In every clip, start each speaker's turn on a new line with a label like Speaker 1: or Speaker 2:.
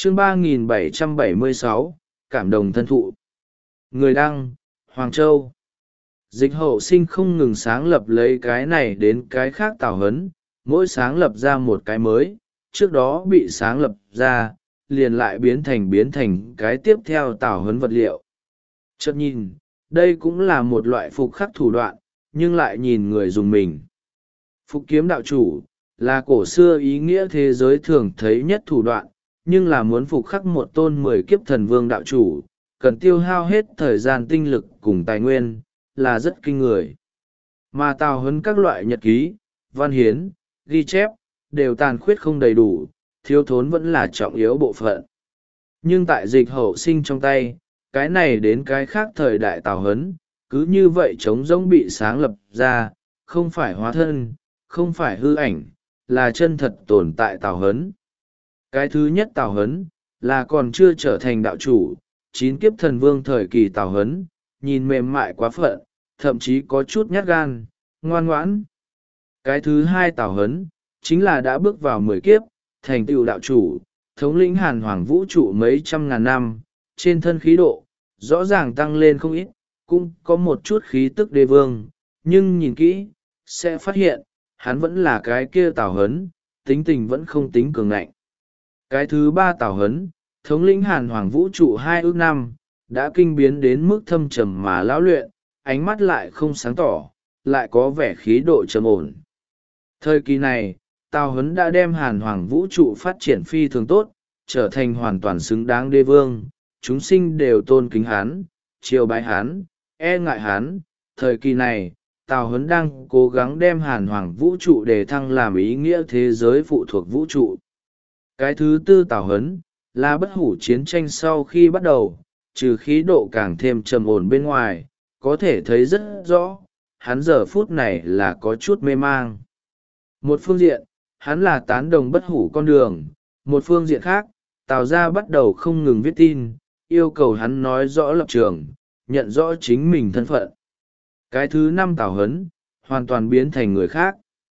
Speaker 1: chương 3776, cảm động thân thụ. Người đăng, Hoàng Châu. Dịch hậu sinh không ngừng sáng lập lấy cái này đến cái khác tào hấn, mỗi sáng lập ra một cái mới, trước đó bị sáng lập ra, liền lại biến thành cái tiếp theo tào hấn vật liệu. Chợt nhìn, đây cũng là một loại phục khắc thủ đoạn, nhưng lại nhìn người dùng mình. Phục kiếm đạo chủ, là cổ xưa ý nghĩa thế giới thường thấy nhất thủ đoạn, nhưng là muốn phục khắc một tôn 10 kiếp thần vương đạo chủ, cần tiêu hao hết thời gian tinh lực cùng tài nguyên, là rất kinh người. Mà tào hấn các loại nhật ký, văn hiến, ghi chép, đều tàn khuyết không đầy đủ, thiếu thốn vẫn là trọng yếu bộ phận. Nhưng tại dịch hậu sinh trong tay, cái này đến cái khác thời đại tào hấn, cứ như vậy trống rỗng bị sáng lập ra, không phải hóa thân, không phải hư ảnh, là chân thật tồn tại tào hấn. Cái thứ nhất tào hấn, là còn chưa trở thành đạo chủ, 9 kiếp thần vương thời kỳ tào hấn, nhìn mềm mại quá phận, thậm chí có chút nhát gan, ngoan ngoãn. Cái thứ hai tào hấn, chính là đã bước vào 10 kiếp, thành tựu đạo chủ, thống lĩnh hàn hoàng vũ trụ mấy trăm ngàn năm, trên thân khí độ, rõ ràng tăng lên không ít, cũng có một chút khí tức đế vương, nhưng nhìn kỹ, sẽ phát hiện, hắn vẫn là cái kia tào hấn, tính tình vẫn không tính cường ngạnh. Cái thứ ba tào hấn, thống lĩnh hàn hoàng vũ trụ 2 ước năm, đã kinh biến đến mức thâm trầm mà lão luyện, ánh mắt lại không sáng tỏ, lại có vẻ khí độ trầm ổn. Thời kỳ này, tào hấn đã đem hàn hoàng vũ trụ phát triển phi thường tốt, trở thành hoàn toàn xứng đáng đế vương, chúng sinh đều tôn kính hắn, chiều bái hắn, e ngại hắn. Thời kỳ này, tào hấn đang cố gắng đem hàn hoàng vũ trụ để thăng làm ý nghĩa thế giới phụ thuộc vũ trụ. Cái thứ tư tào hấn, là bất hủ chiến tranh sau khi bắt đầu, trừ khí độ càng thêm trầm ổn bên ngoài, có thể thấy rất rõ, hắn giờ phút này là có chút mê mang. Một phương diện, hắn là tán đồng bất hủ con đường, một phương diện khác, Tào gia bắt đầu không ngừng viết tin, yêu cầu hắn nói rõ lập trường, nhận rõ chính mình thân phận. Cái thứ năm Tào hấn, hoàn toàn biến thành người khác.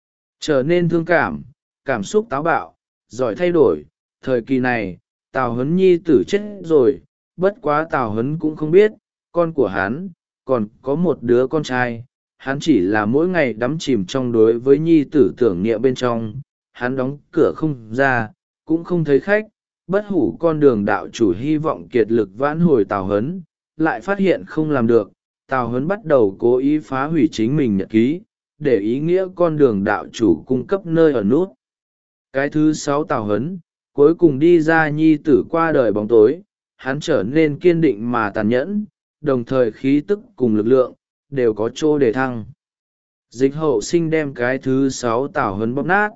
Speaker 1: Trở nên thương cảm, cảm xúc táo bạo, giỏi thay đổi. Thời kỳ này, Tào hấn nhi tử chết rồi, bất quá Tào hấn cũng không biết, con của hắn, còn có một đứa con trai. Hắn chỉ là mỗi ngày đắm chìm trong đối với nhi tử tưởng niệm bên trong, hắn đóng cửa không ra, cũng không thấy khách. Bất hủ con đường đạo chủ hy vọng kiệt lực vãn hồi Tào hấn, lại phát hiện không làm được. Tào hấn bắt đầu cố ý phá hủy chính mình nhật ký, để ý nghĩa con đường đạo chủ cung cấp nơi ở nút. Cái thứ sáu Tào hấn, cuối cùng đi ra nhi tử qua đời bóng tối, hắn trở nên kiên định mà tàn nhẫn, đồng thời khí tức cùng lực lượng, đều có chỗ để thăng. Dịch hậu sinh đem cái thứ sáu Tào hấn bóp nát.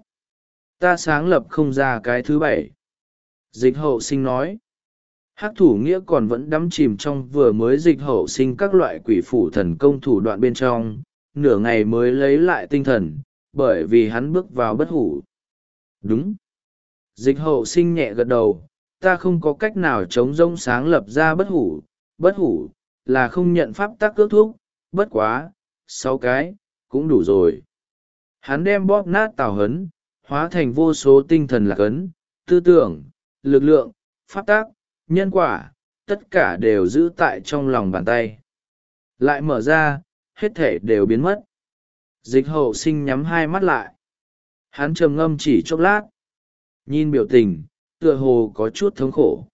Speaker 1: Ta sáng lập không ra cái thứ bảy. Dịch hậu sinh nói. Hắc thủ nghĩa còn vẫn đắm chìm trong vừa mới dịch hậu sinh các loại quỷ phủ thần công thủ đoạn bên trong, nửa ngày mới lấy lại tinh thần, bởi vì hắn bước vào bất hủ. Đúng. Dịch hậu sinh nhẹ gật đầu, ta không có cách nào chống rông sáng lập ra bất hủ, là không nhận pháp tắc ước thúc, bất quá, 6 cái, cũng đủ rồi. Hắn đem bóp nát Tào hấn, hóa thành vô số tinh thần lạc ấn, tư tưởng, lực lượng, pháp tắc, nhân quả, tất cả đều giữ tại trong lòng bàn tay. Lại mở ra, hết thể đều biến mất. Dịch hậu sinh nhắm hai mắt lại. Hắn trầm ngâm chỉ chốc lát. Nhìn biểu tình, tựa hồ có chút thống khổ.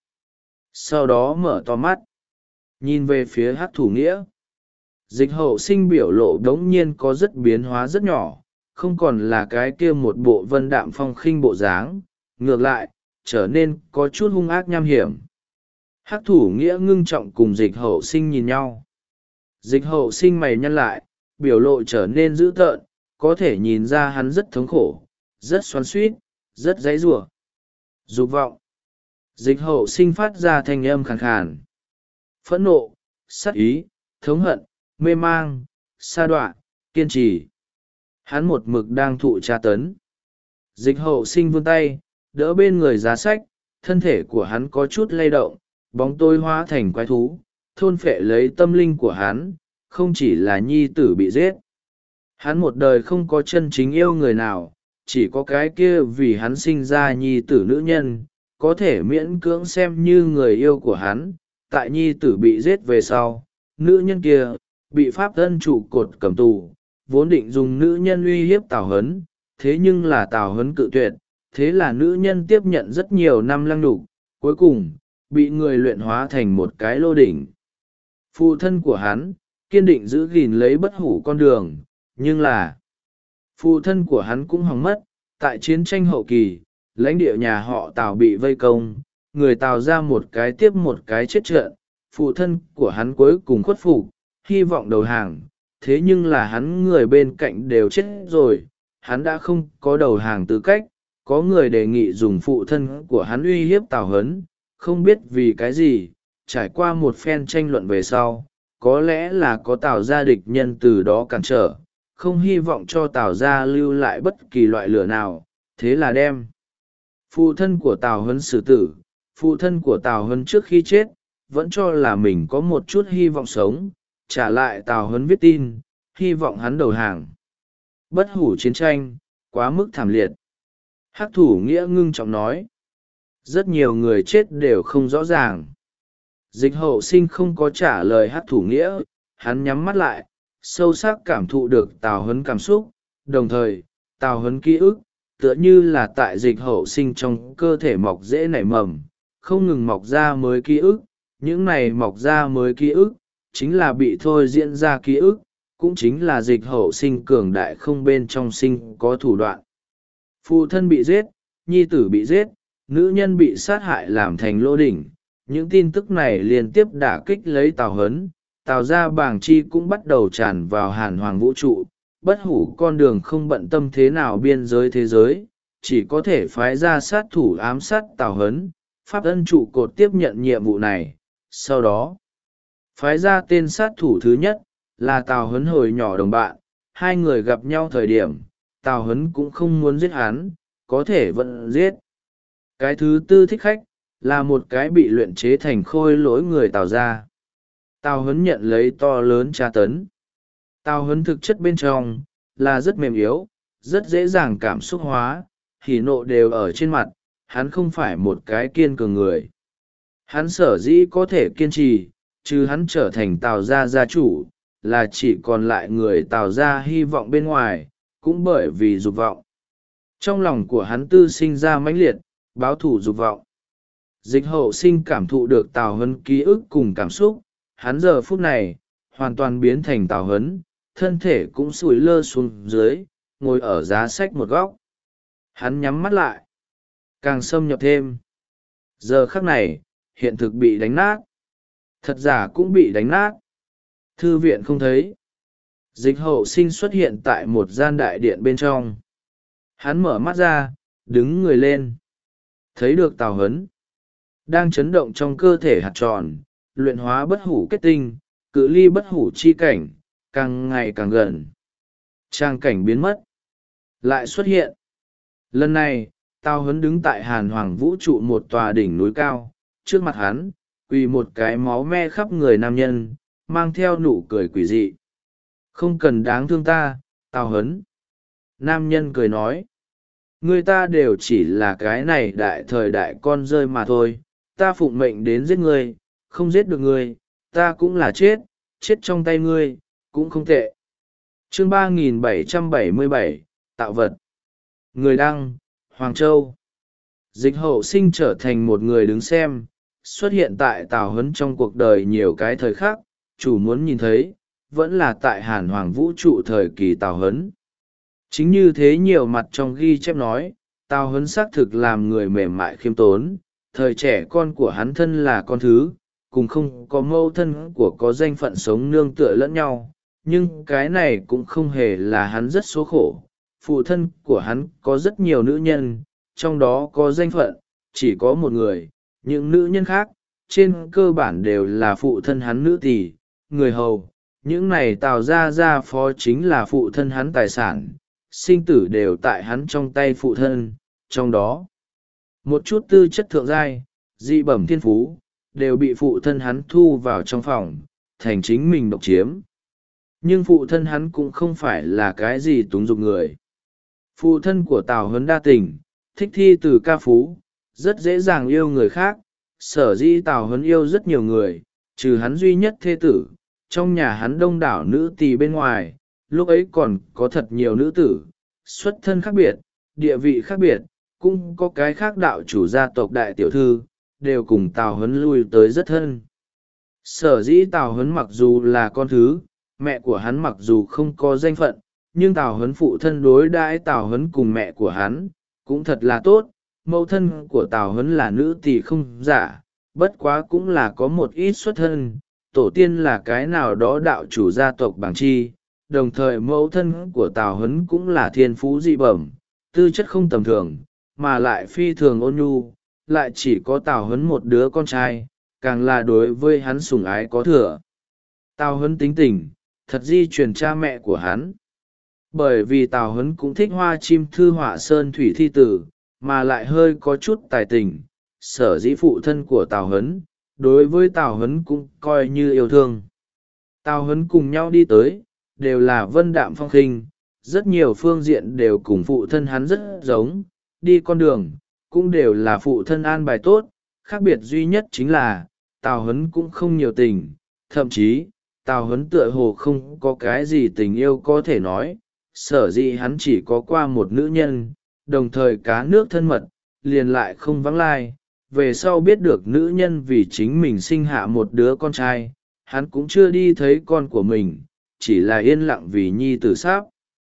Speaker 1: Sau đó mở to mắt. Nhìn về phía hắc thủ nghĩa. Dịch hậu sinh biểu lộ đống nhiên có rất biến hóa rất nhỏ, không còn là cái kia một bộ vân đạm phong khinh bộ dáng, ngược lại, trở nên có chút hung ác nham hiểm. Hắc thủ nghĩa ngưng trọng cùng dịch hậu sinh nhìn nhau. Dịch hậu sinh mày nhăn lại, biểu lộ trở nên dữ tợn, có thể nhìn ra hắn rất thống khổ, rất xoắn xuýt, rất dãy rủa. Dục vọng. Dịch hậu sinh phát ra thanh âm khàn khàn. Phẫn nộ, sát ý, thống hận, mê mang, sa đọa, kiên trì. Hắn một mực đang thụ tra tấn. Dịch hậu sinh vươn tay, đỡ bên người giá sách, thân thể của hắn có chút lay động, bóng tối hóa thành quái thú, thôn phệ lấy tâm linh của hắn, không chỉ là nhi tử bị giết. Hắn một đời không có chân chính yêu người nào, chỉ có cái kia vì hắn sinh ra nhi tử nữ nhân, có thể miễn cưỡng xem như người yêu của hắn. Tại nhi tử bị giết về sau, nữ nhân kia bị pháp ân trụ cột cầm tù, vốn định dùng nữ nhân uy hiếp Tào Huấn, thế nhưng là Tào Huấn cự tuyệt, thế là nữ nhân tiếp nhận rất nhiều năm lăng nhục, cuối cùng bị người luyện hóa thành một cái lô đỉnh. Phụ thân của hắn kiên định giữ gìn lấy bất hủ con đường, nhưng là phụ thân của hắn cũng hỏng mất. Tại chiến tranh hậu kỳ, lãnh địa nhà họ Tào bị vây công, người Tào ra một cái tiếp một cái chết trận, phụ thân của hắn cuối cùng khuất phục, hy vọng đầu hàng, thế nhưng là hắn người bên cạnh đều chết rồi, hắn đã không có đầu hàng tư cách. Có người đề nghị dùng phụ thân của hắn uy hiếp Tào Huấn, không biết vì cái gì, trải qua một phen tranh luận về sau, có lẽ là có Tào gia địch nhân từ đó cản trở, không hy vọng cho Tào gia lưu lại bất kỳ loại lửa nào, thế là đem phụ thân của Tào Huấn xử tử. Phụ thân của Tào Huấn trước khi chết vẫn cho là mình có một chút hy vọng sống, trả lại Tào Huấn viết tin hy vọng hắn đầu hàng. Bất hủ chiến tranh quá mức thảm liệt. Hắc thủ nghĩa ngưng trọng nói, rất nhiều người chết đều không rõ ràng. Dịch hậu sinh không có trả lời Hắc thủ nghĩa, hắn nhắm mắt lại, sâu sắc cảm thụ được Tào Huấn cảm xúc, đồng thời Tào Huấn ký ức tựa như là tại dịch hậu sinh trong cơ thể mọc rễ nảy mầm, không ngừng mọc ra mới ký ức. Những này mọc ra mới ký ức chính là bị thôi diễn ra ký ức, cũng chính là dịch hậu sinh cường đại không bên trong sinh có thủ đoạn. Phụ thân bị giết, nhi tử bị giết, nữ nhân bị sát hại làm thành lô đỉnh. Những tin tức này liên tiếp đả kích lấy Tào Huấn, Tào gia bảng chi cũng bắt đầu tràn vào Hàn Hoàng vũ trụ. Bất hủ con đường không bận tâm thế nào biên giới thế giới, chỉ có thể phái ra sát thủ ám sát Tào Huấn. Pháp ân trụ cột tiếp nhận nhiệm vụ này, sau đó phái ra tên sát thủ thứ nhất là Tào Huấn hồi nhỏ đồng bạn. Hai người gặp nhau thời điểm, Tào Huấn cũng không muốn giết hắn, có thể vẫn giết. Cái thứ tư thích khách là một cái bị luyện chế thành khôi lỗi người Tào gia. Tào Huấn nhận lấy to lớn tra tấn. Tào Huấn thực chất bên trong là rất mềm yếu, rất dễ dàng cảm xúc hóa, hỉ nộ đều ở trên mặt. Hắn không phải một cái kiên cường người. Hắn sở dĩ có thể kiên trì, chứ hắn trở thành Tào gia gia chủ, là chỉ còn lại người Tào gia hy vọng bên ngoài, cũng bởi vì dục vọng. Trong lòng của hắn tư sinh ra mãnh liệt, báo thù dục vọng. Dịch hậu sinh cảm thụ được Tào Huấn ký ức cùng cảm xúc, hắn giờ phút này hoàn toàn biến thành Tào Huấn, thân thể cũng sủi lơ xuống dưới, ngồi ở giá sách một góc. Hắn nhắm mắt lại, càng xâm nhập thêm. Giờ khắc này, hiện thực bị đánh nát, thật giả cũng bị đánh nát. Thư viện không thấy. Dịch hậu sinh xuất hiện tại một gian đại điện bên trong. Hắn mở mắt ra, đứng người lên. Thấy được Tào Huấn đang chấn động trong cơ thể hạt tròn, luyện hóa bất hủ kết tinh, cự ly bất hủ chi cảnh càng ngày càng gần. Trang cảnh biến mất, lại xuất hiện. Lần này Tào Huấn đứng tại Hàn Hoàng vũ trụ một tòa đỉnh núi cao, trước mặt hắn quỳ một cái máu me khắp người nam nhân, mang theo nụ cười quỷ dị. Không cần đáng thương ta, Tào Huấn. Nam nhân cười nói, người ta đều chỉ là cái này đại thời đại con rơi mà thôi, ta phụng mệnh đến giết ngươi, không giết được ngươi, ta cũng là chết, chết trong tay ngươi, cũng không tệ. Chương 3777, Tạo vật. Người đăng, Hoàng Châu. Dịch hậu sinh trở thành một người đứng xem, xuất hiện tại Tào Huấn trong cuộc đời nhiều cái thời khắc, chủ muốn nhìn thấy, vẫn là tại Hàn Hoàng vũ trụ thời kỳ Tào Huấn. Chính như thế nhiều mặt trong ghi chép nói, Tào Huấn xác thực làm người mềm mại khiêm tốn, thời trẻ con của hắn thân là con thứ, cùng không có mâu thân của có danh phận sống nương tựa lẫn nhau, nhưng cái này cũng không hề là hắn rất số khổ. Phụ thân của hắn có rất nhiều nữ nhân, trong đó có danh phận, chỉ có một người, những nữ nhân khác, trên cơ bản đều là phụ thân hắn nữ tỳ, người hầu. Những này Tào gia phó chính là phụ thân hắn tài sản, sinh tử đều tại hắn trong tay phụ thân, trong đó một chút tư chất thượng giai, dị bẩm thiên phú, đều bị phụ thân hắn thu vào trong phòng, thành chính mình độc chiếm. Nhưng phụ thân hắn cũng không phải là cái gì túng dục người. Phụ thân của Tào Huấn đa tình, thích thi từ ca phú, rất dễ dàng yêu người khác. Sở dĩ Tào Huấn yêu rất nhiều người, trừ hắn duy nhất thê tử, trong nhà hắn đông đảo nữ tỳ bên ngoài, lúc ấy còn có thật nhiều nữ tử, xuất thân khác biệt, địa vị khác biệt, cũng có cái khác đạo chủ gia tộc đại tiểu thư, đều cùng Tào Huấn lui tới rất thân. Sở dĩ Tào Huấn mặc dù là con thứ, mẹ của hắn mặc dù không có danh phận, nhưng Tào Huấn phụ thân đối đãi Tào Huấn cùng mẹ của hắn cũng thật là tốt. Mẫu thân của Tào Huấn là nữ tỳ không giả, bất quá cũng là có một ít xuất thân, tổ tiên là cái nào đó đạo chủ gia tộc Bàng Chi, đồng thời mẫu thân của Tào Huấn cũng là thiên phú dị bẩm, tư chất không tầm thường, mà lại phi thường ôn nhu, lại chỉ có Tào Huấn một đứa con trai, càng là đối với hắn sủng ái có thừa. Tào Huấn tính tình, thật di truyền cha mẹ của hắn. Bởi vì Tào Huấn cũng thích hoa chim thư họa sơn thủy thi tử, mà lại hơi có chút tài tình, sở dĩ phụ thân của Tào Huấn, đối với Tào Huấn cũng coi như yêu thương. Tào Huấn cùng nhau đi tới, đều là vân đạm phong khinh, rất nhiều phương diện đều cùng phụ thân hắn rất giống, đi con đường, cũng đều là phụ thân an bài tốt, khác biệt duy nhất chính là, Tào Huấn cũng không nhiều tình, thậm chí, Tào Huấn tựa hồ không có cái gì tình yêu có thể nói, sở dĩ hắn chỉ có qua một nữ nhân, đồng thời cá nước thân mật, liền lại không vắng lai. Về sau biết được nữ nhân vì chính mình sinh hạ một đứa con trai, hắn cũng chưa đi thấy con của mình, chỉ là yên lặng vì nhi tử sáp.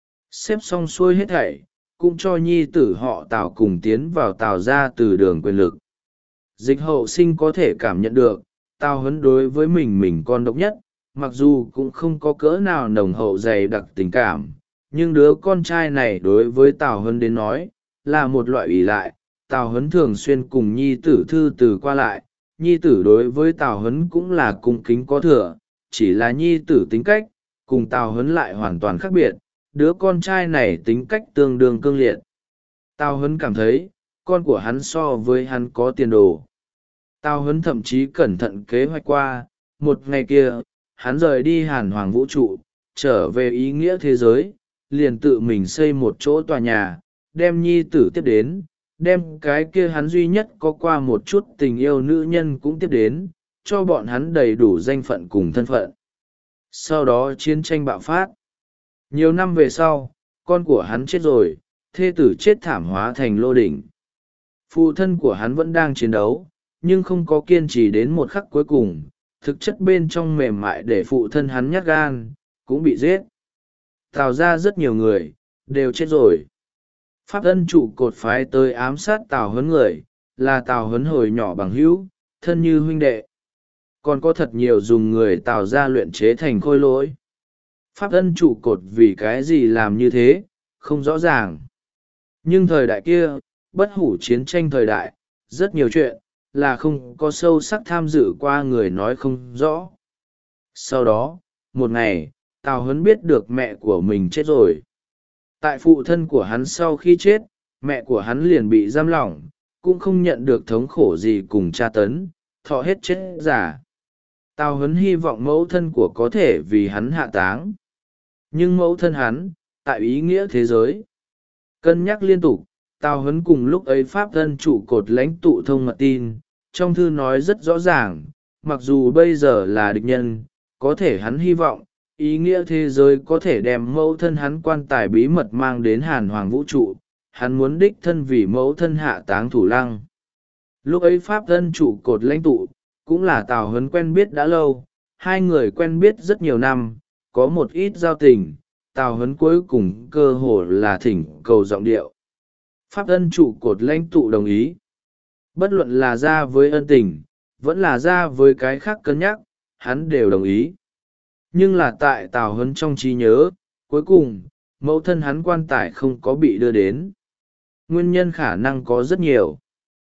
Speaker 1: Xếp xong xuôi hết thảy, cũng cho nhi tử họ Tào cùng tiến vào Tào ra từ đường quyền lực. Dịch Hậu Sinh có thể cảm nhận được, Tào Huấn đối với mình con độc nhất, mặc dù cũng không có cỡ nào nồng hậu dày đặc tình cảm, nhưng đứa con trai này đối với Tào Huấn đến nói, là một loại ỷ lại. Tào Huấn thường xuyên cùng nhi tử thư từ qua lại, nhi tử đối với Tào Huấn cũng là cung kính có thừa, chỉ là nhi tử tính cách, cùng Tào Huấn lại hoàn toàn khác biệt, đứa con trai này tính cách tương đương cương liệt. Tào Huấn cảm thấy, con của hắn so với hắn có tiền đồ. Tào Huấn thậm chí cẩn thận kế hoạch qua, một ngày kia, hắn rời đi Hàn Hoàng vũ trụ, trở về ý nghĩa thế giới, liền tự mình xây một chỗ tòa nhà, đem nhi tử tiếp đến, đem cái kia hắn duy nhất có qua một chút tình yêu nữ nhân cũng tiếp đến, cho bọn hắn đầy đủ danh phận cùng thân phận. Sau đó chiến tranh bạo phát. Nhiều năm về sau, con của hắn chết rồi, thê tử chết thảm hóa thành lô đỉnh. Phụ thân của hắn vẫn đang chiến đấu, nhưng không có kiên trì đến một khắc cuối cùng, thực chất bên trong mềm mại để phụ thân hắn nhát gan, cũng bị giết. Tào ra rất nhiều người, đều chết rồi. Pháp Ân trụ cột phái tới ám sát Tào Huấn người, là Tào Huấn hồi nhỏ bằng hữu, thân như huynh đệ. Còn có thật nhiều dùng người Tào ra luyện chế thành khôi lỗi. Pháp Ân trụ cột vì cái gì làm như thế, không rõ ràng. Nhưng thời đại kia, bất hủ chiến tranh thời đại, rất nhiều chuyện, là không có sâu sắc tham dự qua người nói không rõ. Sau đó, một ngày, Tào Huấn biết được mẹ của mình chết rồi. Tại phụ thân của hắn sau khi chết, mẹ của hắn liền bị giam lỏng, cũng không nhận được thống khổ gì cùng tra tấn, thọ hết chết giả. Tào Huấn hy vọng mẫu thân của có thể vì hắn hạ táng. Nhưng mẫu thân hắn, tại ý nghĩa thế giới, cân nhắc liên tục, Tào Huấn cùng lúc ấy Pháp Ân trụ cột lãnh tụ thông mật tin, trong thư nói rất rõ ràng, mặc dù bây giờ là địch nhân, có thể hắn hy vọng, ý nghĩa thế giới có thể đem mẫu thân hắn quan tài bí mật mang đến Hàn Hoàng vũ trụ, hắn muốn đích thân vì mẫu thân hạ táng Thủ Lăng. Lúc ấy Pháp Ân trụ cột lãnh tụ, cũng là Tào Huấn quen biết đã lâu, hai người quen biết rất nhiều năm, có một ít giao tình, Tào Huấn cuối cùng cơ hồ là thỉnh cầu giọng điệu. Pháp Ân trụ cột lãnh tụ đồng ý. Bất luận là ra với ân tình, vẫn là ra với cái khác cân nhắc, hắn đều đồng ý. Nhưng là tại Tào Huấn trong trí nhớ, cuối cùng, mẫu thân hắn quan tài không có bị đưa đến. Nguyên nhân khả năng có rất nhiều.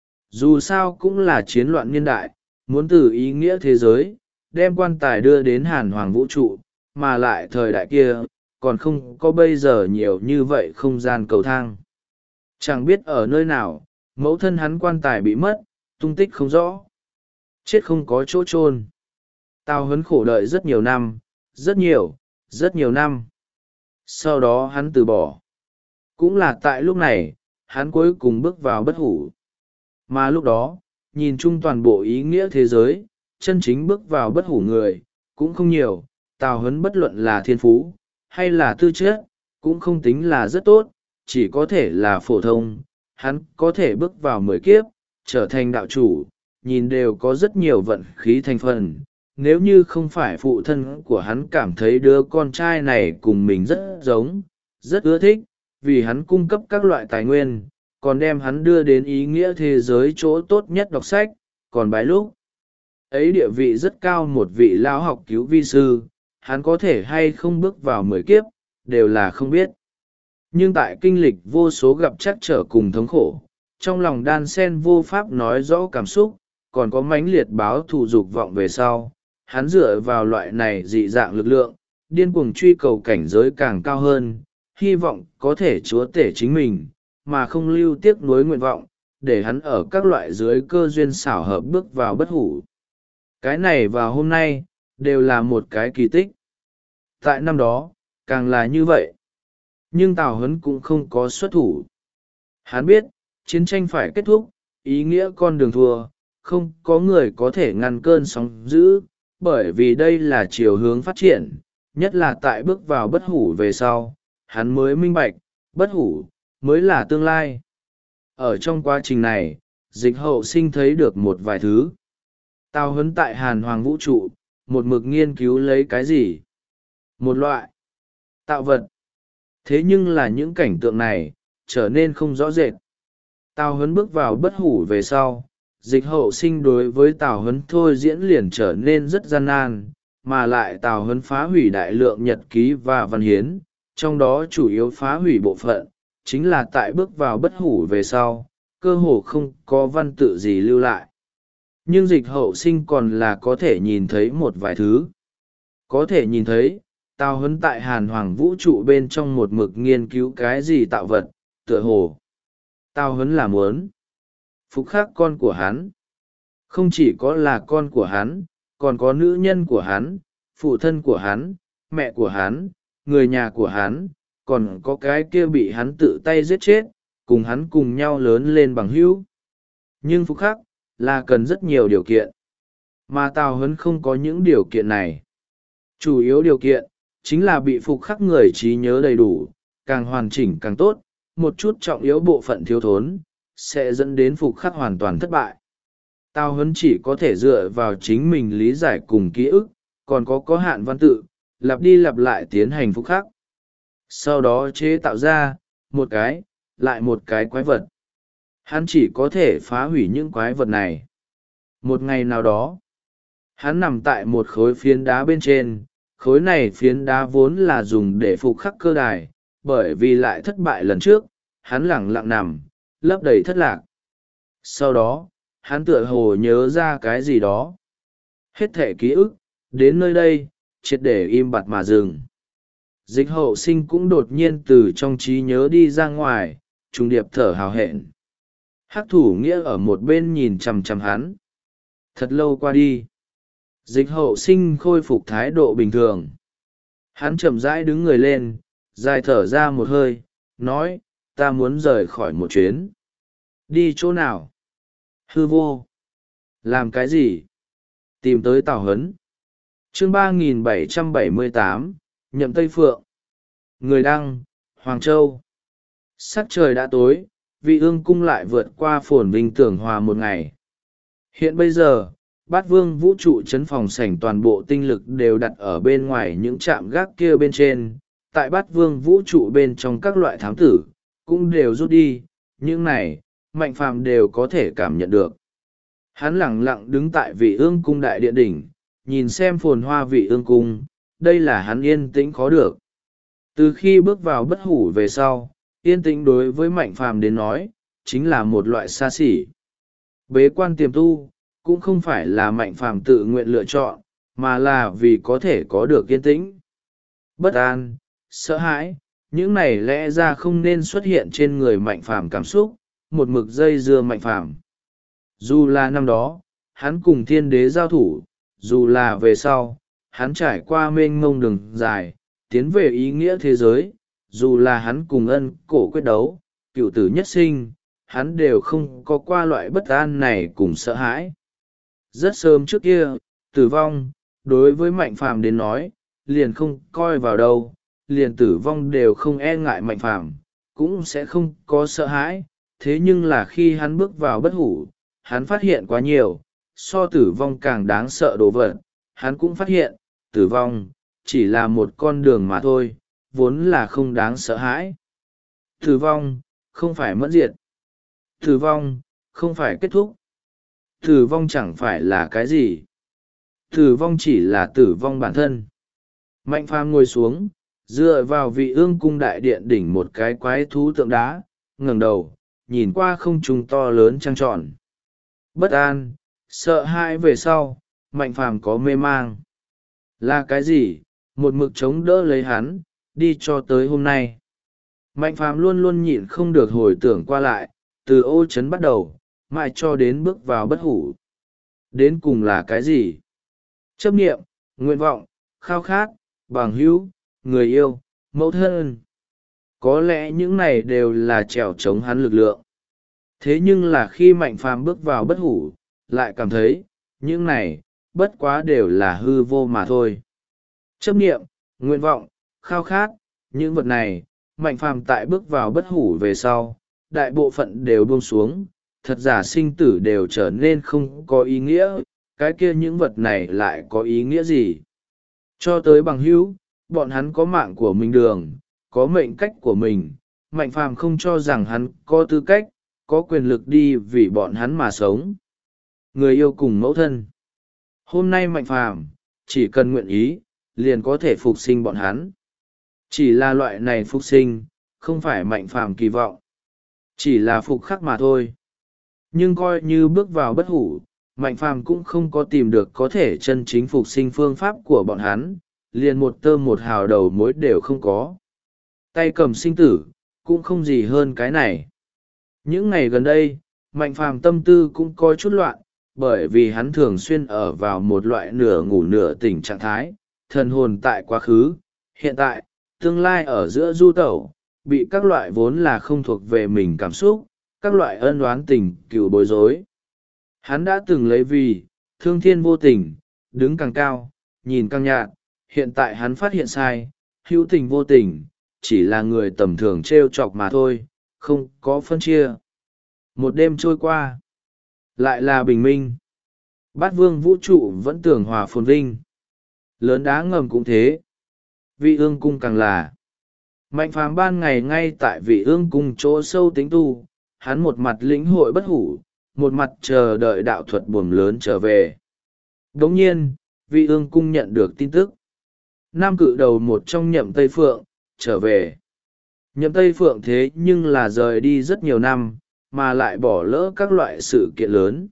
Speaker 1: Dù sao cũng là chiến loạn niên đại, muốn từ ý nghĩa thế giới, đem quan tài đưa đến Hàn Hoàng vũ trụ, mà lại thời đại kia, còn không có bây giờ nhiều như vậy không gian cầu thang. Chẳng biết ở nơi nào, mẫu thân hắn quan tài bị mất, tung tích không rõ. Chết không có chỗ chôn. Tào Huấn khổ đợi rất nhiều năm, rất nhiều năm. Sau đó hắn từ bỏ. Cũng là tại lúc này, hắn cuối cùng bước vào bất hủ. Mà lúc đó, nhìn chung toàn bộ ý nghĩa thế giới, chân chính bước vào bất hủ người, cũng không nhiều. Tào Huấn bất luận là thiên phú, hay là tư chất, cũng không tính là rất tốt, chỉ có thể là phổ thông. Hắn có thể bước vào 10 kiếp, trở thành đạo chủ, nhìn đều có rất nhiều vận khí thành phần. Nếu như không phải phụ thân của hắn cảm thấy đứa con trai này cùng mình rất giống, rất ưa thích, vì hắn cung cấp các loại tài nguyên, còn đem hắn đưa đến ý nghĩa thế giới chỗ tốt nhất đọc sách, còn bái lúc ấy địa vị rất cao một vị lão học cứu vi sư, hắn có thể hay không bước vào 10 kiếp, đều là không biết. Nhưng tại kinh lịch vô số gặp trắc trở cùng thống khổ, trong lòng đan sen vô pháp nói rõ cảm xúc, còn có mãnh liệt báo thù dục vọng về sau, hắn dựa vào loại này dị dạng lực lượng, điên cuồng truy cầu cảnh giới càng cao hơn, hy vọng có thể chúa tể chính mình, mà không lưu tiếc nuối nguyện vọng, để hắn ở các loại dưới cơ duyên xảo hợp bước vào bất hủ. Cái này vào hôm nay, đều là một cái kỳ tích. Tại năm đó, càng là như vậy. Nhưng Tào Huấn cũng không có xuất thủ. Hắn biết, chiến tranh phải kết thúc, ý nghĩa con đường thua, không có người có thể ngăn cơn sóng dữ, bởi vì đây là chiều hướng phát triển, nhất là tại bước vào bất hủ về sau, hắn mới minh bạch, bất hủ, mới là tương lai. Ở trong quá trình này, Dịch Hậu Sinh thấy được một vài thứ. Tào Huấn tại Hàn Hoàng vũ trụ, một mực nghiên cứu lấy cái gì? Một loại tạo vật. Thế nhưng là những cảnh tượng này, trở nên không rõ rệt. Tào Huấn bước vào bất hủ về sau, Dịch Hậu Sinh đối với Tào Huấn thôi diễn liền trở nên rất gian nan, mà lại Tào Huấn phá hủy đại lượng nhật ký và văn hiến, trong đó chủ yếu phá hủy bộ phận, chính là tại bước vào bất hủ về sau, cơ hồ không có văn tự gì lưu lại. Nhưng Dịch Hậu Sinh còn là có thể nhìn thấy một vài thứ. Có thể nhìn thấy, Tào Huấn tại Hàn Hoàng vũ trụ bên trong một mực nghiên cứu cái gì tạo vật, tựa hồ. Tào Huấn là muốn phục khắc con của hắn. Không chỉ có là con của hắn, còn có nữ nhân của hắn, phụ thân của hắn, mẹ của hắn, người nhà của hắn, còn có cái kia bị hắn tự tay giết chết, cùng hắn cùng nhau lớn lên bằng hữu. Nhưng phục khắc, là cần rất nhiều điều kiện. Mà Tào Huấn không có những điều kiện này. Chủ yếu điều kiện, chính là bị phục khắc người trí nhớ đầy đủ, càng hoàn chỉnh càng tốt, một chút trọng yếu bộ phận thiếu thốn, sẽ dẫn đến phục khắc hoàn toàn thất bại. Tào Huấn chỉ có thể dựa vào chính mình lý giải cùng ký ức, còn có hạn văn tự, lặp đi lặp lại tiến hành phục khắc. Sau đó chế tạo ra, một cái, lại một cái quái vật. Hắn chỉ có thể phá hủy những quái vật này. Một ngày nào đó, hắn nằm tại một khối phiến đá bên trên, khối này phiến đá vốn là dùng để phục khắc cơ đài, bởi vì lại thất bại lần trước, hắn lẳng lặng nằm, lấp đầy thất lạc. Sau đó, hắn tựa hồ nhớ ra cái gì đó. Hết thể ký ức, đến nơi đây, triệt để im bặt mà dừng. Dịch Hậu Sinh cũng đột nhiên từ trong trí nhớ đi ra ngoài, trùng điệp thở hào hẹn. Hắc Thủ Nghĩa ở một bên nhìn chằm chằm hắn. Thật lâu qua đi, Dịch Hậu Sinh khôi phục thái độ bình thường. Hắn chậm rãi đứng người lên, dài thở ra một hơi, nói, ta muốn rời khỏi một chuyến. Đi chỗ nào? Hư vô. Làm cái gì? Tìm tới Tào Huấn. Chương 3778, Nhậm Tây Phượng. Người đăng, Hoàng Châu. Sắc trời đã tối, Vị Ương cung lại vượt qua phồn vinh tưởng hòa một ngày. Hiện bây giờ, Bát Vương vũ trụ chấn phòng sảnh toàn bộ tinh lực đều đặt ở bên ngoài những trạm gác kia bên trên. Tại Bát Vương vũ trụ bên trong các loại thám tử, cũng đều rút đi, những này, Mạnh Phàm đều có thể cảm nhận được. Hắn lẳng lặng đứng tại Vị Ương cung đại điện đỉnh, nhìn xem phồn hoa Vị Ương cung, đây là hắn yên tĩnh khó được. Từ khi bước vào bất hủ về sau, yên tĩnh đối với Mạnh Phàm đến nói, chính là một loại xa xỉ. Bế quan tiềm tu, cũng không phải là Mạnh Phàm tự nguyện lựa chọn, mà là vì có thể có được yên tĩnh. Bất an, sợ hãi, những này lẽ ra không nên xuất hiện trên người Mạnh Phàm cảm xúc, một mực dây dưa Mạnh Phàm. Dù là năm đó, hắn cùng thiên đế giao thủ, dù là về sau, hắn trải qua mênh mông đường dài, tiến về ý nghĩa thế giới, dù là hắn cùng ân cổ quyết đấu, cựu tử nhất sinh, hắn đều không có qua loại bất an này cùng sợ hãi. Rất sớm trước kia, tử vong đối với Mạnh Phàm đến nói liền không coi vào đâu, liền tử vong đều không e ngại Mạnh Phàm, cũng sẽ không có sợ hãi. Thế nhưng là khi hắn bước vào bất hủ, hắn phát hiện quá nhiều so tử vong càng đáng sợ đồ vật. Hắn cũng phát hiện tử vong chỉ là một con đường mà thôi, vốn là không đáng sợ hãi. Tử vong không phải mẫn diệt, tử vong không phải kết thúc, tử vong chẳng phải là cái gì, tử vong chỉ là tử vong bản thân. Mạnh Phàm ngồi xuống, dựa vào vị ương cung đại điện đỉnh một cái quái thú tượng đá, ngẩng đầu nhìn qua không trung to lớn trăng tròn. Bất an, sợ hãi về sau, Mạnh Phàm có mê mang. Là cái gì một mực chống đỡ lấy hắn đi cho tới hôm nay? Mạnh Phàm luôn luôn nhịn không được hồi tưởng qua lại, từ ô trấn bắt đầu mãi cho đến bước vào bất hủ. Đến cùng là cái gì? Chấp niệm, nguyện vọng, khao khát, bằng hữu, người yêu, mẫu thân. Có lẽ những này đều là trèo chống hắn lực lượng. Thế nhưng là khi Mạnh Phàm bước vào bất hủ, lại cảm thấy những này bất quá đều là hư vô mà thôi. Chấp niệm, nguyện vọng, khao khát, những vật này Mạnh Phàm tại bước vào bất hủ về sau, đại bộ phận đều buông xuống, thật giả sinh tử đều trở nên không có ý nghĩa. Cái kia những vật này lại có ý nghĩa gì? Cho tới bằng hữu, bọn hắn có mạng của mình đường, có mệnh cách của mình. Mạnh Phàm không cho rằng hắn có tư cách, có quyền lực đi vì bọn hắn mà sống. Người yêu cùng mẫu thân. Hôm nay Mạnh Phàm chỉ cần nguyện ý, liền có thể phục sinh bọn hắn. Chỉ là loại này phục sinh, không phải Mạnh Phàm kỳ vọng. Chỉ là phục khắc mà thôi. Nhưng coi như bước vào bất hủ, Mạnh Phàm cũng không có tìm được có thể chân chính phục sinh phương pháp của bọn hắn, liền một tơ một hào đầu mối đều không có. Tay cầm sinh tử, cũng không gì hơn cái này. Những ngày gần đây, Mạnh Phàm tâm tư cũng có chút loạn, bởi vì hắn thường xuyên ở vào một loại nửa ngủ nửa tỉnh trạng thái, thần hồn tại quá khứ, hiện tại, tương lai ở giữa du tẩu, bị các loại vốn là không thuộc về mình cảm xúc, các loại ân oán tình cựu bối rối. Hắn đã từng lấy vì, thương thiên vô tình, đứng càng cao, nhìn càng nhạt, hiện tại hắn phát hiện sai, hữu tình vô tình, chỉ là người tầm thường trêu chọc mà thôi, không có phân chia. Một đêm trôi qua, lại là bình minh. Bát vương vũ trụ vẫn tưởng hòa phồn vinh. Lớn đá ngầm cũng thế. Vị ương cung càng là. Mạnh Phàm ban ngày ngay tại vị ương cung chỗ sâu tính tu, hắn một mặt lĩnh hội bất hủ, một mặt chờ đợi đạo thuật buồm lớn trở về. Đồng nhiên, vị ương cung nhận được tin tức. Nam cự đầu một trong Nhậm Tây Phượng, trở về. Nhậm Tây Phượng thế nhưng là rời đi rất nhiều năm, mà lại bỏ lỡ các loại sự kiện lớn.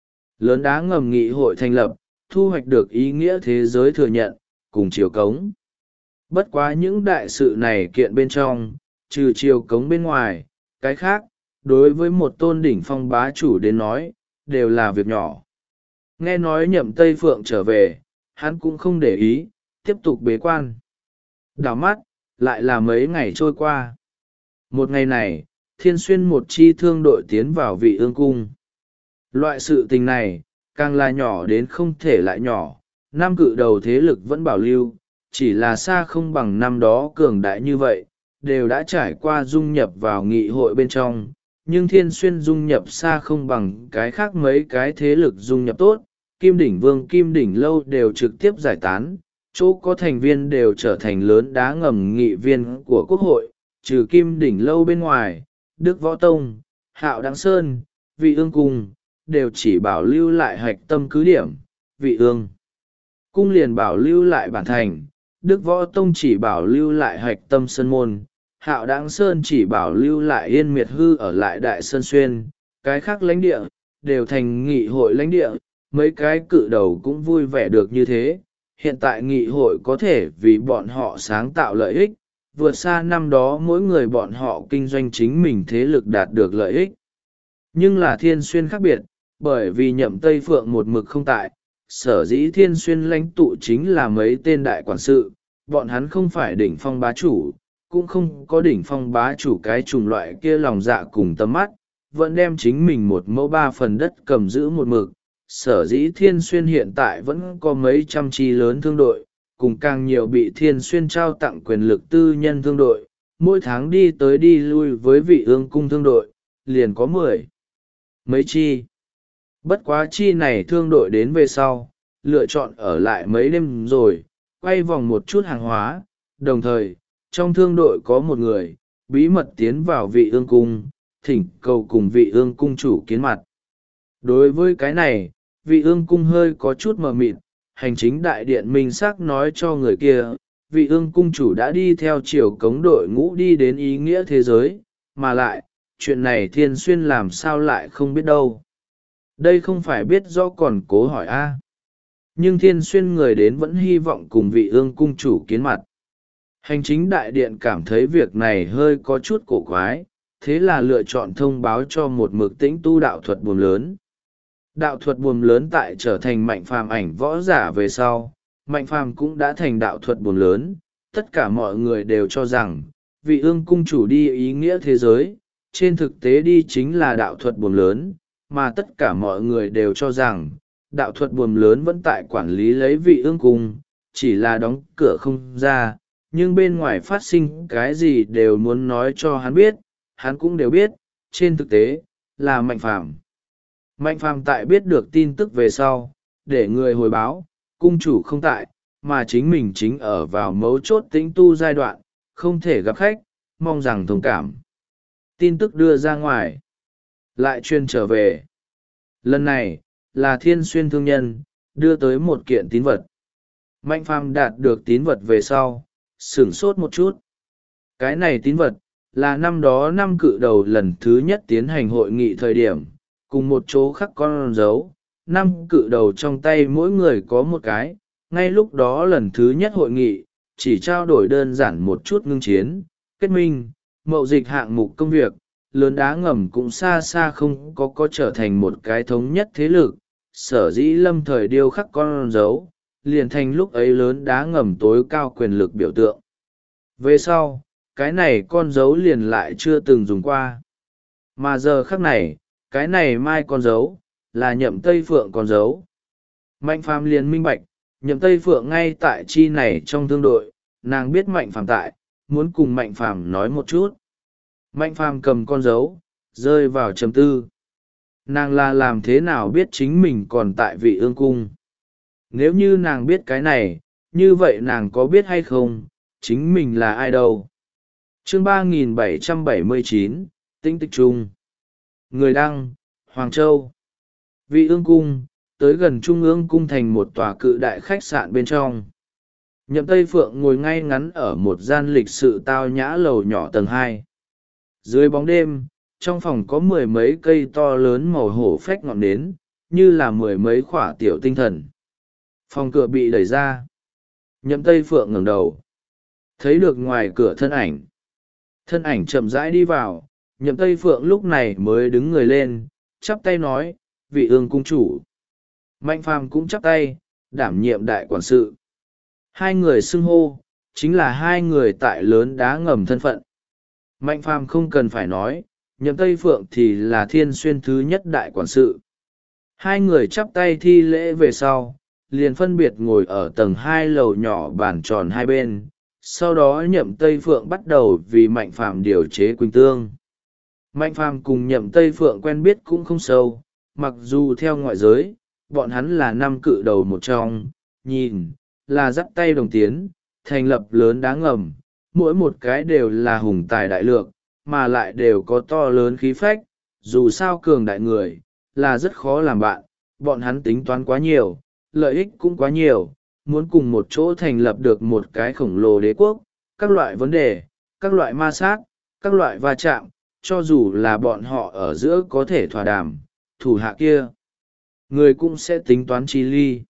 Speaker 1: Lớn đá ngầm nghị hội thành lập, thu hoạch được ý nghĩa thế giới thừa nhận, cùng chiều cống. Bất quá những đại sự này kiện bên trong, trừ chiều cống bên ngoài, cái khác, đối với một tôn đỉnh phong bá chủ đến nói, đều là việc nhỏ. Nghe nói Nhậm Tây Phượng trở về, hắn cũng không để ý, tiếp tục bế quan. Đảo mắt, lại là mấy ngày trôi qua. Một ngày này, Thiên Xuyên một chi thương đội tiến vào vị ương cung. Loại sự tình này, càng là nhỏ đến không thể lại nhỏ, năm cự đầu thế lực vẫn bảo lưu, chỉ là xa không bằng năm đó cường đại như vậy, đều đã trải qua dung nhập vào nghị hội bên trong, nhưng Thiên Xuyên dung nhập xa không bằng cái khác mấy cái thế lực dung nhập tốt, Kim Đỉnh Vương Kim Đỉnh Lâu đều trực tiếp giải tán, chỗ có thành viên đều trở thành lớn đá ngầm nghị viên của Quốc hội, trừ Kim Đỉnh Lâu bên ngoài, Đức Võ Tông, Hạo Đăng Sơn, Vị Ương Cung, đều chỉ bảo lưu lại hạch tâm cứ điểm, Vị Ương Cung liền bảo lưu lại bản thành, Đức Võ Tông chỉ bảo lưu lại hạch tâm Sơn Môn, Hạo Đăng Sơn chỉ bảo lưu lại Yên Miệt Hư ở lại Đại Sơn Xuyên, cái khác lãnh địa, đều thành nghị hội lãnh địa, mấy cái cự đầu cũng vui vẻ được như thế. Hiện tại nghị hội có thể vì bọn họ sáng tạo lợi ích, vượt xa năm đó mỗi người bọn họ kinh doanh chính mình thế lực đạt được lợi ích. Nhưng là Thiên Xuyên khác biệt, bởi vì Nhậm Tây Phượng một mực không tại, sở dĩ Thiên Xuyên lãnh tụ chính là mấy tên đại quản sự, bọn hắn không phải đỉnh phong bá chủ, cũng không có đỉnh phong bá chủ cái chủng loại kia lòng dạ cùng tầm mắt, vẫn đem chính mình 1 mẫu 3 phần đất cầm giữ một mực. Sở dĩ Thiên Xuyên hiện tại vẫn có mấy trăm chi lớn thương đội, cùng càng nhiều bị Thiên Xuyên trao tặng quyền lực tư nhân thương đội, mỗi tháng đi tới đi lui với Vị Ương cung thương đội, liền có 10 mấy chi. Bất quá chi này thương đội đến về sau, lựa chọn ở lại mấy đêm rồi, quay vòng một chút hàng hóa, đồng thời, trong thương đội có một người, bí mật tiến vào Vị Ương cung, thỉnh cầu cùng Vị Ương cung chủ kiến mặt. Đối với cái này, Vị Ương cung hơi có chút mờ mịt, hành chính đại điện minh xác nói cho người kia, Vị Ương cung chủ đã đi theo chiều cống đội ngũ đi đến ý nghĩa thế giới, mà lại, chuyện này Thiên Xuyên làm sao lại không biết đâu. Đây không phải biết do còn cố hỏi a. Nhưng Thiên Xuyên người đến vẫn hy vọng cùng Vị Ương cung chủ kiến mặt. Hành chính đại điện cảm thấy việc này hơi có chút cổ quái, thế là lựa chọn thông báo cho một mực tĩnh tu đạo thuật buồm lớn. Đạo thuật buồm lớn tại trở thành Mạnh Phàm ảnh võ giả về sau, Mạnh Phàm cũng đã thành đạo thuật buồm lớn. Tất cả mọi người đều cho rằng, Vị Ương cung chủ đi ý nghĩa thế giới, trên thực tế đi chính là đạo thuật buồm lớn, mà tất cả mọi người đều cho rằng, đạo thuật buồm lớn vẫn tại quản lý lấy Vị Ương cung, chỉ là đóng cửa không ra, nhưng bên ngoài phát sinh cái gì đều muốn nói cho hắn biết, hắn cũng đều biết, trên thực tế, là Mạnh Phàm. Mạnh Phàm tại biết được tin tức về sau, để người hồi báo, cung chủ không tại, mà chính mình chính ở vào mấu chốt tĩnh tu giai đoạn, không thể gặp khách, mong rằng thông cảm. Tin tức đưa ra ngoài, lại truyền trở về. Lần này, là Thiên Xuyên thương nhân, đưa tới một kiện tín vật. Mạnh Phàm đạt được tín vật về sau, sửng sốt một chút. Cái này tín vật, là năm đó 5 cự đầu lần thứ nhất tiến hành hội nghị thời điểm, cùng một chỗ khắc con dấu, 5 cự đầu trong tay mỗi người có một cái, ngay lúc đó lần thứ nhất hội nghị, chỉ trao đổi đơn giản một chút ngưng chiến, kết minh, mậu dịch hạng mục công việc, lớn đá ngầm cũng xa xa không có trở thành một cái thống nhất thế lực, sở dĩ lâm thời điêu khắc con dấu, liền thành lúc ấy lớn đá ngầm tối cao quyền lực biểu tượng. Về sau, cái này con dấu liền lại chưa từng dùng qua. Mà giờ khắc này, cái này mai con dấu, là Nhậm Tây Phượng con dấu. Mạnh Phàm liền minh bạch, Nhậm Tây Phượng ngay tại chi này trong thương đội, nàng biết Mạnh Phàm tại, muốn cùng Mạnh Phàm nói một chút. Mạnh Phàm cầm con dấu, rơi vào trầm tư. Nàng là làm thế nào biết chính mình còn tại Vị Ương cung? Nếu như nàng biết cái này, như vậy nàng có biết hay không, chính mình là ai đâu? Chương 3779, Tĩnh Tịch Trung. Người đăng, Hoàng Châu. Vị Ương cung, tới gần Trung ương cung thành một tòa cự đại khách sạn bên trong. Nhậm Tây Phượng ngồi ngay ngắn ở một gian lịch sự tao nhã lầu nhỏ tầng 2. Dưới bóng đêm, trong phòng có 10 mấy cây to lớn màu hổ phách ngọn nến, như là 10 mấy khỏa tiểu tinh thần. Phòng cửa bị đẩy ra. Nhậm Tây Phượng ngẩng đầu, thấy được ngoài cửa thân ảnh. Thân ảnh chậm rãi đi vào, Nhậm Tây Phượng lúc này mới đứng người lên, chắp tay nói, Vị Ương cung chủ. Mạnh Phàm cũng chắp tay, đảm nhiệm đại quản sự. Hai người xưng hô, chính là hai người tại lớn đá ngầm thân phận. Mạnh Phàm không cần phải nói, Nhậm Tây Phượng thì là Thiên Xuyên thứ nhất đại quản sự. Hai người chắp tay thi lễ về sau, liền phân biệt ngồi ở tầng 2 lầu nhỏ bàn tròn hai bên. Sau đó Nhậm Tây Phượng bắt đầu vì Mạnh Phàm điều chế quỳnh tương. Mạnh Phàm cùng Nhậm Tây Phượng quen biết cũng không sâu, mặc dù theo ngoại giới, bọn hắn là 5 cự đầu một trong, nhìn, là dắt tay đồng tiến, thành lập lớn đá ngầm, mỗi một cái đều là hùng tài đại lược, mà lại đều có to lớn khí phách, dù sao cường đại người, là rất khó làm bạn, bọn hắn tính toán quá nhiều, lợi ích cũng quá nhiều, muốn cùng một chỗ thành lập được một cái khổng lồ đế quốc, các loại vấn đề, các loại ma sát, các loại va chạm, cho dù là bọn họ ở giữa có thể thỏa đàm, thủ hạ kia, người cũng sẽ tính toán chi ly.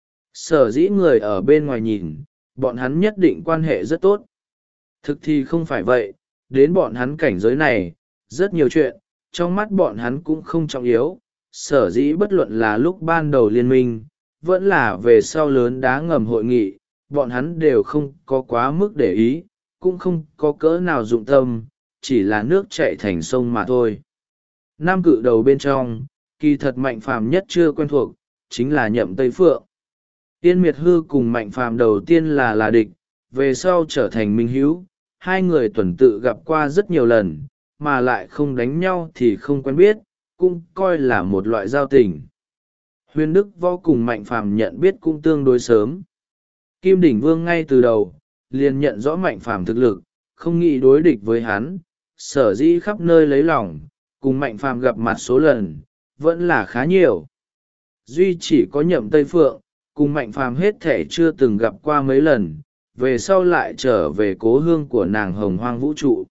Speaker 1: Sở dĩ người ở bên ngoài nhìn, bọn hắn nhất định quan hệ rất tốt. Thực thì không phải vậy, đến bọn hắn cảnh giới này, rất nhiều chuyện, trong mắt bọn hắn cũng không trọng yếu. Sở dĩ bất luận là lúc ban đầu liên minh, vẫn là về sau lớn đá ngầm hội nghị, bọn hắn đều không có quá mức để ý, cũng không có cỡ nào dụng tâm, chỉ là nước chạy thành sông mà thôi. năm cự đầu bên trong, kỳ thật Mạnh Phàm nhất chưa quen thuộc, chính là Nhậm Tây Phượng. Yên Miệt Hư cùng Mạnh Phàm đầu tiên là địch, về sau trở thành minh hữu, hai người tuần tự gặp qua rất nhiều lần, mà lại không đánh nhau thì không quen biết, cũng coi là một loại giao tình. Huyền Đức Võ cùng Mạnh Phàm nhận biết cũng tương đối sớm. Kim Đỉnh Vương ngay từ đầu, liền nhận rõ Mạnh Phàm thực lực, không nghĩ đối địch với hắn, sở dĩ khắp nơi lấy lòng, cùng Mạnh Phàm gặp mặt số lần, vẫn là khá nhiều. Duy chỉ có Nhậm Tây Phượng, cùng Mạnh Phàm hết thể chưa từng gặp qua mấy lần, về sau lại trở về cố hương của nàng Hồng Hoang Vũ Trụ.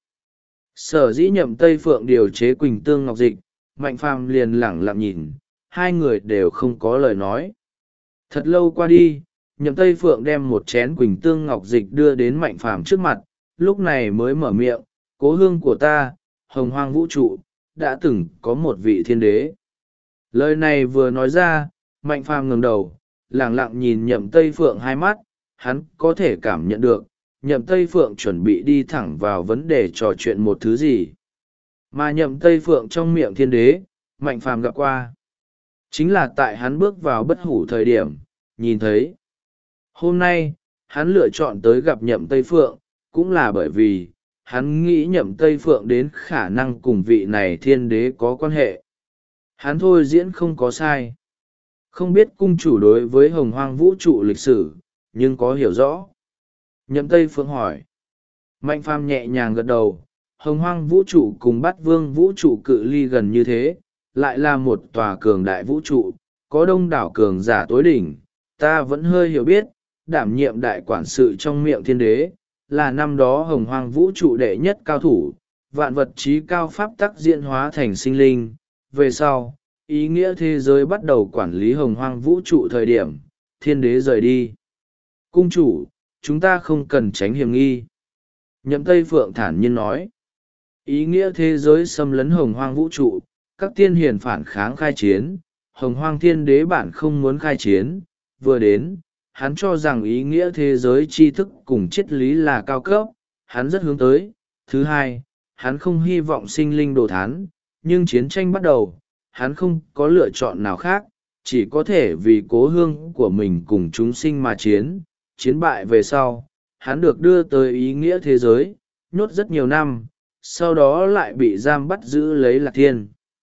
Speaker 1: Sở dĩ Nhậm Tây Phượng điều chế Quỳnh Tương Ngọc Dịch, Mạnh Phàm liền lẳng lặng nhìn, hai người đều không có lời nói. Thật lâu qua đi, Nhậm Tây Phượng đem một chén Quỳnh Tương Ngọc Dịch đưa đến Mạnh Phàm trước mặt, lúc này mới mở miệng, cố hương của ta, Hồng Hoang Vũ Trụ, đã từng có một vị thiên đế. Lời này vừa nói ra, Mạnh Phàm ngẩng đầu, lẳng lặng nhìn Nhậm Tây Phượng hai mắt, hắn có thể cảm nhận được, Nhậm Tây Phượng chuẩn bị đi thẳng vào vấn đề trò chuyện một thứ gì. Mà Nhậm Tây Phượng trong miệng thiên đế, Mạnh Phàm gặp qua. Chính là tại hắn bước vào bất hủ thời điểm, nhìn thấy. Hôm nay, hắn lựa chọn tới gặp Nhậm Tây Phượng, cũng là bởi vì, hắn nghĩ Nhậm Tây Phượng đến khả năng cùng vị này thiên đế có quan hệ. Hắn thôi diễn không có sai. Không biết cung chủ đối với Hồng Hoang Vũ Trụ lịch sử, nhưng có hiểu rõ. Nhậm Tây Phượng hỏi. Mạnh Phàm nhẹ nhàng gật đầu, Hồng Hoang Vũ Trụ cùng Bát Vương Vũ Trụ cự ly gần như thế, lại là một tòa cường đại vũ trụ, có đông đảo cường giả tối đỉnh. Ta vẫn hơi hiểu biết, đảm nhiệm đại quản sự trong miệng thiên đế, là năm đó Hồng Hoang Vũ Trụ đệ nhất cao thủ, vạn vật trí cao pháp tắc diễn hóa thành sinh linh. Về sau, ý nghĩa thế giới bắt đầu quản lý Hồng Hoang Vũ Trụ thời điểm, thiên đế rời đi. Cung chủ, chúng ta không cần tránh hiểm nghi. Nhậm Tây Phượng thản nhiên nói. Ý nghĩa thế giới xâm lấn Hồng Hoang Vũ Trụ, các tiên hiền phản kháng khai chiến, Hồng Hoang thiên đế bản không muốn khai chiến, vừa đến, hắn cho rằng ý nghĩa thế giới tri thức cùng triết lý là cao cấp, hắn rất hướng tới. Thứ hai, hắn không hy vọng sinh linh đồ thán, nhưng chiến tranh bắt đầu, hắn không có lựa chọn nào khác, chỉ có thể vì cố hương của mình cùng chúng sinh mà chiến. Chiến bại về sau, hắn được đưa tới ý nghĩa thế giới, nhốt rất nhiều năm, sau đó lại bị giam bắt giữ lấy Lạc Thiên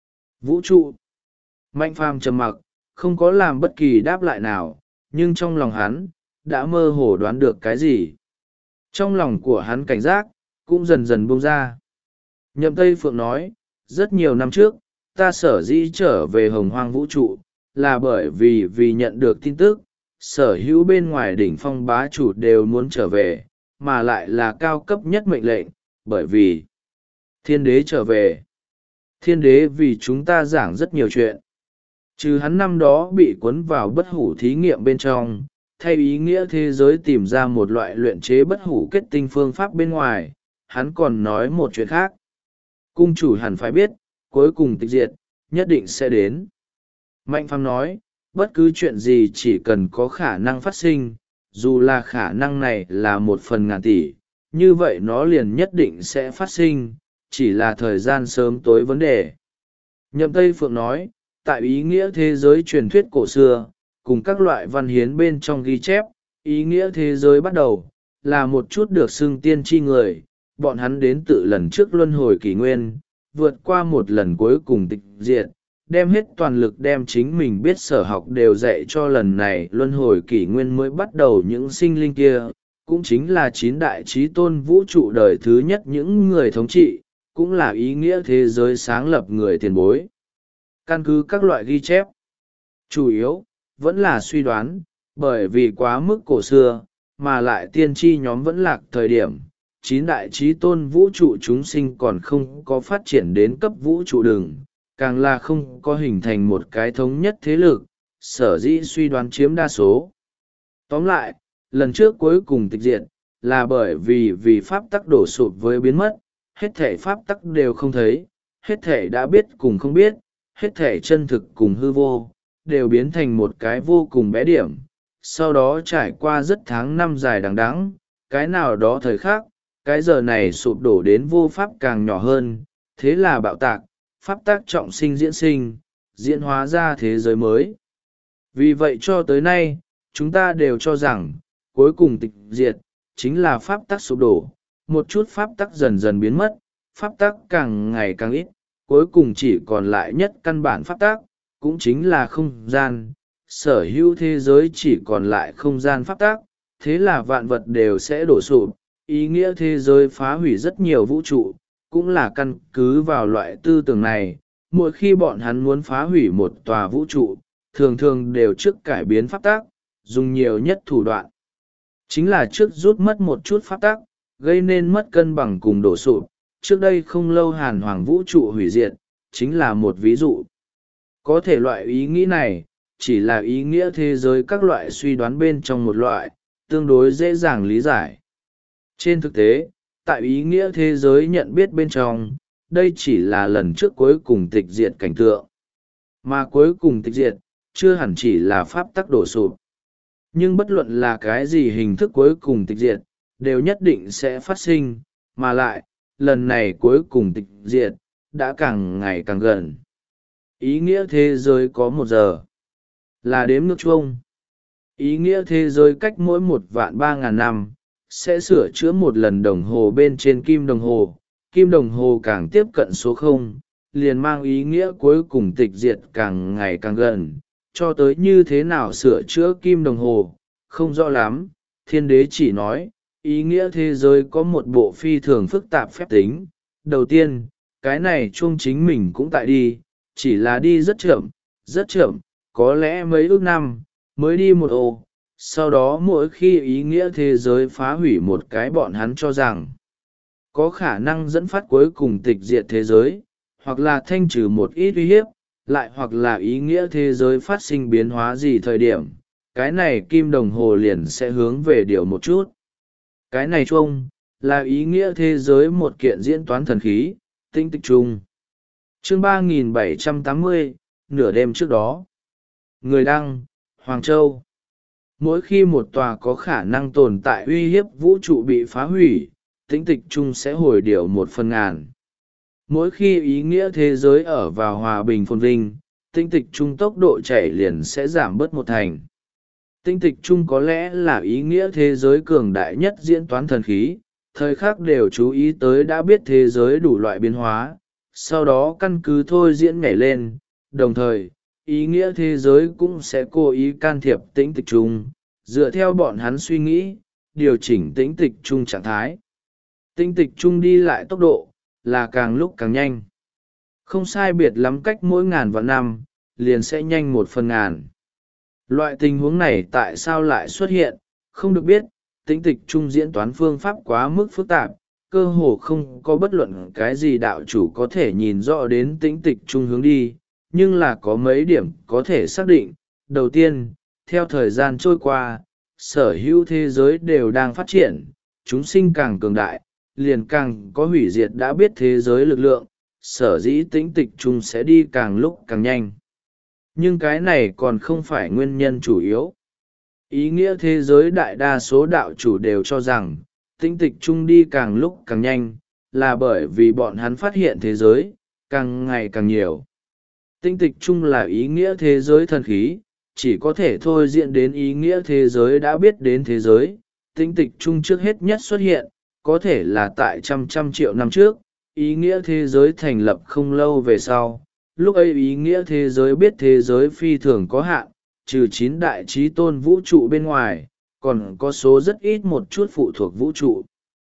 Speaker 1: Vũ Trụ. Mạnh Phàm trầm mặc, không có làm bất kỳ đáp lại nào, nhưng trong lòng hắn, đã mơ hồ đoán được cái gì. Trong lòng của hắn cảnh giác, cũng dần dần buông ra. Nhậm Tây Phượng nói, rất nhiều năm trước, ta sở dĩ trở về Hồng Hoang Vũ Trụ, là bởi vì nhận được tin tức, sở hữu bên ngoài đỉnh phong bá chủ đều muốn trở về, mà lại là cao cấp nhất mệnh lệnh, bởi vì thiên đế trở về. Thiên đế vì chúng ta giảng rất nhiều chuyện. Trừ hắn năm đó bị cuốn vào bất hủ thí nghiệm bên trong, thay ý nghĩa thế giới tìm ra một loại luyện chế bất hủ kết tinh phương pháp bên ngoài, hắn còn nói một chuyện khác. Cung chủ hẳn phải biết, cuối cùng tịch diệt, nhất định sẽ đến. Mạnh Phàm nói, bất cứ chuyện gì chỉ cần có khả năng phát sinh, dù là khả năng này là 1/1000 tỷ, như vậy nó liền nhất định sẽ phát sinh, chỉ là thời gian sớm tối vấn đề. Nhậm Tây Phượng nói, tại ý nghĩa thế giới truyền thuyết cổ xưa, cùng các loại văn hiến bên trong ghi chép, ý nghĩa thế giới bắt đầu, là một chút được xưng tiên tri người, bọn hắn đến tự lần trước luân hồi kỷ nguyên, vượt qua một lần cuối cùng tịch diệt, đem hết toàn lực đem chính mình biết sở học đều dạy cho lần này luân hồi kỷ nguyên mới bắt đầu những sinh linh kia, cũng chính là 9 đại chí tôn vũ trụ đời thứ nhất những người thống trị, cũng là ý nghĩa thế giới sáng lập người tiền bối. Căn cứ các loại ghi chép, chủ yếu, vẫn là suy đoán, bởi vì quá mức cổ xưa, mà lại tiên tri nhóm vẫn lạc thời điểm, 9 đại chí tôn vũ trụ chúng sinh còn không có phát triển đến cấp vũ trụ đường, càng là không có hình thành một cái thống nhất thế lực, sở dĩ suy đoán chiếm đa số. Tóm lại, lần trước cuối cùng tịch diệt, là bởi vì pháp tắc đổ sụp với biến mất, hết thể pháp tắc đều không thấy, hết thể đã biết cùng không biết, hết thể chân thực cùng hư vô, đều biến thành một cái vô cùng bé điểm. Sau đó trải qua rất tháng năm dài đằng đẵng, cái nào đó thời khắc, cái giờ này sụp đổ đến vô pháp càng nhỏ hơn, thế là bạo tạc, pháp tắc trọng sinh diễn sinh, diễn hóa ra thế giới mới. Vì vậy cho tới nay, chúng ta đều cho rằng, cuối cùng tịch diệt, chính là pháp tắc sụp đổ, một chút pháp tắc dần dần biến mất, pháp tắc càng ngày càng ít, cuối cùng chỉ còn lại nhất căn bản pháp tắc, cũng chính là không gian. Sở hữu thế giới chỉ còn lại không gian pháp tắc, thế là vạn vật đều sẽ đổ sụp, ý nghĩa thế giới phá hủy rất nhiều vũ trụ, cũng là căn cứ vào loại tư tưởng này. Mỗi khi bọn hắn muốn phá hủy một tòa vũ trụ, thường thường đều trước cải biến pháp tắc, dùng nhiều nhất thủ đoạn. Chính là trước rút mất một chút pháp tắc, gây nên mất cân bằng cùng đổ sụp. Trước đây không lâu Hàn Hoàng vũ trụ hủy diệt, chính là một ví dụ. Có thể loại ý nghĩ này, chỉ là ý nghĩa thế giới các loại suy đoán bên trong một loại, tương đối dễ dàng lý giải. Trên thực tế, tại ý nghĩa thế giới nhận biết bên trong, đây chỉ là lần trước cuối cùng tịch diệt cảnh tượng. Mà cuối cùng tịch diệt, chưa hẳn chỉ là pháp tắc đổ sụp. Nhưng bất luận là cái gì hình thức cuối cùng tịch diệt, đều nhất định sẽ phát sinh, mà lại, lần này cuối cùng tịch diệt, đã càng ngày càng gần. Ý nghĩa thế giới có 1 giờ, là đếm ngược chuông. Ý nghĩa thế giới cách mỗi 1.300.000 năm, sẽ sửa chữa một lần đồng hồ bên trên kim đồng hồ. Kim đồng hồ càng tiếp cận số 0, liền mang ý nghĩa cuối cùng tịch diệt càng ngày càng gần. Cho tới như thế nào sửa chữa kim đồng hồ, không rõ lắm. Thiên đế chỉ nói, ý nghĩa thế giới có một bộ phi thường phức tạp phép tính. Đầu tiên, cái này chuông chính mình cũng tại đi, chỉ là đi rất chậm, có lẽ mấy ước năm, mới đi một ô. Sau đó mỗi khi ý nghĩa thế giới phá hủy một cái, bọn hắn cho rằng có khả năng dẫn phát cuối cùng tịch diệt thế giới, hoặc là thanh trừ một ít uy hiếp, lại hoặc là ý nghĩa thế giới phát sinh biến hóa gì thời điểm, cái này kim đồng hồ liền sẽ hướng về điều một chút. Cái này chung, là ý nghĩa thế giới một kiện diễn toán thần khí, tinh tịch chung. Chương 3780, nửa đêm trước đó. Người đăng, Hoàng Châu. Mỗi khi một tòa có khả năng tồn tại uy hiếp vũ trụ bị phá hủy, tĩnh tịch chung sẽ hồi điều 1/1000. Mỗi khi ý nghĩa thế giới ở vào hòa bình phồn vinh, tĩnh tịch chung tốc độ chảy liền sẽ giảm bớt 1/1000. Tĩnh tịch chung có lẽ là ý nghĩa thế giới cường đại nhất diễn toán thần khí, thời khắc đều chú ý tới đã biết thế giới đủ loại biến hóa, sau đó căn cứ thôi diễn nhảy lên, đồng thời, ý nghĩa thế giới cũng sẽ cố ý can thiệp tĩnh tịch chung, dựa theo bọn hắn suy nghĩ, điều chỉnh tĩnh tịch chung trạng thái. Tĩnh tịch chung đi lại tốc độ, là càng lúc càng nhanh. Không sai biệt lắm cách mỗi 1000 năm, liền sẽ nhanh 1/1000. Loại tình huống này tại sao lại xuất hiện, không được biết, tĩnh tịch chung diễn toán phương pháp quá mức phức tạp, cơ hồ không có bất luận cái gì đạo chủ có thể nhìn rõ đến tĩnh tịch chung hướng đi, nhưng là có mấy điểm có thể xác định. Đầu tiên, theo thời gian trôi qua, sở hữu thế giới đều đang phát triển, chúng sinh càng cường đại, liền càng có hủy diệt đã biết thế giới lực lượng, sở dĩ tĩnh tịch chung sẽ đi càng lúc càng nhanh. Nhưng cái này còn không phải nguyên nhân chủ yếu. Ý nghĩa thế giới đại đa số đạo chủ đều cho rằng, tĩnh tịch chung đi càng lúc càng nhanh, là bởi vì bọn hắn phát hiện thế giới, càng ngày càng nhiều. Tĩnh tịch chung là ý nghĩa thế giới thần khí, chỉ có thể thôi diễn đến ý nghĩa thế giới đã biết đến thế giới. Tĩnh tịch chung trước hết nhất xuất hiện, có thể là tại trăm triệu năm trước, ý nghĩa thế giới thành lập không lâu về sau. Lúc ấy ý nghĩa thế giới biết thế giới phi thường có hạn, trừ 9 đại trí tôn vũ trụ bên ngoài, còn có số rất ít một chút phụ thuộc vũ trụ.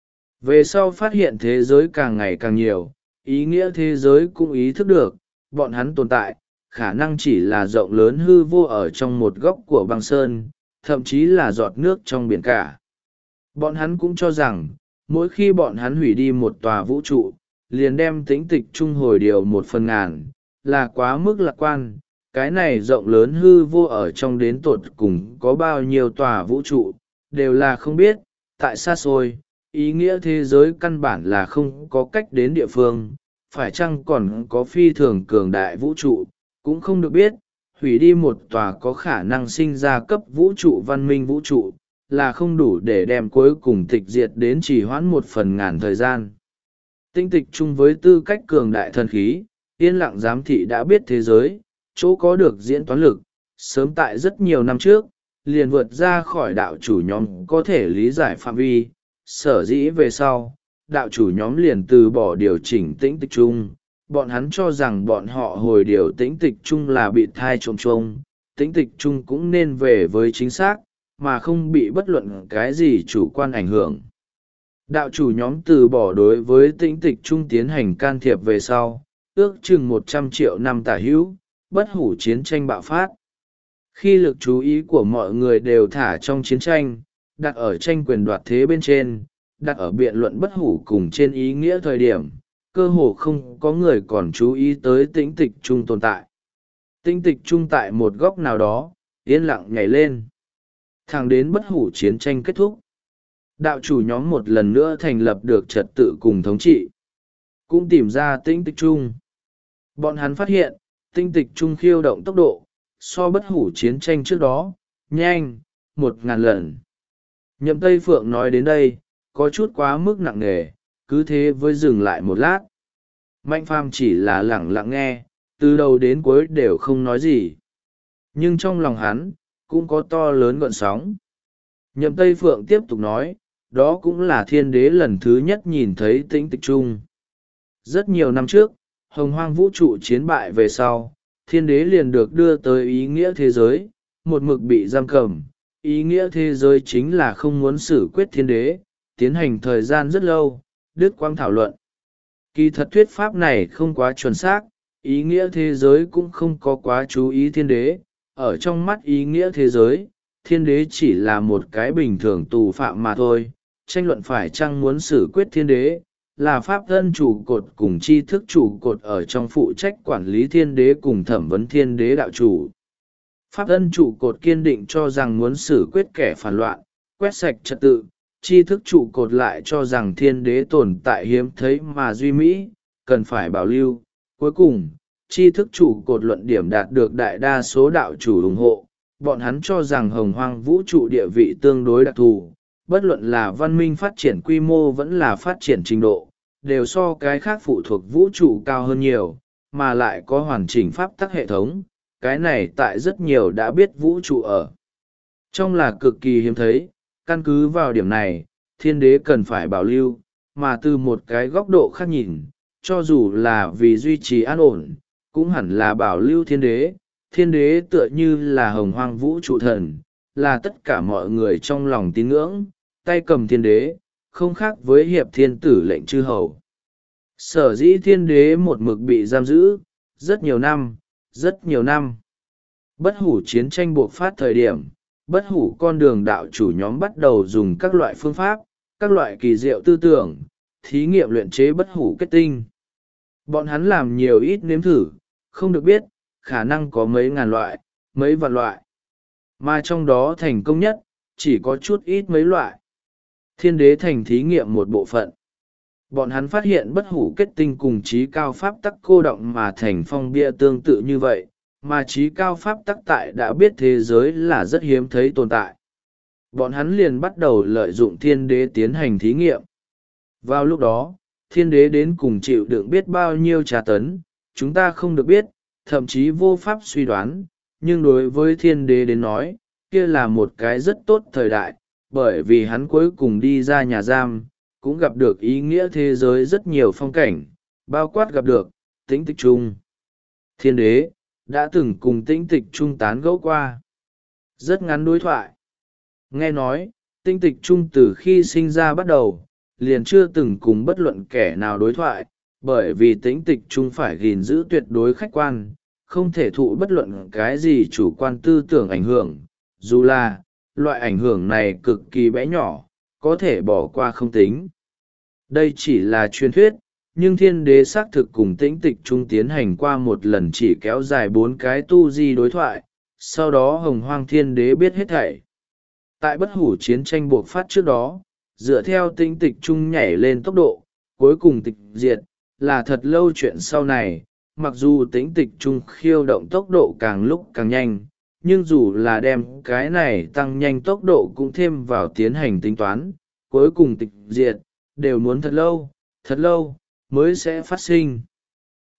Speaker 1: Về sau phát hiện thế giới càng ngày càng nhiều, ý nghĩa thế giới cũng ý thức được, bọn hắn tồn tại, khả năng chỉ là rộng lớn hư vô ở trong một góc của băng sơn, thậm chí là giọt nước trong biển cả. Bọn hắn cũng cho rằng, mỗi khi bọn hắn hủy đi một tòa vũ trụ, liền đem tĩnh tịch chung hồi điều 1/1000, là quá mức lạc quan. Cái này rộng lớn hư vô ở trong đến tột cùng có bao nhiêu tòa vũ trụ, đều là không biết. Tại xa xôi, ý nghĩa thế giới căn bản là không có cách đến địa phương, phải chăng còn có phi thường cường đại vũ trụ, cũng không được biết. Hủy đi một tòa có khả năng sinh ra cấp vũ trụ văn minh vũ trụ, là không đủ để đem cuối cùng tịch diệt đến chỉ hoãn 1/1000 thời gian. Tinh tịch chung với tư cách cường đại thần khí, yên lặng giám thị đã biết thế giới, chỗ có được diễn toán lực, sớm tại rất nhiều năm trước, liền vượt ra khỏi đạo chủ nhóm có thể lý giải phạm vi, sở dĩ về sau, đạo chủ nhóm liền từ bỏ điều chỉnh tĩnh tịch chung. Bọn hắn cho rằng bọn họ hồi điều tĩnh tịch chung là bị thai trộm trông, tĩnh tịch chung cũng nên về với chính xác, mà không bị bất luận cái gì chủ quan ảnh hưởng. Đạo chủ nhóm từ bỏ đối với tĩnh tịch chung tiến hành can thiệp về sau, ước chừng 100 triệu năm tả hữu, bất hủ chiến tranh bạo phát. Khi lực chú ý của mọi người đều thả trong chiến tranh, đặt ở tranh quyền đoạt thế bên trên, đặt ở biện luận bất hủ cùng trên ý nghĩa thời điểm, cơ hồ không có người còn chú ý tới tĩnh tịch chung tồn tại. Tĩnh tịch chung tại một góc nào đó, yên lặng nhảy lên. Thẳng đến bất hủ chiến tranh kết thúc. Đạo chủ nhóm một lần nữa thành lập được trật tự cùng thống trị. Cũng tìm ra tĩnh tịch chung. Bọn hắn phát hiện, tĩnh tịch chung khiêu động tốc độ, so bất hủ chiến tranh trước đó, nhanh, 1000 lần. Nhậm Tây Phượng nói đến đây, có chút quá mức nặng nề, cứ thế với dừng lại một lát. Mạnh Phàm chỉ là lẳng lặng nghe, từ đầu đến cuối đều không nói gì. Nhưng trong lòng hắn, cũng có to lớn gợn sóng. Nhậm Tây Phượng tiếp tục nói, đó cũng là thiên đế lần thứ nhất nhìn thấy tĩnh tịch chung. Rất nhiều năm trước, hồng hoang vũ trụ chiến bại về sau, thiên đế liền được đưa tới ý nghĩa thế giới, một mực bị giam cầm. Ý nghĩa thế giới chính là không muốn xử quyết thiên đế, tiến hành thời gian rất lâu, đứt quãng thảo luận. Kỳ thật thuyết pháp này không quá chuẩn xác, ý nghĩa thế giới cũng không có quá chú ý thiên đế. Ở trong mắt ý nghĩa thế giới, thiên đế chỉ là một cái bình thường tù phạm mà thôi. Tranh luận phải chăng muốn xử quyết thiên đế, là pháp thân trụ cột cùng tri thức trụ cột ở trong phụ trách quản lý thiên đế cùng thẩm vấn thiên đế đạo chủ. Pháp thân trụ cột kiên định cho rằng muốn xử quyết kẻ phản loạn, quét sạch trật tự, tri thức trụ cột lại cho rằng thiên đế tồn tại hiếm thấy mà duy mỹ, cần phải bảo lưu. Cuối cùng, tri thức trụ cột luận điểm đạt được đại đa số đạo chủ ủng hộ, bọn hắn cho rằng hồng hoang vũ trụ địa vị tương đối đặc thù, bất luận là văn minh phát triển quy mô vẫn là phát triển trình độ, đều so cái khác phụ thuộc vũ trụ cao hơn nhiều, mà lại có hoàn chỉnh pháp tắc hệ thống, cái này tại rất nhiều đã biết vũ trụ ở. Trong là cực kỳ hiếm thấy, căn cứ vào điểm này, thiên đế cần phải bảo lưu, mà từ một cái góc độ khác nhìn, cho dù là vì duy trì an ổn, cũng hẳn là bảo lưu thiên đế. Thiên đế tựa như là hồng hoang vũ trụ thần, là tất cả mọi người trong lòng tín ngưỡng, tay cầm thiên đế, không khác với hiệp thiên tử lệnh chư hầu. Sở dĩ thiên đế một mực bị giam giữ, rất nhiều năm, rất nhiều năm. Bất hủ chiến tranh buộc phát thời điểm, bất hủ con đường đạo chủ nhóm bắt đầu dùng các loại phương pháp, các loại kỳ diệu tư tưởng, thí nghiệm luyện chế bất hủ kết tinh. Bọn hắn làm nhiều ít nếm thử, không được biết, khả năng có mấy ngàn loại, mấy vạn loại. Mà trong đó thành công nhất, chỉ có chút ít mấy loại. Thiên đế thành thí nghiệm một bộ phận. Bọn hắn phát hiện bất hủ kết tinh cùng trí cao pháp tắc cô động mà thành phong bia tương tự như vậy, mà trí cao pháp tắc tại đã biết thế giới là rất hiếm thấy tồn tại. Bọn hắn liền bắt đầu lợi dụng thiên đế tiến hành thí nghiệm. Vào lúc đó, thiên đế đến cùng chịu đựng biết bao nhiêu tra tấn, chúng ta không được biết, thậm chí vô pháp suy đoán, nhưng đối với thiên đế đến nói, kia là một cái rất tốt thời đại, bởi vì hắn cuối cùng đi ra nhà giam, cũng gặp được ý nghĩa thế giới rất nhiều phong cảnh, bao quát gặp được tĩnh tịch chung. Thiên đế đã từng cùng tĩnh tịch chung tán gẫu qua. Rất ngắn đối thoại. Nghe nói, tĩnh tịch chung từ khi sinh ra bắt đầu, liền chưa từng cùng bất luận kẻ nào đối thoại, bởi vì tĩnh tịch chung phải gìn giữ tuyệt đối khách quan, không thể thụ bất luận cái gì chủ quan tư tưởng ảnh hưởng, dù là loại ảnh hưởng này cực kỳ bé nhỏ, có thể bỏ qua không tính. Đây chỉ là truyền thuyết, nhưng thiên đế xác thực cùng tĩnh tịch chung tiến hành qua một lần chỉ kéo dài 4 cái tu di đối thoại, sau đó hồng hoang thiên đế biết hết thảy. Tại bất hủ chiến tranh buộc phát trước đó, dựa theo tĩnh tịch chung nhảy lên tốc độ, cuối cùng tịch diệt, là thật lâu chuyện sau này, mặc dù tĩnh tịch chung khiêu động tốc độ càng lúc càng nhanh, nhưng dù là đem cái này tăng nhanh tốc độ cũng thêm vào tiến hành tính toán, cuối cùng tịch diệt, đều muốn thật lâu mới sẽ phát sinh.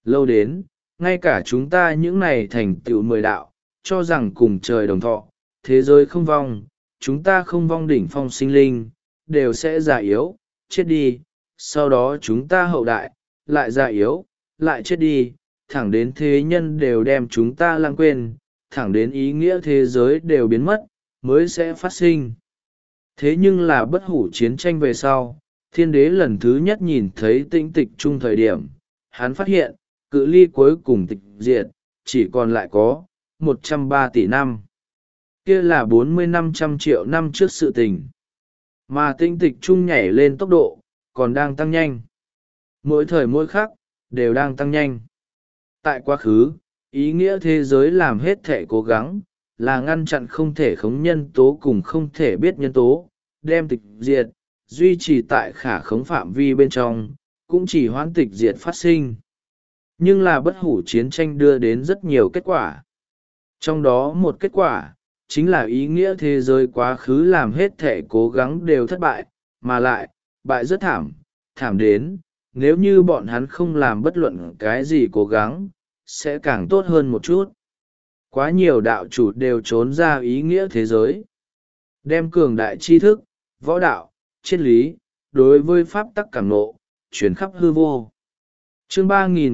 Speaker 1: lâu đến, ngay cả chúng ta những này thành tựu mười đạo, cho rằng cùng trời đồng thọ, thế giới không vong, chúng ta không vong đỉnh phong sinh linh, đều sẽ già yếu, chết đi, sau đó chúng ta hậu đại, lại già yếu, lại chết đi, thẳng đến thế nhân đều đem chúng ta lãng quên, thẳng đến ý nghĩa thế giới đều biến mất, mới sẽ phát sinh. Thế nhưng là bất hủ chiến tranh về sau, thiên đế lần thứ nhất nhìn thấy tĩnh tịch chung thời điểm, hắn phát hiện, cự ly cuối cùng tịch diệt, chỉ còn lại có 103 tỷ năm. Kia là 40-500 triệu năm trước sự tình. Mà tĩnh tịch chung nhảy lên tốc độ, còn đang tăng nhanh. Mỗi thời mỗi khắc, đều đang tăng nhanh. Tại quá khứ, ý nghĩa thế giới làm hết thể cố gắng, là ngăn chặn không thể khống nhân tố cùng không thể biết nhân tố, đem tịch diệt, duy trì tại khả khống phạm vi bên trong, cũng chỉ hoãn tịch diệt phát sinh. Nhưng là bất hủ chiến tranh đưa đến rất nhiều kết quả. Trong đó một kết quả, chính là ý nghĩa thế giới quá khứ làm hết thể cố gắng đều thất bại, mà lại, bại rất thảm, thảm đến, nếu như bọn hắn không làm bất luận cái gì cố gắng, sẽ càng tốt hơn một chút. Quá nhiều đạo chủ đều trốn ra ý nghĩa thế giới. Đem cường đại tri thức, võ đạo, triết lý, đối với pháp tắc cảm ngộ, chuyển khắp hư vô. Chương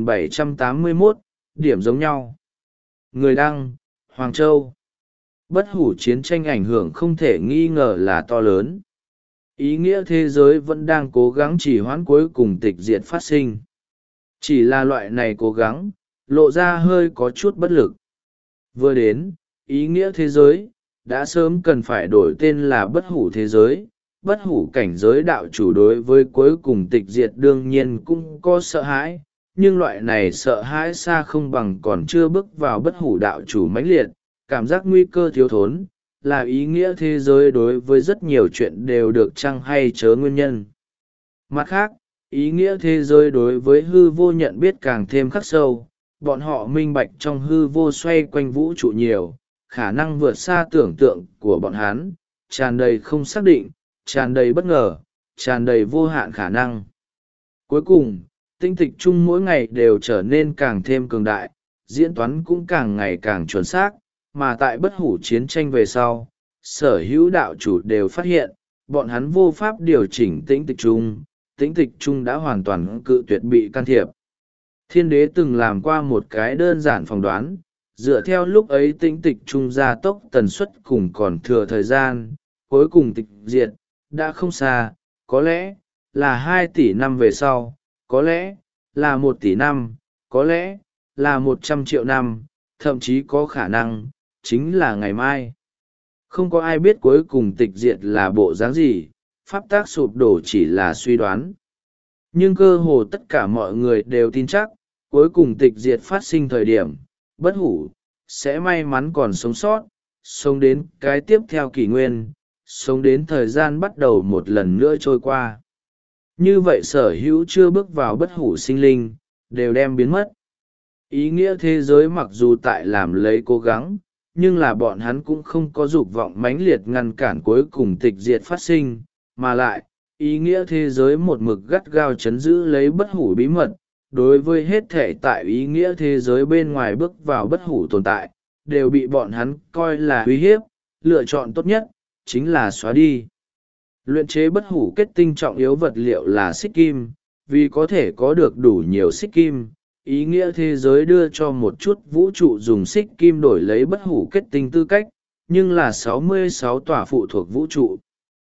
Speaker 1: 3781, điểm giống nhau. Người đăng, Hoàng Châu. Bất hủ chiến tranh ảnh hưởng không thể nghi ngờ là to lớn. Ý nghĩa thế giới vẫn đang cố gắng chỉ hoãn cuối cùng tịch diệt phát sinh. Chỉ là loại này cố gắng, lộ ra hơi có chút bất lực. Vừa đến, ý nghĩa thế giới, đã sớm cần phải đổi tên là bất hủ thế giới. Bất hủ cảnh giới đạo chủ đối với cuối cùng tịch diệt đương nhiên cũng có sợ hãi, nhưng loại này sợ hãi xa không bằng còn chưa bước vào bất hủ đạo chủ mãnh liệt, cảm giác nguy cơ thiếu thốn, là ý nghĩa thế giới đối với rất nhiều chuyện đều được chăng hay chớ nguyên nhân. Mặt khác, ý nghĩa thế giới đối với hư vô nhận biết càng thêm khắc sâu, bọn họ minh bạch trong hư vô xoay quanh vũ trụ nhiều, khả năng vượt xa tưởng tượng của bọn hắn, tràn đầy không xác định, tràn đầy bất ngờ, tràn đầy vô hạn khả năng. Cuối cùng, tinh tịch chung mỗi ngày đều trở nên càng thêm cường đại, diễn toán cũng càng ngày càng chuẩn xác, mà tại bất hủ chiến tranh về sau, sở hữu đạo chủ đều phát hiện, bọn hắn vô pháp điều chỉnh tĩnh tịch chung đã hoàn toàn cự tuyệt bị can thiệp. Thiên đế từng làm qua một cái đơn giản phỏng đoán, dựa theo lúc ấy tĩnh tịch chung gia tốc tần suất cùng còn thừa thời gian, cuối cùng tịch diệt, đã không xa, có lẽ là 2 tỷ năm về sau, có lẽ là 1 tỷ năm, có lẽ là 100 triệu năm, thậm chí có khả năng, chính là ngày mai. Không có ai biết cuối cùng tịch diệt là bộ dáng gì, pháp tác sụp đổ chỉ là suy đoán. Nhưng cơ hồ tất cả mọi người đều tin chắc, cuối cùng tịch diệt phát sinh thời điểm, bất hủ, sẽ may mắn còn sống sót, sống đến cái tiếp theo kỷ nguyên, sống đến thời gian bắt đầu một lần nữa trôi qua. Như vậy sở hữu chưa bước vào bất hủ sinh linh, đều đem biến mất. Ý nghĩa thế giới mặc dù tại làm lấy cố gắng, nhưng là bọn hắn cũng không có dục vọng mãnh liệt ngăn cản cuối cùng tịch diệt phát sinh, mà lại, ý nghĩa thế giới một mực gắt gao chấn giữ lấy bất hủ bí mật, đối với hết thể tại ý nghĩa thế giới bên ngoài bước vào bất hủ tồn tại, đều bị bọn hắn coi là uy hiếp, lựa chọn tốt nhất, chính là xóa đi. Luyện chế bất hủ kết tinh trọng yếu vật liệu là xích kim, vì có thể có được đủ nhiều xích kim, ý nghĩa thế giới đưa cho một chút vũ trụ dùng xích kim đổi lấy bất hủ kết tinh tư cách, nhưng là 66 tòa phụ thuộc vũ trụ.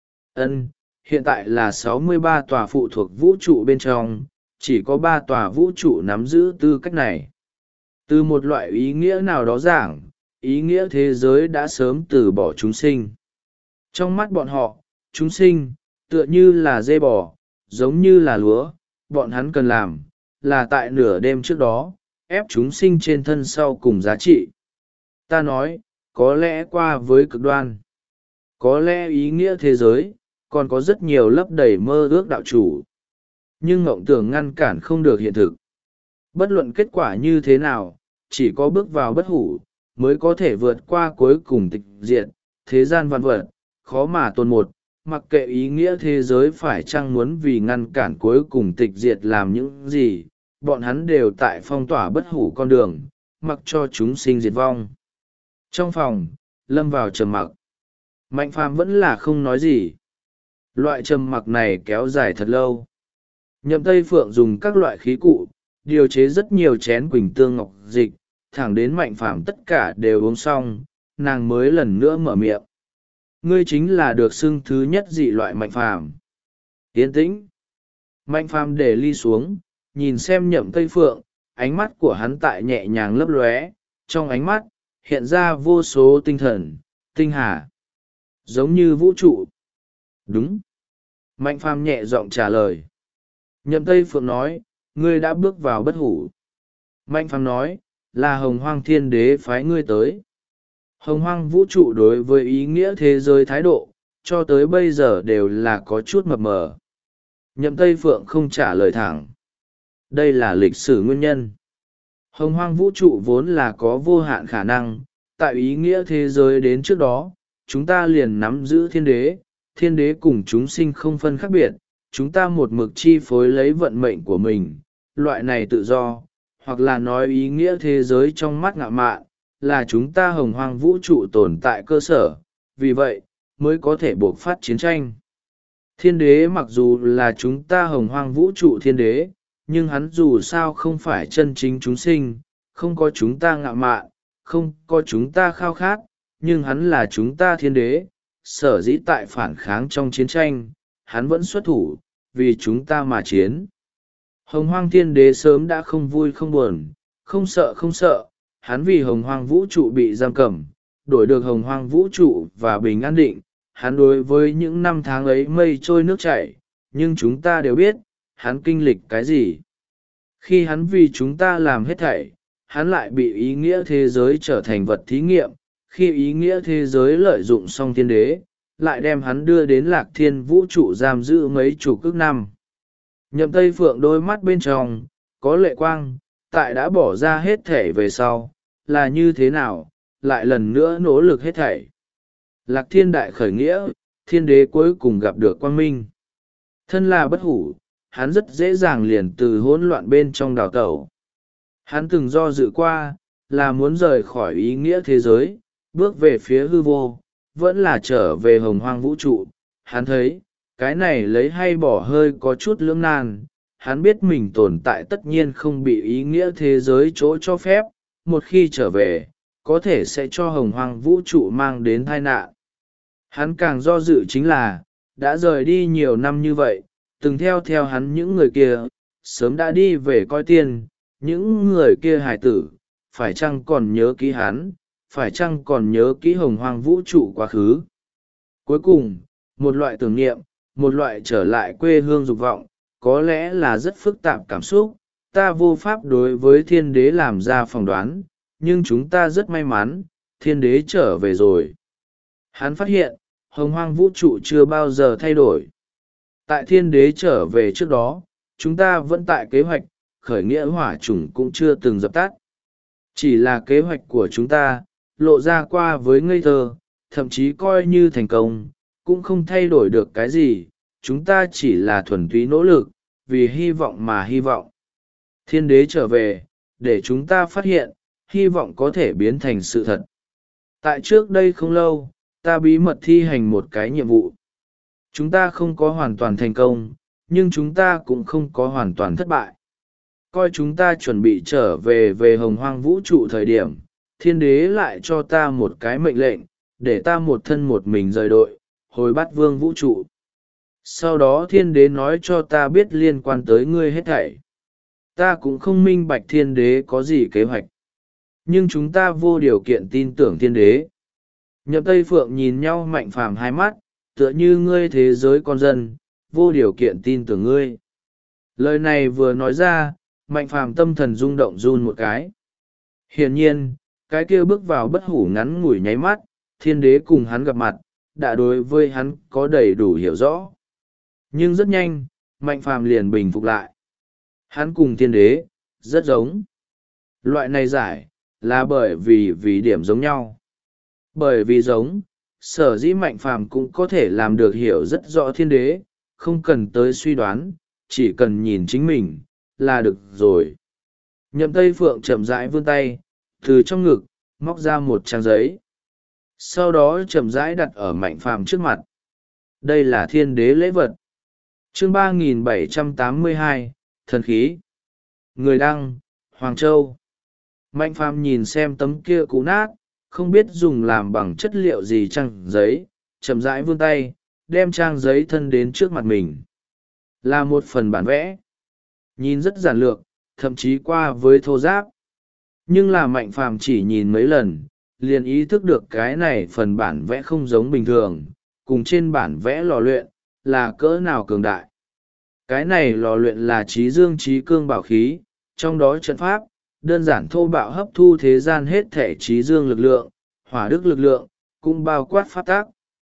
Speaker 1: Hiện tại là 63 tòa phụ thuộc vũ trụ bên trong, chỉ có 3 tòa vũ trụ nắm giữ tư cách này. Từ một loại ý nghĩa nào đó giảng, ý nghĩa thế giới đã sớm từ bỏ chúng sinh. Trong mắt bọn họ, chúng sinh, tựa như là dê bò, giống như là lúa, bọn hắn cần làm, là tại nửa đêm trước đó, ép chúng sinh trên thân sau cùng giá trị. Ta nói, có lẽ qua với cực đoan. Có lẽ ý nghĩa thế giới, còn có rất nhiều lấp đầy mơ ước đạo chủ. Nhưng mộng tưởng ngăn cản không được hiện thực. Bất luận kết quả như thế nào, chỉ có bước vào bất hủ, mới có thể vượt qua cuối cùng tịch diệt, thế gian vạn vật, khó mà tồn một, mặc kệ ý nghĩa thế giới phải chăng muốn vì ngăn cản cuối cùng tịch diệt làm những gì, bọn hắn đều tại phong tỏa bất hủ con đường, mặc cho chúng sinh diệt vong. Trong phòng, lâm vào trầm mặc. Mạnh phàm vẫn là không nói gì. Loại trầm mặc này kéo dài thật lâu. Nhậm Tây Phượng dùng các loại khí cụ, điều chế rất nhiều chén quỳnh tương ngọc dịch, thẳng đến Mạnh phàm tất cả đều uống xong, nàng mới lần nữa mở miệng. Ngươi chính là được xưng thứ nhất dị loại Mạnh phàm. Yên tĩnh. Mạnh phàm để ly xuống, nhìn xem Nhậm Tây Phượng, ánh mắt của hắn tại nhẹ nhàng lấp lóe, trong ánh mắt hiện ra vô số tinh thần, tinh hà, giống như vũ trụ. Đúng. Mạnh phàm nhẹ giọng trả lời. Nhậm Tây Phượng nói, ngươi đã bước vào bất hủ. Mạnh phàm nói, là Hồng Hoang Thiên Đế phái ngươi tới. Hồng Hoang vũ trụ đối với ý nghĩa thế giới thái độ, cho tới bây giờ đều là có chút mập mờ. Nhậm Tây Phượng không trả lời thẳng. Đây là lịch sử nguyên nhân. Hồng Hoang vũ trụ vốn là có vô hạn khả năng, tại ý nghĩa thế giới đến trước đó, chúng ta liền nắm giữ thiên đế cùng chúng sinh không phân khác biệt, chúng ta một mực chi phối lấy vận mệnh của mình, loại này tự do, hoặc là nói ý nghĩa thế giới trong mắt ngạo mạn, là chúng ta Hồng Hoang vũ trụ tồn tại cơ sở, vì vậy, mới có thể buộc phát chiến tranh. Thiên đế mặc dù là chúng ta Hồng Hoang vũ trụ thiên đế, nhưng hắn dù sao không phải chân chính chúng sinh, không có chúng ta ngạo mạn, không có chúng ta khao khát, nhưng hắn là chúng ta thiên đế, sở dĩ tại phản kháng trong chiến tranh, hắn vẫn xuất thủ, vì chúng ta mà chiến. Hồng Hoang Thiên Đế sớm đã không vui không buồn, không sợ, hắn vì Hồng Hoang vũ trụ bị giam cầm, đổi được Hồng Hoang vũ trụ và bình an định, hắn đối với những năm tháng ấy mây trôi nước chảy, nhưng chúng ta đều biết, hắn kinh lịch cái gì. Khi hắn vì chúng ta làm hết thảy, hắn lại bị ý nghĩa thế giới trở thành vật thí nghiệm, khi ý nghĩa thế giới lợi dụng xong thiên đế, lại đem hắn đưa đến lạc thiên vũ trụ giam giữ mấy chục ức năm. Nhậm Tây Phượng đôi mắt bên trong, có lệ quang, tại đã bỏ ra hết thảy về sau, là như thế nào, lại lần nữa nỗ lực hết thảy. Lạc thiên đại khởi nghĩa, thiên đế cuối cùng gặp được quang minh. Thân là bất hủ, hắn rất dễ dàng liền từ hỗn loạn bên trong đào tẩu. Hắn từng do dự qua, là muốn rời khỏi ý nghĩa thế giới, bước về phía hư vô, vẫn là trở về Hồng Hoang vũ trụ. Hắn thấy, cái này lấy hay bỏ hơi có chút lưỡng nan. Hắn biết mình tồn tại tất nhiên không bị ý nghĩa thế giới chỗ cho phép, một khi trở về, có thể sẽ cho Hồng Hoang vũ trụ mang đến tai nạn. Hắn càng do dự chính là, đã rời đi nhiều năm như vậy, từng theo hắn những người kia, sớm đã đi về coi tiên, những người kia hài tử, phải chăng còn nhớ kỹ hắn, phải chăng còn nhớ kỹ Hồng Hoang vũ trụ quá khứ. Cuối cùng, một loại tưởng niệm, một loại trở lại quê hương dục vọng, có lẽ là rất phức tạp cảm xúc, ta vô pháp đối với thiên đế làm ra phỏng đoán, nhưng chúng ta rất may mắn, thiên đế trở về rồi. Hắn phát hiện, Hồng Hoang vũ trụ chưa bao giờ thay đổi. Tại thiên đế trở về trước đó, chúng ta vẫn tại kế hoạch, khởi nghĩa hỏa chủng cũng chưa từng dập tắt. Chỉ là kế hoạch của chúng ta, lộ ra qua với ngây thơ, thậm chí coi như thành công, cũng không thay đổi được cái gì, chúng ta chỉ là thuần túy nỗ lực, vì hy vọng mà hy vọng. Thiên đế trở về, để chúng ta phát hiện, hy vọng có thể biến thành sự thật. Tại trước đây không lâu, ta bí mật thi hành một cái nhiệm vụ. Chúng ta không có hoàn toàn thành công, nhưng chúng ta cũng không có hoàn toàn thất bại. Coi chúng ta chuẩn bị trở về Hồng Hoang vũ trụ thời điểm, thiên đế lại cho ta một cái mệnh lệnh, để ta một thân một mình rời đội, hồi Bát Vương vũ trụ. Sau đó thiên đế nói cho ta biết liên quan tới ngươi hết thảy. Ta cũng không minh bạch thiên đế có gì kế hoạch. Nhưng chúng ta vô điều kiện tin tưởng thiên đế. Nhậm Tây Phượng nhìn nhau Mạnh Phàm hai mắt, tựa như ngươi thế giới con dân, vô điều kiện tin tưởng ngươi. Lời này vừa nói ra, Mạnh Phàm tâm thần rung động run một cái. Hiển nhiên, cái kia bước vào bất hủ ngắn ngủi nháy mắt, thiên đế cùng hắn gặp mặt, đã đối với hắn có đầy đủ hiểu rõ. Nhưng rất nhanh, Mạnh Phàm liền bình phục lại. Hắn cùng thiên đế, rất giống. Loại này giải, là bởi vì điểm giống nhau. Bởi vì giống, sở dĩ Mạnh Phàm cũng có thể làm được hiểu rất rõ thiên đế, không cần tới suy đoán, chỉ cần nhìn chính mình, là được rồi. Nhậm Tây Phượng chậm rãi vươn tay, từ trong ngực móc ra một trang giấy, sau đó chậm rãi đặt ở Mạnh Phàm trước mặt. Đây là thiên đế lễ vật. Chương 3782, thần khí. Người đăng, Hoàng Châu. Mạnh Phàm nhìn xem tấm kia cũ nát, không biết dùng làm bằng chất liệu gì trang giấy, chậm rãi vươn tay, đem trang giấy thân đến trước mặt mình. Là một phần bản vẽ. Nhìn rất giản lược, thậm chí qua với thô giáp. Nhưng là Mạnh Phàm chỉ nhìn mấy lần, liền ý thức được cái này phần bản vẽ không giống bình thường, cùng trên bản vẽ lò luyện, là cỡ nào cường đại. Cái này lò luyện là trí dương trí cương bảo khí, trong đó trận pháp, đơn giản thô bạo hấp thu thế gian hết thể trí dương lực lượng, hỏa đức lực lượng, cũng bao quát pháp tác.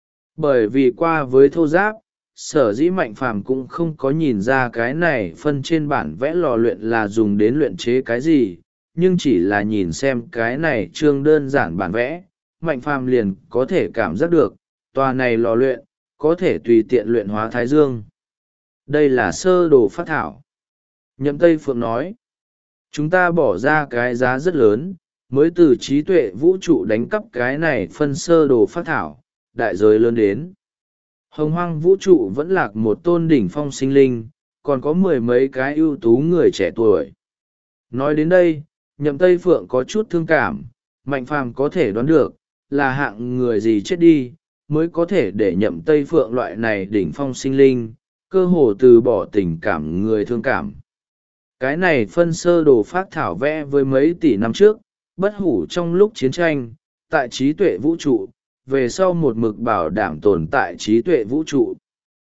Speaker 1: Bởi vì qua với thô giáp, sở dĩ Mạnh Phàm cũng không có nhìn ra cái này phân trên bản vẽ lò luyện là dùng đến luyện chế cái gì, nhưng chỉ là nhìn xem cái này chương đơn giản bản vẽ, Mạnh Phàm liền có thể cảm giác được, tòa này lò luyện, có thể tùy tiện luyện hóa thái dương. Đây là sơ đồ phát thảo. Nhậm Tây Phượng nói, chúng ta bỏ ra cái giá rất lớn, mới từ trí tuệ vũ trụ đánh cắp cái này phân sơ đồ phát thảo, đại giới lớn đến. Hồng hoang vũ trụ vẫn lạc một tôn đỉnh phong sinh linh, còn có mười mấy cái ưu tú người trẻ tuổi. Nói đến đây, Nhậm Tây Phượng có chút thương cảm, Mạnh Phàm có thể đoán được, là hạng người gì chết đi, mới có thể để Nhậm Tây Phượng loại này đỉnh phong sinh linh, cơ hồ từ bỏ tình cảm người thương cảm. Cái này phân sơ đồ phác thảo vẽ với mấy tỷ năm trước, bất hủ trong lúc chiến tranh, tại trí tuệ vũ trụ, về sau một mực bảo đảm tồn tại trí tuệ vũ trụ.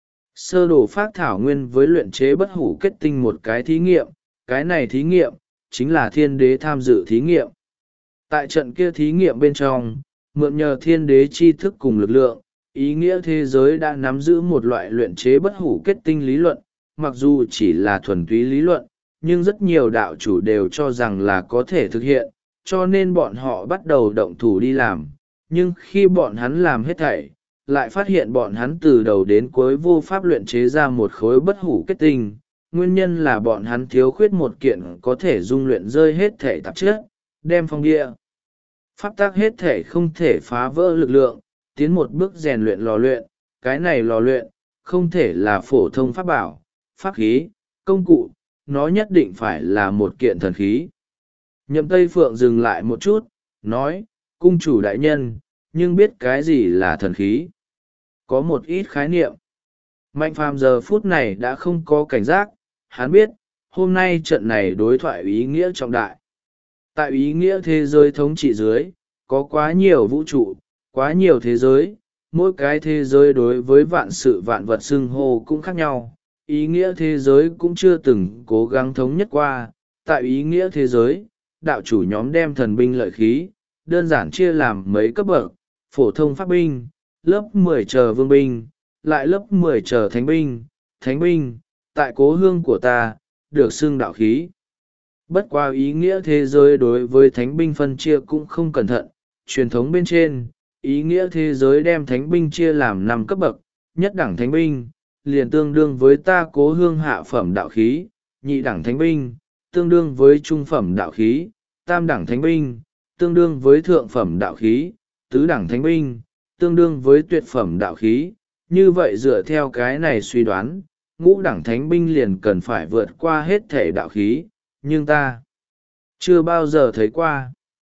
Speaker 1: Sơ đồ phác thảo nguyên với luyện chế bất hủ kết tinh một cái thí nghiệm, cái này thí nghiệm, chính là thiên đế tham dự thí nghiệm. Tại trận kia thí nghiệm bên trong, mượn nhờ thiên đế tri thức cùng lực lượng, ý nghĩa thế giới đã nắm giữ một loại luyện chế bất hủ kết tinh lý luận, mặc dù chỉ là thuần túy lý luận, nhưng rất nhiều đạo chủ đều cho rằng là có thể thực hiện, cho nên bọn họ bắt đầu động thủ đi làm. Nhưng khi bọn hắn làm hết thảy, lại phát hiện bọn hắn từ đầu đến cuối vô pháp luyện chế ra một khối bất hủ kết tinh. Nguyên nhân là bọn hắn thiếu khuyết một kiện có thể dung luyện rơi hết thể tạp chất, đem phong địa. Pháp tác hết thể không thể phá vỡ lực lượng, tiến một bước rèn luyện lò luyện. Cái này lò luyện, không thể là phổ thông pháp bảo, pháp khí, công cụ, nó nhất định phải là một kiện thần khí. Nhậm Tây Phượng dừng lại một chút, nói, cung chủ đại nhân, nhưng biết cái gì là thần khí? Có một ít khái niệm. Mạnh Phàm giờ phút này đã không có cảnh giác, hắn biết, hôm nay trận này đối thoại ý nghĩa trọng đại. Tại ý nghĩa thế giới thống trị dưới, có quá nhiều vũ trụ, quá nhiều thế giới, mỗi cái thế giới đối với vạn sự vạn vật xưng hô cũng khác nhau. Ý nghĩa thế giới cũng chưa từng cố gắng thống nhất qua. Tại ý nghĩa thế giới, đạo chủ nhóm đem thần binh lợi khí, đơn giản chia làm mấy cấp bậc, phổ thông pháp binh, lớp 10 chờ vương binh, lại lớp 10 chờ thánh binh, tại cố hương của ta, được xưng đạo khí. Bất qua ý nghĩa thế giới đối với thánh binh phân chia cũng không cẩn thận, truyền thống bên trên, ý nghĩa thế giới đem thánh binh chia làm 5 cấp bậc, nhất đẳng thánh binh, liền tương đương với ta cố hương hạ phẩm đạo khí, nhị đẳng thánh binh, tương đương với trung phẩm đạo khí, tam đẳng thánh binh, tương đương với thượng phẩm đạo khí, tứ đẳng thánh binh, tương đương với tuyệt phẩm đạo khí. Như vậy dựa theo cái này suy đoán, ngũ đẳng thánh binh liền cần phải vượt qua hết thể đạo khí, nhưng ta chưa bao giờ thấy qua.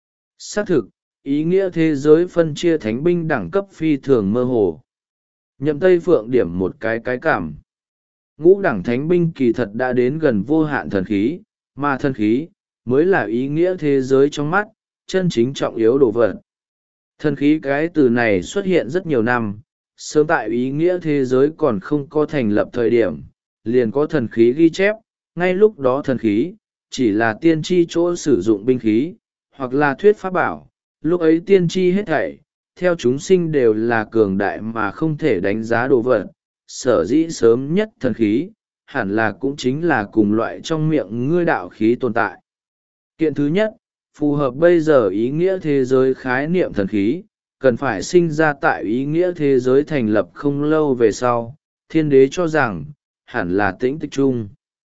Speaker 1: Xác thực, ý nghĩa thế giới phân chia thánh binh đẳng cấp phi thường mơ hồ. Nhậm Tây Phượng điểm một cái cảm. Ngũ đẳng thánh binh kỳ thật đã đến gần vô hạn thần khí, mà thần khí, mới là ý nghĩa thế giới trong mắt, chân chính trọng yếu đồ vật. Thần khí cái từ này xuất hiện rất nhiều năm, sớm tại ý nghĩa thế giới còn không có thành lập thời điểm, liền có thần khí ghi chép, ngay lúc đó thần khí, chỉ là tiên tri chỗ sử dụng binh khí, hoặc là thuyết pháp bảo, lúc ấy tiên tri hết thảy, theo chúng sinh đều là cường đại mà không thể đánh giá đồ vật, sở dĩ sớm nhất thần khí, hẳn là cũng chính là cùng loại trong miệng ngươi đạo khí tồn tại. Kiện thứ nhất, phù hợp bây giờ ý nghĩa thế giới khái niệm thần khí, cần phải sinh ra tại ý nghĩa thế giới thành lập không lâu về sau, thiên đế cho rằng, hẳn là tĩnh tích chung.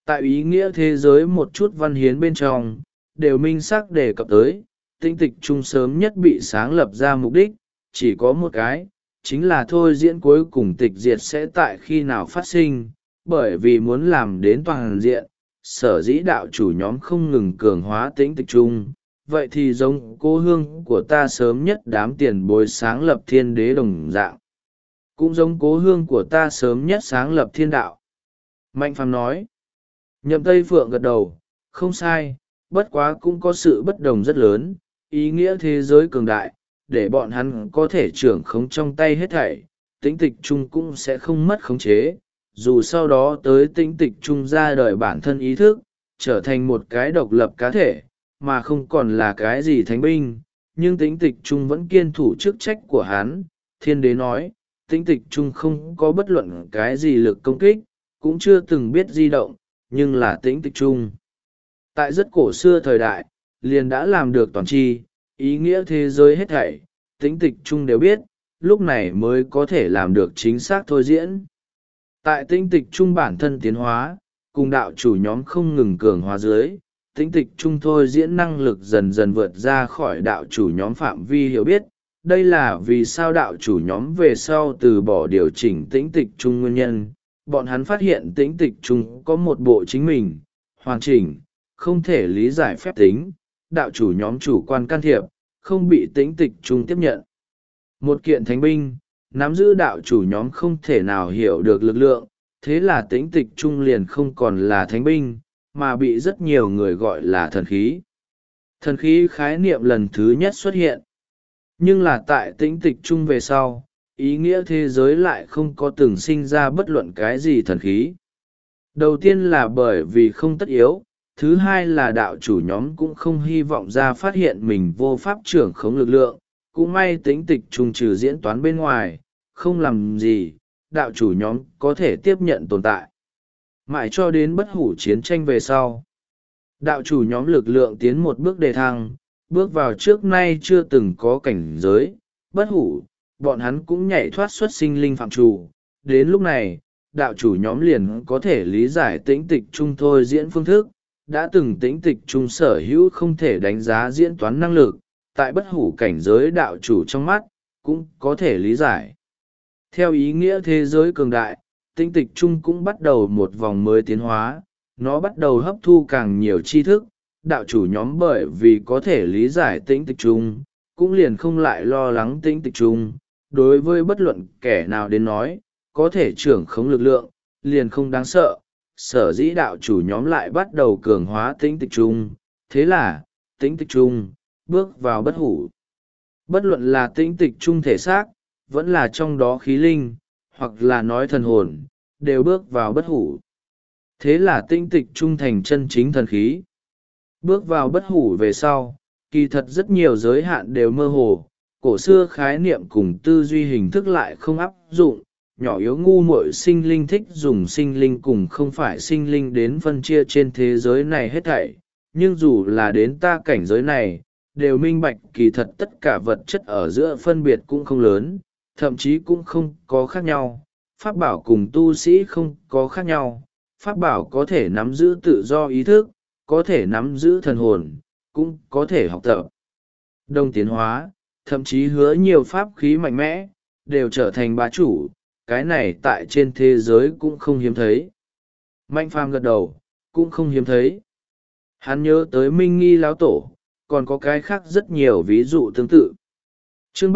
Speaker 1: Tại ý nghĩa thế giới một chút văn hiến bên trong đều minh xác đề cập tới tinh tịch trung sớm nhất bị sáng lập ra mục đích chỉ có một cái, chính là thôi diễn cuối cùng tịch diệt sẽ tại khi nào phát sinh, bởi vì muốn làm đến toàn diện, sở dĩ đạo chủ nhóm không ngừng cường hóa tĩnh tịch trung. Vậy thì giống cô hương của ta sớm nhất đám tiền bối sáng lập thiên đế đồng dạng, cũng giống cố hương của ta sớm nhất sáng lập thiên đạo. Mạnh Phàm nói. Nhậm Tây Phượng gật đầu, không sai, bất quá cũng có sự bất đồng rất lớn, ý nghĩa thế giới cường đại, để bọn hắn có thể trưởng khống trong tay hết thảy, tĩnh tịch chung cũng sẽ không mất khống chế, dù sau đó tới tĩnh tịch chung ra đời bản thân ý thức, trở thành một cái độc lập cá thể, mà không còn là cái gì thánh binh, nhưng tĩnh tịch chung vẫn kiên thủ chức trách của hắn. Thiên đế nói, tĩnh tịch chung không có bất luận cái gì lực công kích, cũng chưa từng biết di động, nhưng là tĩnh tịch chung. Tại rất cổ xưa thời đại, liền đã làm được toàn tri, ý nghĩa thế giới hết thảy, tĩnh tịch chung đều biết, lúc này mới có thể làm được chính xác thôi diễn. Tại tĩnh tịch chung bản thân tiến hóa, cùng đạo chủ nhóm không ngừng cường hóa dưới, tĩnh tịch chung thôi diễn năng lực dần dần vượt ra khỏi đạo chủ nhóm phạm vi hiểu biết. Đây là vì sao đạo chủ nhóm về sau từ bỏ điều chỉnh tĩnh tịch chung nguyên nhân. Bọn hắn phát hiện tĩnh tịch chung có một bộ chính mình, hoàn chỉnh, không thể lý giải phép tính, đạo chủ nhóm chủ quan can thiệp, không bị tĩnh tịch chung tiếp nhận. Một kiện thánh binh, nắm giữ đạo chủ nhóm không thể nào hiểu được lực lượng, thế là tĩnh tịch chung liền không còn là thánh binh, mà bị rất nhiều người gọi là thần khí. Thần khí khái niệm lần thứ nhất xuất hiện. Nhưng là tại tĩnh tịch chung về sau, ý nghĩa thế giới lại không có từng sinh ra bất luận cái gì thần khí. Đầu tiên là bởi vì không tất yếu, thứ hai là đạo chủ nhóm cũng không hy vọng ra phát hiện mình vô pháp trưởng khống lực lượng, cũng may tĩnh tịch chung trừ diễn toán bên ngoài, không làm gì, đạo chủ nhóm có thể tiếp nhận tồn tại. Mãi cho đến bất hủ chiến tranh về sau, đạo chủ nhóm lực lượng tiến một bước đề thăng, bước vào trước nay chưa từng có cảnh giới, bất hủ, bọn hắn cũng nhảy thoát xuất sinh linh phạm trù. Đến lúc này, đạo chủ nhóm liền có thể lý giải tĩnh tịch chung thôi diễn phương thức, đã từng tĩnh tịch chung sở hữu không thể đánh giá diễn toán năng lực, tại bất hủ cảnh giới đạo chủ trong mắt, cũng có thể lý giải. Theo ý nghĩa thế giới cường đại, tĩnh tịch chung cũng bắt đầu một vòng mới tiến hóa, nó bắt đầu hấp thu càng nhiều tri thức, đạo chủ nhóm bởi vì có thể lý giải tĩnh tịch chung, cũng liền không lại lo lắng tĩnh tịch chung. Đối với bất luận kẻ nào đến nói, có thể trưởng khống lực lượng, liền không đáng sợ, sở dĩ đạo chủ nhóm lại bắt đầu cường hóa tĩnh tịch chung, thế là, tĩnh tịch chung, bước vào bất hủ. Bất luận là tĩnh tịch chung thể xác, vẫn là trong đó khí linh, hoặc là nói thần hồn, đều bước vào bất hủ. Thế là tĩnh tịch chung thành chân chính thần khí. Bước vào bất hủ về sau, kỳ thật rất nhiều giới hạn đều mơ hồ, cổ xưa khái niệm cùng tư duy hình thức lại không áp dụng, nhỏ yếu ngu muội sinh linh thích dùng sinh linh cùng không phải sinh linh đến phân chia trên thế giới này hết thảy, nhưng dù là đến ta cảnh giới này, đều minh bạch kỳ thật tất cả vật chất ở giữa phân biệt cũng không lớn, thậm chí cũng không có khác nhau, pháp bảo cùng tu sĩ không có khác nhau, pháp bảo có thể nắm giữ tự do ý thức, có thể nắm giữ thần hồn, cũng có thể học tập. Đồng tiến hóa, thậm chí hứa nhiều pháp khí mạnh mẽ, đều trở thành bá chủ, cái này tại trên thế giới cũng không hiếm thấy. Mạnh Phàm gật đầu, cũng không hiếm thấy. Hắn nhớ tới Minh Nghi lão tổ, còn có cái khác rất nhiều ví dụ tương tự. Chương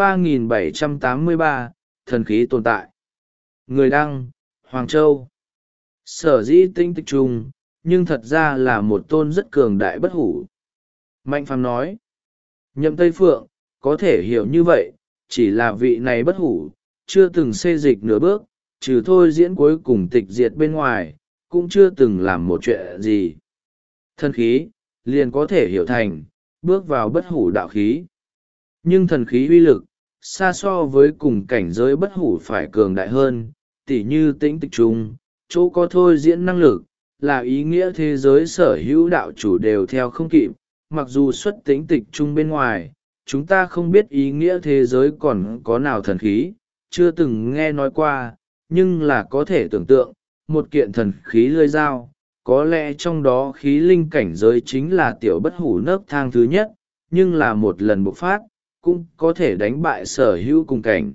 Speaker 1: 3783, thần khí tồn tại. Người đăng, Hoàng Châu. Sở dĩ tinh tịch trùng, nhưng thật ra là một tôn rất cường đại bất hủ. Mạnh Phàm nói, Nhậm Tây Phượng, có thể hiểu như vậy, chỉ là vị này bất hủ, chưa từng xê dịch nửa bước, trừ thôi diễn cuối cùng tịch diệt bên ngoài, cũng chưa từng làm một chuyện gì. Thần khí, liền có thể hiểu thành, bước vào bất hủ đạo khí. Nhưng thần khí uy lực, xa so với cùng cảnh giới bất hủ phải cường đại hơn, tỉ như tĩnh tịch trung, chỗ có thôi diễn năng lực, là ý nghĩa thế giới sở hữu đạo chủ đều theo không kịp, mặc dù xuất tĩnh tịch trung bên ngoài, chúng ta không biết ý nghĩa thế giới còn có nào thần khí, chưa từng nghe nói qua, nhưng là có thể tưởng tượng, một kiện thần khí lưỡi dao, có lẽ trong đó khí linh cảnh giới chính là tiểu bất hủ nấc thang thứ nhất, nhưng là một lần bộc phát, cũng có thể đánh bại sở hữu cùng cảnh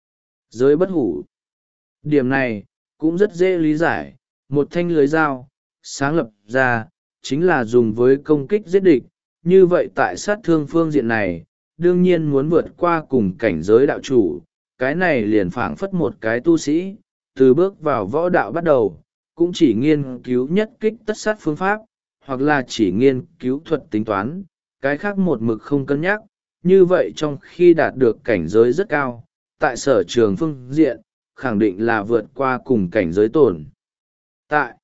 Speaker 1: giới bất hủ. Điểm này cũng rất dễ lý giải, một thanh lưới dao sáng lập ra chính là dùng với công kích giết địch, như vậy tại sát thương phương diện này đương nhiên muốn vượt qua cùng cảnh giới đạo chủ. Cái này liền phảng phất một cái tu sĩ từ bước vào võ đạo bắt đầu cũng chỉ nghiên cứu nhất kích tất sát phương pháp, hoặc là chỉ nghiên cứu thuật tính toán, cái khác một mực không cân nhắc. Như vậy trong khi đạt được cảnh giới rất cao, tại sở trường phương diện khẳng định là vượt qua cùng cảnh giới tồn tại.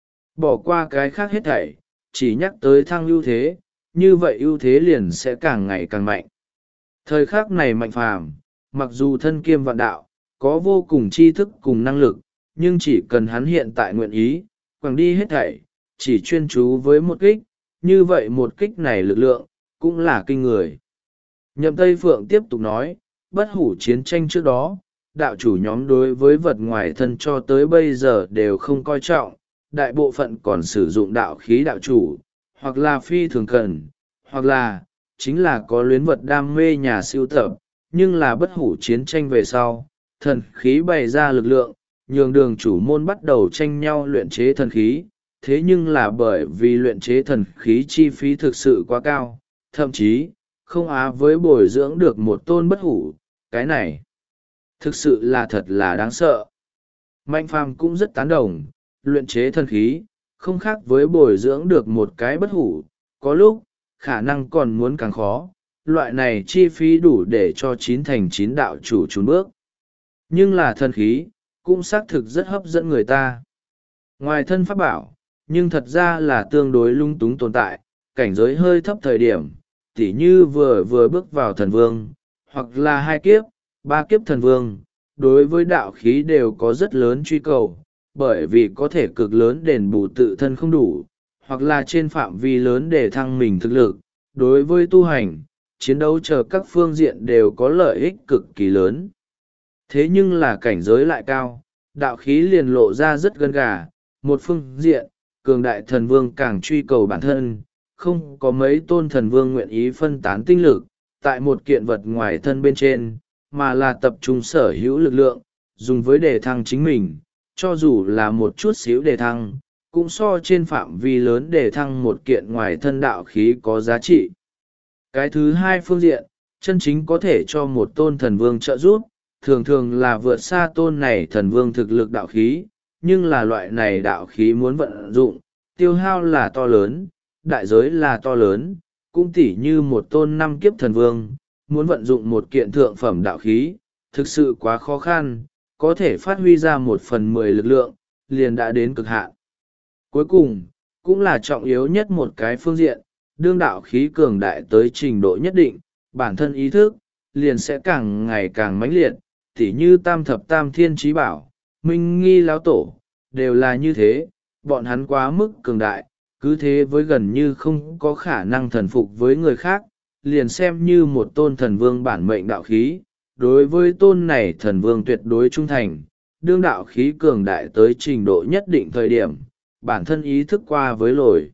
Speaker 1: Bỏ qua cái khác hết thảy, chỉ nhắc tới thăng ưu thế, như vậy ưu thế liền sẽ càng ngày càng mạnh. Thời khắc này Mạnh Phàm mặc dù thân kiêm vạn đạo, có vô cùng tri thức cùng năng lực, nhưng chỉ cần hắn hiện tại nguyện ý quẳng đi hết thảy, chỉ chuyên chú với một kích, như vậy một kích này lực lượng cũng là kinh người. Nhậm Tây Phượng tiếp tục nói, bất hủ chiến tranh trước đó, đạo chủ nhóm đối với vật ngoài thân cho tới bây giờ đều không coi trọng, đại bộ phận còn sử dụng đạo khí đạo chủ, hoặc là phi thường cần, hoặc là chính là có luyến vật đam mê nhà siêu tập. Nhưng là bất hủ chiến tranh về sau, thần khí bày ra lực lượng, nhường đường chủ môn bắt đầu tranh nhau luyện chế thần khí. Thế nhưng là bởi vì luyện chế thần khí chi phí thực sự quá cao, thậm chí không á với bồi dưỡng được một tôn bất hủ, cái này thực sự là thật là đáng sợ. Mạnh Phàm cũng rất tán đồng, luyện chế thần khí không khác với bồi dưỡng được một cái bất hủ, có lúc khả năng còn muốn càng khó. Loại này chi phí đủ để cho 9 thành 9 đạo chủ trốn bước. Nhưng là thần khí cũng xác thực rất hấp dẫn người ta. Ngoài thân pháp bảo, nhưng thật ra là tương đối lung túng tồn tại, cảnh giới hơi thấp thời điểm, tỉ như vừa bước vào thần vương, hoặc là 2 kiếp, 3 kiếp thần vương, đối với đạo khí đều có rất lớn truy cầu, bởi vì có thể cực lớn đền bù tự thân không đủ, hoặc là trên phạm vi lớn để thăng mình thực lực. Đối với tu hành, chiến đấu chờ các phương diện đều có lợi ích cực kỳ lớn. Thế nhưng là cảnh giới lại cao, đạo khí liền lộ ra rất gân gà. Một phương diện, cường đại thần vương càng truy cầu bản thân, không có mấy tôn thần vương nguyện ý phân tán tinh lực tại một kiện vật ngoài thân bên trên, mà là tập trung sở hữu lực lượng, dùng với đề thăng chính mình. Cho dù là một chút xíu đề thăng, cũng so trên phạm vi lớn đề thăng một kiện ngoài thân đạo khí có giá trị. Cái thứ hai phương diện, chân chính có thể cho một tôn thần vương trợ giúp, thường thường là vượt xa tôn này thần vương thực lực đạo khí, nhưng là loại này đạo khí muốn vận dụng, tiêu hao là to lớn, đại giới là to lớn, cũng tỉ như một tôn 5 kiếp thần vương, muốn vận dụng một kiện thượng phẩm đạo khí, thực sự quá khó khăn, có thể phát huy ra 1/10 lực lượng, liền đã đến cực hạn. Cuối cùng, cũng là trọng yếu nhất một cái phương diện, đương đạo khí cường đại tới trình độ nhất định, bản thân ý thức liền sẽ càng ngày càng mãnh liệt, tỉ như Tam Thập Tam Thiên Chí Bảo, Minh Nghi Lão Tổ, đều là như thế. Bọn hắn quá mức cường đại, cứ thế với gần như không có khả năng thần phục với người khác, liền xem như một tôn thần vương bản mệnh đạo khí, đối với tôn này thần vương tuyệt đối trung thành. Đương đạo khí cường đại tới trình độ nhất định thời điểm, bản thân ý thức qua với lồi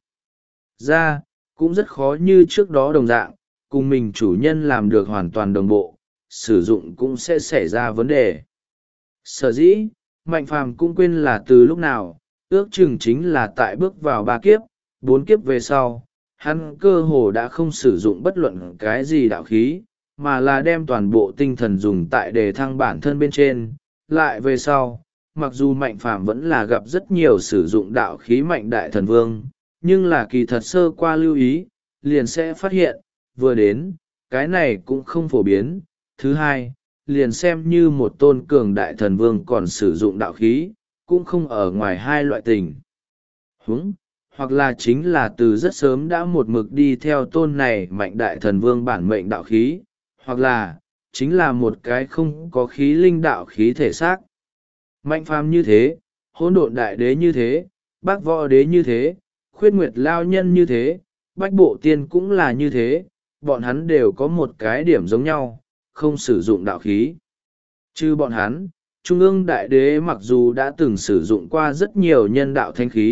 Speaker 1: ra, cũng rất khó như trước đó đồng dạng, cùng mình chủ nhân làm được hoàn toàn đồng bộ, sử dụng cũng sẽ xảy ra vấn đề. Sở dĩ, Mạnh Phàm cũng quên là từ lúc nào, ước chừng chính là tại bước vào 3 kiếp, 4 kiếp về sau, hắn cơ hồ đã không sử dụng bất luận cái gì đạo khí, mà là đem toàn bộ tinh thần dùng tại đề thăng bản thân bên trên. Lại về sau, mặc dù Mạnh Phàm vẫn là gặp rất nhiều sử dụng đạo khí mạnh đại thần vương, nhưng là kỳ thật sơ qua lưu ý, liền sẽ phát hiện, vừa đến, cái này cũng không phổ biến. Thứ hai, liền xem như một tôn cường đại thần vương còn sử dụng đạo khí, cũng không ở ngoài hai loại tình huống, hoặc là chính là từ rất sớm đã một mực đi theo tôn này mạnh đại thần vương bản mệnh đạo khí, hoặc là chính là một cái không có khí linh đạo khí thể xác. Mạnh Phàm như thế, hỗn độn đại đế như thế, bác võ đế như thế, khuyết nguyệt lao nhân như thế, bách bộ tiên cũng là như thế, bọn hắn đều có một cái điểm giống nhau, không sử dụng đạo khí. Chứ bọn hắn, Trung ương Đại Đế mặc dù đã từng sử dụng qua rất nhiều nhân đạo thanh khí,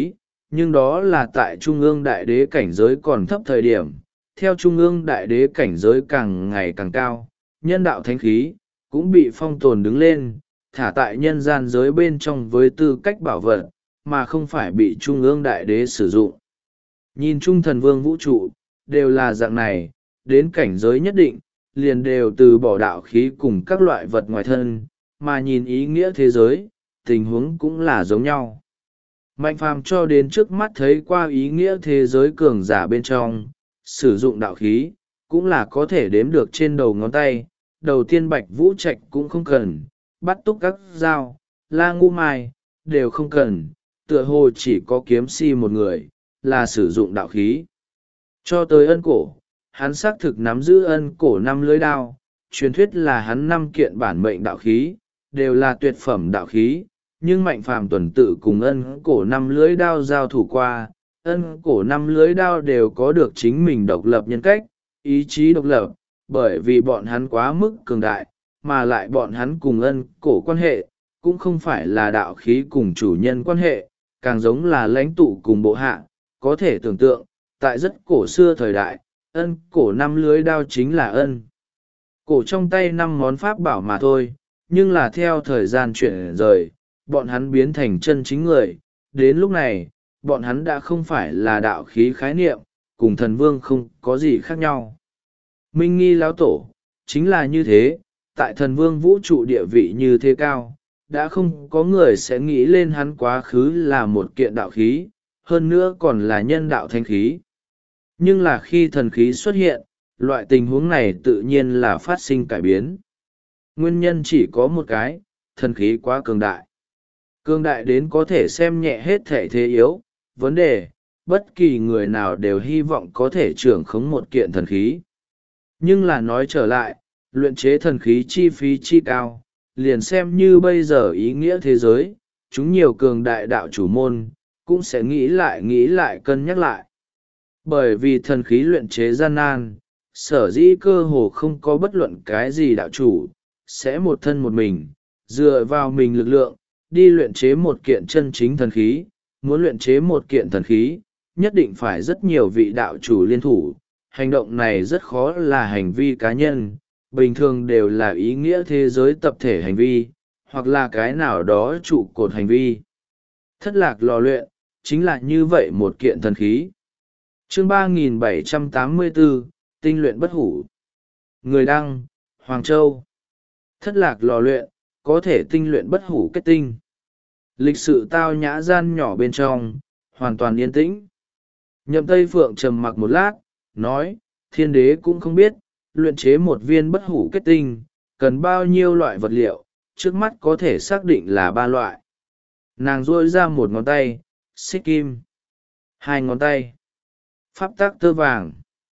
Speaker 1: nhưng đó là tại trung ương đại đế cảnh giới còn thấp thời điểm. Theo trung ương đại đế cảnh giới càng ngày càng cao, nhân đạo thánh khí cũng bị phong tồn đứng lên, thả tại nhân gian giới bên trong với tư cách bảo vật, mà không phải bị trung ương đại đế sử dụng. Nhìn chung thần vương vũ trụ, đều là dạng này, đến cảnh giới nhất định, liền đều từ bỏ đạo khí cùng các loại vật ngoài thân, mà nhìn ý nghĩa thế giới, tình huống cũng là giống nhau. Mạnh phàm cho đến trước mắt thấy qua ý nghĩa thế giới cường giả bên trong, sử dụng đạo khí, cũng là có thể đếm được trên đầu ngón tay. Đầu tiên Bạch Vũ Trạch cũng không cần, bắt túc các dao, la ngu mai, đều không cần, tựa hồ chỉ có kiếm si một người, là sử dụng đạo khí. Cho tới Ân Cổ, hắn xác thực nắm giữ Ân Cổ 5 lưỡi đao, truyền thuyết là hắn 5 kiện bản mệnh đạo khí, đều là tuyệt phẩm đạo khí, nhưng Mạnh Phàm tuần tự cùng Ân Cổ 5 lưỡi đao giao thủ qua, Ân Cổ 5 lưỡi đao đều có được chính mình độc lập nhân cách, ý chí độc lập, bởi vì bọn hắn quá mức cường đại, mà lại bọn hắn cùng Ân Cổ quan hệ, cũng không phải là đạo khí cùng chủ nhân quan hệ, càng giống là lãnh tụ cùng bộ hạ. Có thể tưởng tượng, tại rất cổ xưa thời đại, Ân Cổ 5 lưỡi đao chính là Ân Cổ trong tay 5 món pháp bảo mà thôi, nhưng là theo thời gian chuyển rời, bọn hắn biến thành chân chính người, đến lúc này, bọn hắn đã không phải là đạo khí khái niệm, cùng thần vương không có gì khác nhau. Minh Nghi lão tổ, chính là như thế, tại thần vương vũ trụ địa vị như thế cao, đã không có người sẽ nghĩ lên hắn quá khứ là một kiện đạo khí, hơn nữa còn là nhân đạo thanh khí. Nhưng là khi thần khí xuất hiện, loại tình huống này tự nhiên là phát sinh cải biến. Nguyên nhân chỉ có một cái, thần khí quá cường đại. Cường đại đến có thể xem nhẹ hết thể thế yếu, vấn đề, bất kỳ người nào đều hy vọng có thể trưởng khống một kiện thần khí. Nhưng là nói trở lại, luyện chế thần khí chi phí chi cao, liền xem như bây giờ ý nghĩa thế giới, chúng nhiều cường đại đạo chủ môn, cũng sẽ nghĩ lại cân nhắc lại. Bởi vì thần khí luyện chế gian nan, sở dĩ cơ hồ không có bất luận cái gì đạo chủ, sẽ một thân một mình, dựa vào mình lực lượng, đi luyện chế một kiện chân chính thần khí. Muốn luyện chế một kiện thần khí, nhất định phải rất nhiều vị đạo chủ liên thủ. Hành động này rất khó là hành vi cá nhân, bình thường đều là ý nghĩa thế giới tập thể hành vi, hoặc là cái nào đó trụ cột hành vi. Thất lạc lò luyện, chính là như vậy một kiện thần khí. Chương 3784, tinh luyện bất hủ. Người đăng, Hoàng Châu. Thất lạc lò luyện, có thể tinh luyện bất hủ kết tinh. Lịch sự tao nhã gian nhỏ bên trong, hoàn toàn yên tĩnh. Nhậm Tây Phượng trầm mặc một lát, nói, thiên đế cũng không biết, luyện chế một viên bất hủ kết tinh, cần bao nhiêu loại vật liệu, trước mắt có thể xác định là 3 loại. Nàng duỗi ra một ngón tay, xích kim. 2 ngón tay, pháp tắc tơ vàng.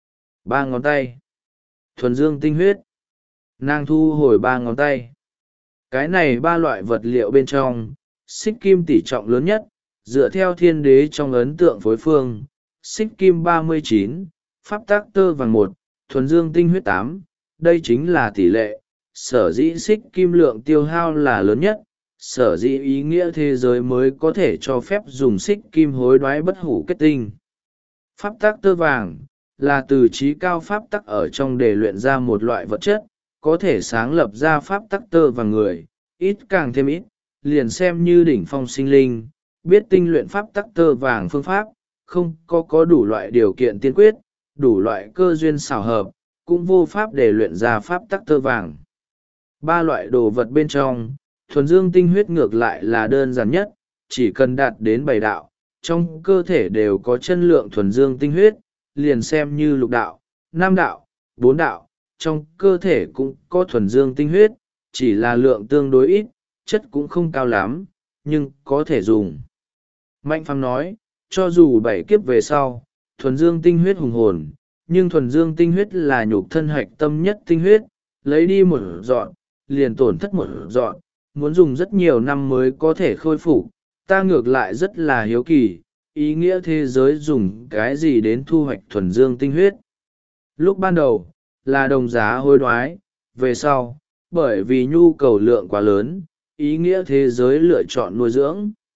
Speaker 1: 3 ngón tay, thuần dương tinh huyết. Nàng thu hồi 3 ngón tay. Cái này 3 loại vật liệu bên trong, xích kim tỷ trọng lớn nhất, dựa theo thiên đế trong ấn tượng phối phương, xích kim 39, pháp tắc tơ vàng 1, thuần dương tinh huyết 8, đây chính là tỷ lệ. Sở dĩ xích kim lượng tiêu hao là lớn nhất, sở dĩ ý nghĩa thế giới mới có thể cho phép dùng xích kim hối đoái bất hủ kết tinh. Pháp tắc tơ vàng là từ trí cao pháp tắc ở trong để luyện ra một loại vật chất, có thể sáng lập ra pháp tắc tơ vàng người, ít càng thêm ít, liền xem như đỉnh phong sinh linh, biết tinh luyện pháp tắc tơ vàng phương pháp, không có đủ loại điều kiện tiên quyết, đủ loại cơ duyên xảo hợp, cũng vô pháp để luyện ra pháp tắc tơ vàng. 3 loại đồ vật bên trong, thuần dương tinh huyết ngược lại là đơn giản nhất, chỉ cần đạt đến 7 đạo, trong cơ thể đều có chân lượng thuần dương tinh huyết, liền xem như lục đạo, 5 đạo, 4 đạo, trong cơ thể cũng có thuần dương tinh huyết, chỉ là lượng tương đối ít, chất cũng không cao lắm, nhưng có thể dùng. Mạnh Phàm nói, cho dù 7 kiếp về sau, thuần dương tinh huyết hùng hồn, nhưng thuần dương tinh huyết là nhục thân hạch tâm nhất tinh huyết, lấy đi một dọn, liền tổn thất một dọn, muốn dùng rất nhiều năm mới có thể khôi phục. Ta ngược lại rất là hiếu kỳ, ý nghĩa thế giới dùng cái gì đến thu hoạch thuần dương tinh huyết. Lúc ban đầu, là đồng giá hối đoái, về sau, bởi vì nhu cầu lượng quá lớn, ý nghĩa thế giới lựa chọn nuôi dưỡng.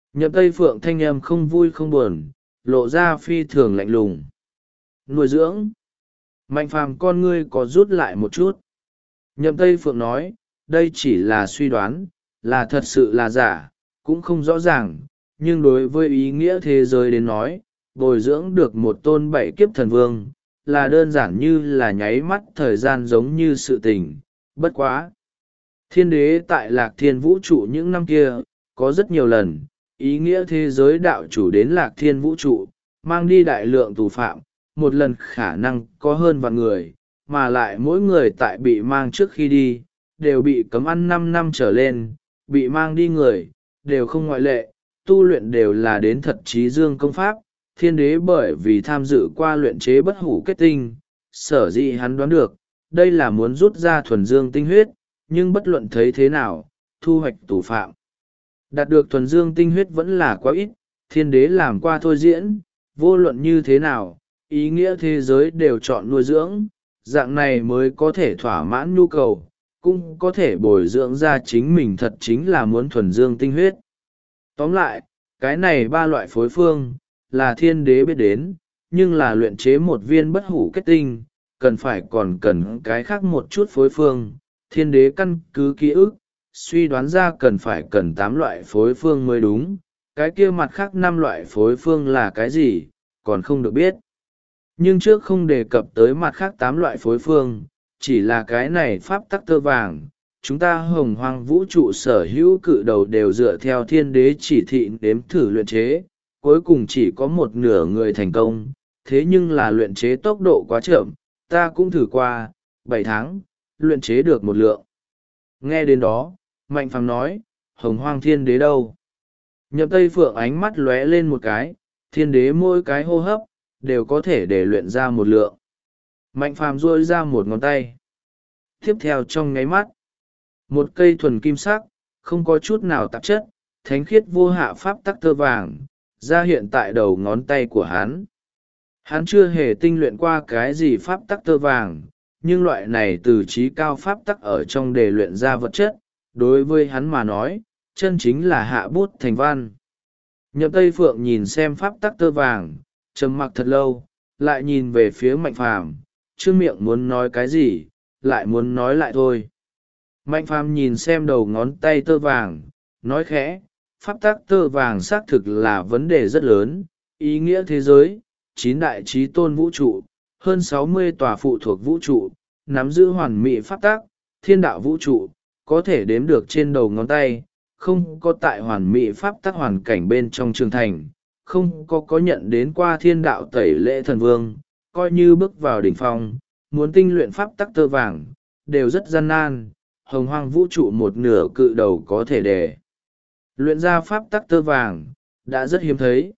Speaker 1: Nhậm Tây Phượng thanh âm không vui không buồn, lộ ra phi thường lạnh lùng. Nuôi dưỡng. Mạnh phàm con ngươi có rút lại một chút. Nhậm Tây Phượng nói, đây chỉ là suy đoán, là thật sự là giả, cũng không rõ ràng, nhưng đối với ý nghĩa thế giới đến nói, bồi dưỡng được một tôn bảy kiếp thần vương, là đơn giản như là nháy mắt thời gian giống như sự tình, bất quá. Thiên đế tại Lạc Thiên vũ trụ những năm kia, có rất nhiều lần, ý nghĩa thế giới đạo chủ đến Lạc Thiên vũ trụ, mang đi đại lượng tù phạm, một lần khả năng có hơn vạn người, mà lại mỗi người tại bị mang trước khi đi, đều bị cấm ăn 5 năm trở lên, bị mang đi người, đều không ngoại lệ, tu luyện đều là đến thật trí dương công pháp. Thiên đế bởi vì tham dự qua luyện chế bất hủ kết tinh, sở dĩ hắn đoán được, đây là muốn rút ra thuần dương tinh huyết, nhưng bất luận thấy thế nào, thu hoạch tù phạm. Đạt được thuần dương tinh huyết vẫn là quá ít, thiên đế làm qua thôi diễn, vô luận như thế nào, ý nghĩa thế giới đều chọn nuôi dưỡng, dạng này mới có thể thỏa mãn nhu cầu, cũng có thể bồi dưỡng ra chính mình thật chính là muốn thuần dương tinh huyết. Tóm lại, cái này ba loại phối phương, là thiên đế biết đến, nhưng là luyện chế một viên bất hủ kết tinh, cần phải còn cần cái khác một chút phối phương. Thiên đế căn cứ ký ức, suy đoán ra cần 8 loại phối phương mới đúng, cái kia mặt khác 5 loại phối phương là cái gì, còn không được biết. Nhưng trước không đề cập tới mặt khác 8 loại phối phương, chỉ là cái này pháp tắc tơ vàng. Chúng ta hồng hoang vũ trụ sở hữu cự đầu đều dựa theo thiên đế chỉ thị đếm thử luyện chế, cuối cùng chỉ có một nửa người thành công, thế nhưng là luyện chế tốc độ quá chậm, ta cũng thử qua, 7 tháng, luyện chế được một lượng. Nghe đến đó, Mạnh Phàm nói, hồng hoang thiên đế đâu? Nhậm Tây Phượng ánh mắt lóe lên một cái, thiên đế mỗi cái hô hấp, đều có thể để luyện ra một lượng. Mạnh Phàm duỗi ra một ngón tay. Tiếp theo trong nháy mắt, một cây thuần kim sắc, không có chút nào tạp chất, thánh khiết vô hạ pháp tắc tơ vàng, ra hiện tại đầu ngón tay của hắn. Hắn chưa hề tinh luyện qua cái gì pháp tắc tơ vàng, nhưng loại này từ trí cao pháp tắc ở trong đề luyện ra vật chất, đối với hắn mà nói, chân chính là hạ bút thành văn. Nhậm Tây Phượng nhìn xem pháp tắc tơ vàng, trầm mặc thật lâu, lại nhìn về phía Mạnh Phàm, trương miệng muốn nói cái gì, lại muốn nói lại thôi. Mạnh Phàm nhìn xem đầu ngón tay tơ vàng, nói khẽ, pháp tắc tơ vàng xác thực là vấn đề rất lớn, ý nghĩa thế giới, 9 đại trí tôn vũ trụ, hơn 60 tòa phụ thuộc vũ trụ, nắm giữ hoàn mỹ pháp tắc, thiên đạo vũ trụ, có thể đếm được trên đầu ngón tay, không có tại hoàn mỹ pháp tắc hoàn cảnh bên trong trường thành, không có nhận đến qua thiên đạo tẩy lễ thần vương, coi như bước vào đỉnh phong, muốn tinh luyện pháp tắc tơ vàng, đều rất gian nan, hồng hoang vũ trụ một nửa cự đầu có thể để luyện ra pháp tắc tơ vàng, đã rất hiếm thấy.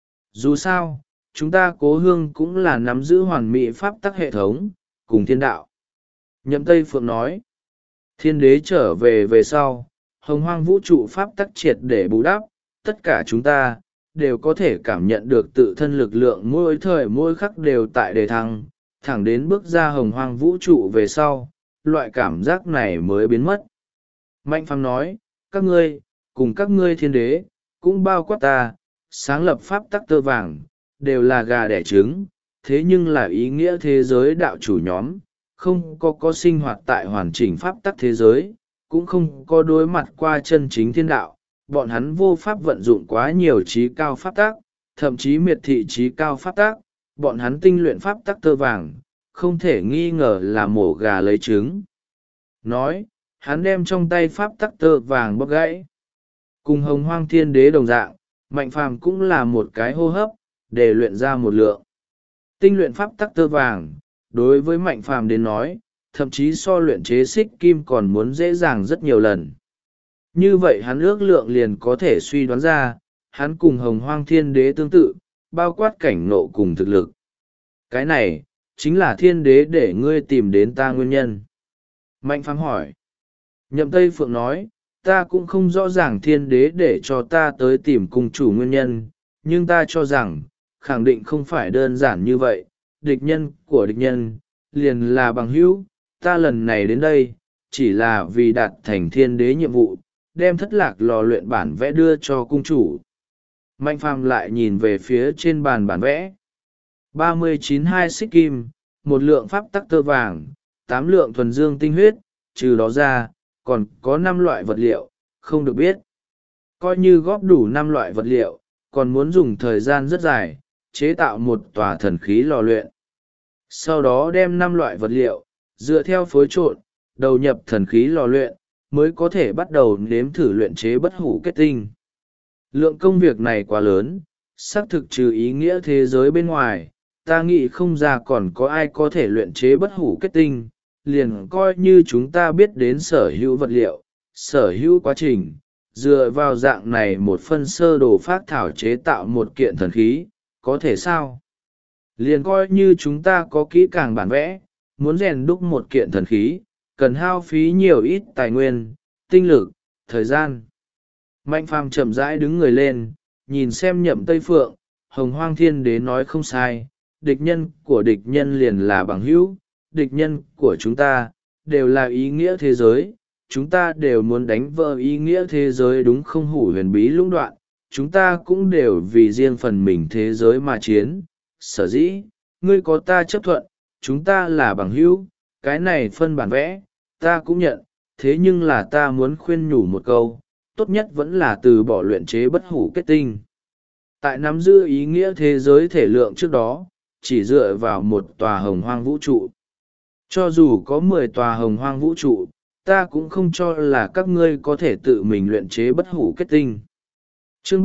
Speaker 1: Dù sao, chúng ta cố hương cũng là nắm giữ hoàn mỹ pháp tắc hệ thống, cùng thiên đạo. Nhậm Tây Phượng nói, thiên đế trở về sau, hồng hoang vũ trụ pháp tắc triệt để bù đắp, tất cả chúng ta, đều có thể cảm nhận được tự thân lực lượng mỗi thời mỗi khắc đều tại đề thăng, thẳng đến bước ra hồng hoang vũ trụ về sau, loại cảm giác này mới biến mất. Mạnh Phàm nói, các ngươi, cùng các ngươi thiên đế, cũng bao quát ta, sáng lập pháp tắc tơ vàng, đều là gà đẻ trứng, thế nhưng là ý nghĩa thế giới đạo chủ nhóm, không có sinh hoạt tại hoàn chỉnh pháp tắc thế giới, cũng không có đối mặt qua chân chính thiên đạo, bọn hắn vô pháp vận dụng quá nhiều trí cao pháp tắc, thậm chí miệt thị trí cao pháp tắc, bọn hắn tinh luyện pháp tắc tơ vàng, không thể nghi ngờ là mổ gà lấy trứng. Nói, hắn đem trong tay pháp tắc tơ vàng bóc gãy. Cùng hồng hoang thiên đế đồng dạng, Mạnh Phàm cũng là một cái hô hấp, để luyện ra một lượng. Tinh luyện pháp tắc tơ vàng, đối với Mạnh Phàm đến nói, thậm chí so luyện chế xích kim còn muốn dễ dàng rất nhiều lần. Như vậy hắn ước lượng liền có thể suy đoán ra, hắn cùng hồng hoang thiên đế tương tự, bao quát cảnh nộ cùng thực lực. Cái này, chính là thiên đế để ngươi tìm đến ta nguyên nhân. Mạnh Phàm hỏi. Nhậm Tây Phượng nói, ta cũng không rõ ràng thiên đế để cho ta tới tìm cung chủ nguyên nhân, nhưng ta cho rằng, khẳng định không phải đơn giản như vậy, địch nhân của địch nhân, liền là bằng hữu, ta lần này đến đây, chỉ là vì đạt thành thiên đế nhiệm vụ, đem thất lạc lò luyện bản vẽ đưa cho cung chủ. Mạnh phàm lại nhìn về phía trên bàn bản vẽ. 39 xích kim, 1 lượng pháp tắc tơ vàng, 8 lượng thuần dương tinh huyết, trừ đó ra, còn có 5 loại vật liệu, không được biết. Coi như góp đủ 5 loại vật liệu, còn muốn dùng thời gian rất dài, chế tạo một tòa thần khí lò luyện. Sau đó đem 5 loại vật liệu, dựa theo phối trộn, đầu nhập thần khí lò luyện, mới có thể bắt đầu nếm thử luyện chế bất hủ kết tinh. Lượng công việc này quá lớn, xác thực trừ ý nghĩa thế giới bên ngoài, ta nghĩ không ra còn có ai có thể luyện chế bất hủ kết tinh, liền coi như chúng ta biết đến sở hữu vật liệu, sở hữu quá trình, dựa vào dạng này một phân sơ đồ phác thảo chế tạo một kiện thần khí, có thể sao? Liền coi như chúng ta có kỹ càng bản vẽ, muốn rèn đúc một kiện thần khí, cần hao phí nhiều ít tài nguyên, tinh lực, thời gian. Mạnh phàm chậm rãi đứng người lên, nhìn xem Nhậm Tây Phượng, Hồng Hoang Thiên Đế nói không sai, địch nhân của địch nhân liền là bằng hữu, địch nhân của chúng ta, đều là ý nghĩa thế giới, chúng ta đều muốn đánh vỡ ý nghĩa thế giới đúng không hủ huyền bí lũng đoạn, chúng ta cũng đều vì riêng phần mình thế giới mà chiến, sở dĩ, ngươi có ta chấp thuận, chúng ta là bằng hữu, cái này phân bản vẽ, ta cũng nhận, thế nhưng là ta muốn khuyên nhủ một câu, tốt nhất vẫn là từ bỏ luyện chế bất hủ kết tinh. Tại nắm giữ ý nghĩa thế giới thể lượng trước đó, chỉ dựa vào một tòa hồng hoang vũ trụ. Cho dù có 10 tòa hồng hoang vũ trụ, ta cũng không cho là các ngươi có thể tự mình luyện chế bất hủ kết tinh. Chương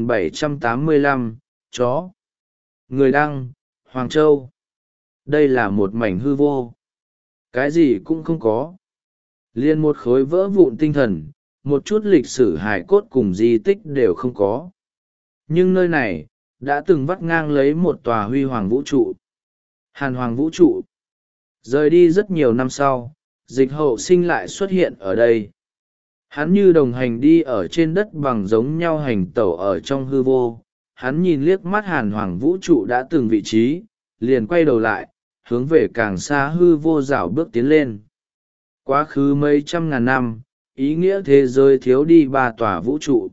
Speaker 1: 3785, chó. Người đăng, Hoàng Châu. Đây là một mảnh hư vô. Cái gì cũng không có. Liên một khối vỡ vụn tinh thần, một chút lịch sử hài cốt cùng di tích đều không có. Nhưng nơi này, đã từng vắt ngang lấy một tòa huy hoàng vũ trụ. Hàn hoàng vũ trụ. Rời đi rất nhiều năm sau, Dịch Hậu Sinh lại xuất hiện ở đây. Hắn như đồng hành đi ở trên đất bằng giống nhau hành tẩu ở trong hư vô. Hắn nhìn liếc mắt hàn hoàng vũ trụ đã từng vị trí, liền quay đầu lại, hướng về càng xa hư vô rảo bước tiến lên. Quá khứ mấy trăm ngàn năm, ý nghĩa thế giới thiếu đi 3 tòa vũ trụ.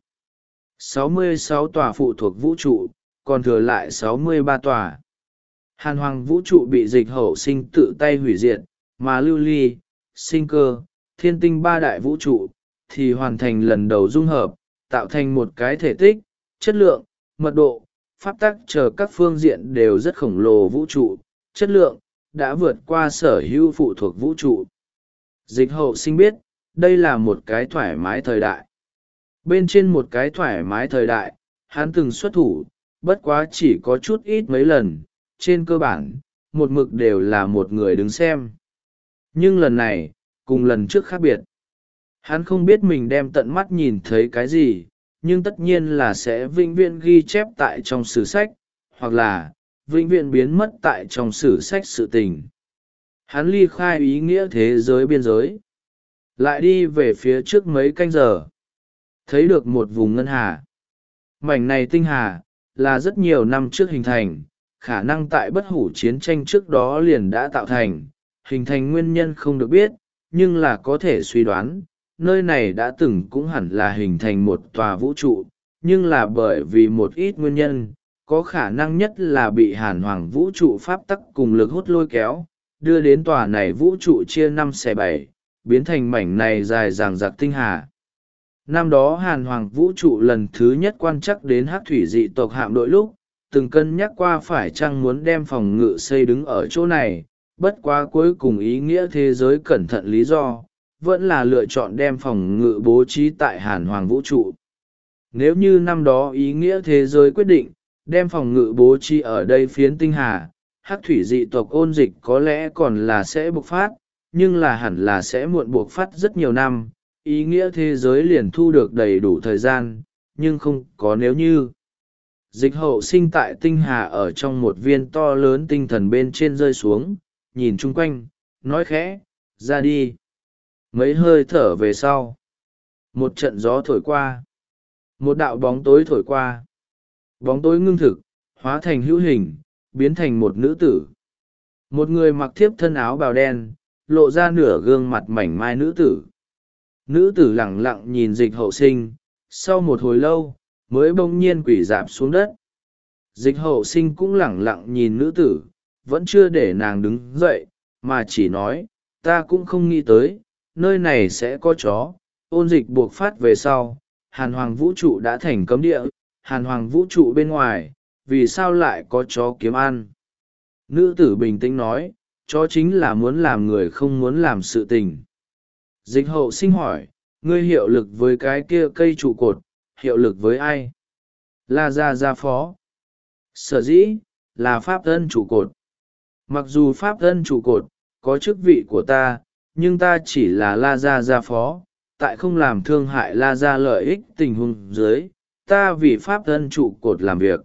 Speaker 1: 66 tòa phụ thuộc vũ trụ, còn thừa lại 63 tòa. Hàn hoàng vũ trụ bị Dịch Hậu Sinh tự tay hủy diệt, mà lưu ly, sinh cơ, thiên tinh 3 đại vũ trụ, thì hoàn thành lần đầu dung hợp, tạo thành một cái thể tích, chất lượng, mật độ, pháp tắc chờ các phương diện đều rất khổng lồ vũ trụ, chất lượng, đã vượt qua sở hữu phụ thuộc vũ trụ. Dịch Hậu Sinh biết, đây là một cái thoải mái thời đại. Bên trên một cái thoải mái thời đại, hắn từng xuất thủ, bất quá chỉ có chút ít mấy lần, trên cơ bản, một mực đều là một người đứng xem. Nhưng lần này, cùng lần trước khác biệt. Hắn không biết mình đem tận mắt nhìn thấy cái gì, nhưng tất nhiên là sẽ vĩnh viễn ghi chép tại trong sử sách, hoặc là vĩnh viễn biến mất tại trong sử sách sự tình. Hắn ly khai ý nghĩa thế giới biên giới, lại đi về phía trước mấy canh giờ, thấy được một vùng ngân hà. Mảnh này tinh hà, là rất nhiều năm trước hình thành, khả năng tại bất hủ chiến tranh trước đó liền đã tạo thành, hình thành nguyên nhân không được biết, nhưng là có thể suy đoán, nơi này đã từng cũng hẳn là hình thành một tòa vũ trụ, nhưng là bởi vì một ít nguyên nhân, có khả năng nhất là bị hàn hoàng vũ trụ pháp tắc cùng lực hút lôi kéo, đưa đến tòa này vũ trụ chia 5/7, biến thành mảnh này dài dằng dặc tinh hà. Năm đó hàn hoàng vũ trụ lần thứ nhất quan trắc đến hắc thủy dị tộc hạm đội lúc, từng cân nhắc qua phải chăng muốn đem phòng ngự xây đứng ở chỗ này, bất quá cuối cùng ý nghĩa thế giới cẩn thận lý do, vẫn là lựa chọn đem phòng ngự bố trí tại hàn hoàng vũ trụ. Nếu như năm đó ý nghĩa thế giới quyết định, đem phòng ngự bố trí ở đây phiến tinh hà, hắc thủy dị tộc ôn dịch có lẽ còn là sẽ bộc phát, nhưng là hẳn là sẽ muộn bộc phát rất nhiều năm, ý nghĩa thế giới liền thu được đầy đủ thời gian, nhưng không có nếu như. Dịch Hậu Sinh tại tinh hà ở trong một viên to lớn tinh thần bên trên rơi xuống, nhìn chung quanh, nói khẽ, ra đi. Mấy hơi thở về sau, một trận gió thổi qua, một đạo bóng tối thổi qua. Bóng tối ngưng thực, hóa thành hữu hình, biến thành một nữ tử. Một người mặc thiếp thân áo bào đen, lộ ra nửa gương mặt mảnh mai nữ tử. Nữ tử lẳng lặng nhìn Dịch Hậu Sinh, sau một hồi lâu, mới bỗng nhiên quỳ rạp xuống đất. Dịch hậu sinh cũng lẳng lặng nhìn nữ tử, vẫn chưa để nàng đứng dậy, mà chỉ nói, ta cũng không nghĩ tới, nơi này sẽ có chó. Ôn dịch buộc phát về sau, hàn hoàng vũ trụ đã thành cấm địa, hàn hoàng vũ trụ bên ngoài, vì sao lại có chó kiếm ăn? Nữ tử bình tĩnh nói, chó chính là muốn làm người không muốn làm sự tình. Dịch hậu sinh hỏi, ngươi hiệu lực với cái kia cây trụ cột, hiệu lực với ai? La gia phó. Sở dĩ, là pháp thân trụ cột. Mặc dù pháp thân trụ cột, có chức vị của ta, nhưng ta chỉ là La gia phó, tại không làm thương hại La gia lợi ích tình huống dưới, ta vì pháp thân trụ cột làm việc.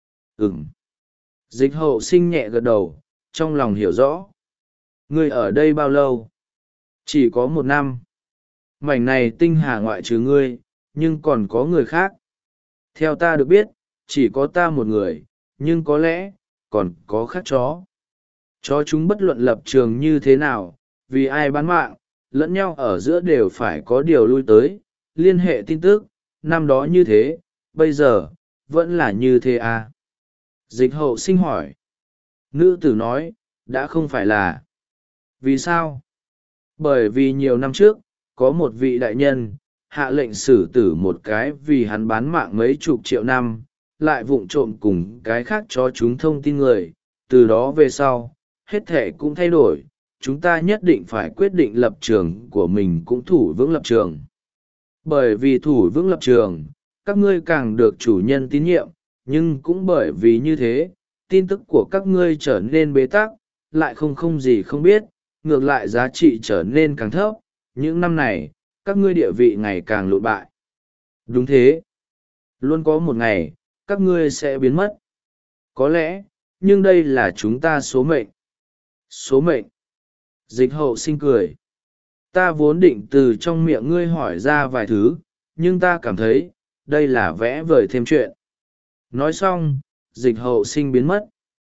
Speaker 1: Dịch hậu sinh nhẹ gật đầu, trong lòng hiểu rõ. Ngươi ở đây bao lâu? Chỉ có 1 năm. Mảnh này tinh hà ngoại trừ ngươi, nhưng còn có người khác. Theo ta được biết, chỉ có ta một người, nhưng có lẽ, còn có khác chó. Chó chúng bất luận lập trường như thế nào, vì ai bán mạng, lẫn nhau ở giữa đều phải có điều lui tới, liên hệ tin tức, năm đó như thế, bây giờ, vẫn là như thế à? Dịch hậu sinh hỏi. Nữ tử nói, đã không phải là. Vì sao? Bởi vì nhiều năm trước, có một vị đại nhân, hạ lệnh xử tử một cái vì hắn bán mạng mấy chục triệu năm, lại vụng trộm cùng cái khác cho chúng thông tin người. Từ đó về sau, hết thể cũng thay đổi, chúng ta nhất định phải quyết định lập trường của mình cũng thủ vững lập trường. Bởi vì thủ vững lập trường, các ngươi càng được chủ nhân tín nhiệm, nhưng cũng bởi vì như thế, tin tức của các ngươi trở nên bế tắc, lại không gì không biết, ngược lại giá trị trở nên càng thấp. Những năm này, các ngươi địa vị ngày càng lụi bại. Đúng thế. Luôn có một ngày, các ngươi sẽ biến mất. Có lẽ, nhưng đây là chúng ta số mệnh. Số mệnh. Dịch hậu sinh cười. Ta vốn định từ trong miệng ngươi hỏi ra vài thứ, nhưng ta cảm thấy, đây là vẽ vời thêm chuyện. Nói xong, dịch hậu sinh biến mất.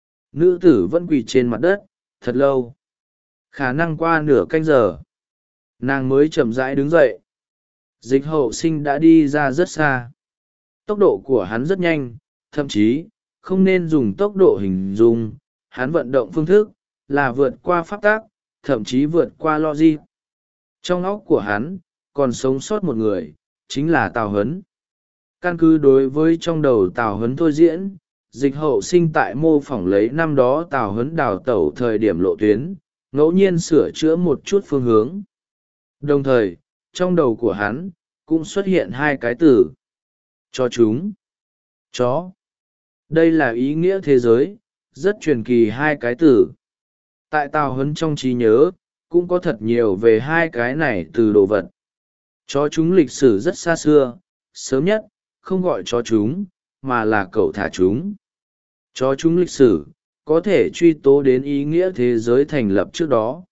Speaker 1: Nữ tử vẫn quỳ trên mặt đất, thật lâu. Khả năng qua nửa canh giờ. Nàng mới chậm rãi đứng dậy. Dịch hậu sinh đã đi ra rất xa. Tốc độ của hắn rất nhanh, thậm chí, không nên dùng tốc độ hình dung. Hắn vận động phương thức, là vượt qua pháp tắc, thậm chí vượt qua logic. Trong óc của hắn, còn sống sót một người, chính là Tào Huấn. Căn cứ đối với trong đầu Tào Huấn thôi diễn, dịch hậu sinh tại mô phỏng lấy năm đó Tào Huấn đào tẩu thời điểm lộ tuyến, ngẫu nhiên sửa chữa một chút phương hướng. Đồng thời, trong đầu của hắn, cũng xuất hiện 2 cái từ. Cho chúng. Chó. Đây là ý nghĩa thế giới, rất truyền kỳ 2 cái từ. Tại Tào Huấn trong trí nhớ, cũng có thật nhiều về 2 cái này từ đồ vật. Chó chúng lịch sử rất xa xưa, sớm nhất, không gọi chó chúng, mà là cậu thả chúng. Chó chúng lịch sử, có thể truy tố đến ý nghĩa thế giới thành lập trước đó.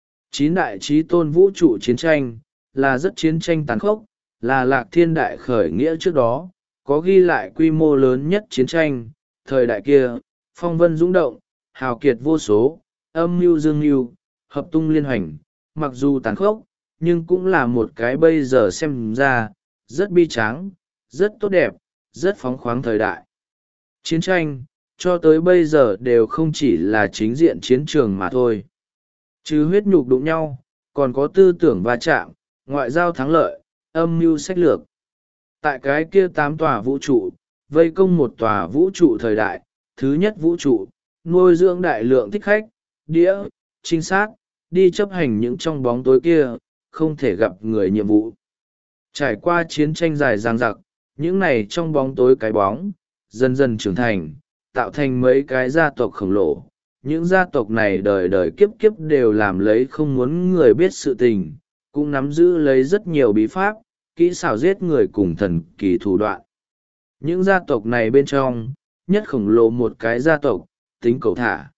Speaker 1: 9 đại chí tôn vũ trụ chiến tranh, là rất chiến tranh tàn khốc, là Lạc Thiên đại khởi nghĩa trước đó, có ghi lại quy mô lớn nhất chiến tranh. Thời đại kia, phong vân dũng động, hào kiệt vô số, âm mưu dương mưu, hợp tung liên hoành, mặc dù tàn khốc, nhưng cũng là một cái bây giờ xem ra, rất bi tráng, rất tốt đẹp, rất phóng khoáng thời đại. Chiến tranh, cho tới bây giờ đều không chỉ là chính diện chiến trường mà thôi. Trừ huyết nhục đụng nhau, còn có tư tưởng va chạm, ngoại giao thắng lợi, âm mưu sách lược. Tại cái kia 8 tòa vũ trụ, vây công một tòa vũ trụ thời đại, thứ nhất vũ trụ, nuôi dưỡng đại lượng thích khách, đĩa, trinh sát, đi chấp hành những trong bóng tối kia, không thể gặp người nhiệm vụ. Trải qua chiến tranh dài dằng dặc, những này trong bóng tối cái bóng, dần dần trưởng thành, tạo thành mấy cái gia tộc khổng lồ. Những gia tộc này đời đời kiếp kiếp đều làm lấy không muốn người biết sự tình, cũng nắm giữ lấy rất nhiều bí pháp, kỹ xảo giết người cùng thần kỳ thủ đoạn. Những gia tộc này bên trong, nhất khổng lồ một cái gia tộc, tính cẩu thả.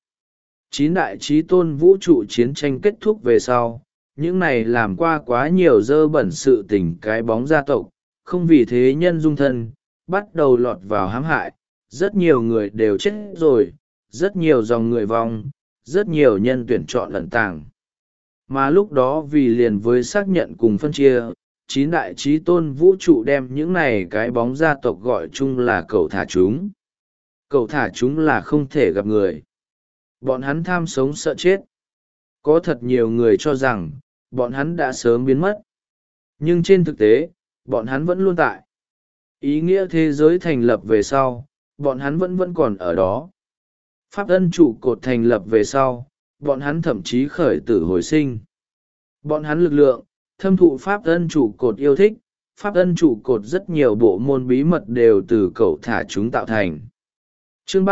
Speaker 1: 9 đại chí tôn vũ trụ chiến tranh kết thúc về sau, những này làm qua quá nhiều dơ bẩn sự tình cái bóng gia tộc, không vì thế nhân dung thân, bắt đầu lọt vào hãm hại, rất nhiều người đều chết rồi, rất nhiều dòng người vong, rất nhiều nhân tuyển chọn lẩn tàng. Mà lúc đó vì liền với xác nhận cùng phân chia, chín đại chí tôn vũ trụ đem những này cái bóng gia tộc gọi chung là cẩu thả chúng. Cẩu thả chúng là không thể gặp người. Bọn hắn tham sống sợ chết. Có thật nhiều người cho rằng bọn hắn đã sớm biến mất. Nhưng trên thực tế, bọn hắn vẫn luôn tại. Ý nghĩa thế giới thành lập về sau, bọn hắn vẫn còn ở đó. Pháp ân trụ cột thành lập về sau, bọn hắn thậm chí khởi tử hồi sinh. Bọn hắn lực lượng, thâm thụ pháp ân trụ cột yêu thích, pháp ân trụ cột rất nhiều bộ môn bí mật đều từ cẩu thả chúng tạo thành. Chương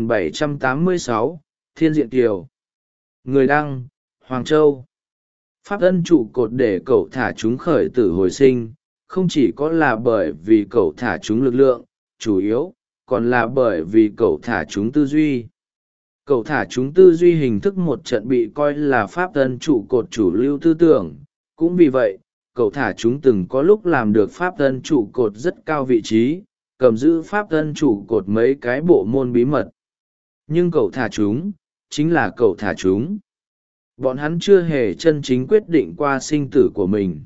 Speaker 1: 3786, Thiên Diện Kiều. Người đăng, Hoàng Châu. Pháp ân trụ cột để cẩu thả chúng khởi tử hồi sinh, không chỉ có là bởi vì cẩu thả chúng lực lượng, chủ yếu, còn là bởi vì cẩu thả chúng tư duy. Cẩu thả chúng tư duy hình thức một trận bị coi là pháp ân trụ cột chủ lưu tư tưởng, cũng vì vậy, cẩu thả chúng từng có lúc làm được pháp ân trụ cột rất cao vị trí, cầm giữ pháp ân trụ cột mấy cái bộ môn bí mật. Nhưng cẩu thả chúng, chính là cẩu thả chúng. Bọn hắn chưa hề chân chính quyết định qua sinh tử của mình.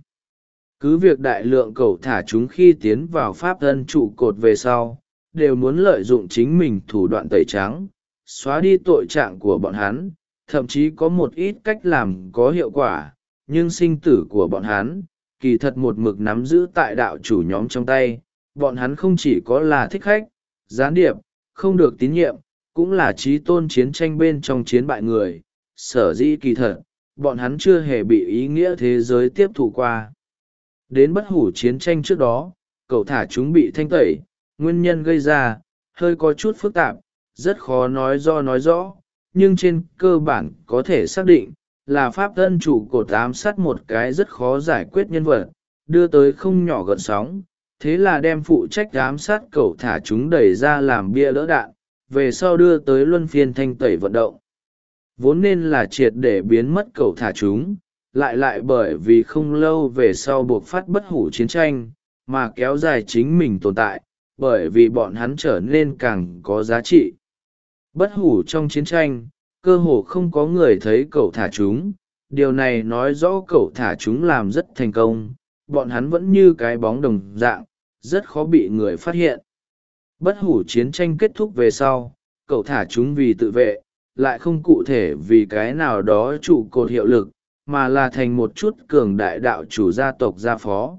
Speaker 1: Cứ việc đại lượng cẩu thả chúng khi tiến vào pháp ân trụ cột về sau, đều muốn lợi dụng chính mình thủ đoạn tẩy trắng, xóa đi tội trạng của bọn hắn, thậm chí có một ít cách làm có hiệu quả, nhưng sinh tử của bọn hắn, kỳ thật một mực nắm giữ tại đạo chủ nhóm trong tay. Bọn hắn không chỉ có là thích khách, gián điệp, không được tín nhiệm, cũng là chí tôn chiến tranh bên trong chiến bại người. Sở dĩ kỳ thật, bọn hắn chưa hề bị ý nghĩa thế giới tiếp thụ qua. Đến bất hủ chiến tranh trước đó, cẩu thả chúng bị thanh tẩy, nguyên nhân gây ra, hơi có chút phức tạp, rất khó nói rõ, nhưng trên cơ bản có thể xác định, là pháp ân trụ cột ám sát một cái rất khó giải quyết nhân vật, đưa tới không nhỏ gợn sóng, thế là đem phụ trách ám sát cẩu thả chúng đẩy ra làm bia đỡ đạn, về sau đưa tới luân phiên thanh tẩy vận động. Vốn nên là triệt để biến mất cẩu thả chúng, lại bởi vì không lâu về sau buộc phát bất hủ chiến tranh, mà kéo dài chính mình tồn tại, bởi vì bọn hắn trở nên càng có giá trị. Bất hủ trong chiến tranh, cơ hồ không có người thấy cẩu thả chúng, điều này nói rõ cẩu thả chúng làm rất thành công, bọn hắn vẫn như cái bóng đồng dạng, rất khó bị người phát hiện. Bất hủ chiến tranh kết thúc về sau, cẩu thả chúng vì tự vệ, lại không cụ thể vì cái nào đó trụ cột hiệu lực, mà là thành một chút cường đại đạo chủ gia tộc gia phó.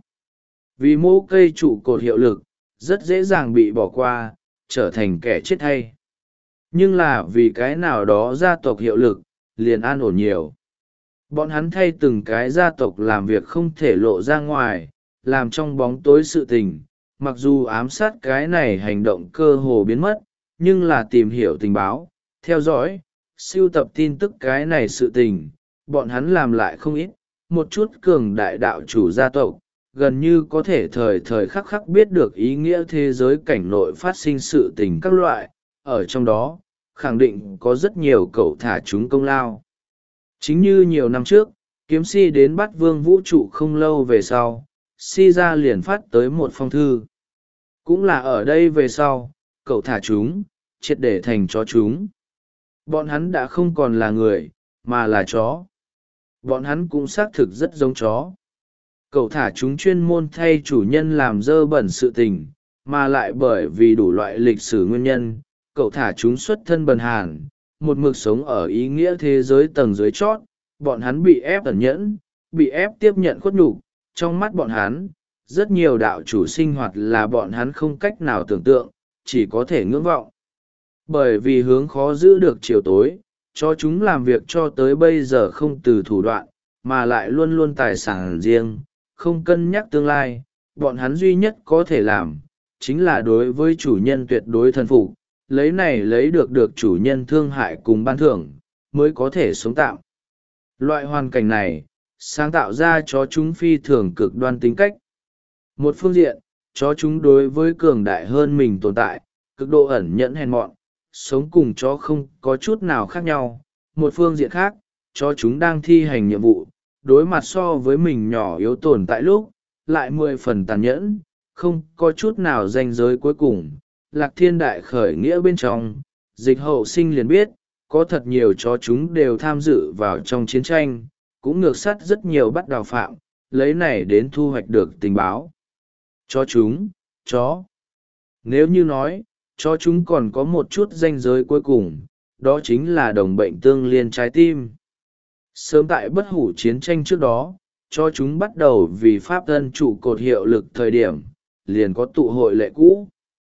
Speaker 1: Vì mô cây trụ cột hiệu lực, rất dễ dàng bị bỏ qua, trở thành kẻ chết hay. Nhưng là vì cái nào đó gia tộc hiệu lực, liền an ổn nhiều. Bọn hắn thay từng cái gia tộc làm việc không thể lộ ra ngoài, làm trong bóng tối sự tình, mặc dù ám sát cái này hành động cơ hồ biến mất, nhưng là tìm hiểu tình báo, theo dõi, sưu tập tin tức cái này sự tình, bọn hắn làm lại không ít, một chút cường đại đạo chủ gia tộc, gần như có thể thời thời khắc khắc biết được ý nghĩa thế giới cảnh nội phát sinh sự tình các loại, ở trong đó, khẳng định có rất nhiều cẩu thả chúng công lao. Chính như nhiều năm trước, kiếm si đến bắt vương vũ trụ không lâu về sau, si ra liền phát tới một phong thư. Cũng là ở đây về sau, cẩu thả chúng, triệt để thành chó chúng. Bọn hắn đã không còn là người, mà là chó. Bọn hắn cũng xác thực rất giống chó. Cẩu thả chúng chuyên môn thay chủ nhân làm dơ bẩn sự tình, mà lại bởi vì đủ loại lịch sử nguyên nhân, cẩu thả chúng xuất thân bần hàn, một mực sống ở ý nghĩa thế giới tầng dưới chót, bọn hắn bị ép ẩn nhẫn, bị ép tiếp nhận khuất nhục. Trong mắt bọn hắn, rất nhiều đạo chủ sinh hoạt là bọn hắn không cách nào tưởng tượng, chỉ có thể ngưỡng vọng. Bởi vì hướng khó giữ được chiều tối, cho chúng làm việc cho tới bây giờ không từ thủ đoạn, mà lại luôn luôn tài sản riêng, không cân nhắc tương lai, bọn hắn duy nhất có thể làm, chính là đối với chủ nhân tuyệt đối thân phục, lấy này lấy được chủ nhân thương hại cùng ban thưởng, mới có thể sống tạm. Loại hoàn cảnh này, sáng tạo ra chó chúng phi thường cực đoan tính cách. Một phương diện, chó chúng đối với cường đại hơn mình tồn tại, cực độ ẩn nhẫn hèn mọn, sống cùng chó không có chút nào khác nhau. Một phương diện khác, chó chúng đang thi hành nhiệm vụ, đối mặt so với mình nhỏ yếu tồn tại lúc, lại 10 phần tàn nhẫn, không có chút nào ranh giới cuối cùng. Lạc Thiên Đại khởi nghĩa bên trong, Dịch Hậu Sinh liền biết, có thật nhiều chó chúng đều tham dự vào trong chiến tranh, cũng ngược sát rất nhiều bắt đào phạm, lấy này đến thu hoạch được tình báo. Cho chúng, chó. Nếu như nói, cho chúng còn có một chút ranh giới cuối cùng, đó chính là đồng bệnh tương liên trái tim. Sớm tại bất hủ chiến tranh trước đó, cho chúng bắt đầu vì pháp thân trụ cột hiệu lực thời điểm, liền có tụ hội lệ cũ.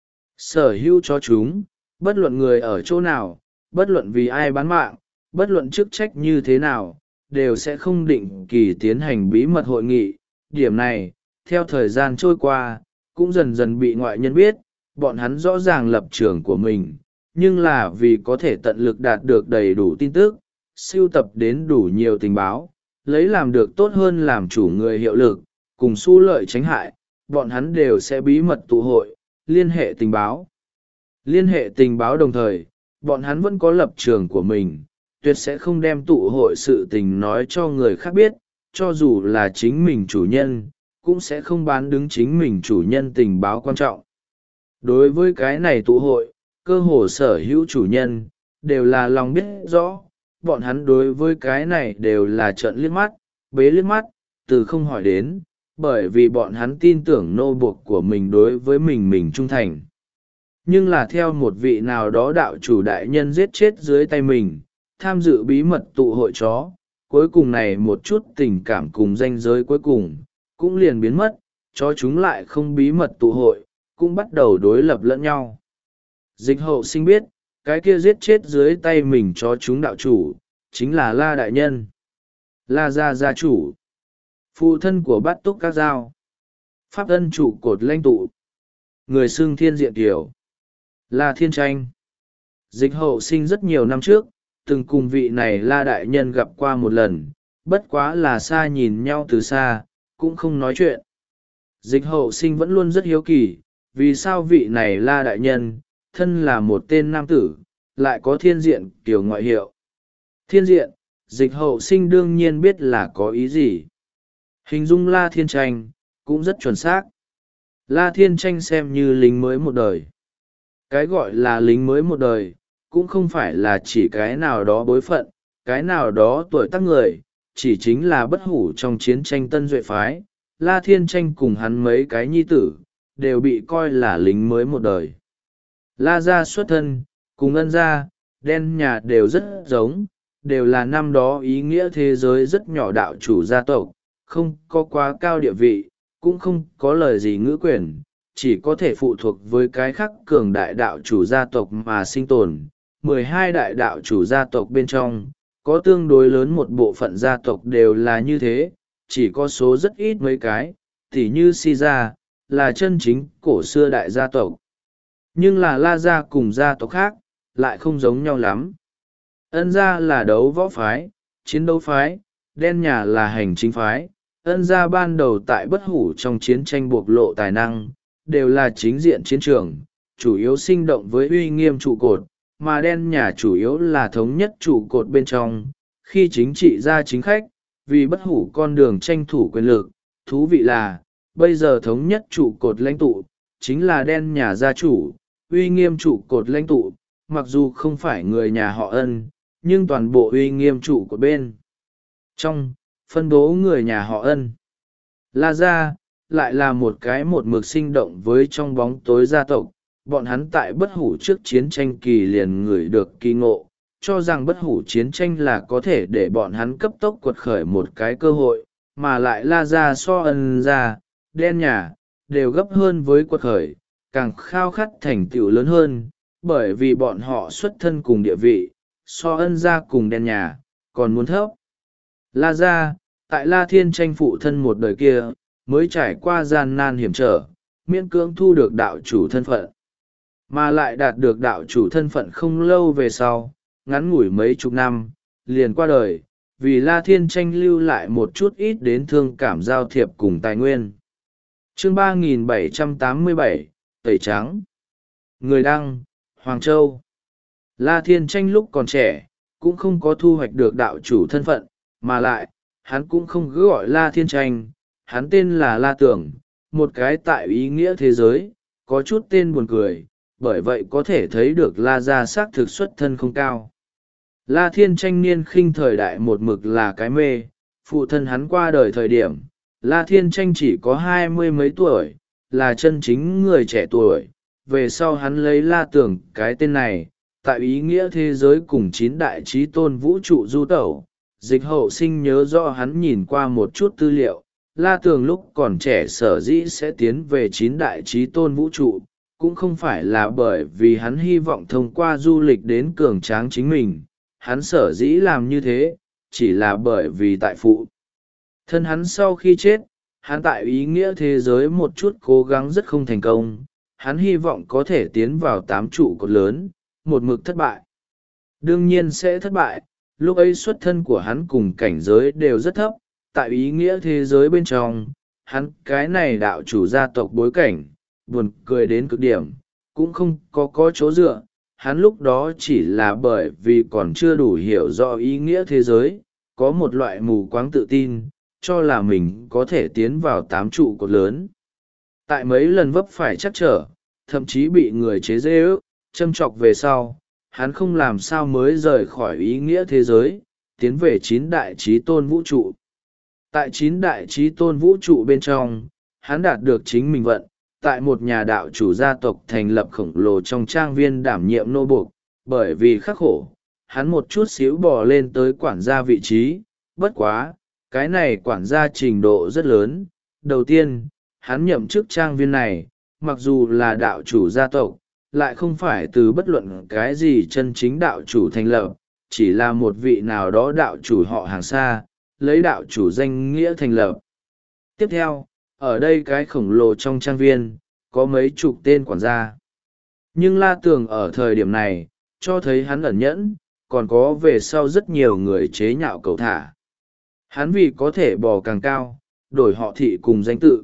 Speaker 1: Sở hữu cho chúng, bất luận người ở chỗ nào, bất luận vì ai bán mạng, bất luận chức trách như thế nào, đều sẽ không định kỳ tiến hành bí mật hội nghị. Điểm này, theo thời gian trôi qua, cũng dần dần bị ngoại nhân biết, bọn hắn rõ ràng lập trường của mình, nhưng là vì có thể tận lực đạt được đầy đủ tin tức, sưu tập đến đủ nhiều tình báo, lấy làm được tốt hơn làm chủ người hiệu lực, cùng xu lợi tránh hại, bọn hắn đều sẽ bí mật tụ hội, liên hệ tình báo. Liên hệ tình báo đồng thời, bọn hắn vẫn có lập trường của mình, tuyệt sẽ không đem tụ hội sự tình nói cho người khác biết, cho dù là chính mình chủ nhân, cũng sẽ không bán đứng chính mình chủ nhân tình báo quan trọng. Đối với cái này tụ hội, cơ hồ sở hữu chủ nhân, đều là lòng biết rõ, bọn hắn đối với cái này đều là trợn liếc mắt, bế liếc mắt, từ không hỏi đến, bởi vì bọn hắn tin tưởng nô buộc của mình đối với mình trung thành. Nhưng là theo một vị nào đó đạo chủ đại nhân giết chết dưới tay mình, tham dự bí mật tụ hội chó, cuối cùng này một chút tình cảm cùng ranh giới cuối cùng, cũng liền biến mất, chó chúng lại không bí mật tụ hội, cũng bắt đầu đối lập lẫn nhau. Dịch hậu sinh biết, cái kia giết chết dưới tay mình chó chúng đạo chủ, chính là La Đại Nhân. La Gia chủ, phụ thân của Bát Túc Các Giao, pháp ân trụ cột lãnh tụ, người xưng Thiên Diện Kiều, La Thiên Tranh. Dịch hậu sinh rất nhiều năm trước, từng cùng vị này La Đại Nhân gặp qua một lần, bất quá là xa nhìn nhau từ xa, cũng không nói chuyện. Dịch hậu sinh vẫn luôn rất hiếu kỳ, vì sao vị này La Đại Nhân, thân là một tên nam tử, lại có Thiên Diện Kiều ngoại hiệu. Thiên Diện, dịch hậu sinh đương nhiên biết là có ý gì. Hình dung La Thiên Tranh, cũng rất chuẩn xác. La Thiên Tranh xem như lính mới một đời. Cái gọi là lính mới một đời, cũng không phải là chỉ cái nào đó bối phận, cái nào đó tuổi tác người, chỉ chính là bất hủ trong chiến tranh Tân Duệ phái. La Thiên Tranh cùng hắn mấy cái nhi tử, đều bị coi là lính mới một đời. La gia xuất thân, cùng Ân gia, Đen nhà đều rất giống, đều là năm đó ý nghĩa thế giới rất nhỏ đạo chủ gia tộc, không có quá cao địa vị, cũng không có lời gì ngữ quyền, chỉ có thể phụ thuộc với cái khắc cường đại đạo chủ gia tộc mà sinh tồn. 12 đại đạo chủ gia tộc bên trong, có tương đối lớn một bộ phận gia tộc đều là như thế, chỉ có số rất ít mấy cái, tỉ như Si gia, là chân chính cổ xưa đại gia tộc. Nhưng là La gia cùng gia tộc khác, lại không giống nhau lắm. Ân gia là đấu võ phái, chiến đấu phái, Đen nhà là hành chính phái. Ân gia ban đầu tại bất hủ trong chiến tranh bộc lộ tài năng, đều là chính diện chiến trường, chủ yếu sinh động với uy nghiêm trụ cột, mà Đen nhà chủ yếu là thống nhất trụ cột bên trong, khi chính trị gia chính khách, vì bất hủ con đường tranh thủ quyền lực. Thú vị là, bây giờ thống nhất trụ cột lãnh tụ, chính là Đen nhà gia chủ, uy nghiêm trụ cột lãnh tụ, mặc dù không phải người nhà họ Ân, nhưng toàn bộ uy nghiêm trụ cột bên trong, phân bố người nhà họ Ân. La gia lại là một cái một mực sinh động với trong bóng tối gia tộc, bọn hắn tại bất hủ trước chiến tranh kỳ liền ngửi được kỳ ngộ, cho rằng bất hủ chiến tranh là có thể để bọn hắn cấp tốc quật khởi một cái cơ hội, mà lại La gia so Ân gia, Đen nhà, đều gấp hơn với quật khởi, càng khao khát thành tựu lớn hơn, bởi vì bọn họ xuất thân cùng địa vị, so Ân gia cùng Đen nhà, còn muốn thấp. La gia, tại La Thiên Tranh phụ thân một đời kia, mới trải qua gian nan hiểm trở, miễn cưỡng thu được đạo chủ thân phận. Mà lại đạt được đạo chủ thân phận không lâu về sau, ngắn ngủi mấy chục năm, liền qua đời, vì La Thiên Tranh lưu lại một chút ít đến thương cảm giao thiệp cùng tài nguyên. Chương 3787, Tẩy Trắng. Người đăng, Hoàng Châu. La Thiên Tranh lúc còn trẻ, cũng không có thu hoạch được đạo chủ thân phận, mà lại, hắn cũng không cứ gọi La Thiên Tranh, hắn tên là La Tưởng, một cái tại ý nghĩa thế giới, có chút tên buồn cười, bởi vậy có thể thấy được La gia xác thực xuất thân không cao. La Thiên Tranh niên khinh thời đại một mực là cái mê, phụ thân hắn qua đời thời điểm, La Thiên Tranh chỉ có 20 mấy tuổi, là chân chính người trẻ tuổi. Về sau hắn lấy La Tưởng cái tên này, tại ý nghĩa thế giới cùng 9 đại trí tôn vũ trụ du tẩu. Dịch Hậu Sinh nhớ rõ hắn nhìn qua một chút tư liệu, La Tường lúc còn trẻ sở dĩ sẽ tiến về 9 đại trí tôn vũ trụ, cũng không phải là bởi vì hắn hy vọng thông qua du lịch đến cường tráng chính mình, hắn sở dĩ làm như thế, chỉ là bởi vì tại phụ thân hắn sau khi chết, hắn tại ý nghĩa thế giới một chút cố gắng rất không thành công, hắn hy vọng có thể tiến vào 8 trụ cột lớn, một mực thất bại. Đương nhiên sẽ thất bại, lúc ấy xuất thân của hắn cùng cảnh giới đều rất thấp, tại ý nghĩa thế giới bên trong, hắn cái này đạo chủ gia tộc bối cảnh, buồn cười đến cực điểm, cũng không có chỗ dựa, hắn lúc đó chỉ là bởi vì còn chưa đủ hiểu rõ ý nghĩa thế giới, có một loại mù quáng tự tin, cho là mình có thể tiến vào 8 trụ cột lớn. Tại mấy lần vấp phải chắc trở, thậm chí bị người chế giễu ước, châm chọc về sau, hắn không làm sao mới rời khỏi ý nghĩa thế giới, tiến về 9 đại trí tôn vũ trụ. Tại 9 đại trí tôn vũ trụ bên trong, hắn đạt được chính mình vận, tại một nhà đạo chủ gia tộc thành lập khổng lồ trong trang viên đảm nhiệm nô buộc, bởi vì khắc khổ, hắn một chút xíu bò lên tới quản gia vị trí, bất quá, cái này quản gia trình độ rất lớn. Đầu tiên, hắn nhậm chức trang viên này, mặc dù là đạo chủ gia tộc, lại không phải từ bất luận cái gì chân chính đạo chủ thành lập, chỉ là một vị nào đó đạo chủ họ hàng xa, lấy đạo chủ danh nghĩa thành lập. Tiếp theo, ở đây cái khổng lồ trong trang viên, có mấy chục tên quản gia. Nhưng La Tường ở thời điểm này, cho thấy hắn ẩn nhẫn, còn có về sau rất nhiều người chế nhạo cầu thả. Hắn vì có thể bò càng cao, đổi họ thị cùng danh tự.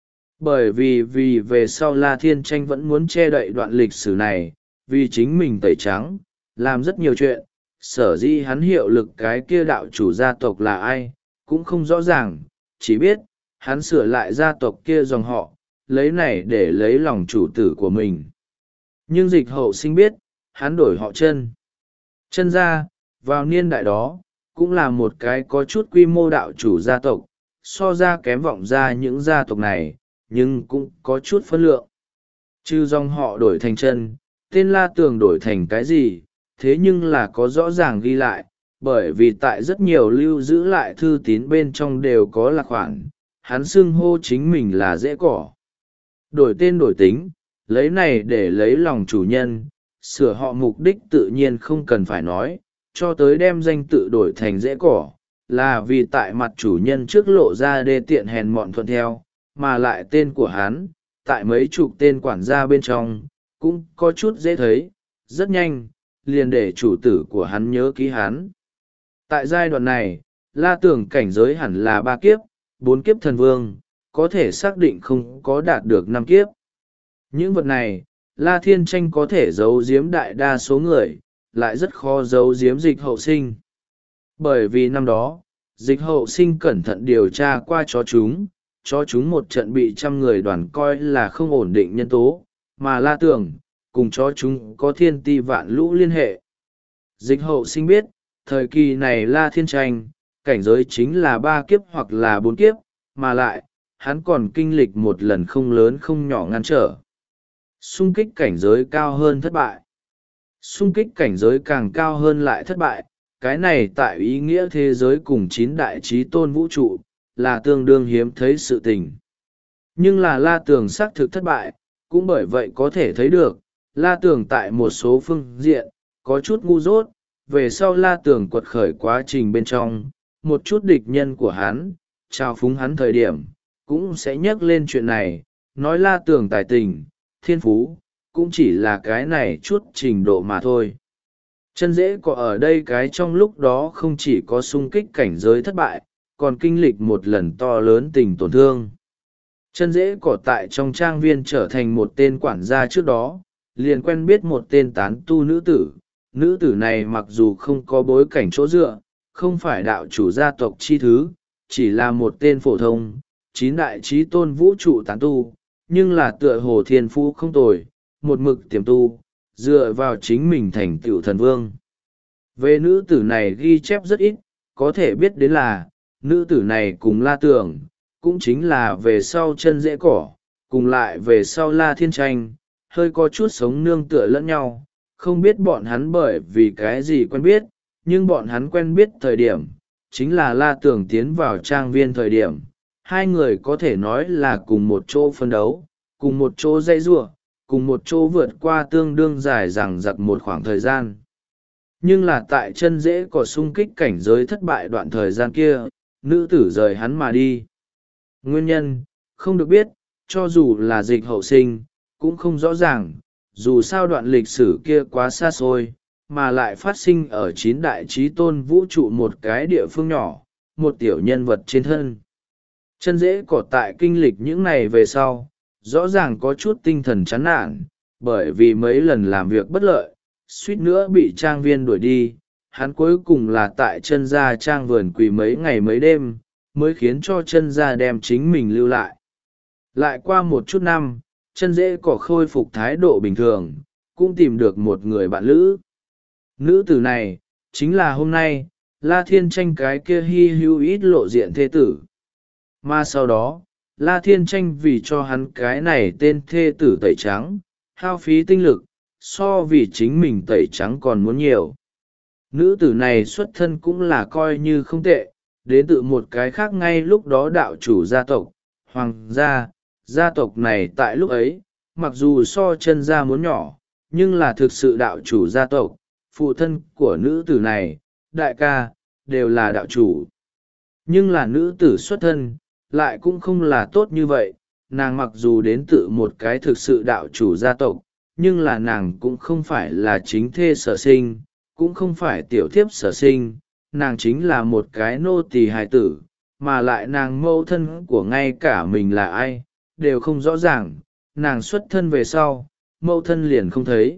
Speaker 1: Bởi vì về sau La Thiên Tranh vẫn muốn che đậy đoạn lịch sử này, vì chính mình tẩy trắng, làm rất nhiều chuyện, sở dĩ hắn hiệu lực cái kia đạo chủ gia tộc là ai, cũng không rõ ràng, chỉ biết, hắn sửa lại gia tộc kia dòng họ, lấy này để lấy lòng chủ tử của mình. Nhưng Dịch Hậu Sinh biết, hắn đổi họ chân. Chân gia, vào niên đại đó, cũng là một cái có chút quy mô đạo chủ gia tộc, so ra kém vọng ra những gia tộc này, nhưng cũng có chút phân lượng. Chứ dòng họ đổi thành chân, tên La Tường đổi thành cái gì, thế nhưng là có rõ ràng ghi lại, bởi vì tại rất nhiều lưu giữ lại thư tín bên trong đều có lạc khoản, hắn xưng hô chính mình là dễ cỏ. Đổi tên đổi tính, lấy này để lấy lòng chủ nhân, sửa họ mục đích tự nhiên không cần phải nói, cho tới đem danh tự đổi thành dễ cỏ, là vì tại mặt chủ nhân trước lộ ra đê tiện hèn mọn thuận theo, mà lại tên của hắn, tại mấy chục tên quản gia bên trong, cũng có chút dễ thấy, rất nhanh, liền để chủ tử của hắn nhớ ký hắn. Tại giai đoạn này, La Tưởng cảnh giới hẳn là 3 kiếp, 4 kiếp thần vương, có thể xác định không có đạt được 5 kiếp. Những vật này, La Thiên Tranh có thể giấu giếm đại đa số người, lại rất khó giấu giếm Dịch Hậu Sinh. Bởi vì năm đó, Dịch Hậu Sinh cẩn thận điều tra qua chó chúng một trận bị 100 người đoàn coi là không ổn định nhân tố, mà La Tưởng, cùng chó chúng có thiên ti vạn lũ liên hệ. Dịch Hậu Sinh biết, thời kỳ này La Thiên Tranh, cảnh giới chính là 3 kiếp hoặc là 4 kiếp, mà lại, hắn còn kinh lịch một lần không lớn không nhỏ ngăn trở. Xung kích cảnh giới cao hơn thất bại. Xung kích cảnh giới càng cao hơn lại thất bại, cái này tại ý nghĩa thế giới cùng 9 đại trí tôn vũ trụ, là tương đương hiếm thấy sự tình. Nhưng là La Tường xác thực thất bại, cũng bởi vậy có thể thấy được, La Tường tại một số phương diện, có chút ngu dốt, về sau La Tường quật khởi quá trình bên trong, một chút địch nhân của hắn, trao phúng hắn thời điểm, cũng sẽ nhắc lên chuyện này, nói La Tường tài tình, thiên phú, cũng chỉ là cái này chút trình độ mà thôi. Chân dễ có ở đây cái trong lúc đó không chỉ có xung kích cảnh giới thất bại, còn kinh lịch một lần to lớn tình tổn thương. Chân dễ cỏ tại trong trang viên trở thành một tên quản gia trước đó, liền quen biết một tên tán tu nữ tử này mặc dù không có bối cảnh chỗ dựa, không phải đạo chủ gia tộc chi thứ, chỉ là một tên phổ thông, 9 đại trí tôn vũ trụ tán tu, nhưng là tựa hồ thiên phú không tồi, một mực tiềm tu, dựa vào chính mình thành tựu thần vương. Về nữ tử này ghi chép rất ít, có thể biết đến là, nữ tử này cùng La Tưởng, cũng chính là về sau chân dễ cỏ, cùng lại về sau La Thiên Tranh, hơi có chút sống nương tựa lẫn nhau. Không biết bọn hắn bởi vì cái gì quen biết, nhưng bọn hắn quen biết thời điểm, chính là La Tưởng tiến vào trang viên thời điểm. Hai người có thể nói là cùng một chỗ phân đấu, cùng một chỗ dây giụa, cùng một chỗ vượt qua tương đương dài dằng dặc một khoảng thời gian. Nhưng là tại chân rễ cỏ xung kích cảnh giới thất bại đoạn thời gian kia, nữ tử rời hắn mà đi. Nguyên nhân, không được biết, cho dù là Dịch Hậu Sinh, cũng không rõ ràng, dù sao đoạn lịch sử kia quá xa xôi, mà lại phát sinh ở 9 đại trí tôn vũ trụ một cái địa phương nhỏ, một tiểu nhân vật trên thân. Chân rễ cỏ tại kinh lịch những này về sau, rõ ràng có chút tinh thần chán nản, bởi vì mấy lần làm việc bất lợi, suýt nữa bị trang viên đuổi đi. Hắn cuối cùng là tại chân gia trang vườn quỳ mấy ngày mấy đêm, mới khiến cho chân gia đem chính mình lưu lại. Lại qua một chút năm, chân rễ cỏ khôi phục thái độ bình thường, cũng tìm được một người bạn lữ. Nữ tử này, chính là hôm nay, La Thiên Tranh cái kia hy hữu ít lộ diện thê tử. Mà sau đó, La Thiên Tranh vì cho hắn cái này tên thê tử tẩy trắng, hao phí tinh lực, so vì chính mình tẩy trắng còn muốn nhiều. Nữ tử này xuất thân cũng là coi như không tệ, đến từ một cái khác ngay lúc đó đạo chủ gia tộc, hoàng gia. Gia tộc này tại lúc ấy, mặc dù so chân gia muốn nhỏ, nhưng là thực sự đạo chủ gia tộc, phụ thân của nữ tử này, đại ca, đều là đạo chủ. Nhưng là nữ tử xuất thân, lại cũng không là tốt như vậy, nàng mặc dù đến từ một cái thực sự đạo chủ gia tộc, nhưng là nàng cũng không phải là chính thê sở sinh, cũng không phải tiểu thiếp sở sinh, nàng chính là một cái nô tỳ hài tử, mà lại nàng mẫu thân của ngay cả mình là ai, đều không rõ ràng, nàng xuất thân về sau, mẫu thân liền không thấy.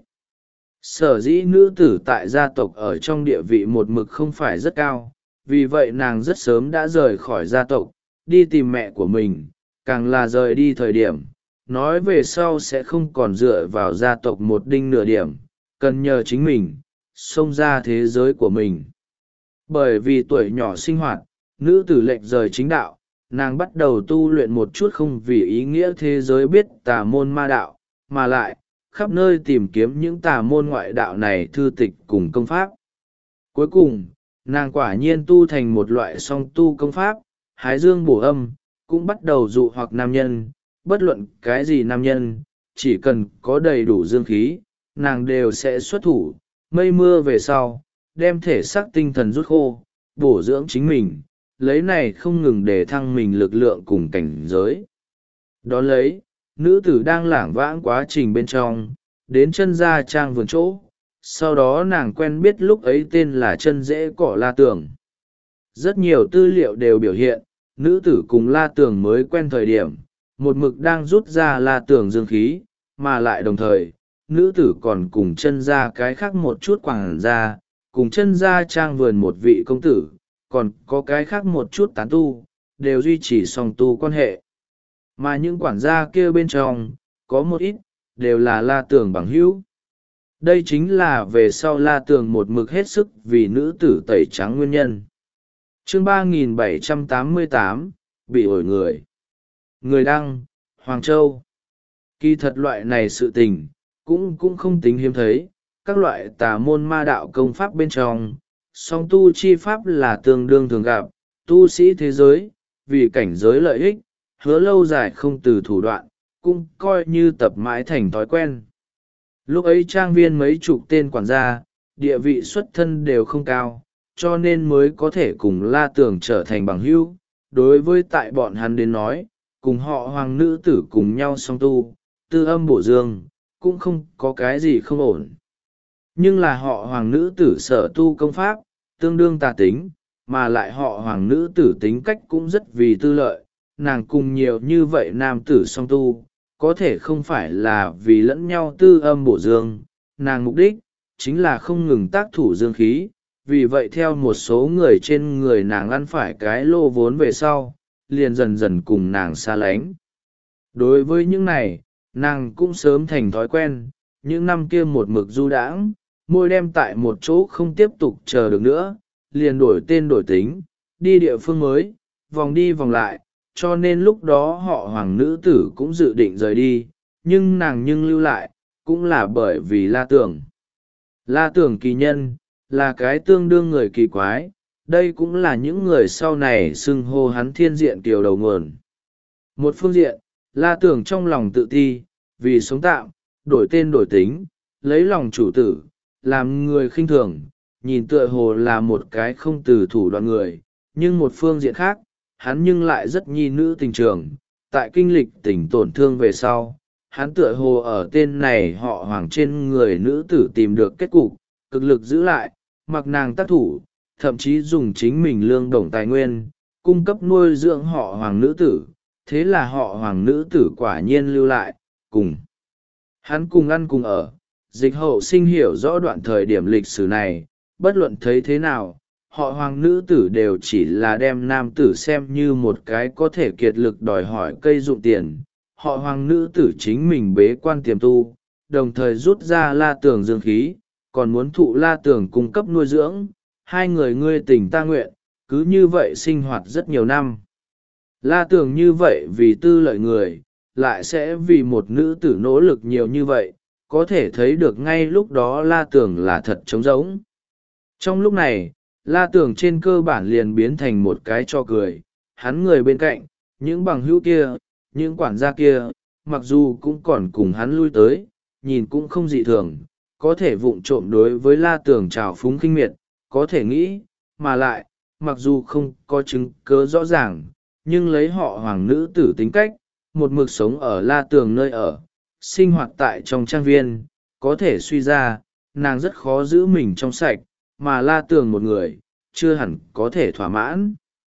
Speaker 1: Sở dĩ nữ tử tại gia tộc ở trong địa vị một mực không phải rất cao, vì vậy nàng rất sớm đã rời khỏi gia tộc, đi tìm mẹ của mình, càng là rời đi thời điểm, nói về sau sẽ không còn dựa vào gia tộc một đinh nửa điểm, cần nhờ chính mình, xông ra thế giới của mình. Bởi vì tuổi nhỏ sinh hoạt, nữ tử lệch rời chính đạo, nàng bắt đầu tu luyện một chút không vì ý nghĩa thế giới biết tà môn ma đạo, mà lại, khắp nơi tìm kiếm những tà môn ngoại đạo này thư tịch cùng công pháp. Cuối cùng, nàng quả nhiên tu thành một loại song tu công pháp, hái dương bổ âm, cũng bắt đầu dụ hoặc nam nhân, bất luận cái gì nam nhân, chỉ cần có đầy đủ dương khí, nàng đều sẽ xuất thủ, mây mưa về sau, đem thể xác tinh thần rút khô, bổ dưỡng chính mình, lấy này không ngừng để thăng mình lực lượng cùng cảnh giới. Đón lấy, nữ tử đang lảng vãng quá trình bên trong, đến chân gia trang vườn chỗ, sau đó nàng quen biết lúc ấy tên là chân rễ cỏ La Tường. Rất nhiều tư liệu đều biểu hiện, nữ tử cùng La Tường mới quen thời điểm, một mực đang rút ra La Tường dương khí, mà lại đồng thời, nữ tử còn cùng chân gia cái khác một chút quảng gia, cùng chân gia trang vườn một vị công tử, còn có cái khác một chút tán tu, đều duy trì song tu quan hệ. Mà những quản gia kia bên trong, có một ít, đều là La Tường bằng hữu. Đây chính là về sau La Tường một mực hết sức vì nữ tử tẩy trắng nguyên nhân. Chương 3788, bị ổi người. Người đăng, Hoàng Châu. Kỳ thật loại này sự tình, cũng không tính hiếm thấy, các loại tà môn ma đạo công pháp bên trong, song tu chi pháp là tương đương thường gặp, tu sĩ thế giới, vì cảnh giới lợi ích, hứa lâu dài không từ thủ đoạn, cũng coi như tập mãi thành thói quen. Lúc ấy trang viên mấy chục tên quản gia, địa vị xuất thân đều không cao, cho nên mới có thể cùng La Tường trở thành bằng hữu. Đối với tại bọn hắn đến nói, cùng họ hoàng nữ tử cùng nhau song tu, tư âm bổ dương, cũng không có cái gì không ổn. Nhưng là họ hoàng nữ tử sở tu công pháp, tương đương tà tính, mà lại họ hoàng nữ tử tính cách cũng rất vì tư lợi, nàng cùng nhiều như vậy nam tử song tu, có thể không phải là vì lẫn nhau tư âm bổ dương, nàng mục đích, chính là không ngừng tác thủ dương khí, vì vậy theo một số người trên người nàng ăn phải cái lô vốn về sau, liền dần dần cùng nàng xa lánh. Đối với những này, nàng cũng sớm thành thói quen, những năm kia một mực du đãng, môi đem tại một chỗ không tiếp tục chờ được nữa, liền đổi tên đổi tính, đi địa phương mới, vòng đi vòng lại, cho nên lúc đó họ Hoàng nữ tử cũng dự định rời đi, nhưng nàng lưu lại, cũng là bởi vì La Tưởng. La Tưởng kỳ nhân, là cái tương đương người kỳ quái, đây cũng là những người sau này xưng hô hắn thiên diện kiều đầu nguồn. Một phương diện, La Tưởng trong lòng tự ti, vì sống tạm, đổi tên đổi tính, lấy lòng chủ tử, làm người khinh thường, nhìn tựa hồ là một cái không từ thủ đoạn người, nhưng một phương diện khác, hắn nhưng lại rất nhi nữ tình trường, tại kinh lịch tình tổn thương về sau. Hắn tựa hồ ở tên này họ Hoàng trên người nữ tử tìm được kết cục, cực lực giữ lại, mặc nàng tác thủ, thậm chí dùng chính mình lương đồng tài nguyên, cung cấp nuôi dưỡng họ Hoàng nữ tử. Thế là họ Hoàng nữ tử quả nhiên lưu lại, cùng hắn cùng ăn cùng ở. Dịch Hậu Sinh hiểu rõ đoạn thời điểm lịch sử này, bất luận thấy thế nào, họ Hoàng nữ tử đều chỉ là đem nam tử xem như một cái có thể kiệt lực đòi hỏi cây dụng tiền. Họ Hoàng nữ tử chính mình bế quan tiềm tu, đồng thời rút ra La Tưởng dương khí, còn muốn thụ La Tưởng cung cấp nuôi dưỡng, hai người ngươi tình ta nguyện, cứ như vậy sinh hoạt rất nhiều năm. La Tưởng như vậy vì tư lợi người, lại sẽ vì một nữ tử nỗ lực nhiều như vậy, có thể thấy được ngay lúc đó La Tưởng là thật trống rỗng. Trong lúc này, La Tưởng trên cơ bản liền biến thành một cái trò cười, hắn người bên cạnh, những bằng hữu kia, những quản gia kia, mặc dù cũng còn cùng hắn lui tới, nhìn cũng không dị thường, có thể vụng trộm đối với La Tưởng trào phúng khinh miệt, có thể nghĩ, mà lại, mặc dù không có chứng cớ rõ ràng, nhưng lấy họ Hoàng nữ tử tính cách, một mực sống ở La Tưởng nơi ở, sinh hoạt tại trong trang viên, có thể suy ra, nàng rất khó giữ mình trong sạch, mà La Tưởng một người, chưa hẳn có thể thỏa mãn.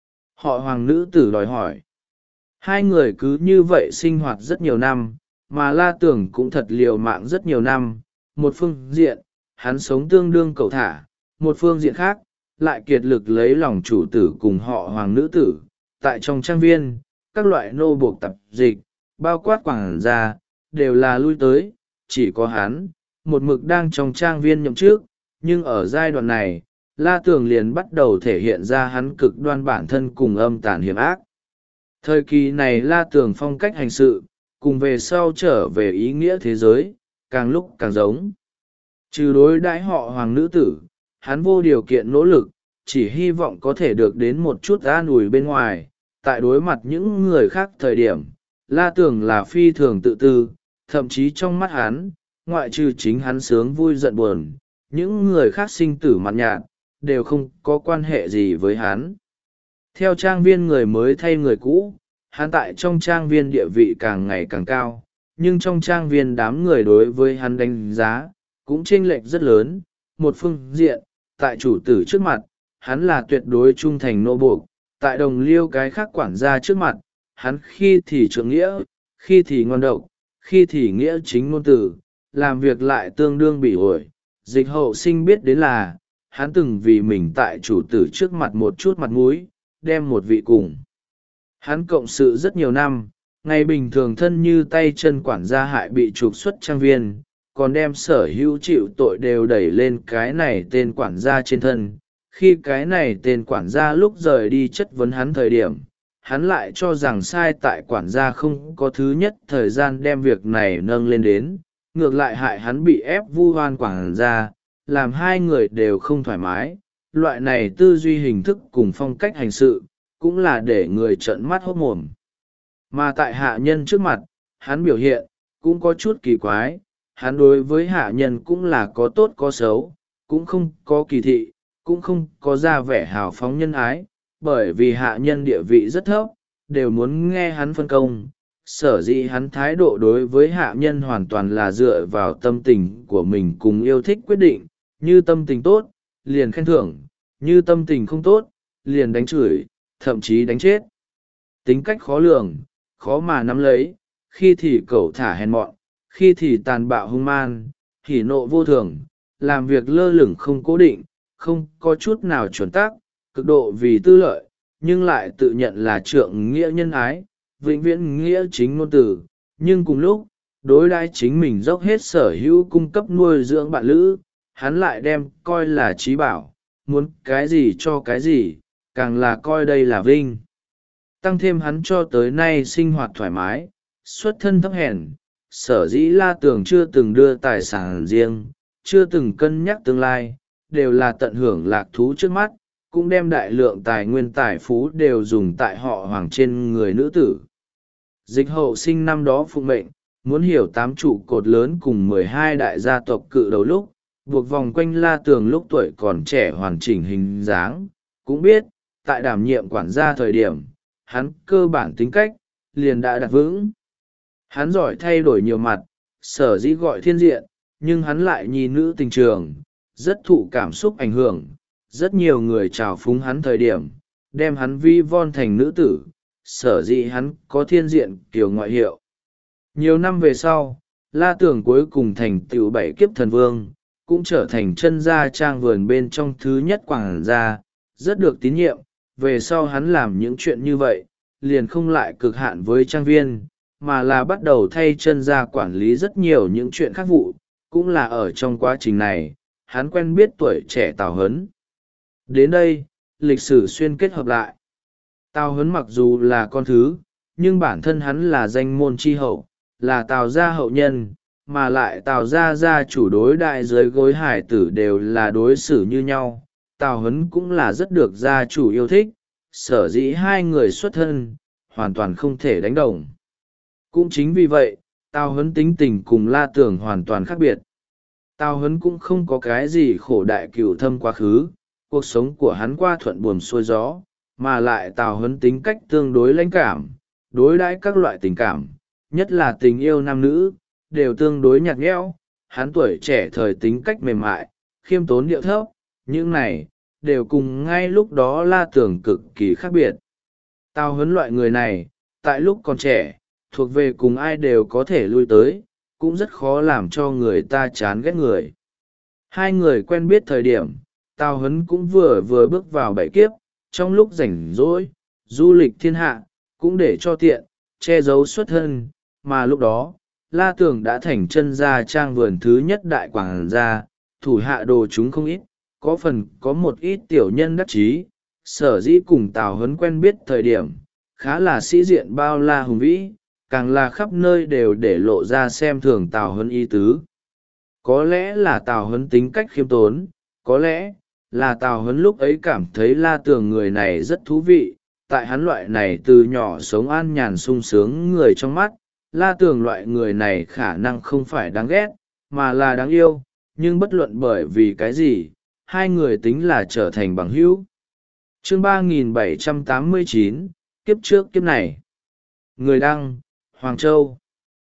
Speaker 1: Họ Hoàng nữ tử đòi hỏi. Hai người cứ như vậy sinh hoạt rất nhiều năm, mà La Tưởng cũng thật liều mạng rất nhiều năm. Một phương diện, hắn sống tương đương cẩu thả, một phương diện khác, lại kiệt lực lấy lòng chủ tử cùng họ Hoàng nữ tử. Tại trong trang viên, các loại nô buộc tập dịch, bao quát quảng gia, đều là lui tới, chỉ có hắn, một mực đang trong trang viên nhậm trước, nhưng ở giai đoạn này, La Tưởng liền bắt đầu thể hiện ra hắn cực đoan bản thân cùng âm tàn hiểm ác. Thời kỳ này La Tưởng phong cách hành sự, cùng về sau trở về ý nghĩa thế giới, càng lúc càng giống. Trừ đối đãi họ Hoàng nữ tử, hắn vô điều kiện nỗ lực, chỉ hy vọng có thể được đến một chút an ủi bên ngoài. Tại đối mặt những người khác thời điểm, La Tưởng là phi thường tự tư, thậm chí trong mắt hắn, ngoại trừ chính hắn sướng vui giận buồn, những người khác sinh tử mặt nhạt, đều không có quan hệ gì với hắn. Theo trang viên người mới thay người cũ, hắn tại trong trang viên địa vị càng ngày càng cao, nhưng trong trang viên đám người đối với hắn đánh giá, cũng chênh lệch rất lớn. Một phương diện, tại chủ tử trước mặt, hắn là tuyệt đối trung thành nô buộc, tại đồng liêu cái khác quản gia trước mặt, hắn khi thì trượng nghĩa, khi thì ngon độc, khi thì nghĩa chính ngôn từ, làm việc lại tương đương bị ổi. Dịch Hậu Sinh biết đến là, hắn từng vì mình tại chủ tử trước mặt một chút mặt mũi, đem một vị cùng. Hắn cộng sự rất nhiều năm, ngày bình thường thân như tay chân quản gia hại bị trục xuất trang viên, còn đem sở hữu chịu tội đều đẩy lên cái này tên quản gia trên thân. Khi cái này tên quản gia lúc rời đi chất vấn hắn thời điểm, hắn lại cho rằng sai tại quản gia không có thứ nhất thời gian đem việc này nâng lên đến, ngược lại hại hắn bị ép vu oan quản gia, làm hai người đều không thoải mái. Loại này tư duy hình thức cùng phong cách hành sự, cũng là để người trợn mắt hốt mồm. Mà tại hạ nhân trước mặt, hắn biểu hiện, cũng có chút kỳ quái, hắn đối với hạ nhân cũng là có tốt có xấu, cũng không có kỳ thị, cũng không có ra vẻ hào phóng nhân ái, bởi vì hạ nhân địa vị rất thấp, đều muốn nghe hắn phân công. Sở dĩ hắn thái độ đối với hạ nhân hoàn toàn là dựa vào tâm tình của mình cùng yêu thích quyết định, như tâm tình tốt, liền khen thưởng, như tâm tình không tốt, liền đánh chửi, thậm chí đánh chết. Tính cách khó lường, khó mà nắm lấy, khi thì cẩu thả hèn mọn, khi thì tàn bạo hung man, hỉ nộ vô thường, làm việc lơ lửng không cố định, không có chút nào chuẩn tắc, cực độ vì tư lợi, nhưng lại tự nhận là trượng nghĩa nhân ái, vĩnh viễn nghĩa chính ngôn từ, nhưng cùng lúc, đối đãi chính mình dốc hết sở hữu cung cấp nuôi dưỡng bạn lữ, hắn lại đem coi là trí bảo, muốn cái gì cho cái gì, càng là coi đây là vinh. tăng thêm hắn cho tới nay sinh hoạt thoải mái, xuất thân thấp hèn, sở dĩ La Tường chưa từng đưa tài sản riêng, chưa từng cân nhắc tương lai, đều là tận hưởng lạc thú trước mắt, cũng đem đại lượng tài nguyên tài phú đều dùng tại họ Hoàng trên người nữ tử. Dịch Hậu Sinh năm đó phụng mệnh, muốn hiểu 8 trụ cột lớn cùng 12 đại gia tộc cự đầu lúc, buộc vòng quanh La Tường lúc tuổi còn trẻ hoàn chỉnh hình dáng, cũng biết, tại đảm nhiệm quản gia thời điểm, hắn cơ bản tính cách, liền đã đặt vững. Hắn giỏi thay đổi nhiều mặt, sở dĩ gọi thiên diện, nhưng hắn lại nhi nữ tình trường, rất thụ cảm xúc ảnh hưởng, rất nhiều người trào phúng hắn thời điểm, đem hắn vi von thành nữ tử, sở dĩ hắn có thiên diện kiểu ngoại hiệu. Nhiều năm về sau, La Tường cuối cùng thành tựu 7 kiếp thần vương, cũng trở thành chân gia trang vườn bên trong thứ nhất quảng gia, rất được tín nhiệm. Về sau hắn làm những chuyện như vậy, liền không lại cực hạn với trang viên, mà là bắt đầu thay chân gia quản lý rất nhiều những chuyện khác vụ. Cũng là ở trong quá trình này, hắn quen biết tuổi trẻ Tào Huấn. Đến đây, lịch sử xuyên kết hợp lại. Tào Huấn mặc dù là con thứ, nhưng bản thân hắn là danh môn tri hậu, là Tào gia hậu nhân, mà lại Tào gia gia chủ đối đại dưới gối hải tử đều là đối xử như nhau. Tào Huấn cũng là rất được gia chủ yêu thích, sở dĩ hai người xuất thân, hoàn toàn không thể đánh đồng. Cũng chính vì vậy, Tào Huấn tính tình cùng La Tường hoàn toàn khác biệt. Tào Huấn cũng không có cái gì khổ đại cửu thâm quá khứ, cuộc sống của hắn qua thuận buồm xuôi gió, mà lại Tào Huấn tính cách tương đối lãnh cảm, đối đãi các loại tình cảm, nhất là tình yêu nam nữ, đều tương đối nhạt nhẽo. Hắn tuổi trẻ thời tính cách mềm mại, khiêm tốn điệu thấp, những này, đều cùng ngay lúc đó La Tường cực kỳ khác biệt. Tào Huấn loại người này, tại lúc còn trẻ, thuộc về cùng ai đều có thể lui tới, cũng rất khó làm cho người ta chán ghét người. Hai người quen biết thời điểm, Tào Huấn cũng vừa bước vào 7 kiếp, trong lúc rảnh rỗi, du lịch thiên hạ, cũng để cho tiện, che giấu xuất thân, mà lúc đó, La Tường đã thành chân gia trang vườn thứ nhất đại quảng gia, thủ hạ đồ chúng không ít, có phần có một ít tiểu nhân đắc chí, sở dĩ cùng Tào Huấn quen biết thời điểm, khá là sĩ diện bao la hùng vĩ, càng là khắp nơi đều để lộ ra xem thường Tào Huấn ý tứ. Có lẽ là Tào Huấn tính cách khiêm tốn, có lẽ là Tào Huấn lúc ấy cảm thấy La Tường người này rất thú vị, tại hắn loại này từ nhỏ sống an nhàn sung sướng người trong mắt, La Tường loại người này khả năng không phải đáng ghét, mà là đáng yêu, nhưng bất luận bởi vì cái gì, hai người tính là trở thành bằng hữu. Chương 3789, kiếp trước kiếp này. Người đăng, Hoàng Châu.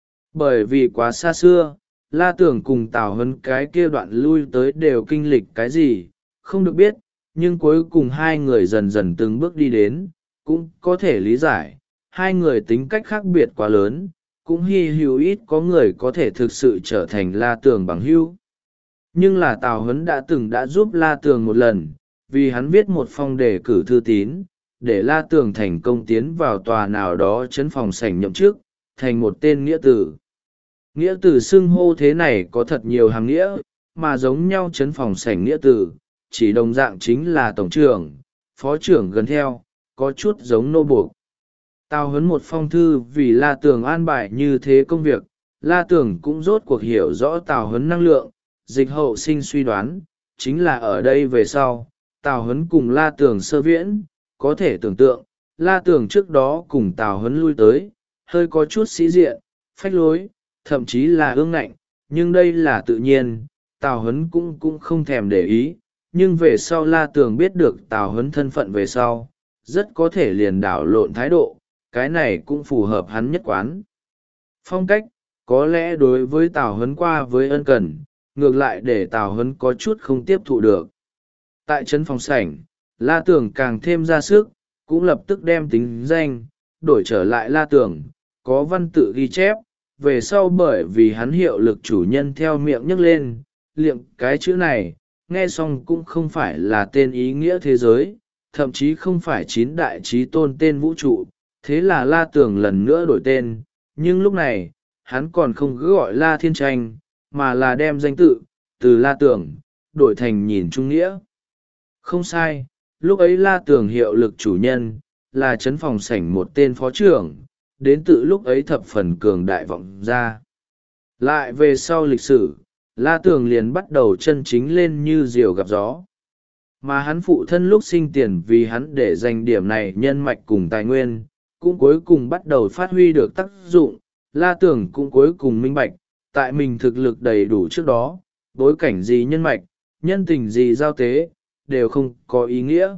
Speaker 1: Bởi vì quá xa xưa, La Tường cùng Tào Huấn cái kia đoạn lui tới đều kinh lịch cái gì, không được biết, nhưng cuối cùng hai người dần dần từng bước đi đến, cũng có thể lý giải, hai người tính cách khác biệt quá lớn, cũng hy hữu ít có người có thể thực sự trở thành La Tường bằng hữu. Nhưng là Tào Huấn đã giúp La Tường một lần, vì hắn viết một phong đề cử thư tín, để La Tường thành công tiến vào tòa nào đó trấn phòng sảnh nhậm chức, thành một tên nghĩa tử. Nghĩa tử xưng hô thế này có thật nhiều hàng nghĩa, mà giống nhau trấn phòng sảnh nghĩa tử, chỉ đồng dạng chính là tổng trưởng, phó trưởng gần theo, có chút giống nô buộc. Tào Huấn một phong thư vì La Tường an bài như thế công việc, La Tường cũng rốt cuộc hiểu rõ Tào Huấn năng lượng. Dịch Hậu Sinh suy đoán, chính là ở đây về sau, Tào Huấn cùng La Tường sơ viễn, có thể tưởng tượng, La Tường trước đó cùng Tào Huấn lui tới, hơi có chút sĩ diện, phách lối, thậm chí là ương ngạnh, nhưng đây là tự nhiên, Tào Huấn cũng không thèm để ý, nhưng về sau La Tường biết được Tào Huấn thân phận về sau, rất có thể liền đảo lộn thái độ, cái này cũng phù hợp hắn nhất quán. Phong cách, có lẽ đối với Tào Huấn qua với ân cần, ngược lại để Tào Huấn có chút không tiếp thụ được. Tại trấn phòng sảnh, La Tường càng thêm ra sức, cũng lập tức đem tính danh, đổi trở lại La Tường, có văn tự ghi chép, về sau bởi vì hắn hiệu lực chủ nhân theo miệng nhắc lên, liệm cái chữ này, nghe xong cũng không phải là tên ý nghĩa thế giới, thậm chí không phải 9 đại chí tôn tên vũ trụ, thế là La Tường lần nữa đổi tên, nhưng lúc này, hắn còn không cứ gọi La Thiên Tranh, mà là đem danh tự, từ La Tường, đổi thành nhìn trung nghĩa. Không sai, lúc ấy La Tường hiệu lực chủ nhân, là trấn phòng sảnh một tên phó trưởng, đến từ lúc ấy thập phần cường đại vọng ra. Lại về sau lịch sử, La Tường liền bắt đầu chân chính lên như diều gặp gió. Mà hắn phụ thân lúc sinh tiền vì hắn để dành điểm này nhân mạch cùng tài nguyên, cũng cuối cùng bắt đầu phát huy được tác dụng. La Tường cũng cuối cùng minh bạch, tại mình thực lực đầy đủ trước đó, bối cảnh gì nhân mạch, nhân tình gì giao tế, đều không có ý nghĩa.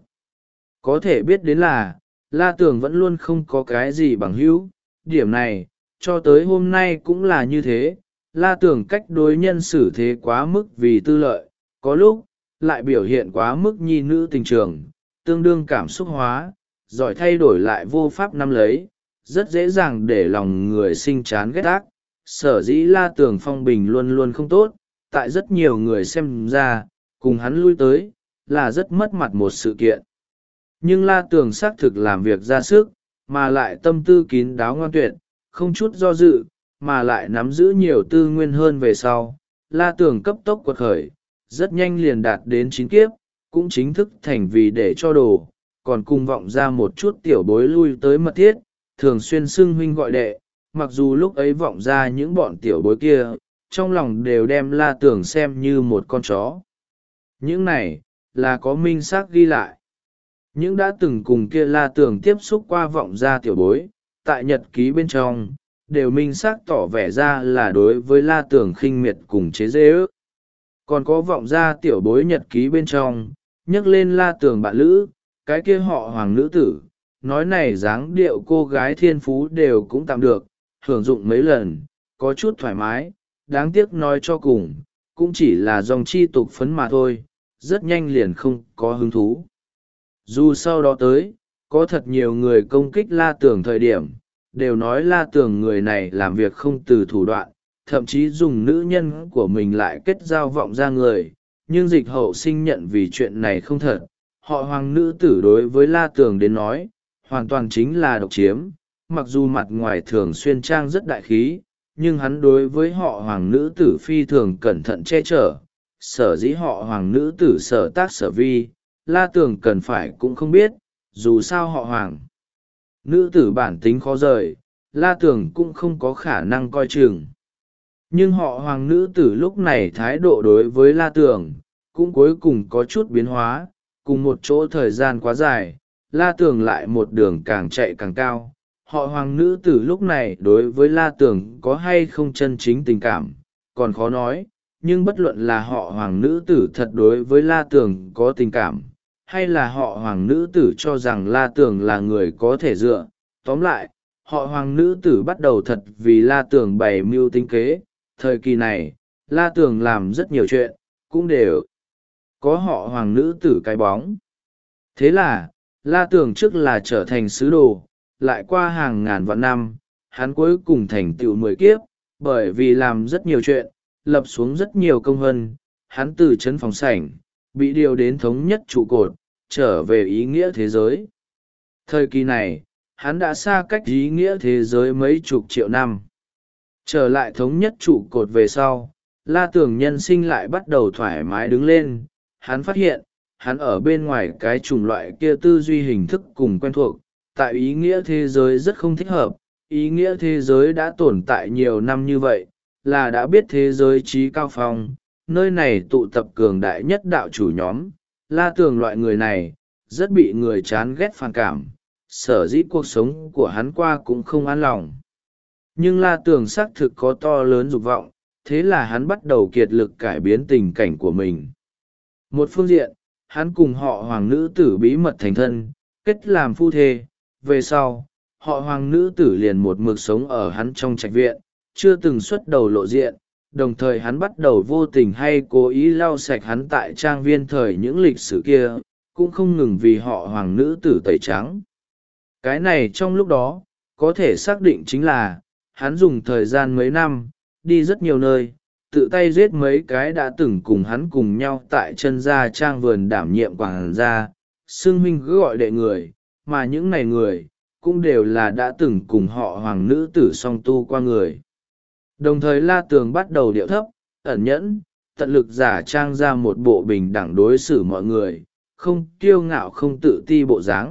Speaker 1: Có thể biết đến là, La Tường vẫn luôn không có cái gì bằng hữu, điểm này, cho tới hôm nay cũng là như thế. La Tường cách đối nhân xử thế quá mức vì tư lợi, có lúc, lại biểu hiện quá mức nhi nữ tình trường, tương đương cảm xúc hóa, giỏi thay đổi lại vô pháp nắm lấy, rất dễ dàng để lòng người sinh chán ghét ác. Sở dĩ La Tường phong bình luôn luôn không tốt, tại rất nhiều người xem ra, cùng hắn lui tới, là rất mất mặt một sự kiện. Nhưng La Tường xác thực làm việc ra sức, mà lại tâm tư kín đáo ngoan tuyệt, không chút do dự, mà lại nắm giữ nhiều tư nguyên hơn về sau. La Tường cấp tốc quật khởi, rất nhanh liền đạt đến 9 kiếp, cũng chính thức thành vì để cho đồ, còn cùng vọng ra một chút tiểu bối lui tới mật thiết, thường xuyên xưng huynh gọi đệ, mặc dù lúc ấy vọng ra những bọn tiểu bối kia, trong lòng đều đem La Tường xem như một con chó. Những này, là có minh xác ghi lại. Những đã từng cùng kia La Tường tiếp xúc qua vọng ra tiểu bối, tại nhật ký bên trong, đều minh xác tỏ vẻ ra là đối với La Tường khinh miệt cùng chế giễu ước. Còn có vọng ra tiểu bối nhật ký bên trong, nhắc lên La Tường bạn lữ, cái kia họ hoàng nữ tử, nói này dáng điệu cô gái thiên phú đều cũng tạm được, hưởng dụng mấy lần, có chút thoải mái, đáng tiếc nói cho cùng, cũng chỉ là dòng chi tục phấn mà thôi, rất nhanh liền không có hứng thú. Dù sau đó tới, có thật nhiều người công kích La Tường thời điểm, đều nói La Tường người này làm việc không từ thủ đoạn, thậm chí dùng nữ nhân của mình lại kết giao vọng ra người, nhưng Dịch Hậu Sinh nhận vì chuyện này không thật. Họ hoàng nữ tử đối với La Tường đến nói, hoàn toàn chính là độc chiếm, mặc dù mặt ngoài thường xuyên trang rất đại khí, nhưng hắn đối với họ hoàng nữ tử phi thường cẩn thận che chở, sở dĩ họ hoàng nữ tử sở tác sở vi, La Tường cần phải cũng không biết, dù sao họ hoàng nữ tử bản tính khó rời, La Tường cũng không có khả năng coi chừng. Nhưng họ hoàng nữ tử lúc này thái độ đối với La Tường, cũng cuối cùng có chút biến hóa, cùng một chỗ thời gian quá dài, La Tường lại một đường càng chạy càng cao. Họ hoàng nữ tử lúc này đối với La Tường có hay không chân chính tình cảm, còn khó nói, nhưng bất luận là họ hoàng nữ tử thật đối với La Tường có tình cảm, hay là họ hoàng nữ tử cho rằng La Tường là người có thể dựa, tóm lại, họ hoàng nữ tử bắt đầu thật vì La Tường bày mưu tính kế. Thời kỳ này, La Tường làm rất nhiều chuyện, cũng đều có họ hoàng nữ tử cái bóng. Thế là, La Tường trước là trở thành sứ đồ, lại qua hàng ngàn vạn năm, hắn cuối cùng thành tựu 10 kiếp, bởi vì làm rất nhiều chuyện, lập xuống rất nhiều công hân, hắn từ trấn phòng sảnh, bị điều đến thống nhất trụ cột, trở về ý nghĩa thế giới. Thời kỳ này, hắn đã xa cách ý nghĩa thế giới mấy chục triệu năm. Trở lại thống nhất trụ cột về sau, La Tường nhân sinh lại bắt đầu thoải mái đứng lên, hắn phát hiện, hắn ở bên ngoài cái chủng loại kia tư duy hình thức cùng quen thuộc, tại ý nghĩa thế giới rất không thích hợp, ý nghĩa thế giới đã tồn tại nhiều năm như vậy, là đã biết thế giới trí cao phong, nơi này tụ tập cường đại nhất đạo chủ nhóm, La Tường loại người này, rất bị người chán ghét phản cảm, sở dĩ cuộc sống của hắn qua cũng không an lòng. Nhưng La Tường xác thực có to lớn dục vọng, thế là hắn bắt đầu kiệt lực cải biến tình cảnh của mình. Một phương diện, hắn cùng họ hoàng nữ tử bí mật thành thân, kết làm phu thê, về sau, họ hoàng nữ tử liền một mực sống ở hắn trong trạch viện, chưa từng xuất đầu lộ diện, đồng thời hắn bắt đầu vô tình hay cố ý lau sạch hắn tại trang viên thời những lịch sử kia, cũng không ngừng vì họ hoàng nữ tử tẩy trắng. Cái này trong lúc đó, có thể xác định chính là, hắn dùng thời gian mấy năm, đi rất nhiều nơi, tự tay giết mấy cái đã từng cùng hắn cùng nhau tại chân gia trang vườn đảm nhiệm quảng gia, xưng huynh cứ gọi đệ người, mà những này người, cũng đều là đã từng cùng họ hoàng nữ tử song tu qua người. Đồng thời La Tường bắt đầu điệu thấp, ẩn nhẫn, tận lực giả trang ra một bộ bình đẳng đối xử mọi người, không kiêu ngạo không tự ti bộ dáng,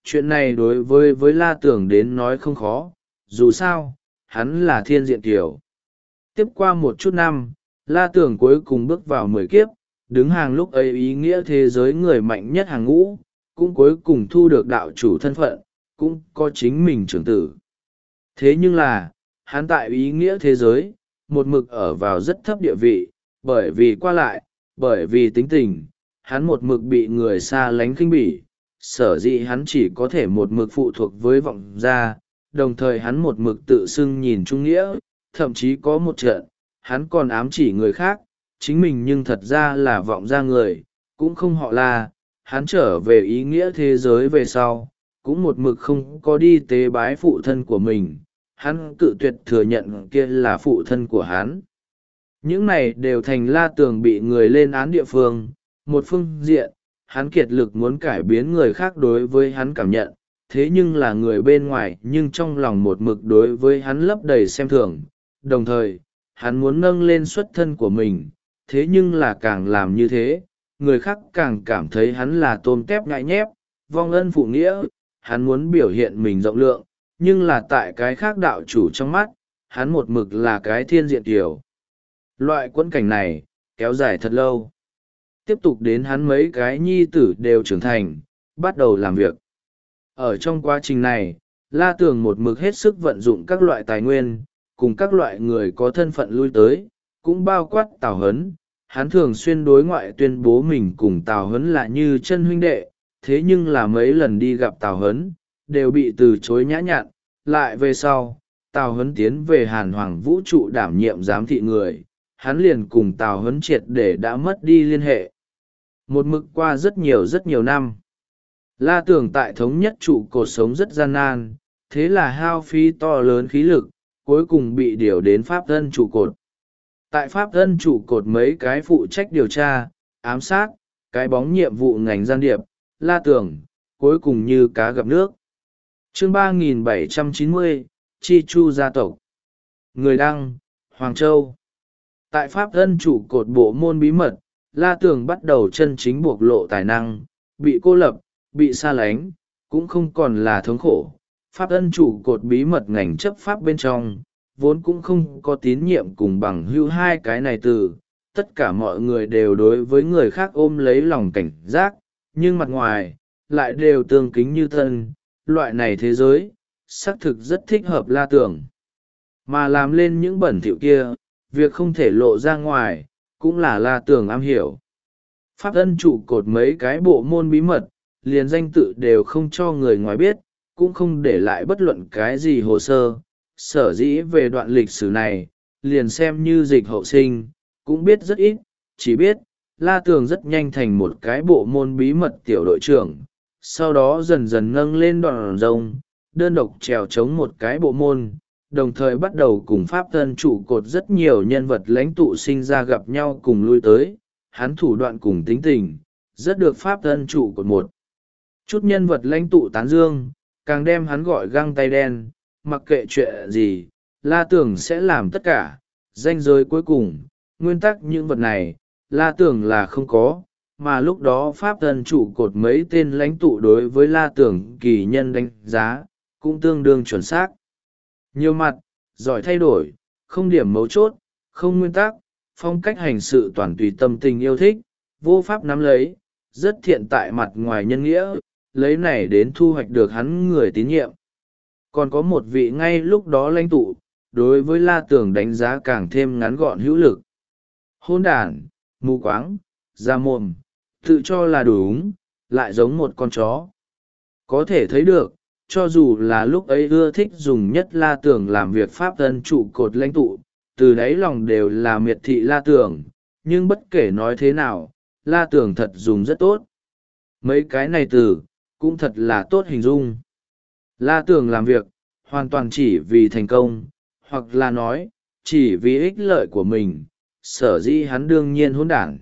Speaker 1: chuyện này đối với La Tưởng đến nói không khó, dù sao hắn là thiên diện kiều. Tiếp qua một chút năm, La Tưởng cuối cùng bước vào 10 kiếp, đứng hàng lúc ấy ý nghĩa thế giới người mạnh nhất hàng ngũ, cũng cuối cùng thu được đạo chủ thân phận, cũng có chính mình trưởng tử. Thế nhưng là, hắn tại ý nghĩa thế giới, một mực ở vào rất thấp địa vị, bởi vì qua lại, bởi vì tính tình, hắn một mực bị người xa lánh khinh bỉ, sở dĩ hắn chỉ có thể một mực phụ thuộc với vọng gia, đồng thời hắn một mực tự xưng nhìn trung nghĩa, thậm chí có một trận, hắn còn ám chỉ người khác, chính mình nhưng thật ra là vọng gia người, cũng không họ là, hắn trở về ý nghĩa thế giới về sau, cũng một mực không có đi tế bái phụ thân của mình, hắn cự tuyệt thừa nhận kia là phụ thân của hắn. Những này đều thành La Tường bị người lên án địa phương, một phương diện, hắn kiệt lực muốn cải biến người khác đối với hắn cảm nhận, thế nhưng là người bên ngoài nhưng trong lòng một mực đối với hắn lấp đầy xem thường, đồng thời, hắn muốn nâng lên xuất thân của mình, thế nhưng là càng làm như thế, người khác càng cảm thấy hắn là tôm tép ngại nhép, vong ân phụ nghĩa, hắn muốn biểu hiện mình rộng lượng, nhưng là tại cái khác đạo chủ trong mắt, hắn một mực là cái thiên diện tiểu. Loại quẫn cảnh này, kéo dài thật lâu. Tiếp tục đến hắn mấy cái nhi tử đều trưởng thành, bắt đầu làm việc. Ở trong quá trình này, La Tường một mực hết sức vận dụng các loại tài nguyên, cùng các loại người có thân phận lui tới, cũng bao quát Tào Hấn. Hắn thường xuyên đối ngoại tuyên bố mình cùng Tào Hấn là như chân huynh đệ, thế nhưng là mấy lần đi gặp Tào Hấn, đều bị từ chối nhã nhặn. Lại về sau, Tào Hấn tiến về Hàn Hoàng vũ trụ đảm nhiệm giám thị người, hắn liền cùng Tào Hấn triệt để đã mất đi liên hệ. Một mực qua rất nhiều năm. La Tưởng tại thống nhất trụ cột sống rất gian nan, thế là hao phí to lớn khí lực, cuối cùng bị điều đến Pháp Thân trụ cột. Tại Pháp Thân trụ cột mấy cái phụ trách điều tra, ám sát, cái bóng nhiệm vụ ngành gian điệp, La Tưởng, cuối cùng như cá gặp nước. Chương 3790, Chi Chu gia tộc. Người đăng, Hoàng Châu. Tại Pháp Thân trụ cột bộ môn bí mật, La Tưởng bắt đầu chân chính bộc lộ tài năng, bị cô lập, bị xa lánh, cũng không còn là thống khổ. Pháp Thân trụ cột bí mật ngành chấp pháp bên trong, vốn cũng không có tín nhiệm cùng bằng hữu hai cái này từ, tất cả mọi người đều đối với người khác ôm lấy lòng cảnh giác, nhưng mặt ngoài, lại đều tương kính như thân, loại này thế giới, xác thực rất thích hợp La Tưởng. Mà làm lên những bẩn thỉu kia, việc không thể lộ ra ngoài, cũng là La Tưởng am hiểu. Pháp Thân trụ cột mấy cái bộ môn bí mật, liền danh tự đều không cho người ngoài biết, cũng không để lại bất luận cái gì hồ sơ. Sở dĩ về đoạn lịch sử này, liền xem như Dịch Hậu Sinh, cũng biết rất ít, chỉ biết, La Tưởng rất nhanh thành một cái bộ môn bí mật tiểu đội trưởng, sau đó dần dần nâng lên đòn rông, đơn độc trèo chống một cái bộ môn, đồng thời bắt đầu cùng Pháp Thân trụ cột rất nhiều nhân vật lãnh tụ sinh ra gặp nhau cùng lui tới, hắn thủ đoạn cùng tính tình, rất được Pháp Thân trụ cột một chút nhân vật lãnh tụ tán dương, càng đem hắn gọi găng tay đen, mặc kệ chuyện gì, La Tưởng sẽ làm tất cả, ranh giới cuối cùng, nguyên tắc những vật này, La Tưởng là không có, mà lúc đó Pháp Thân trụ cột mấy tên lãnh tụ đối với La Tưởng kỳ nhân đánh giá, cũng tương đương chuẩn xác. Nhiều mặt, giỏi thay đổi, không điểm mấu chốt, không nguyên tắc, phong cách hành sự toàn tùy tâm tình yêu thích, vô pháp nắm lấy, rất thiện tại mặt ngoài nhân nghĩa, lấy này đến thu hoạch được hắn người tín nhiệm. Còn có một vị ngay lúc đó lãnh tụ, đối với La Tưởng đánh giá càng thêm ngắn gọn hữu lực. Hôn đản, mù quáng, da mồm, tự cho là đúng, lại giống một con chó. Có thể thấy được, cho dù là lúc ấy ưa thích dùng nhất La Tưởng làm việc Pháp Thân trụ cột lãnh tụ, từ đáy lòng đều là miệt thị La Tưởng, nhưng bất kể nói thế nào, La Tưởng thật dùng rất tốt. Mấy cái này từ, cũng thật là tốt hình dung. La Tưởng làm việc, hoàn toàn chỉ vì thành công, hoặc là nói, chỉ vì ích lợi của mình, sở dĩ hắn đương nhiên hỗn đản.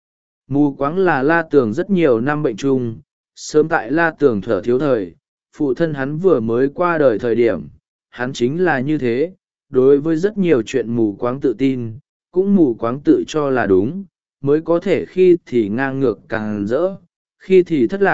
Speaker 1: Mù quáng là La Tưởng rất nhiều năm bệnh chung, sớm tại La Tưởng thở thiếu thời, phụ thân hắn vừa mới qua đời thời điểm, hắn chính là như thế, đối với rất nhiều chuyện mù quáng tự tin, cũng mù quáng tự cho là đúng, mới có thể khi thì ngang ngược càng rỡ, khi thì thất lạc,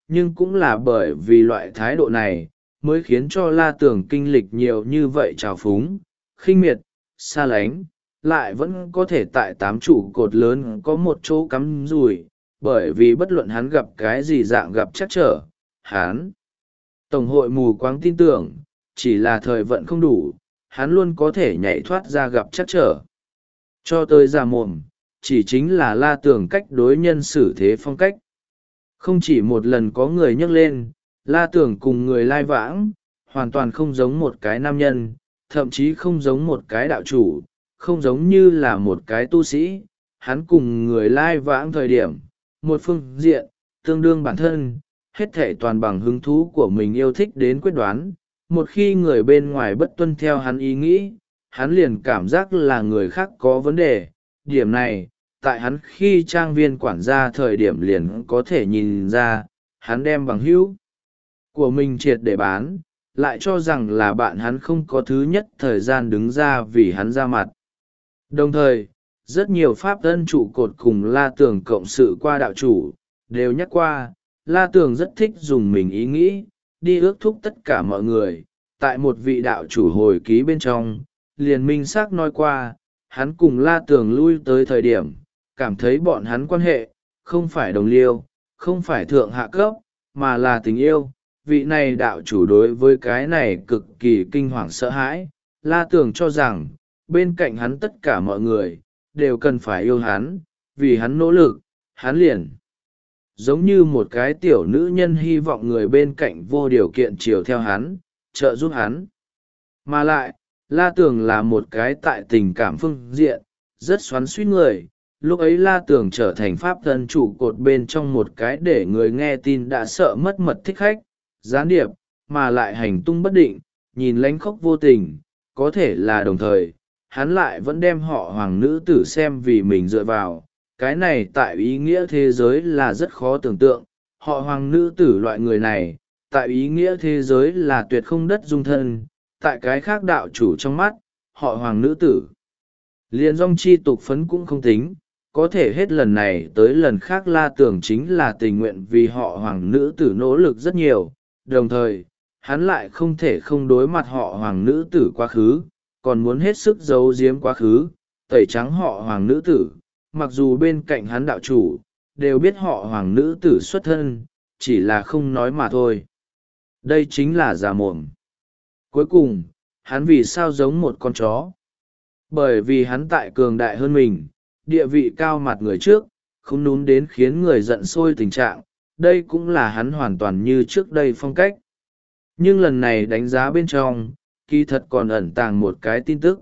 Speaker 1: nhưng cũng là bởi vì loại thái độ này mới khiến cho La Tưởng kinh lịch nhiều như vậy trào phúng, khinh miệt, xa lánh, lại vẫn có thể tại 8 trụ cột lớn có một chỗ cắm rùi, bởi vì bất luận hắn gặp cái gì dạng gặp trắc trở, hắn tổng hội mù quáng tin tưởng, chỉ là thời vận không đủ, hắn luôn có thể nhảy thoát ra gặp trắc trở. Cho tới già mồm, chỉ chính là La Tưởng cách đối nhân xử thế phong cách. Không chỉ một lần có người nhắc lên, La Tưởng cùng người lai vãng, hoàn toàn không giống một cái nam nhân, thậm chí không giống một cái đạo chủ, không giống như là một cái tu sĩ. Hắn cùng người lai vãng thời điểm, một phương diện, tương đương bản thân, hết thể toàn bằng hứng thú của mình yêu thích đến quyết đoán. Một khi người bên ngoài bất tuân theo hắn ý nghĩ, hắn liền cảm giác là người khác có vấn đề. Điểm này, tại hắn khi trang viên quản gia thời điểm liền có thể nhìn ra, hắn đem bằng hữu của mình triệt để bán, lại cho rằng là bạn hắn không có thứ nhất thời gian đứng ra vì hắn ra mặt. Đồng thời, rất nhiều pháp thân trụ cột cùng La Tưởng cộng sự qua đạo chủ, đều nhắc qua, La Tưởng rất thích dùng mình ý nghĩ, đi ước thúc tất cả mọi người. Tại một vị đạo chủ hồi ký bên trong, liền minh xác nói qua, hắn cùng La Tưởng lui tới thời điểm, cảm thấy bọn hắn quan hệ, không phải đồng liêu, không phải thượng hạ cấp, mà là tình yêu. Vị này đạo chủ đối với cái này cực kỳ kinh hoàng sợ hãi. La Tưởng cho rằng, bên cạnh hắn tất cả mọi người, đều cần phải yêu hắn, vì hắn nỗ lực, hắn liền. Giống như một cái tiểu nữ nhân hy vọng người bên cạnh vô điều kiện chiều theo hắn, trợ giúp hắn. Mà lại, La Tưởng là một cái tại tình cảm phương diện, rất xoắn xuýt người. Lúc ấy La Tưởng trở thành pháp thân trụ cột bên trong một cái để người nghe tin đã sợ mất mật thích khách, gián điệp, mà lại hành tung bất định, nhìn lánh khóc vô tình, có thể là đồng thời, hắn lại vẫn đem họ hoàng nữ tử xem vì mình dựa vào. Cái này tại ý nghĩa thế giới là rất khó tưởng tượng, họ hoàng nữ tử loại người này, tại ý nghĩa thế giới là tuyệt không đất dung thân, tại cái khác đạo chủ trong mắt, họ hoàng nữ tử. Liền dòng chi tục phấn cũng không tính, có thể hết lần này tới lần khác La Tưởng chính là tình nguyện vì họ hoàng nữ tử nỗ lực rất nhiều, đồng thời, hắn lại không thể không đối mặt họ hoàng nữ tử quá khứ, còn muốn hết sức giấu giếm quá khứ, tẩy trắng họ hoàng nữ tử, mặc dù bên cạnh hắn đạo chủ, đều biết họ hoàng nữ tử xuất thân, chỉ là không nói mà thôi. Đây chính là già mồm. Cuối cùng, hắn vì sao giống một con chó? Bởi vì hắn tại cường đại hơn mình, địa vị cao mặt người trước, không núm đến khiến người giận sôi tình trạng, đây cũng là hắn hoàn toàn như trước đây phong cách. Nhưng lần này đánh giá bên trong, kỳ thật còn ẩn tàng một cái tin tức.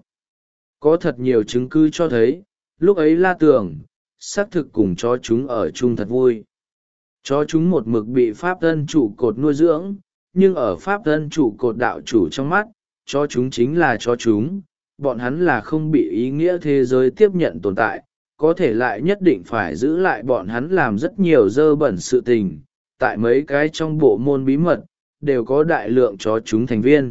Speaker 1: Có thật nhiều chứng cứ cho thấy, lúc ấy La Tưởng, xác thực cùng chó chúng ở chung thật vui. Chó chúng một mực bị pháp thân trụ cột nuôi dưỡng, nhưng ở pháp thân trụ cột đạo chủ trong mắt, chó chúng chính là chó chúng, bọn hắn là không bị ý nghĩa thế giới tiếp nhận tồn tại, có thể lại nhất định phải giữ lại bọn hắn làm rất nhiều dơ bẩn sự tình. Tại mấy cái trong bộ môn bí mật, đều có đại lượng chó chúng thành viên.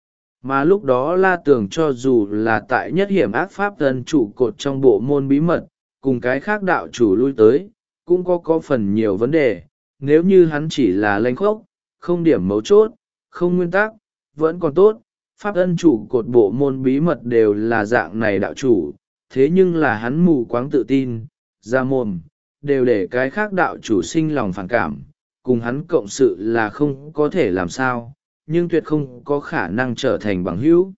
Speaker 1: Mà lúc đó La Tưởng cho dù là tại nhất hiểm ác pháp thân trụ cột trong bộ môn bí mật, cùng cái khác đạo chủ lui tới, cũng có phần nhiều vấn đề. Nếu như hắn chỉ là lanh khốc, không điểm mấu chốt, không nguyên tắc, vẫn còn tốt. Pháp thân trụ cột bộ môn bí mật đều là dạng này đạo chủ, thế nhưng là hắn mù quáng tự tin, ra mồm, đều để cái khác đạo chủ sinh lòng phản cảm, cùng hắn cộng sự là không có thể làm sao, nhưng tuyệt không có khả năng trở thành bằng hữu.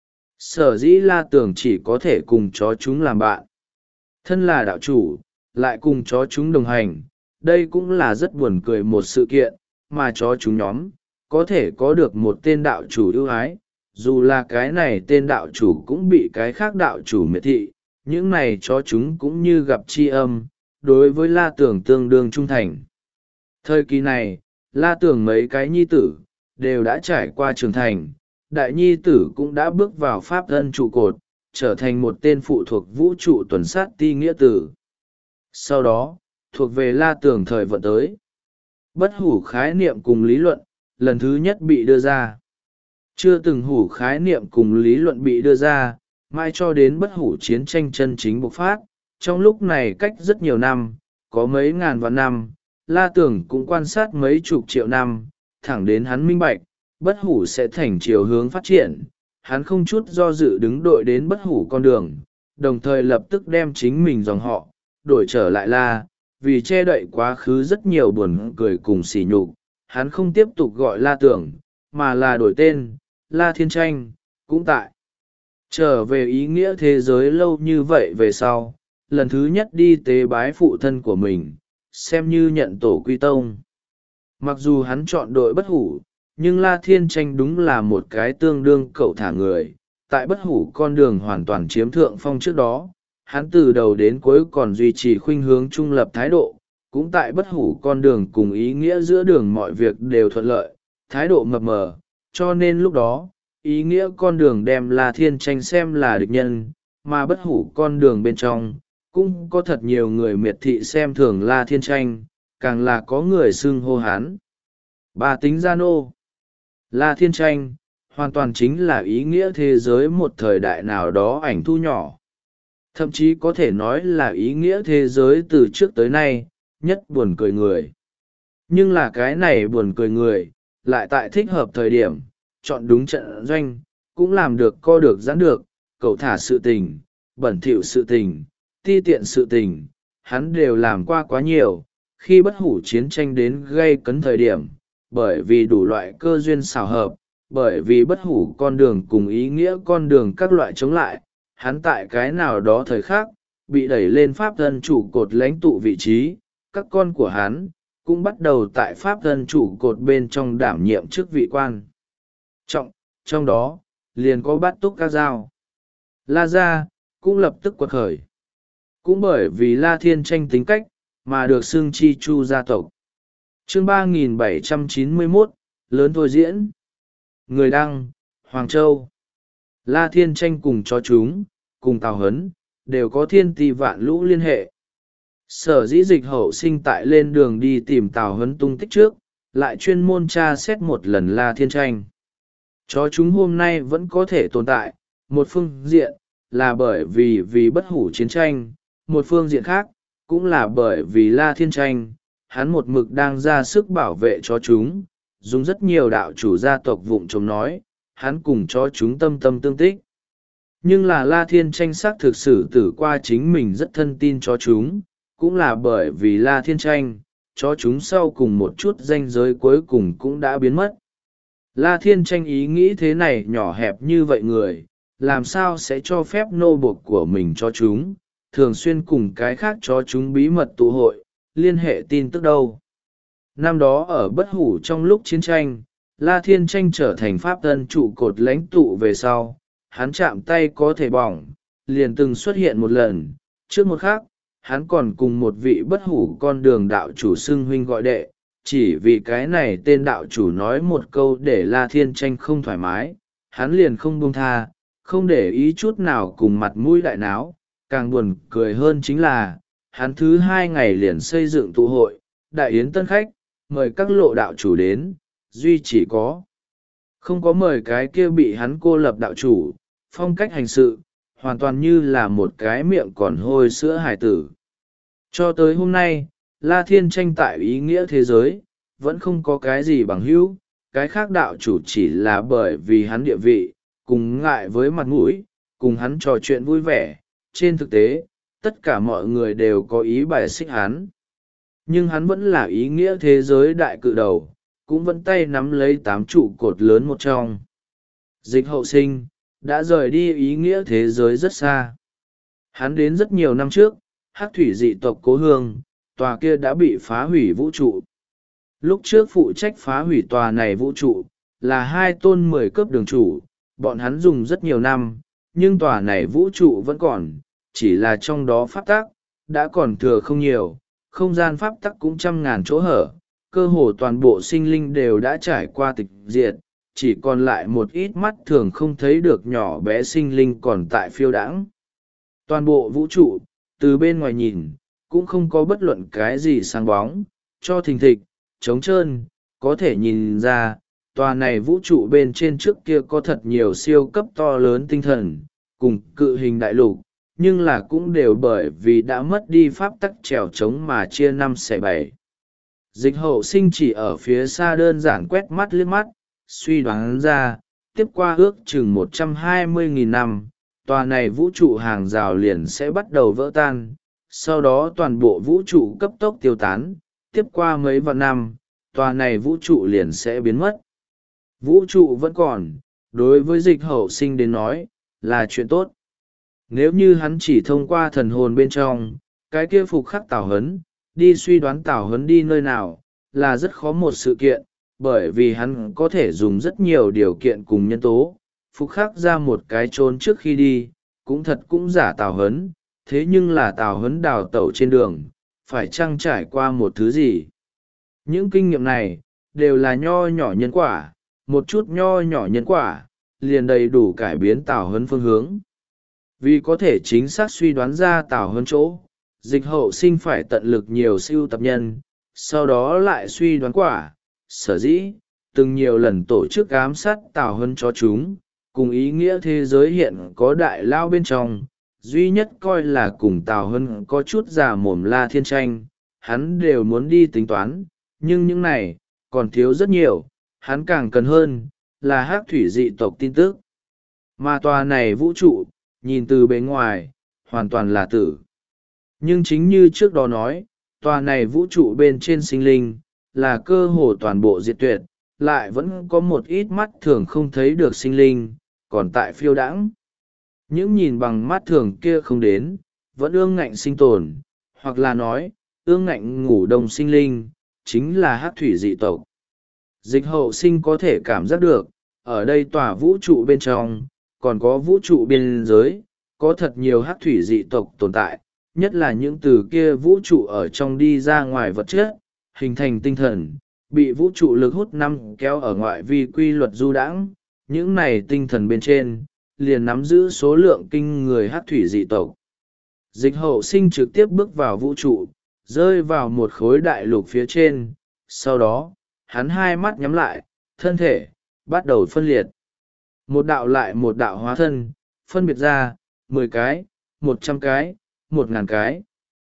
Speaker 1: Sở dĩ La Tưởng chỉ có thể cùng chó chúng làm bạn. Thân là đạo chủ, lại cùng chó chúng đồng hành, đây cũng là rất buồn cười một sự kiện, mà chó chúng nhóm, có thể có được một tên đạo chủ ưu ái, dù là cái này tên đạo chủ cũng bị cái khác đạo chủ miệt thị, những này chó chúng cũng như gặp tri âm, đối với La Tưởng tương đương trung thành. Thời kỳ này, La Tưởng mấy cái nhi tử, đều đã trải qua trưởng thành, đại nhi tử cũng đã bước vào pháp thân trụ cột, trở thành một tên phụ thuộc vũ trụ tuần sát ti nghĩa tử. Sau đó, thuộc về La Tưởng thời vận tới. Bất hủ khái niệm cùng lý luận, lần thứ nhất bị đưa ra. Chưa từng hủ khái niệm cùng lý luận bị đưa ra, mãi cho đến bất hủ chiến tranh chân chính bộc phát. Trong lúc này cách rất nhiều năm, có mấy ngàn vạn năm, La Tưởng cũng quan sát mấy chục triệu năm, thẳng đến hắn minh bạch, bất hủ sẽ thành chiều hướng phát triển. Hắn không chút do dự đứng đội đến bất hủ con đường, đồng thời lập tức đem chính mình dòng họ, đổi trở lại La, vì che đậy quá khứ rất nhiều buồn cười cùng sỉ nhục. Hắn không tiếp tục gọi La Tưởng, mà là đổi tên, La Thiên Tranh, cũng tại. Trở về ý nghĩa thế giới lâu như vậy về sau, lần thứ nhất đi tế bái phụ thân của mình, xem như nhận tổ quy tông. Mặc dù hắn chọn đội bất hủ, nhưng La Thiên Tranh đúng là một cái tương đương cậu thả người. Tại bất hủ con đường hoàn toàn chiếm thượng phong trước đó, hắn từ đầu đến cuối còn duy trì khuynh hướng trung lập thái độ, cũng tại bất hủ con đường cùng ý nghĩa giữa đường mọi việc đều thuận lợi, thái độ mập mờ, cho nên lúc đó, ý nghĩa con đường đem La Thiên Tranh xem là địch nhân, mà bất hủ con đường bên trong, cũng có thật nhiều người miệt thị xem thường La Thiên Tranh, càng là có người xưng hô hắn. Bà tính gia nô. La Thiên Tranh, hoàn toàn chính là ý nghĩa thế giới một thời đại nào đó ảnh thu nhỏ. Thậm chí có thể nói là ý nghĩa thế giới từ trước tới nay, nhất buồn cười người. Nhưng là cái này buồn cười người, lại tại thích hợp thời điểm, chọn đúng trận doanh, cũng làm được co được giãn được, cậu thả sự tình, bẩn thỉu sự tình, ti tiện sự tình, hắn đều làm qua quá nhiều. Khi bất hủ chiến tranh đến gây cấn thời điểm, bởi vì đủ loại cơ duyên xào hợp, bởi vì bất hủ con đường cùng ý nghĩa con đường các loại chống lại, hắn tại cái nào đó thời khắc, bị đẩy lên pháp thân chủ cột lãnh tụ vị trí, các con của hắn cũng bắt đầu tại pháp thân chủ cột bên trong đảm nhiệm chức vị quan trọng, trong đó liền có bát túc các dao. La gia cũng lập tức quật khởi, cũng bởi vì La Thiên Tranh tính cách mà được xưng chi chu gia tộc. Chương 3791, lớn thôi diễn. Người đăng, Hoàng Châu. La Thiên Tranh cùng chó chúng, cùng Tào Hấn, đều có thiên ti vạn lũ liên hệ. Sở dĩ Dịch Hậu Sinh tại lên đường đi tìm Tào Hấn tung tích trước, lại chuyên môn tra xét một lần La Thiên Tranh. Chó chúng hôm nay vẫn có thể tồn tại, một phương diện là bởi vì bất hủ chiến tranh, một phương diện khác cũng là bởi vì La Thiên Tranh, hắn một mực đang ra sức bảo vệ chó chúng, dùng rất nhiều đạo chủ gia tộc vụng trộm nói, hắn cùng chó chúng tâm tâm tương tích. Nhưng là La Thiên Tranh xác thực sự tử qua chính mình rất thân tin chó chúng, cũng là bởi vì La Thiên Tranh, chó chúng sau cùng một chút ranh giới cuối cùng cũng đã biến mất. La Thiên Tranh ý nghĩ thế này nhỏ hẹp như vậy người, làm sao sẽ cho phép nô bộc của mình cho chúng, thường xuyên cùng cái khác cho chúng bí mật tụ hội, liên hệ tin tức đâu. Năm đó ở bất hủ trong lúc chiến tranh, La Thiên Tranh trở thành pháp tân trụ cột lãnh tụ về sau, hắn chạm tay có thể bỏng, liền từng xuất hiện một lần, trước một khác, hắn còn cùng một vị bất hủ con đường đạo chủ xưng huynh gọi đệ, chỉ vì cái này tên đạo chủ nói một câu để La Thiên Tranh không thoải mái, hắn liền không buông tha, không để ý chút nào cùng mặt mũi đại náo, càng buồn cười hơn chính là, hắn thứ 2 ngày liền xây dựng tụ hội, đại yến tân khách, mời các lộ đạo chủ đến, duy chỉ có. Không có mời cái kia bị hắn cô lập đạo chủ, phong cách hành sự, hoàn toàn như là một cái miệng còn hôi sữa hải tử. Cho tới hôm nay, La Thiên Tranh tại ý nghĩa thế giới, vẫn không có cái gì bằng hữu, cái khác đạo chủ chỉ là bởi vì hắn địa vị, cùng ngại với mặt mũi, cùng hắn trò chuyện vui vẻ, trên thực tế, tất cả mọi người đều có ý bài xích hắn. Nhưng hắn vẫn là ý nghĩa thế giới đại cự đầu, cũng vẫn tay nắm lấy 8 trụ cột lớn một trong. Dịch Hậu Sinh, đã rời đi ý nghĩa thế giới rất xa. Hắn đến rất nhiều năm trước, Hắc thủy dị tộc Cố Hương, tòa kia đã bị phá hủy vũ trụ. Lúc trước phụ trách phá hủy tòa này vũ trụ, là 2 tôn 10 cấp đường chủ, bọn hắn dùng rất nhiều năm, nhưng tòa này vũ trụ vẫn còn, chỉ là trong đó pháp tắc, đã còn thừa không nhiều, không gian pháp tắc cũng trăm ngàn chỗ hở, cơ hồ toàn bộ sinh linh đều đã trải qua tịch diệt, chỉ còn lại một ít mắt thường không thấy được nhỏ bé sinh linh còn tại phiêu đãng. Toàn bộ vũ trụ, từ bên ngoài nhìn, cũng không có bất luận cái gì sáng bóng, cho thình thịch, trống trơn, có thể nhìn ra, tòa này vũ trụ bên trên trước kia có thật nhiều siêu cấp to lớn tinh thần, cùng cự hình đại lục, nhưng là cũng đều bởi vì đã mất đi pháp tắc trèo trống mà chia 5 xẻ 7. Dịch hậu sinh chỉ ở phía xa đơn giản quét mắt liếc mắt, suy đoán ra, tiếp qua ước chừng 120.000 năm, tòa này vũ trụ hàng rào liền sẽ bắt đầu vỡ tan, sau đó toàn bộ vũ trụ cấp tốc tiêu tán, tiếp qua mấy vạn năm, tòa này vũ trụ liền sẽ biến mất. Vũ trụ vẫn còn, đối với dịch hậu sinh đến nói, là chuyện tốt. Nếu như hắn chỉ thông qua thần hồn bên trong, cái kia phục khắc Tào Hấn, đi suy đoán Tào Hấn đi nơi nào, là rất khó một sự kiện, bởi vì hắn có thể dùng rất nhiều điều kiện cùng nhân tố, phục khắc ra một cái trốn trước khi đi, cũng thật cũng giả Tào Hấn, thế nhưng là Tào Hấn đào tẩu trên đường, phải chăng trải qua một thứ gì. Những kinh nghiệm này, đều là nho nhỏ nhân quả, một chút nho nhỏ nhân quả, liền đầy đủ cải biến Tào Hấn phương hướng. Vì có thể chính xác suy đoán ra Tào Hấn chỗ, dịch hậu sinh phải tận lực nhiều siêu tập nhân, sau đó lại suy đoán quả. Sở dĩ, từng nhiều lần tổ chức ám sát Tào Hấn cho chúng, cùng ý nghĩa thế giới hiện có đại lao bên trong, duy nhất coi là cùng Tào Hấn có chút giả mồm La Thiên Tranh, hắn đều muốn đi tính toán, nhưng những này, còn thiếu rất nhiều, hắn càng cần hơn, là hắc thủy dị tộc tin tức. Mà tòa này vũ trụ, nhìn từ bề ngoài, hoàn toàn là tử. Nhưng chính như trước đó nói, tòa này vũ trụ bên trên sinh linh, là cơ hồ toàn bộ diệt tuyệt, lại vẫn có một ít mắt thường không thấy được sinh linh, còn tại phiêu đãng. Những nhìn bằng mắt thường kia không đến, vẫn ương ngạnh sinh tồn, hoặc là nói, ương ngạnh ngủ đông sinh linh, chính là hắc thủy dị tộc. Dịch hậu sinh có thể cảm giác được, ở đây tòa vũ trụ bên trong, còn có vũ trụ biên giới, có thật nhiều hắc thủy dị tộc tồn tại, nhất là những từ kia vũ trụ ở trong đi ra ngoài vật chất, hình thành tinh thần, bị vũ trụ lực hút năm kéo ở ngoại vi quy luật du đãng, những này tinh thần bên trên, liền nắm giữ số lượng kinh người hắc thủy dị tộc. Dịch hậu sinh trực tiếp bước vào vũ trụ, rơi vào một khối đại lục phía trên, sau đó, hắn hai mắt nhắm lại, thân thể, bắt đầu phân liệt. Một đạo lại một đạo hóa thân, phân biệt ra, 10 cái, 100 cái, 1.000 cái.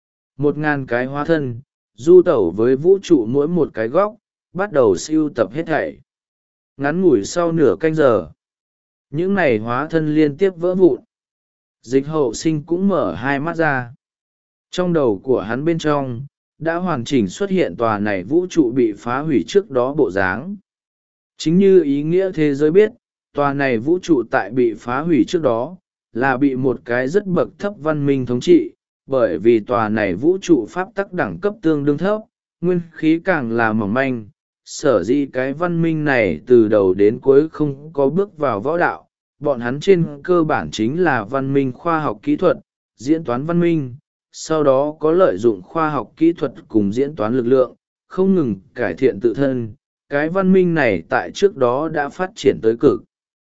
Speaker 1: 1.000 cái hóa thân, du tẩu với vũ trụ mỗi một cái góc, bắt đầu siêu tập hết thảy. Ngắn ngủi sau nửa canh giờ, những này hóa thân liên tiếp vỡ vụn. Dịch hậu sinh cũng mở hai mắt ra. Trong đầu của hắn bên trong, đã hoàn chỉnh xuất hiện tòa này vũ trụ bị phá hủy trước đó bộ dáng. Chính như ý nghĩa thế giới biết, tòa này vũ trụ tại bị phá hủy trước đó, là bị một cái rất bậc thấp văn minh thống trị, bởi vì tòa này vũ trụ pháp tắc đẳng cấp tương đương thấp, nguyên khí càng là mỏng manh, sở dĩ cái văn minh này từ đầu đến cuối không có bước vào võ đạo, bọn hắn trên cơ bản chính là văn minh khoa học kỹ thuật, diễn toán văn minh, sau đó có lợi dụng khoa học kỹ thuật cùng diễn toán lực lượng, không ngừng cải thiện tự thân. Cái văn minh này tại trước đó đã phát triển tới cực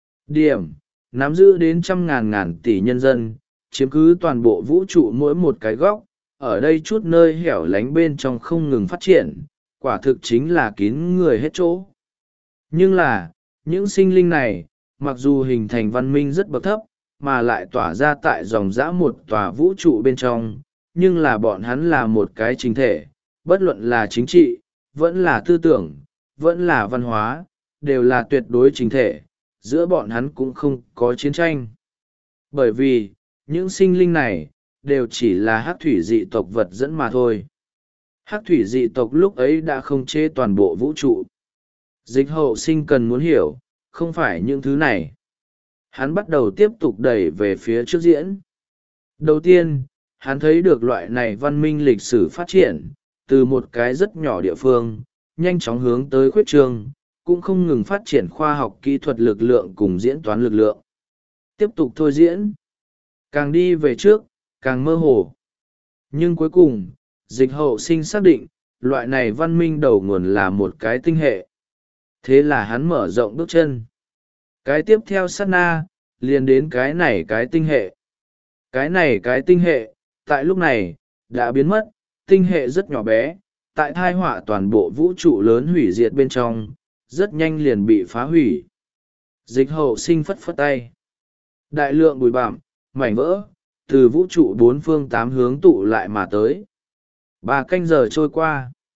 Speaker 1: điểm, nắm giữ đến trăm ngàn tỷ nhân dân, chiếm cứ toàn bộ vũ trụ mỗi một cái góc, ở đây chút nơi hẻo lánh bên trong không ngừng phát triển, quả thực chính là kín người hết chỗ. Nhưng là, những sinh linh này, mặc dù hình thành văn minh rất bậc thấp, mà lại tỏa ra tại dòng dã một tòa vũ trụ bên trong, nhưng là bọn hắn là một cái chính thể, bất luận là chính trị, vẫn là tư tưởng, vẫn là văn hóa, đều là tuyệt đối chính thể, giữa bọn hắn cũng không có chiến tranh. Bởi vì, những sinh linh này, đều chỉ là hắc thủy dị tộc vật dẫn mà thôi. Hắc thủy dị tộc lúc ấy đã không chế toàn bộ vũ trụ. Dịch hậu sinh cần muốn hiểu, không phải những thứ này. Hắn bắt đầu tiếp tục đẩy về phía trước diễn. Đầu tiên, hắn thấy được loại này văn minh lịch sử phát triển, từ một cái rất nhỏ địa phương, nhanh chóng hướng tới khuyết trương, cũng không ngừng phát triển khoa học kỹ thuật lực lượng cùng diễn toán lực lượng. Tiếp tục thôi diễn. Càng đi về trước, càng mơ hồ. Nhưng cuối cùng, dịch hậu sinh xác định, loại này văn minh đầu nguồn là một cái tinh hệ. Thế là hắn mở rộng bước chân. Cái tiếp theo sát na, liền đến cái này cái tinh hệ. Cái này cái tinh hệ, tại lúc này, đã biến mất, tinh hệ rất nhỏ bé, tại thai họa toàn bộ vũ trụ lớn hủy diệt bên trong, rất nhanh liền bị phá hủy. Dịch hậu sinh phất phất tay. Đại lượng bụi bặm, mảnh vỡ, từ vũ trụ bốn phương tám hướng tụ lại mà tới. 3 canh giờ trôi qua.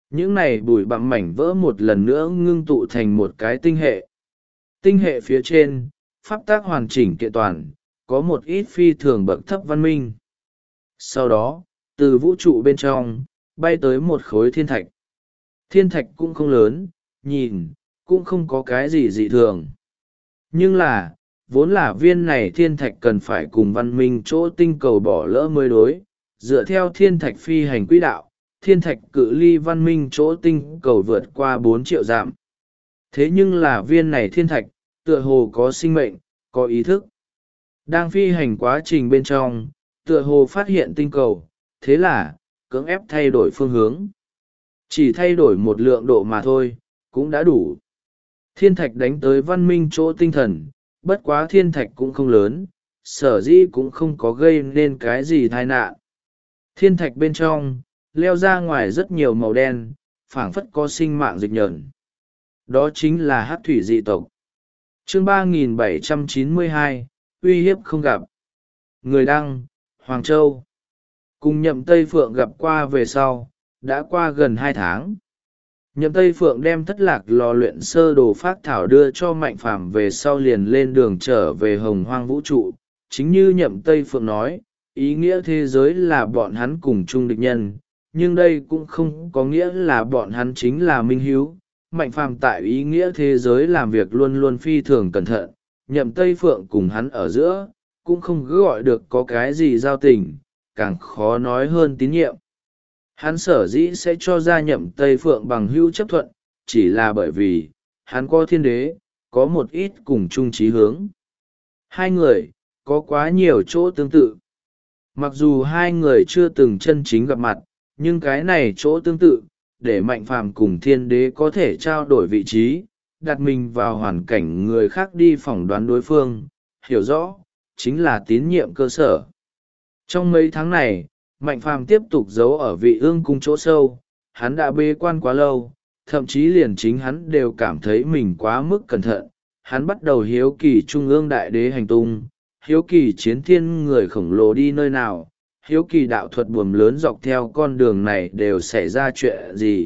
Speaker 1: những này bụi bặm mảnh vỡ một lần nữa ngưng tụ thành một cái tinh hệ. Tinh hệ phía trên, pháp tác hoàn chỉnh kiện toàn, có một ít phi thường bậc thấp văn minh. Sau đó, từ vũ trụ bên trong, bay tới một khối thiên thạch. Thiên thạch cũng không lớn, nhìn, cũng không có cái gì dị thường. Nhưng là, vốn là viên này thiên thạch cần phải cùng văn minh chỗ tinh cầu bỏ lỡ mới đối, dựa theo thiên thạch phi hành quỹ đạo, thiên thạch cự ly văn minh chỗ tinh cầu vượt qua 4 triệu dặm. Thế nhưng là viên này thiên thạch, tựa hồ có sinh mệnh, có ý thức. Đang phi hành quá trình bên trong, tựa hồ phát hiện tinh cầu, thế là, cưỡng ép thay đổi phương hướng. Chỉ thay đổi một lượng độ mà thôi, cũng đã đủ. Thiên thạch đánh tới văn minh chỗ tinh thần, bất quá thiên thạch cũng không lớn, sở dĩ cũng không có gây nên cái gì tai nạn. Thiên thạch bên trong, leo ra ngoài rất nhiều màu đen, phảng phất có sinh mạng dịch nhờn. Đó chính là hắc thủy dị tộc. Chương 3792, uy hiếp không gặp. Người đăng, Hoàng Châu. Cùng Nhậm Tây Phượng gặp qua về sau, đã qua gần 2 tháng. Nhậm Tây Phượng đem thất lạc lò luyện sơ đồ phác thảo đưa cho Mạnh Phàm về sau liền lên đường trở về Hồng Hoang vũ trụ. Chính như Nhậm Tây Phượng nói, ý nghĩa thế giới là bọn hắn cùng chung địch nhân, nhưng đây cũng không có nghĩa là bọn hắn chính là minh hiếu. Mạnh Phàm tại ý nghĩa thế giới làm việc luôn luôn phi thường cẩn thận, Nhậm Tây Phượng cùng hắn ở giữa, cũng không cứ gọi được có cái gì giao tình, càng khó nói hơn tín nhiệm. Hắn sở dĩ sẽ cho ra Nhậm Tây Phượng bằng hữu chấp thuận, chỉ là bởi vì, hắn có thiên đế, có một ít cùng chung chí hướng. Hai người, có quá nhiều chỗ tương tự. Mặc dù hai người chưa từng chân chính gặp mặt, nhưng cái này chỗ tương tự, để Mạnh Phàm cùng thiên đế có thể trao đổi vị trí, đặt mình vào hoàn cảnh người khác đi phỏng đoán đối phương, hiểu rõ, chính là tín nhiệm cơ sở. Trong mấy tháng này, Mạnh Phàm tiếp tục giấu ở Vị Ương cung chỗ sâu, hắn đã bế quan quá lâu, thậm chí liền chính hắn đều cảm thấy mình quá mức cẩn thận. Hắn bắt đầu hiếu kỳ Trung ương đại đế hành tung, hiếu kỳ chiến thiên người khổng lồ đi nơi nào, hiếu kỳ đạo thuật buồm lớn dọc theo con đường này đều xảy ra chuyện gì.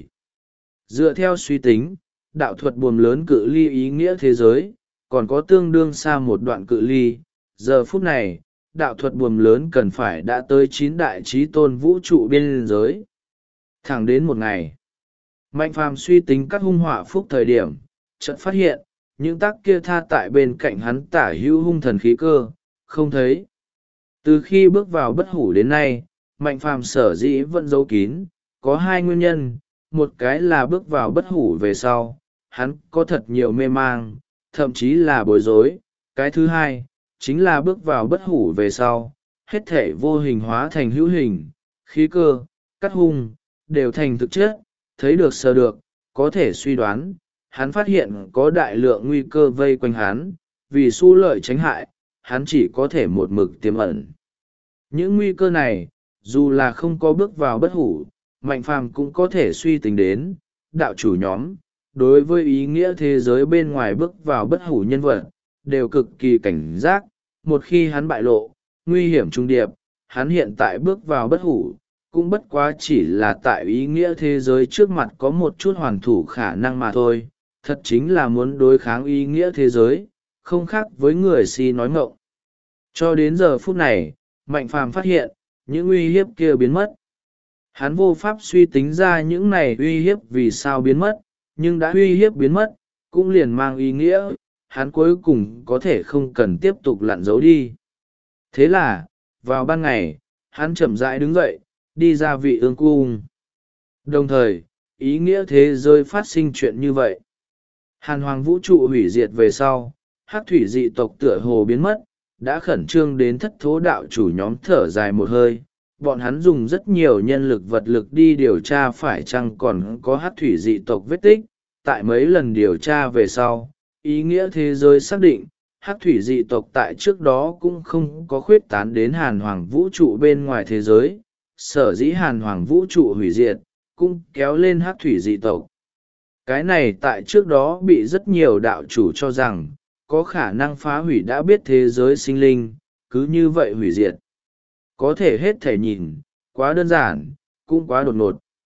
Speaker 1: Dựa theo suy tính, đạo thuật buồm lớn cự ly ý nghĩa thế giới, còn có tương đương xa một đoạn cự ly. Giờ phút này, đạo thuật buồm lớn cần phải đã tới 9 đại trí tôn vũ trụ biên giới. Thẳng đến một ngày, Mạnh Phàm suy tính các hung họa phúc thời điểm, chợt phát hiện, những tác kia tha tại bên cạnh hắn tả hữu hung thần khí cơ, không thấy. Từ khi bước vào bất hủ đến nay, Mạnh Phàm sở dĩ vẫn giấu kín, có hai nguyên nhân, một cái là bước vào bất hủ về sau, hắn có thật nhiều mê mang, thậm chí là bối rối, cái thứ hai, chính là bước vào bất hủ về sau, hết thể vô hình hóa thành hữu hình, khí cơ, cắt hung, đều thành thực chất, thấy được sờ được, có thể suy đoán, hắn phát hiện có đại lượng nguy cơ vây quanh hắn, vì xu lợi tránh hại, hắn chỉ có thể một mực tiềm ẩn. Những nguy cơ này, dù là không có bước vào bất hủ, Mạnh Phàm cũng có thể suy tính đến, đạo chủ nhóm, đối với ý nghĩa thế giới bên ngoài bước vào bất hủ nhân vật, đều cực kỳ cảnh giác, một khi hắn bại lộ, nguy hiểm trung điệp, hắn hiện tại bước vào bất hủ, cũng bất quá chỉ là tại ý nghĩa thế giới trước mặt có một chút hoàn thủ khả năng mà thôi, thật chính là muốn đối kháng ý nghĩa thế giới, không khác với người si nói ngọng. Cho đến giờ phút này, Mạnh Phàm phát hiện, những uy hiếp kia biến mất. Hắn vô pháp suy tính ra những này uy hiếp vì sao biến mất, nhưng đã uy hiếp biến mất, cũng liền mang ý nghĩa, hắn cuối cùng có thể không cần tiếp tục lặn giấu đi. Thế là, vào ban ngày, hắn chậm rãi đứng dậy, đi ra Vị Ương cung. Đồng thời, ý nghĩa thế giới phát sinh chuyện như vậy. Hàn Hoàng vũ trụ hủy diệt về sau, hắc thủy dị tộc tựa hồ biến mất, đã khẩn trương đến thất thố đạo chủ nhóm thở dài một hơi. Bọn hắn dùng rất nhiều nhân lực vật lực đi điều tra phải chăng còn có hắc thủy dị tộc vết tích. Tại mấy lần điều tra về sau, ý nghĩa thế giới xác định, hắc thủy dị tộc tại trước đó cũng không có khuyết tán đến Hàn Hoàng vũ trụ bên ngoài thế giới. Sở dĩ Hàn Hoàng vũ trụ hủy diệt, cũng kéo lên hắc thủy dị tộc. Cái này tại trước đó bị rất nhiều đạo chủ cho rằng, có khả năng phá hủy đã biết thế giới sinh linh, cứ như vậy hủy diệt. Có thể hết thể nhìn, quá đơn giản, cũng quá đột ngột.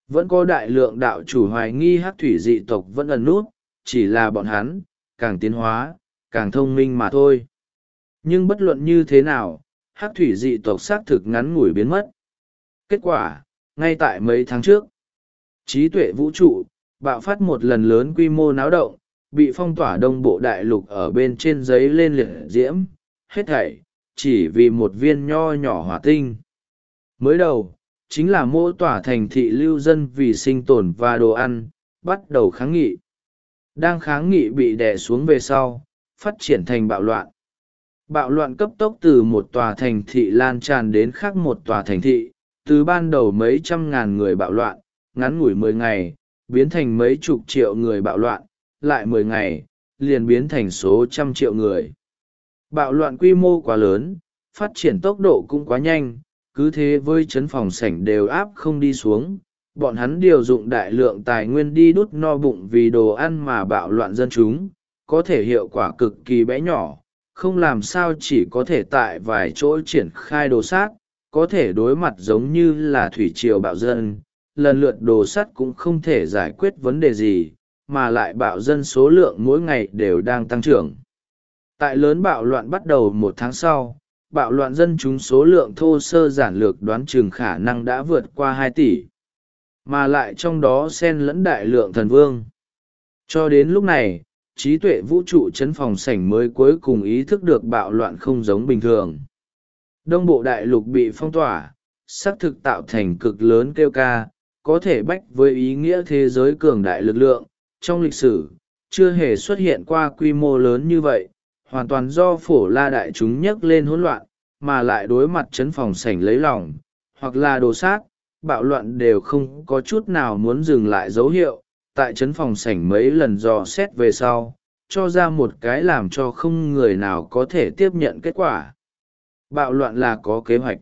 Speaker 1: Vẫn có đại lượng đạo chủ hoài nghi hắc thủy dị tộc vẫn ẩn nút, chỉ là bọn hắn càng tiến hóa càng thông minh mà thôi. Nhưng bất luận như thế nào, hắc thủy dị tộc xác thực ngắn ngủi biến mất. Kết quả, ngay tại mấy tháng trước, trí tuệ vũ trụ bạo phát một lần lớn quy mô náo động, bị phong tỏa đông bộ đại lục ở bên trên giấy lên liệt diễm, hết thảy chỉ vì một viên nho nhỏ hỏa tinh. Mới đầu, chính là mỗi tỏa thành thị lưu dân vì sinh tồn và đồ ăn, bắt đầu kháng nghị. Đang kháng nghị bị đè xuống về sau, phát triển thành bạo loạn. Bạo loạn cấp tốc từ một tòa thành thị lan tràn đến khác một tòa thành thị, từ ban đầu mấy trăm ngàn người bạo loạn, ngắn ngủi 10 ngày, biến thành mấy chục triệu người bạo loạn, lại 10 ngày, liền biến thành số trăm triệu người. Bạo loạn quy mô quá lớn, phát triển tốc độ cũng quá nhanh, cứ thế với trấn phòng sảnh đều áp không đi xuống. Bọn hắn điều dụng đại lượng tài nguyên đi đút no bụng vì đồ ăn mà bạo loạn dân chúng, có thể hiệu quả cực kỳ bé nhỏ, không làm sao chỉ có thể tại vài chỗ triển khai đồ sát, có thể đối mặt giống như là thủy triều bạo dân, lần lượt đồ sắt cũng không thể giải quyết vấn đề gì, mà lại bạo dân số lượng mỗi ngày đều đang tăng trưởng. Tại lớn bạo loạn bắt đầu 1 tháng sau, bạo loạn dân chúng số lượng thô sơ giản lược đoán chừng khả năng đã vượt qua 2 tỷ. Mà lại trong đó xen lẫn đại lượng thần vương. Cho đến lúc này, trí tuệ vũ trụ chấn phòng sảnh mới cuối cùng ý thức được bạo loạn không giống bình thường. Đông bộ đại lục bị phong tỏa, xác thực tạo thành cực lớn kêu ca, có thể bách với ý nghĩa thế giới cường đại lực lượng. Trong lịch sử, chưa hề xuất hiện qua quy mô lớn như vậy, hoàn toàn do phổ la đại chúng nhấc lên hỗn loạn, mà lại đối mặt chấn phòng sảnh lấy lòng, hoặc là đồ sát, bạo loạn đều không có chút nào muốn dừng lại dấu hiệu. Tại chấn phòng sảnh mấy lần dò xét về sau, cho ra một cái làm cho không người nào có thể tiếp nhận kết quả. Bạo loạn là có kế hoạch,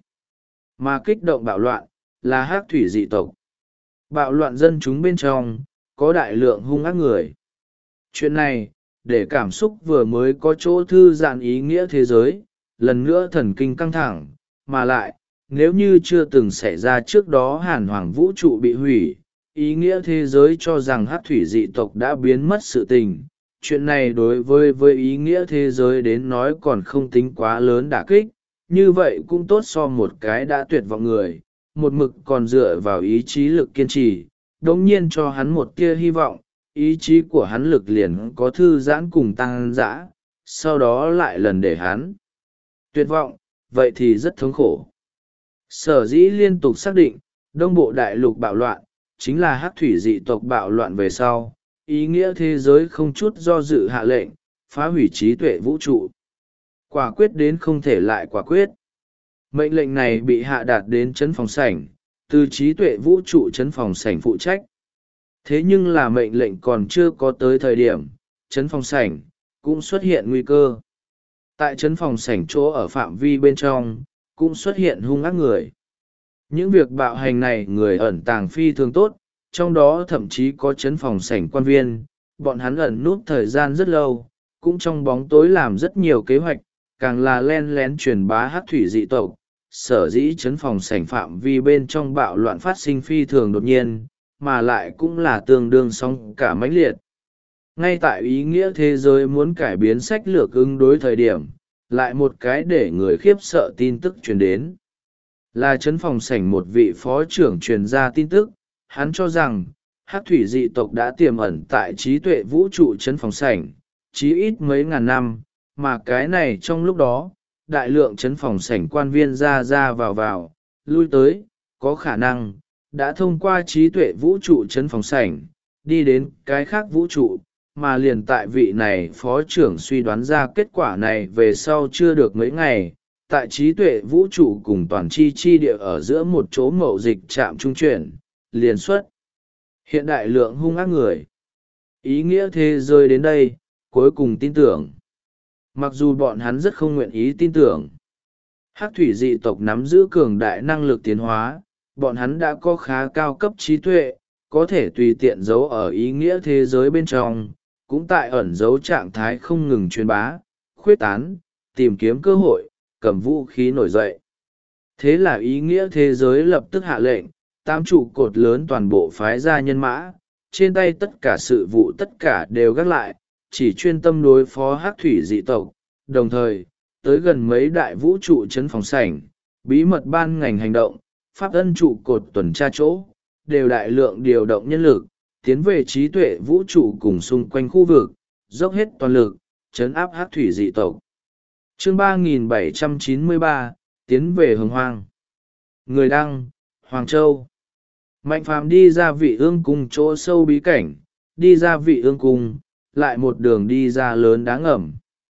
Speaker 1: mà kích động bạo loạn là hắc thủy dị tộc. Bạo loạn dân chúng bên trong có đại lượng hung ác người. Chuyện này để cảm xúc vừa mới có chỗ thư giãn ý nghĩa thế giới lần nữa thần kinh căng thẳng, mà lại nếu như chưa từng xảy ra trước đó hàn hoàng vũ trụ bị hủy, ý nghĩa thế giới cho rằng hắc thủy dị tộc đã biến mất sự tình. Chuyện này đối với ý nghĩa thế giới đến nói còn không tính quá lớn đả kích, như vậy cũng tốt so một cái đã tuyệt vọng người, một mực còn dựa vào ý chí lực kiên trì, đống nhiên cho hắn một tia hy vọng, ý chí của hắn lực liền có thư giãn cùng tăng dã, sau đó lại lần để hắn tuyệt vọng, vậy thì rất thống khổ. Sở dĩ liên tục xác định, đông bộ đại lục bạo loạn, chính là hắc thủy dị tộc bạo loạn về sau, ý nghĩa thế giới không chút do dự hạ lệnh, phá hủy trí tuệ vũ trụ. Quả quyết đến không thể lại quả quyết. Mệnh lệnh này bị hạ đạt đến trấn phòng sảnh, từ trí tuệ vũ trụ trấn phòng sảnh phụ trách. Thế nhưng là mệnh lệnh còn chưa có tới thời điểm, trấn phòng sảnh cũng xuất hiện nguy cơ. Tại trấn phòng sảnh chỗ ở phạm vi bên trong, cũng xuất hiện hung ác người. Những việc bạo hành này người ẩn tàng phi thường tốt, trong đó thậm chí có trấn phòng sảnh quan viên, bọn hắn ẩn nút thời gian rất lâu, cũng trong bóng tối làm rất nhiều kế hoạch, càng là len lén truyền bá hắc thủy dị tộc. Sở dĩ trấn phòng sảnh phạm vi bên trong bạo loạn phát sinh phi thường đột nhiên, mà lại cũng là tương đương song cả mãnh liệt. Ngay tại ý nghĩa thế giới muốn cải biến sách lược ứng đối thời điểm, lại một cái để người khiếp sợ tin tức truyền đến. Là trấn phòng sảnh một vị phó trưởng truyền ra tin tức, hắn cho rằng, hắc thủy dị tộc đã tiềm ẩn tại trí tuệ vũ trụ trấn phòng sảnh, chí ít mấy ngàn năm, mà cái này trong lúc đó, đại lượng trấn phòng sảnh quan viên ra vào, lui tới, có khả năng, đã thông qua trí tuệ vũ trụ trấn phòng sảnh, đi đến cái khác vũ trụ, mà liền tại vị này phó trưởng suy đoán ra kết quả này về sau chưa được mấy ngày, tại trí tuệ vũ trụ cùng toàn chi địa ở giữa một chỗ mậu dịch trạm trung chuyển, liền xuất. Hiện đại lượng hung ác người. Ý nghĩa thế giới đến đây, cuối cùng tin tưởng. Mặc dù bọn hắn rất không nguyện ý tin tưởng. Hắc thủy dị tộc nắm giữ cường đại năng lực tiến hóa, bọn hắn đã có khá cao cấp trí tuệ, có thể tùy tiện giấu ở ý nghĩa thế giới bên trong, cũng tại ẩn giấu trạng thái không ngừng truyền bá, khuyết tán, tìm kiếm cơ hội, cầm vũ khí nổi dậy. Thế là ý nghĩa thế giới lập tức hạ lệnh, 8 trụ cột lớn toàn bộ phái ra nhân mã, trên tay tất cả sự vụ tất cả đều gác lại, chỉ chuyên tâm đối phó hắc thủy dị tộc, đồng thời tới gần mấy đại vũ trụ chấn phòng sảnh, bí mật ban ngành hành động, pháp ân trụ cột tuần tra chỗ, đều đại lượng điều động nhân lực, tiến về trí tuệ vũ trụ cùng xung quanh khu vực, dốc hết toàn lực, trấn áp hắc thủy dị tộc. Chương 3793, tiến về Hồng Hoang. Người đăng, Hoàng Châu. Mạnh Phàm đi ra Vị Ương Cung chỗ sâu bí cảnh, đi ra Vị Ương Cung, lại một đường đi ra lớn đá ngầm.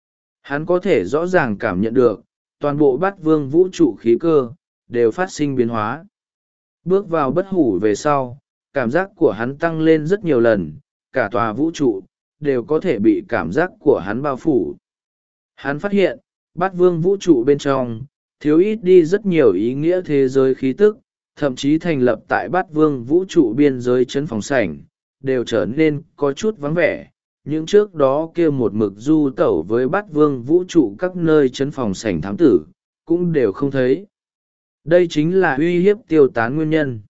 Speaker 1: Hắn có thể rõ ràng cảm nhận được, toàn bộ bát vương vũ trụ khí cơ, đều phát sinh biến hóa. Bước vào bất hủ về sau, cảm giác của hắn tăng lên rất nhiều lần, cả tòa vũ trụ, đều có thể bị cảm giác của hắn bao phủ. Hắn phát hiện, bát vương vũ trụ bên trong, thiếu ít đi rất nhiều ý nghĩa thế giới khí tức, thậm chí thành lập tại bát vương vũ trụ biên giới trấn phòng sảnh, đều trở nên có chút vắng vẻ. Những trước đó kia một mực du tẩu với bát vương vũ trụ các nơi trấn phòng sảnh thám tử, cũng đều không thấy. Đây chính là uy hiếp tiêu tán nguyên nhân.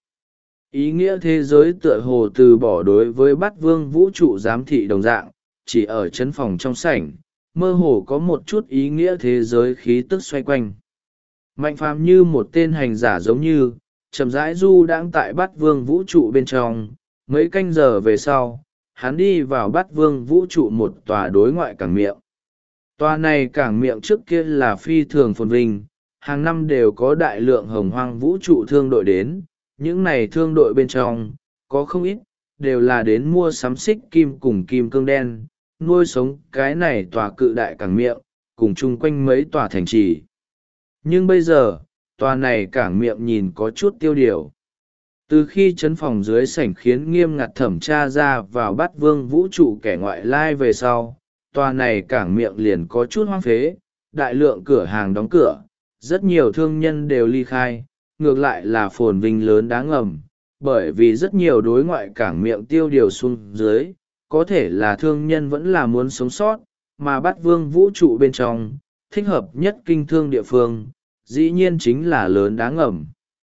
Speaker 1: Ý nghĩa thế giới tựa hồ từ bỏ đối với bát vương vũ trụ giám thị đồng dạng, chỉ ở trấn phòng trong sảnh, mơ hồ có một chút ý nghĩa thế giới khí tức xoay quanh. Mạnh Phàm như một tên hành giả giống như, chậm rãi du đãng tại bát vương vũ trụ bên trong, mấy canh giờ về sau, hắn đi vào bát vương vũ trụ một tòa đối ngoại cảng miệng. Tòa này cảng miệng trước kia là phi thường phồn vinh, hàng năm đều có đại lượng hồng hoang vũ trụ thương đội đến, những này thương đội bên trong, có không ít, đều là đến mua sắm xích kim cùng kim cương đen, nuôi sống cái này tòa cự đại cảng miệng, cùng chung quanh mấy tòa thành trì. Nhưng bây giờ, tòa này cảng miệng nhìn có chút tiêu điều. Từ khi trấn phòng dưới sảnh khiến nghiêm ngặt thẩm tra ra vào bát vương vũ trụ kẻ ngoại lai về sau, tòa này cảng miệng liền có chút hoang phế, đại lượng cửa hàng đóng cửa, rất nhiều thương nhân đều ly khai, ngược lại là phồn vinh lớn đáng ngầm, bởi vì rất nhiều đối ngoại cảng miệng tiêu điều xuống dưới, có thể là thương nhân vẫn là muốn sống sót, mà bát vương vũ trụ bên trong, thích hợp nhất kinh thương địa phương, dĩ nhiên chính là lớn đá ngầm.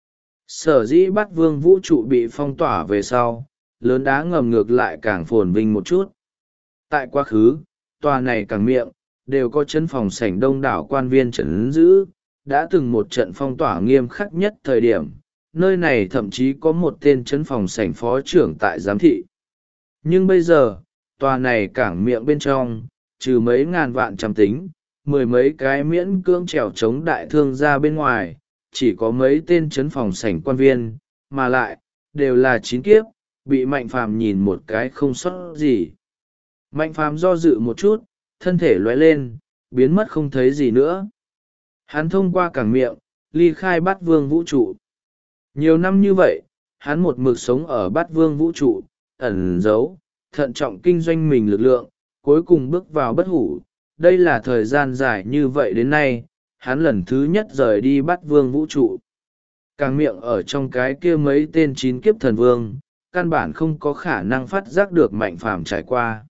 Speaker 1: Sở dĩ bát vương vũ trụ bị phong tỏa về sau, lớn đá ngầm ngược lại càng phồn vinh một chút. Tại quá khứ, tòa này càng miệng, đều có trấn phòng sảnh đông đảo quan viên trấn giữ, đã từng một trận phong tỏa nghiêm khắc nhất thời điểm, nơi này thậm chí có một tên trấn phòng sảnh phó trưởng tại giám thị. Nhưng bây giờ, tòa này cảng miệng bên trong, trừ mấy ngàn vạn trăm tính, mười mấy cái miễn cưỡng trèo chống đại thương ra bên ngoài, chỉ có mấy tên trấn phòng sảnh quan viên, mà lại, đều là chín kiếp, bị Mạnh Phàm nhìn một cái không sót gì. Mạnh Phàm do dự một chút, thân thể lóe lên, biến mất không thấy gì nữa. Hắn thông qua cảng miệng, ly khai bát vương vũ trụ. Nhiều năm như vậy, hắn một mực sống ở bát vương vũ trụ, ẩn giấu, thận trọng kinh doanh mình lực lượng, cuối cùng bước vào bất hủ. Đây là thời gian dài như vậy đến nay, hắn lần thứ nhất rời đi bát vương vũ trụ. Cảng miệng ở trong cái kia mấy tên chín kiếp thần vương, căn bản không có khả năng phát giác được Mạnh Phàm trải qua.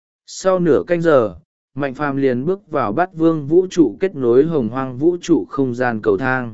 Speaker 1: Sau nửa canh giờ, Mạnh Phàm liền bước vào bát vương vũ trụ kết nối hồng hoang vũ trụ không gian cầu thang.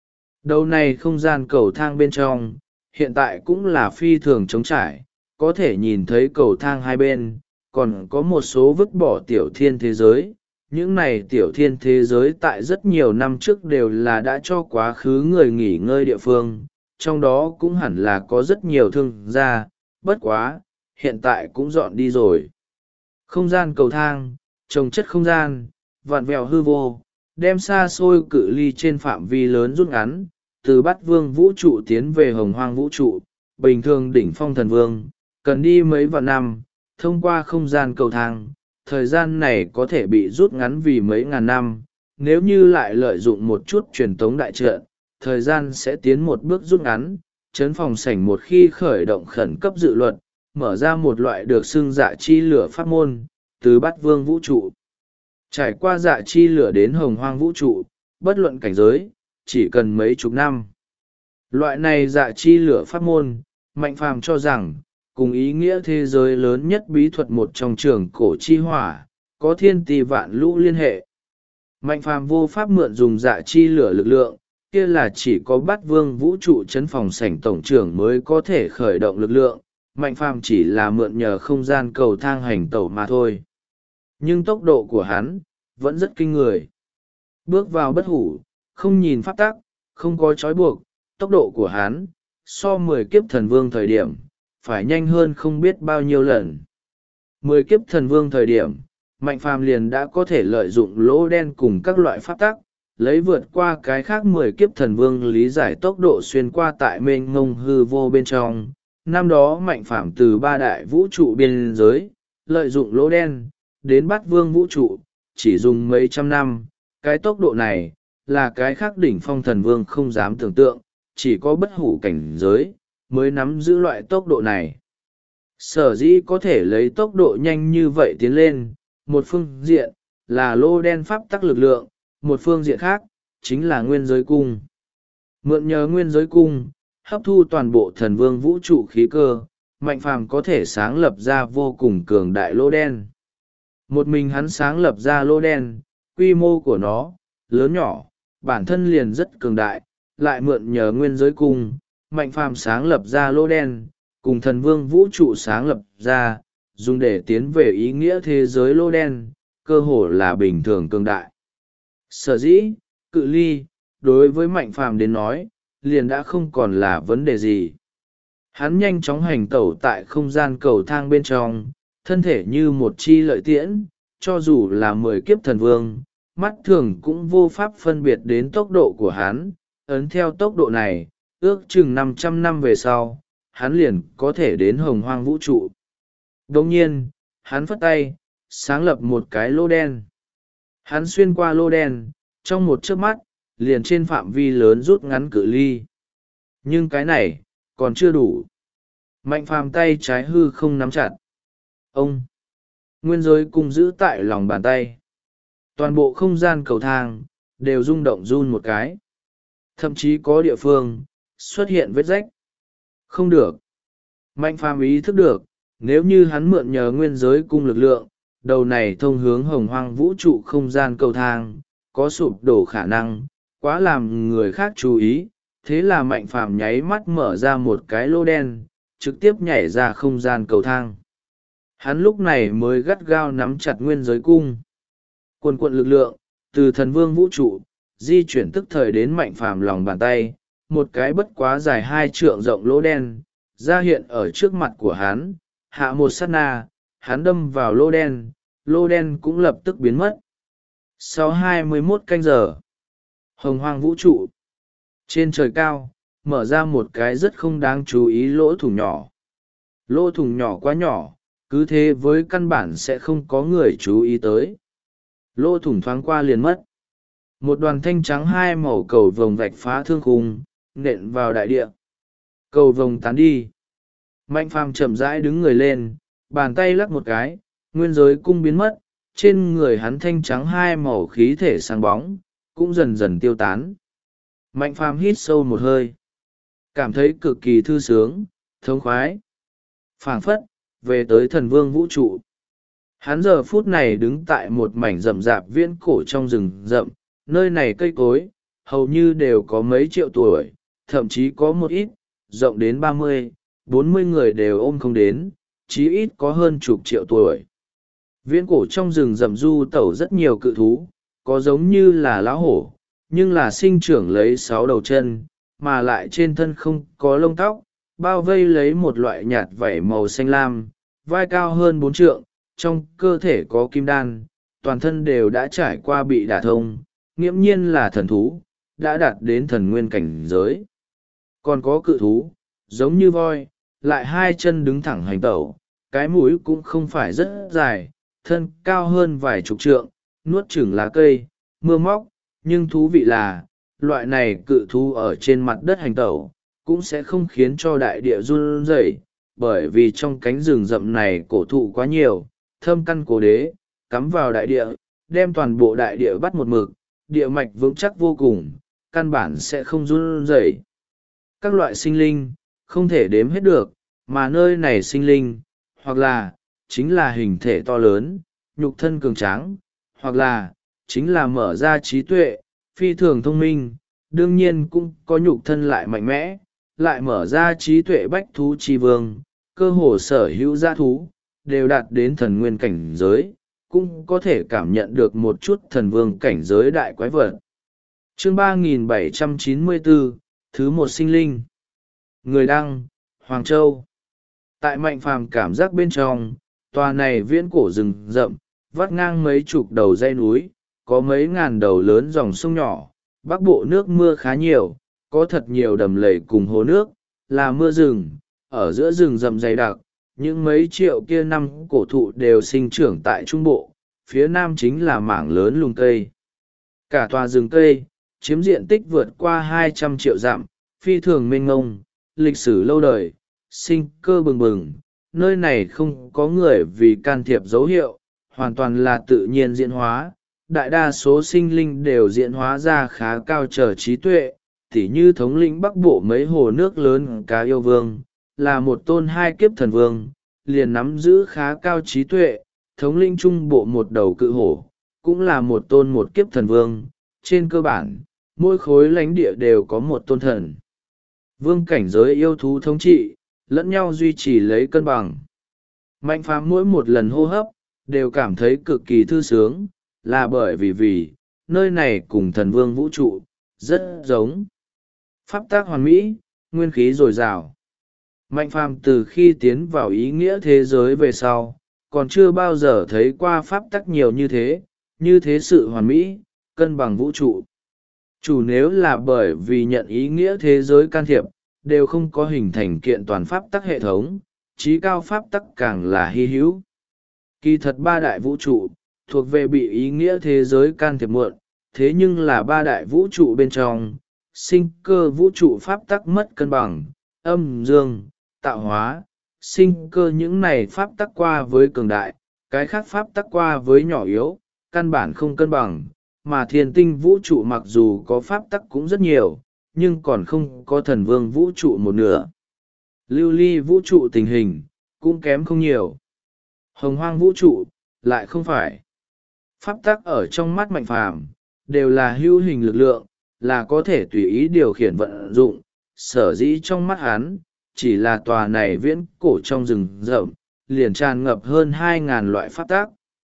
Speaker 1: Đầu này không gian cầu thang bên trong, hiện tại cũng là phi thường trống trải, có thể nhìn thấy cầu thang hai bên, còn có một số vứt bỏ tiểu thiên thế giới. Những này tiểu thiên thế giới tại rất nhiều năm trước đều là đã cho quá khứ người nghỉ ngơi địa phương, trong đó cũng hẳn là có rất nhiều thương gia, bất quá, hiện tại cũng dọn đi rồi. Không gian cầu thang, trồng chất không gian, vặn vẹo hư vô, đem xa xôi cự ly trên phạm vi lớn rút ngắn, từ bát vương vũ trụ tiến về hồng hoang vũ trụ, bình thường đỉnh phong thần vương, cần đi mấy vạn năm, thông qua không gian cầu thang, thời gian này có thể bị rút ngắn vì mấy ngàn năm, nếu như lại lợi dụng một chút truyền tống đại trận, thời gian sẽ tiến một bước rút ngắn, trấn phòng sảnh một khi khởi động khẩn cấp dự luật, mở ra một loại được xưng dạ chi lửa pháp môn, từ bát vương vũ trụ. Trải qua dạ chi lửa đến hồng hoang vũ trụ, bất luận cảnh giới, chỉ cần mấy chục năm. Loại này dạ chi lửa pháp môn, Mạnh Phàm cho rằng, cùng ý nghĩa thế giới lớn nhất bí thuật một trong trường cổ chi hỏa, có thiên tỷ vạn lũ liên hệ. Mạnh Phàm vô pháp mượn dùng dạ chi lửa lực lượng, kia là chỉ có Bát Vương vũ trụ chấn phòng sảnh tổng trưởng mới có thể khởi động lực lượng, Mạnh Phàm chỉ là mượn nhờ không gian cầu thang hành tẩu mà thôi. Nhưng tốc độ của hắn vẫn rất kinh người. Bước vào bất hủ, không nhìn pháp tắc, không có trói buộc, tốc độ của hắn so 10 kiếp thần vương thời điểm phải nhanh hơn không biết bao nhiêu lần. 10 kiếp thần vương thời điểm, Mạnh Phàm liền đã có thể lợi dụng lỗ đen cùng các loại pháp tắc, lấy vượt qua cái khác 10 kiếp thần vương lý giải tốc độ xuyên qua tại mênh mông hư vô bên trong. Năm đó Mạnh Phàm từ ba đại vũ trụ biên giới, lợi dụng lỗ đen, đến Bát Vương vũ trụ, chỉ dùng mấy trăm năm, cái tốc độ này, là cái khác đỉnh phong thần vương không dám tưởng tượng, chỉ có bất hủ cảnh giới, mới nắm giữ loại tốc độ này. Sở dĩ có thể lấy tốc độ nhanh như vậy tiến lên, một phương diện, là lô đen pháp tắc lực lượng, một phương diện khác, chính là nguyên giới cung. Mượn nhờ nguyên giới cung, hấp thu toàn bộ thần vương vũ trụ khí cơ, Mạnh Phàm có thể sáng lập ra vô cùng cường đại lô đen. Một mình hắn sáng lập ra lô đen, quy mô của nó, lớn nhỏ, bản thân liền rất cường đại, lại mượn nhờ nguyên giới cung, Mạnh Phàm sáng lập ra lô đen, cùng thần vương vũ trụ sáng lập ra, dùng để tiến về ý nghĩa thế giới lô đen, cơ hồ là bình thường cường đại. Sở dĩ, cự ly, đối với Mạnh Phàm đến nói, liền đã không còn là vấn đề gì. Hắn nhanh chóng hành tẩu tại không gian cầu thang bên trong, thân thể như một chi lợi tiễn, cho dù là 10 kiếp thần vương, mắt thường cũng vô pháp phân biệt đến tốc độ của hắn, ấn theo tốc độ này, ước chừng 500 năm về sau, hắn liền có thể đến hồng hoang vũ trụ. Đồng nhiên, hắn phất tay, sáng lập một cái lô đen. Hắn xuyên qua lô đen, trong một chớp mắt, liền trên phạm vi lớn rút ngắn cự ly. Nhưng cái này, còn chưa đủ. Mạnh Phàm tay trái hư không nắm chặt. Ông! Nguyên giới cung giữ tại lòng bàn tay. Toàn bộ không gian cầu thang, đều rung động run một cái. Thậm chí có địa phương, xuất hiện vết rách. Không được. Mạnh Phàm ý thức được, nếu như hắn mượn nhờ nguyên giới cung lực lượng, đầu này thông hướng hồng hoang vũ trụ không gian cầu thang, có sụp đổ khả năng, quá làm người khác chú ý. Thế là Mạnh Phàm nháy mắt mở ra một cái lô đen, trực tiếp nhảy ra không gian cầu thang. Hắn lúc này mới gắt gao nắm chặt nguyên giới cung. Quần quận lực lượng, từ thần vương vũ trụ, di chuyển tức thời đến Mạnh Phàm lòng bàn tay, một cái bất quá dài 2 trượng rộng lỗ đen, ra hiện ở trước mặt của hắn, hạ một sát na, hắn đâm vào lô đen cũng lập tức biến mất. Sau 21 canh giờ, hồng hoang vũ trụ, trên trời cao, mở ra một cái rất không đáng chú ý lỗ thủng nhỏ. Lỗ thủng nhỏ quá nhỏ, cứ thế với căn bản sẽ không có người chú ý tới. Lỗ thủng thoáng qua liền mất. Một đoàn thanh trắng 2 màu cầu vồng vạch phá thương khung, nện vào đại địa. Cầu vồng tán đi. Mạnh Phàm chậm rãi đứng người lên, bàn tay lắc một cái, nguyên giới cung biến mất, trên người hắn thanh trắng 2 màu khí thể sáng bóng, cũng dần dần tiêu tán. Mạnh Phàm hít sâu một hơi, cảm thấy cực kỳ thư sướng, thống khoái. Phảng phất, về tới thần vương vũ trụ. Hắn giờ phút này đứng tại một mảnh rậm rạp viễn cổ trong rừng rậm, nơi này cây cối, hầu như đều có mấy triệu tuổi, thậm chí có một ít, rộng đến 30, 40 người đều ôm không đến, chí ít có hơn chục triệu tuổi. Viễn cổ trong rừng rậm du tẩu rất nhiều cự thú, có giống như là lão hổ, nhưng là sinh trưởng lấy 6 đầu chân, mà lại trên thân không có lông tóc, bao vây lấy một loại nhạt vảy màu xanh lam, vai cao hơn 4 trượng, trong cơ thể có kim đan, toàn thân đều đã trải qua bị đả thông, nghiễm nhiên là thần thú, đã đạt đến thần nguyên cảnh giới. Còn có cự thú, giống như voi, lại 2 chân đứng thẳng hành tẩu, cái mũi cũng không phải rất dài, thân cao hơn vài chục trượng, nuốt chửng lá cây, mưa móc, nhưng thú vị là, loại này cự thú ở trên mặt đất hành tẩu, cũng sẽ không khiến cho đại địa run rẩy, bởi vì trong cánh rừng rậm này cổ thụ quá nhiều, thâm căn cố đế, cắm vào đại địa, đem toàn bộ đại địa bắt một mực, địa mạch vững chắc vô cùng, căn bản sẽ không run rẩy. Các loại sinh linh, không thể đếm hết được, mà nơi này sinh linh, hoặc là, chính là hình thể to lớn, nhục thân cường tráng, hoặc là, chính là mở ra trí tuệ, phi thường thông minh, đương nhiên cũng có nhục thân lại mạnh mẽ, lại mở ra trí tuệ bách thú chi vương, cơ hồ sở hữu dã thú, đều đạt đến thần nguyên cảnh giới, cũng có thể cảm nhận được một chút thần vương cảnh giới đại quái vật. Chương 3794, Thứ một sinh linh. Người đăng, Hoàng Châu. Tại Mạnh Phàm cảm giác bên trong, tòa này viễn cổ rừng rậm, vắt ngang mấy chục đầu dãy núi, có mấy ngàn đầu lớn dòng sông nhỏ, bắc bộ nước mưa khá nhiều, có thật nhiều đầm lầy cùng hồ nước, là mưa rừng, ở giữa rừng rậm dày đặc, những mấy triệu kia năm cổ thụ đều sinh trưởng tại trung bộ, phía nam chính là mảng lớn lùm cây. Cả tòa rừng cây, chiếm diện tích vượt qua 200 triệu dặm, phi thường mênh mông, lịch sử lâu đời, sinh cơ bừng bừng, nơi này không có người vì can thiệp dấu hiệu, hoàn toàn là tự nhiên diễn hóa. Đại đa số sinh linh đều diễn hóa ra khá cao trở trí tuệ, tỉ như thống lĩnh bắc bộ mấy hồ nước lớn cá yêu vương, là một tôn hai kiếp thần vương, liền nắm giữ khá cao trí tuệ, thống lĩnh trung bộ một đầu cự hổ, cũng là một tôn một kiếp thần vương. Trên cơ bản, mỗi khối lãnh địa đều có một tôn thần vương cảnh giới yêu thú thống trị, lẫn nhau duy trì lấy cân bằng. Mạnh Phàm mỗi một lần hô hấp, đều cảm thấy cực kỳ thư sướng, là bởi vì nơi này cùng thần vương vũ trụ rất giống. Pháp tác hoàn mỹ, nguyên khí dồi dào. Mạnh Phàm từ khi tiến vào ý nghĩa thế giới về sau, còn chưa bao giờ thấy qua pháp tắc nhiều như thế sự hoàn mỹ, cân bằng vũ trụ. Chủ nếu là bởi vì nhận ý nghĩa thế giới can thiệp, đều không có hình thành kiện toàn pháp tắc hệ thống, trí cao pháp tắc càng là hy hữu. Kỳ thật ba đại vũ trụ, thuộc về bị ý nghĩa thế giới can thiệp muộn, thế nhưng là ba đại vũ trụ bên trong, sinh cơ vũ trụ pháp tắc mất cân bằng, âm dương, tạo hóa, sinh cơ những này pháp tắc qua với cường đại, cái khác pháp tắc qua với nhỏ yếu, căn bản không cân bằng, mà thiên tinh vũ trụ mặc dù có pháp tắc cũng rất nhiều, nhưng còn không có thần vương vũ trụ một nửa. Lưu ly vũ trụ tình hình, cũng kém không nhiều. Hồng hoang vũ trụ, lại không phải. Pháp tắc ở trong mắt Mạnh Phàm đều là hữu hình lực lượng, là có thể tùy ý điều khiển vận dụng, sở dĩ trong mắt hắn, chỉ là tòa này viễn cổ trong rừng rậm, liền tràn ngập hơn 2.000 loại pháp tắc.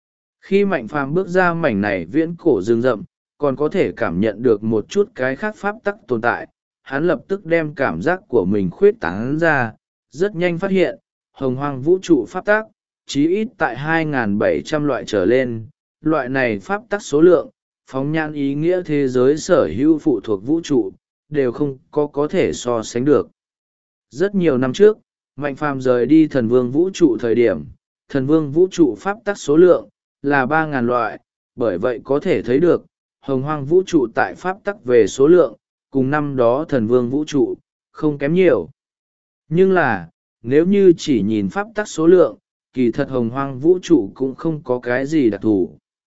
Speaker 1: Khi Mạnh Phàm bước ra mảnh này viễn cổ rừng rậm, còn có thể cảm nhận được một chút cái khác pháp tắc tồn tại, hắn lập tức đem cảm giác của mình khuyết tán ra, rất nhanh phát hiện, hồng hoang vũ trụ pháp tắc, chí ít tại 2.700 loại trở lên, loại này pháp tắc số lượng, phóng nhãn ý nghĩa thế giới sở hữu phụ thuộc vũ trụ, đều không có thể so sánh được. Rất nhiều năm trước, Mạnh Phàm rời đi thần vương vũ trụ thời điểm, thần vương vũ trụ pháp tắc số lượng là 3.000 loại, bởi vậy có thể thấy được, hồng hoang vũ trụ tại pháp tắc về số lượng, cùng năm đó thần vương vũ trụ, không kém nhiều. Nhưng là, nếu như chỉ nhìn pháp tắc số lượng, kỳ thật hồng hoang vũ trụ cũng không có cái gì đặc thù.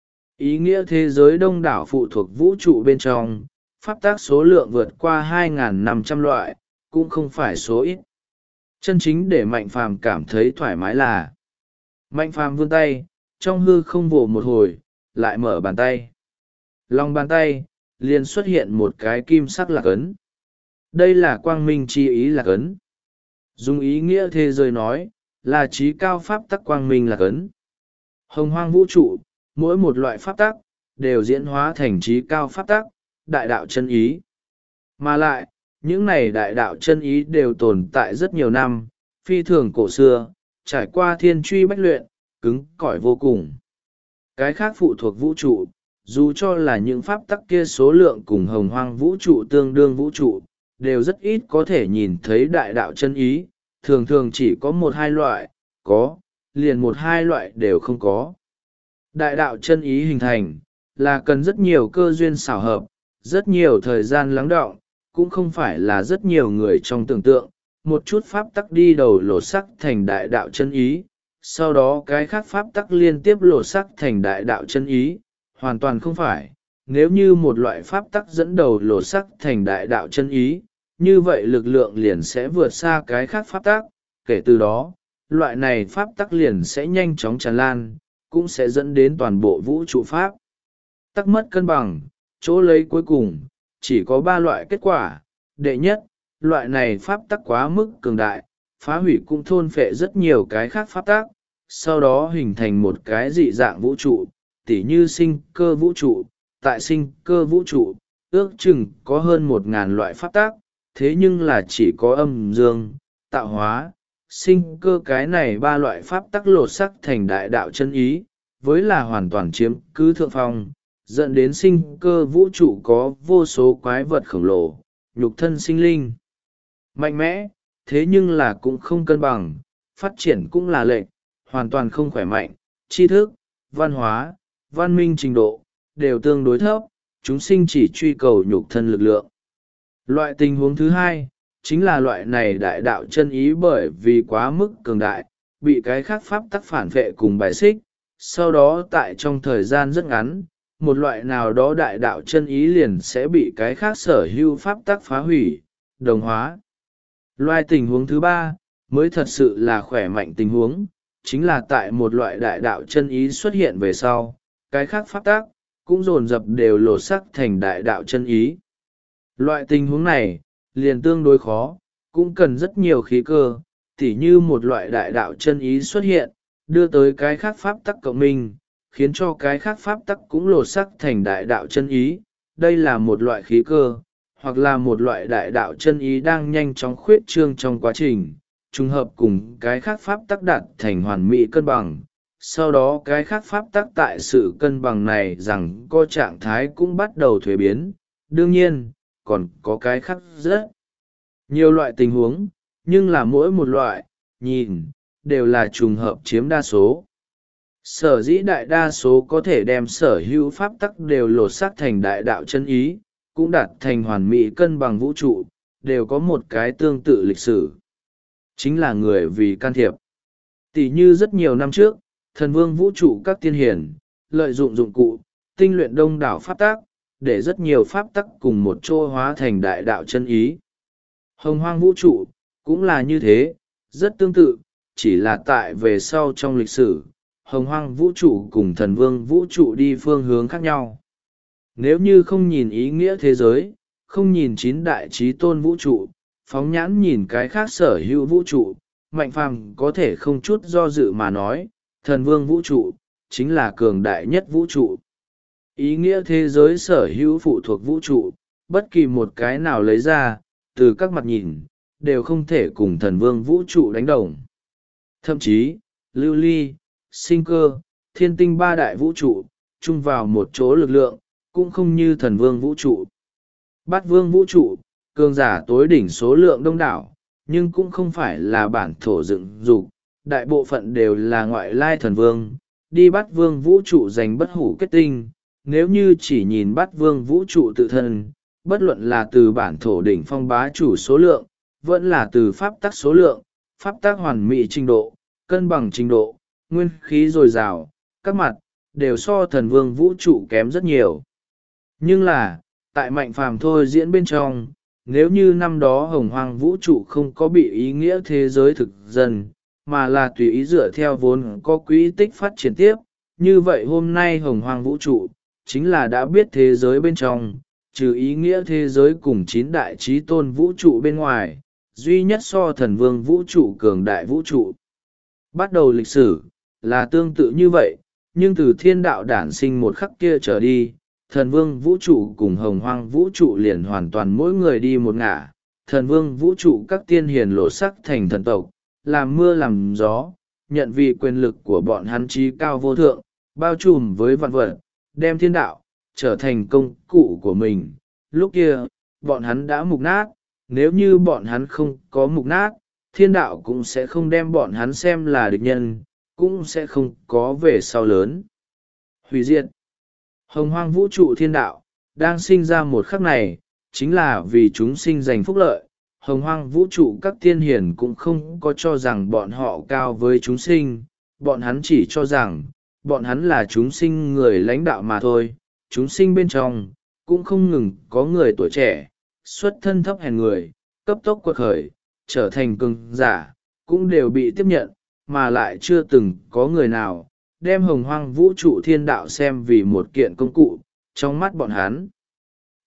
Speaker 1: Ý nghĩa thế giới đông đảo phụ thuộc vũ trụ bên trong, pháp tắc số lượng vượt qua 2.500 loại, cũng không phải số ít. Chân chính để Mạnh Phàm cảm thấy thoải mái là Mạnh Phàm vươn tay, trong hư không vồ một hồi, lại mở bàn tay. Lòng bàn tay, liền xuất hiện một cái kim sắc lạc ấn. Đây là quang minh chi ý lạc ấn. Dùng ý nghĩa thế giới nói, là trí cao pháp tắc quang minh lạc ấn. Hồng hoang vũ trụ, mỗi một loại pháp tắc, đều diễn hóa thành trí cao pháp tắc, đại đạo chân ý. Mà lại, những này đại đạo chân ý đều tồn tại rất nhiều năm, phi thường cổ xưa, trải qua thiên truy bách luyện, cứng cỏi vô cùng. Cái khác phụ thuộc vũ trụ, dù cho là những pháp tắc kia số lượng cùng hồng hoang vũ trụ tương đương vũ trụ, đều rất ít có thể nhìn thấy đại đạo chân ý, thường thường chỉ có một hai loại, có, liền một hai loại đều không có. Đại đạo chân ý hình thành, là cần rất nhiều cơ duyên xảo hợp, rất nhiều thời gian lắng đọng, cũng không phải là rất nhiều người trong tưởng tượng, một chút pháp tắc đi đầu lột sắc thành đại đạo chân ý, sau đó cái khác pháp tắc liên tiếp lột sắc thành đại đạo chân ý, hoàn toàn không phải. Nếu như một loại pháp tắc dẫn đầu lột sắc thành đại đạo chân ý, như vậy lực lượng liền sẽ vượt xa cái khác pháp tắc, kể từ đó, loại này pháp tắc liền sẽ nhanh chóng tràn lan, cũng sẽ dẫn đến toàn bộ vũ trụ pháp tắc mất cân bằng, chỗ lấy cuối cùng, chỉ có ba loại kết quả. Đệ nhất, loại này pháp tắc quá mức cường đại, phá hủy cũng thôn phệ rất nhiều cái khác pháp tắc, sau đó hình thành một cái dị dạng vũ trụ, tỉ như sinh cơ vũ trụ. Tại sinh cơ vũ trụ, ước chừng có hơn 1.000 loại pháp tắc, thế nhưng là chỉ có âm dương, tạo hóa, sinh cơ cái này ba loại pháp tắc lột sắc thành đại đạo chân ý, với là hoàn toàn chiếm cứ thượng phong, dẫn đến sinh cơ vũ trụ có vô số quái vật khổng lồ, nhục thân sinh linh mạnh mẽ, thế nhưng là cũng không cân bằng, phát triển cũng là lệch, hoàn toàn không khỏe mạnh, tri thức, văn hóa, văn minh trình độ, đều tương đối thấp, chúng sinh chỉ truy cầu nhục thân lực lượng. Loại tình huống thứ hai, chính là loại này đại đạo chân ý bởi vì quá mức cường đại, bị cái khác pháp tắc phản vệ cùng bài xích, sau đó tại trong thời gian rất ngắn, một loại nào đó đại đạo chân ý liền sẽ bị cái khác sở hữu pháp tắc phá hủy, đồng hóa. Loại tình huống thứ ba, mới thật sự là khỏe mạnh tình huống, chính là tại một loại đại đạo chân ý xuất hiện về sau, cái khác pháp tắc cũng dồn dập đều lột sắc thành đại đạo chân ý. Loại tình huống này, liền tương đối khó, cũng cần rất nhiều khí cơ, tỉ như một loại đại đạo chân ý xuất hiện, đưa tới cái khác pháp tắc cộng minh, khiến cho cái khác pháp tắc cũng lột sắc thành đại đạo chân ý. Đây là một loại khí cơ, hoặc là một loại đại đạo chân ý đang nhanh chóng khuyết trương trong quá trình, trùng hợp cùng cái khác pháp tắc đạt thành hoàn mỹ cân bằng. Sau đó cái khác pháp tắc tại sự cân bằng này rằng có trạng thái cũng bắt đầu thuế biến. Đương nhiên, còn có cái khác rất nhiều loại tình huống, nhưng là mỗi một loại, nhìn, đều là trùng hợp chiếm đa số. Sở dĩ đại đa số có thể đem sở hữu pháp tắc đều lột xác thành đại đạo chân ý, cũng đạt thành hoàn mỹ cân bằng vũ trụ, đều có một cái tương tự lịch sử. Chính là người vì can thiệp. Tỷ như rất nhiều năm trước, thần vương vũ trụ các tiên hiển, lợi dụng dụng cụ, tinh luyện đông đảo pháp tắc, để rất nhiều pháp tắc cùng một chỗ hóa thành đại đạo chân ý. Hồng hoang vũ trụ, cũng là như thế, rất tương tự, chỉ là tại về sau trong lịch sử, hồng hoang vũ trụ cùng thần vương vũ trụ đi phương hướng khác nhau. Nếu như không nhìn ý nghĩa thế giới, không nhìn chín đại trí tôn vũ trụ, phóng nhãn nhìn cái khác sở hữu vũ trụ, Mạnh Phàm có thể không chút do dự mà nói, thần vương vũ trụ, chính là cường đại nhất vũ trụ. Ý nghĩa thế giới sở hữu phụ thuộc vũ trụ, bất kỳ một cái nào lấy ra, từ các mặt nhìn, đều không thể cùng thần vương vũ trụ đánh đồng. Thậm chí, lưu ly, sinh cơ, thiên tinh ba đại vũ trụ, chung vào một chỗ lực lượng, cũng không như thần vương vũ trụ. Bát vương vũ trụ, cường giả tối đỉnh số lượng đông đảo, nhưng cũng không phải là bản thổ dựng dục, đại bộ phận đều là ngoại lai thần vương, đi bát vương vũ trụ giành bất hủ kết tinh. Nếu như chỉ nhìn bát vương vũ trụ tự thân, bất luận là từ bản thổ đỉnh phong bá chủ số lượng, vẫn là từ pháp tắc số lượng, pháp tắc hoàn mỹ trình độ, cân bằng trình độ, nguyên khí dồi dào, các mặt, đều so thần vương vũ trụ kém rất nhiều. Nhưng là, tại Mạnh Phàm thôi diễn bên trong, nếu như năm đó hồng hoang vũ trụ không có bị ý nghĩa thế giới thực dân, mà là tùy ý dựa theo vốn có quỹ tích phát triển tiếp, như vậy hôm nay hồng hoang vũ trụ, chính là đã biết thế giới bên trong, trừ ý nghĩa thế giới cùng chín đại trí tôn vũ trụ bên ngoài, duy nhất so thần vương vũ trụ cường đại vũ trụ. Bắt đầu lịch sử, là tương tự như vậy, nhưng từ thiên đạo đản sinh một khắc kia trở đi, thần vương vũ trụ cùng hồng hoang vũ trụ liền hoàn toàn mỗi người đi một ngả. Thần vương vũ trụ các tiên hiền lộ sắc thành thần tộc, làm mưa làm gió, nhận vì quyền lực của bọn hắn trí cao vô thượng, bao trùm với vạn vật, đem thiên đạo, trở thành công cụ của mình. Lúc kia, bọn hắn đã mục nát, nếu như bọn hắn không có mục nát, thiên đạo cũng sẽ không đem bọn hắn xem là địch nhân, cũng sẽ không có về sau lớn hủy diệt. Hồng hoang vũ trụ thiên đạo, đang sinh ra một khắc này, chính là vì chúng sinh giành phúc lợi. Hồng hoang vũ trụ các tiên hiền cũng không có cho rằng bọn họ cao với chúng sinh, bọn hắn chỉ cho rằng, bọn hắn là chúng sinh người lãnh đạo mà thôi. Chúng sinh bên trong, cũng không ngừng có người tuổi trẻ, xuất thân thấp hèn người, cấp tốc quật khởi, trở thành cường giả, cũng đều bị tiếp nhận, mà lại chưa từng có người nào đem hồng hoang vũ trụ thiên đạo xem vì một kiện công cụ, trong mắt bọn hắn.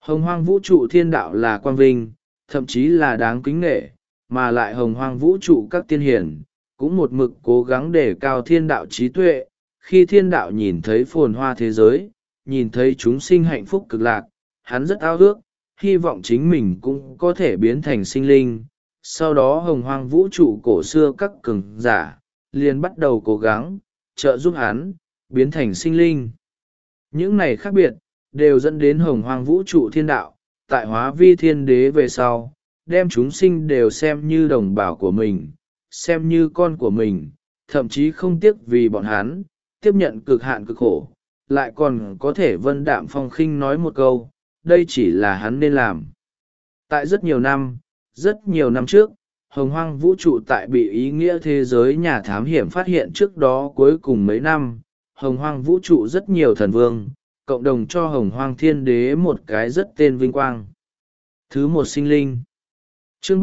Speaker 1: Hồng hoang vũ trụ thiên đạo là quang vinh, thậm chí là đáng kính nể, mà lại hồng hoang vũ trụ các tiên hiển, cũng một mực cố gắng đề cao thiên đạo trí tuệ. Khi thiên đạo nhìn thấy phồn hoa thế giới, nhìn thấy chúng sinh hạnh phúc cực lạc, hắn rất ao ước, hy vọng chính mình cũng có thể biến thành sinh linh. Sau đó hồng hoang vũ trụ cổ xưa các cường giả, liền bắt đầu cố gắng, trợ giúp hắn, biến thành sinh linh. Những này khác biệt, đều dẫn đến hồng hoang vũ trụ thiên đạo, tại hóa vi thiên đế về sau, đem chúng sinh đều xem như đồng bào của mình, xem như con của mình, thậm chí không tiếc vì bọn hắn, tiếp nhận cực hạn cực khổ, lại còn có thể vân đạm phong khinh nói một câu, đây chỉ là hắn nên làm. Tại rất nhiều năm trước, hồng hoang vũ trụ tại bị ý nghĩa thế giới nhà thám hiểm phát hiện trước đó cuối cùng mấy năm, hồng hoang vũ trụ rất nhiều thần vương, cộng đồng cho hồng hoang thiên đế một cái rất tên vinh quang. Thứ một sinh linh. Chương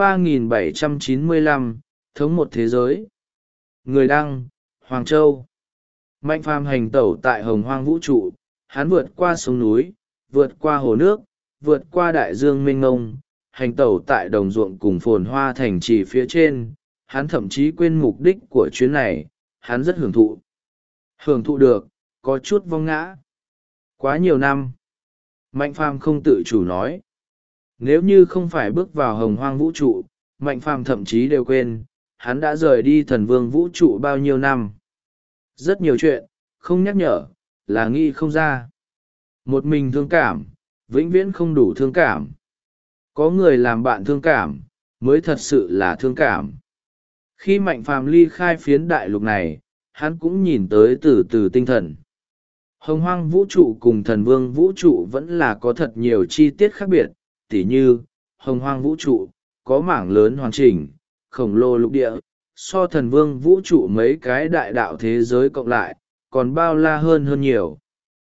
Speaker 1: 3795, thống một thế giới. Người đăng, Hoàng Châu. Mạnh phàm hành tẩu tại hồng hoang vũ trụ, hắn vượt qua sông núi, vượt qua hồ nước, vượt qua đại dương mênh mông, hành tẩu tại đồng ruộng cùng phồn hoa thành trì phía trên, hắn thậm chí quên mục đích của chuyến này, hắn rất hưởng thụ. Hưởng thụ được, có chút vong ngã. Quá nhiều năm. Mạnh phàm không tự chủ nói. Nếu như không phải bước vào hồng hoang vũ trụ, Mạnh phàm thậm chí đều quên, hắn đã rời đi thần vương vũ trụ bao nhiêu năm. Rất nhiều chuyện, không nhắc nhở, là nghĩ không ra. Một mình thương cảm, vĩnh viễn không đủ thương cảm. Có người làm bạn thương cảm, mới thật sự là thương cảm. Khi Mạnh phàm ly khai phiến đại lục này, hắn cũng nhìn tới từ từ tinh thần. Hồng hoang vũ trụ cùng thần vương vũ trụ vẫn là có thật nhiều chi tiết khác biệt, tỉ như, hồng hoang vũ trụ, có mảng lớn hoàn chỉnh, khổng lồ lục địa, so thần vương vũ trụ mấy cái đại đạo thế giới cộng lại, còn bao la hơn nhiều.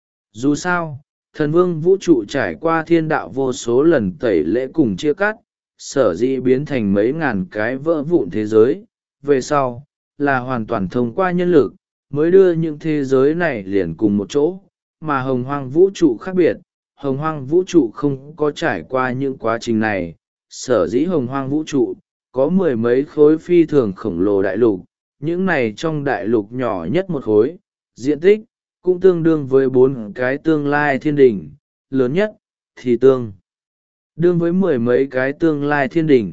Speaker 1: Dù sao, thần vương vũ trụ trải qua thiên đạo vô số lần tẩy lễ cùng chia cắt, sở dĩ biến thành mấy ngàn cái vỡ vụn thế giới, về sau, là hoàn toàn thông qua nhân lực, mới đưa những thế giới này liền cùng một chỗ, mà hồng hoang vũ trụ khác biệt, hồng hoang vũ trụ không có trải qua những quá trình này, sở dĩ hồng hoang vũ trụ, có mười mấy khối phi thường khổng lồ đại lục, những này trong đại lục nhỏ nhất một khối, diện tích, cũng tương đương với 4 cái tương lai thiên đỉnh, lớn nhất, thì tương đương với mười mấy cái tương lai thiên đỉnh.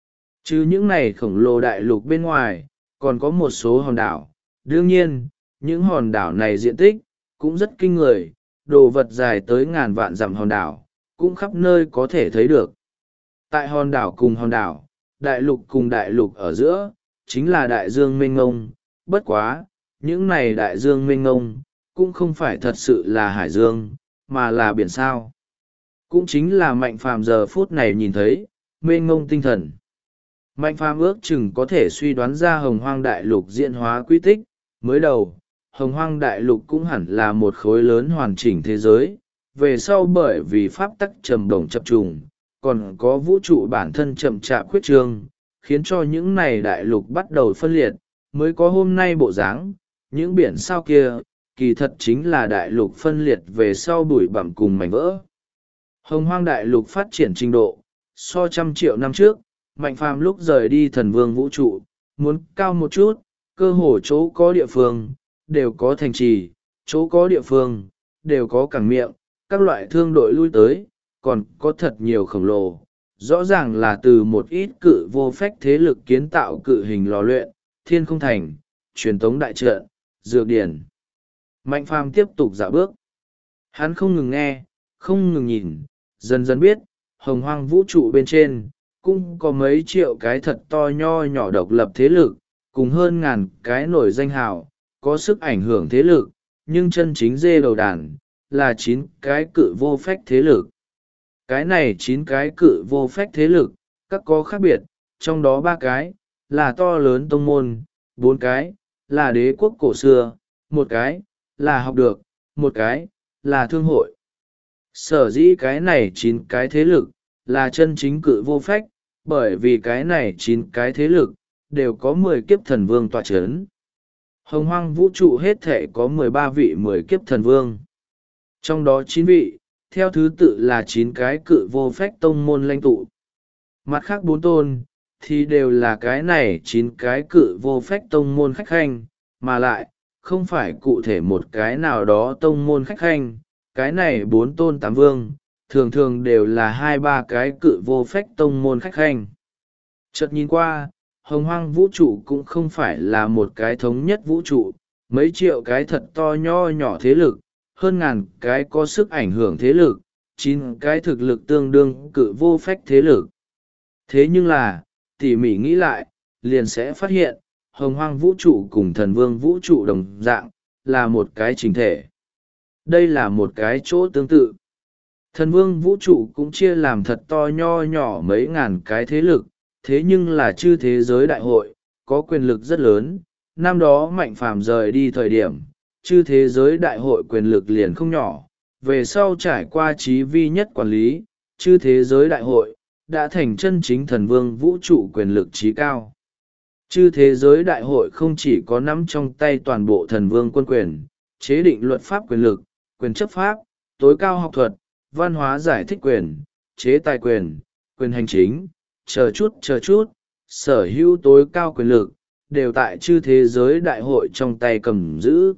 Speaker 1: Chứ những này khổng lồ đại lục bên ngoài, còn có một số hòn đảo. Đương nhiên, những hòn đảo này diện tích, cũng rất kinh người, đồ vật dài tới ngàn vạn dặm hòn đảo, cũng khắp nơi có thể thấy được. Tại hòn đảo cùng hòn đảo, đại lục cùng đại lục ở giữa, chính là đại dương mênh ngông. Bất quá, những này đại dương mênh ngông, cũng không phải thật sự là hải dương, mà là biển sao. Cũng chính là Mạnh phàm giờ phút này nhìn thấy, mênh ngông tinh thần. Mạnh phàm ước chừng có thể suy đoán ra hồng hoang đại lục diễn hóa quy tích. Mới đầu, hồng hoang đại lục cũng hẳn là một khối lớn hoàn chỉnh thế giới, về sau bởi vì pháp tắc trầm đồng chập trùng, còn có vũ trụ bản thân chậm chạp khuyết trương, khiến cho những này đại lục bắt đầu phân liệt, mới có hôm nay bộ dáng. Những biển sao kia, kỳ thật chính là đại lục phân liệt về sau bụi bặm cùng mảnh vỡ. Hồng hoang đại lục phát triển trình độ, so 100 triệu năm trước, Mạnh phàm lúc rời đi thần vương vũ trụ, muốn cao một chút, cơ hồ chỗ có địa phương, đều có thành trì, chỗ có địa phương, đều có cảng miệng, các loại thương đội lui tới, còn có thật nhiều khổng lồ. Rõ ràng là từ một ít cự vô phách thế lực kiến tạo cự hình lò luyện, thiên không thành, truyền tống đại trận, dược điển. Mạnh phàm tiếp tục dạo bước. Hắn không ngừng nghe, không ngừng nhìn, dần dần biết, hồng hoang vũ trụ bên trên, cũng có mấy triệu cái thật to nho nhỏ độc lập thế lực, cùng hơn ngàn cái nổi danh hào, có sức ảnh hưởng thế lực, nhưng chân chính dê đầu đàn, là 9 cái cự vô phách thế lực. Cái này 9 cái cự vô phách thế lực, các có khác biệt, trong đó 3 cái, là to lớn tông môn, 4 cái, là đế quốc cổ xưa, 1 cái, là học được, 1 cái, là thương hội. Sở dĩ cái này 9 cái thế lực, là chân chính cự vô phách, bởi vì cái này 9 cái thế lực, đều có 10 kiếp thần vương tọa chấn. Hồng hoang vũ trụ hết thể có 13 vị 10 kiếp thần vương. Trong đó 9 vị, theo thứ tự là 9 cái cự vô phách tông môn lãnh tụ. Mặt khác 4 tôn thì đều là cái này 9 cái cự vô phách tông môn khách khanh, mà lại không phải cụ thể một cái nào đó tông môn khách khanh. Cái này 4 tôn 8 vương thường thường đều là 2-3 cái cự vô phách tông môn khách khanh. Chợt nhìn qua, hồng hoang vũ trụ cũng không phải là một cái thống nhất vũ trụ, mấy triệu cái thật to nho nhỏ thế lực, hơn ngàn cái có sức ảnh hưởng thế lực, 9 cái thực lực tương đương cự vô phách thế lực. Thế nhưng là, tỉ mỉ nghĩ lại, liền sẽ phát hiện, hồng hoang vũ trụ cùng thần vương vũ trụ đồng dạng, là một cái chỉnh thể. Đây là một cái chỗ tương tự. Thần vương vũ trụ cũng chia làm thật to nho nhỏ mấy ngàn cái thế lực, thế nhưng là chư thế giới đại hội, có quyền lực rất lớn. Năm đó Mạnh Phàm rời đi thời điểm, chư thế giới đại hội quyền lực liền không nhỏ. Về sau trải qua trí vi nhất quản lý, chư thế giới đại hội, đã thành chân chính thần vương vũ trụ quyền lực trí cao. Chư thế giới đại hội không chỉ có nắm trong tay toàn bộ thần vương quân quyền, chế định luật pháp quyền lực, quyền chấp pháp, tối cao học thuật, văn hóa giải thích quyền, chế tài quyền, quyền hành chính, chờ chút, sở hữu tối cao quyền lực, đều tại chư thế giới đại hội trong tay cầm giữ.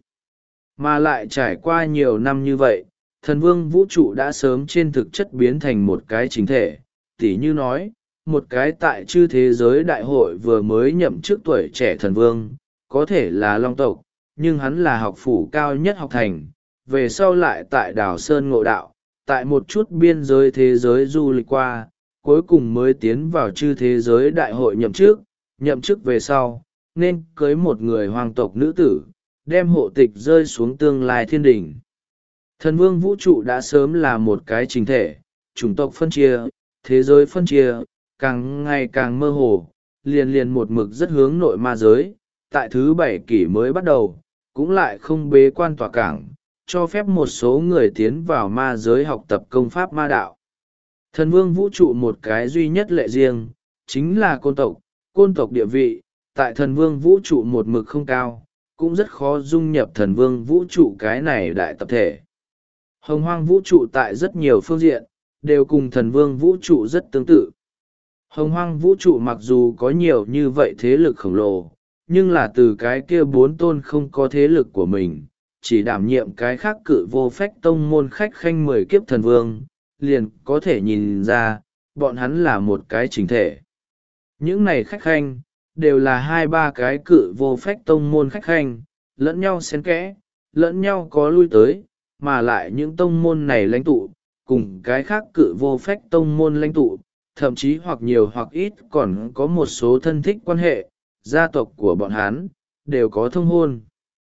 Speaker 1: Mà lại trải qua nhiều năm như vậy, thần vương vũ trụ đã sớm trên thực chất biến thành một cái chính thể, tỉ như nói, một cái tại chư thế giới đại hội vừa mới nhậm chức tuổi trẻ thần vương, có thể là long tộc, nhưng hắn là học phủ cao nhất học thành, về sau lại tại đảo Sơn ngộ đạo, tại một chút biên giới thế giới du lịch qua, cuối cùng mới tiến vào chư thế giới đại hội nhậm chức về sau, nên cưới một người hoàng tộc nữ tử, đem hộ tịch rơi xuống tương lai thiên đỉnh. Thần vương vũ trụ đã sớm là một cái chính thể, chủng tộc phân chia, thế giới phân chia, càng ngày càng mơ hồ, liền một mực rất hướng nội ma giới, tại thứ 7 kỷ mới bắt đầu, cũng lại không bế quan tỏa cảng, cho phép một số người tiến vào ma giới học tập công pháp ma đạo. Thần vương vũ trụ một cái duy nhất lệ riêng, chính là côn tộc địa vị, tại thần vương vũ trụ một mực không cao, cũng rất khó dung nhập thần vương vũ trụ cái này đại tập thể. Hồng hoang vũ trụ tại rất nhiều phương diện, đều cùng thần vương vũ trụ rất tương tự. Hồng hoang vũ trụ mặc dù có nhiều như vậy thế lực khổng lồ, nhưng là từ cái kia 4 tôn không có thế lực của mình, chỉ đảm nhiệm cái khác cự vô phách tông môn khách khanh 10 kiếp thần vương, liền có thể nhìn ra, bọn hắn là một cái chỉnh thể. Những này khách khanh, đều là 2-3 cái cự vô phách tông môn khách khanh, lẫn nhau xen kẽ, lẫn nhau có lui tới, mà lại những tông môn này lãnh tụ, cùng cái khác cự vô phách tông môn lãnh tụ, thậm chí hoặc nhiều hoặc ít còn có một số thân thích quan hệ, gia tộc của bọn hắn, đều có thông hôn.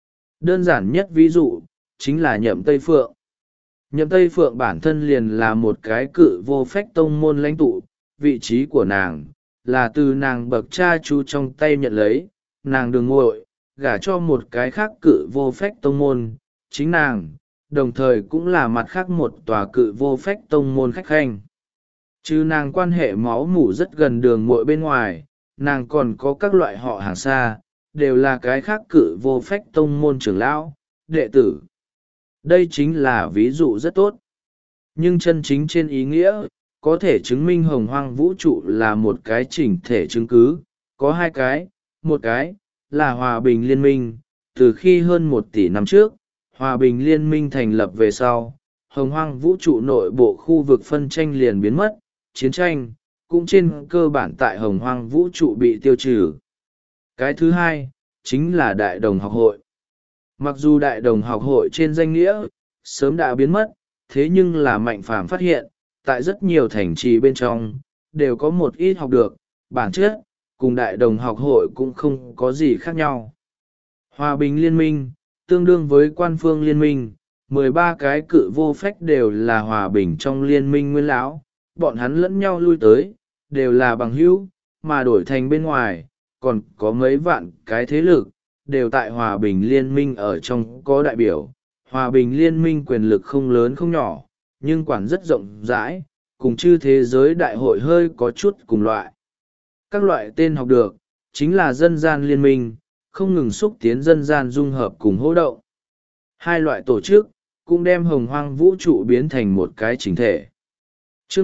Speaker 1: Đơn giản nhất ví dụ, chính là Nhậm Tây Phượng. Nhậm Tây Phượng bản thân liền là một cái cự vô phách tông môn lãnh tụ, vị trí của nàng, là từ nàng bậc cha chú trong tay nhận lấy, nàng đường ngội, gả cho một cái khác cự vô phách tông môn, chính nàng, đồng thời cũng là mặt khác một tòa cự vô phách tông môn khách khanh. Chứ nàng quan hệ máu mủ rất gần đường muội bên ngoài, nàng còn có các loại họ hàng xa, đều là cái khác cự vô phách tông môn trưởng lão, đệ tử. Đây chính là ví dụ rất tốt. Nhưng chân chính trên ý nghĩa, có thể chứng minh hồng hoang vũ trụ là một cái chỉnh thể chứng cứ, có 2 cái, một cái là hòa bình liên minh, từ khi hơn 1 tỷ năm trước, hòa bình liên minh thành lập về sau, hồng hoang vũ trụ nội bộ khu vực phân tranh liền biến mất, chiến tranh cũng trên cơ bản tại hồng hoang vũ trụ bị tiêu trừ. Cái thứ 2, chính là đại đồng học hội. Mặc dù đại đồng học hội trên danh nghĩa, sớm đã biến mất, thế nhưng là Mạnh Phàm phát hiện, tại rất nhiều thành trì bên trong, đều có một ít học được, bản chất, cùng đại đồng học hội cũng không có gì khác nhau. Hòa bình liên minh, tương đương với quan phương liên minh, 13 cái cự vô phách đều là hòa bình trong liên minh nguyên lão, bọn hắn lẫn nhau lui tới, đều là bằng hữu, mà đổi thành bên ngoài, còn có mấy vạn cái thế lực, đều tại hòa bình liên minh ở trong có đại biểu. Hòa bình liên minh quyền lực không lớn không nhỏ, nhưng quản rất rộng rãi, cùng chư thế giới đại hội hơi có chút cùng loại. Các loại tên học được, chính là dân gian liên minh, không ngừng xúc tiến dân gian dung hợp cùng hỗ động. 2 loại tổ chức, cũng đem hồng hoang vũ trụ biến thành một cái chỉnh thể. Chương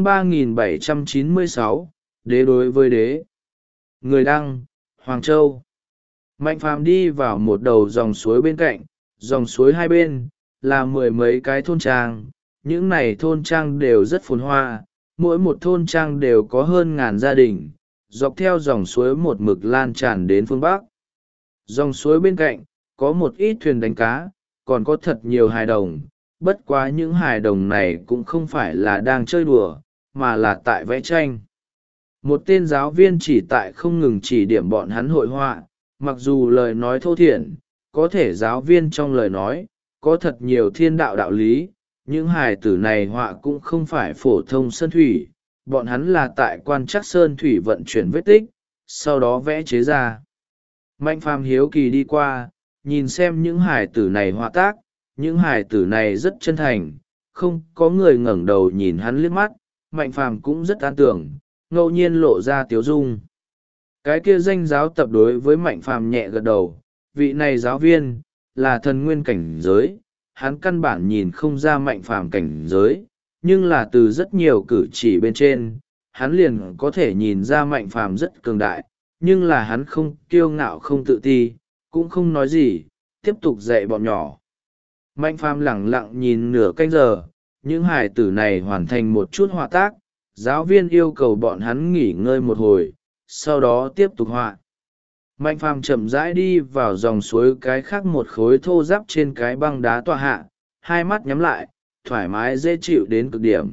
Speaker 1: 3796, Đế đối với đế. Người đăng, Hoàng Châu. Mạnh Phàm đi vào một đầu dòng suối bên cạnh, dòng suối hai bên là mười mấy cái thôn trang. Những này thôn trang đều rất phồn hoa, mỗi một thôn trang đều có hơn ngàn gia đình, dọc theo dòng suối một mực lan tràn đến phương Bắc. Dòng suối bên cạnh có một ít thuyền đánh cá, còn có thật nhiều hài đồng, bất quá những hài đồng này cũng không phải là đang chơi đùa, mà là tại vẽ tranh. Một tên giáo viên chỉ tại không ngừng chỉ điểm bọn hắn hội họa, mặc dù lời nói thô thiển, có thể giáo viên trong lời nói có thật nhiều thiên đạo đạo lý. Những hài tử này họa cũng không phải phổ thông sơn thủy, bọn hắn là tại quan trắc sơn thủy vận chuyển vết tích, sau đó vẽ chế ra. Mạnh Phàm hiếu kỳ đi qua, nhìn xem những hài tử này họa tác. Những hài tử này rất chân thành, không có người ngẩng đầu nhìn hắn liếc mắt. Mạnh Phàm cũng rất an tưởng, ngẫu nhiên lộ ra tiếu dung. Cái kia danh giáo tập đối với Mạnh Phàm nhẹ gật đầu, vị này giáo viên là thần nguyên cảnh giới. Hắn căn bản nhìn không ra Mạnh Phàm cảnh giới, nhưng là từ rất nhiều cử chỉ bên trên, hắn liền có thể nhìn ra Mạnh Phàm rất cường đại, nhưng là hắn không kiêu ngạo không tự ti, cũng không nói gì, tiếp tục dạy bọn nhỏ. Mạnh Phàm lẳng lặng nhìn nửa canh giờ, những hài tử này hoàn thành một chút họa tác, giáo viên yêu cầu bọn hắn nghỉ ngơi một hồi, sau đó tiếp tục họa. Mạnh Phàm chậm rãi đi vào dòng suối cái khác một khối thô ráp trên cái băng đá tọa hạ, hai mắt nhắm lại, thoải mái dễ chịu đến cực điểm.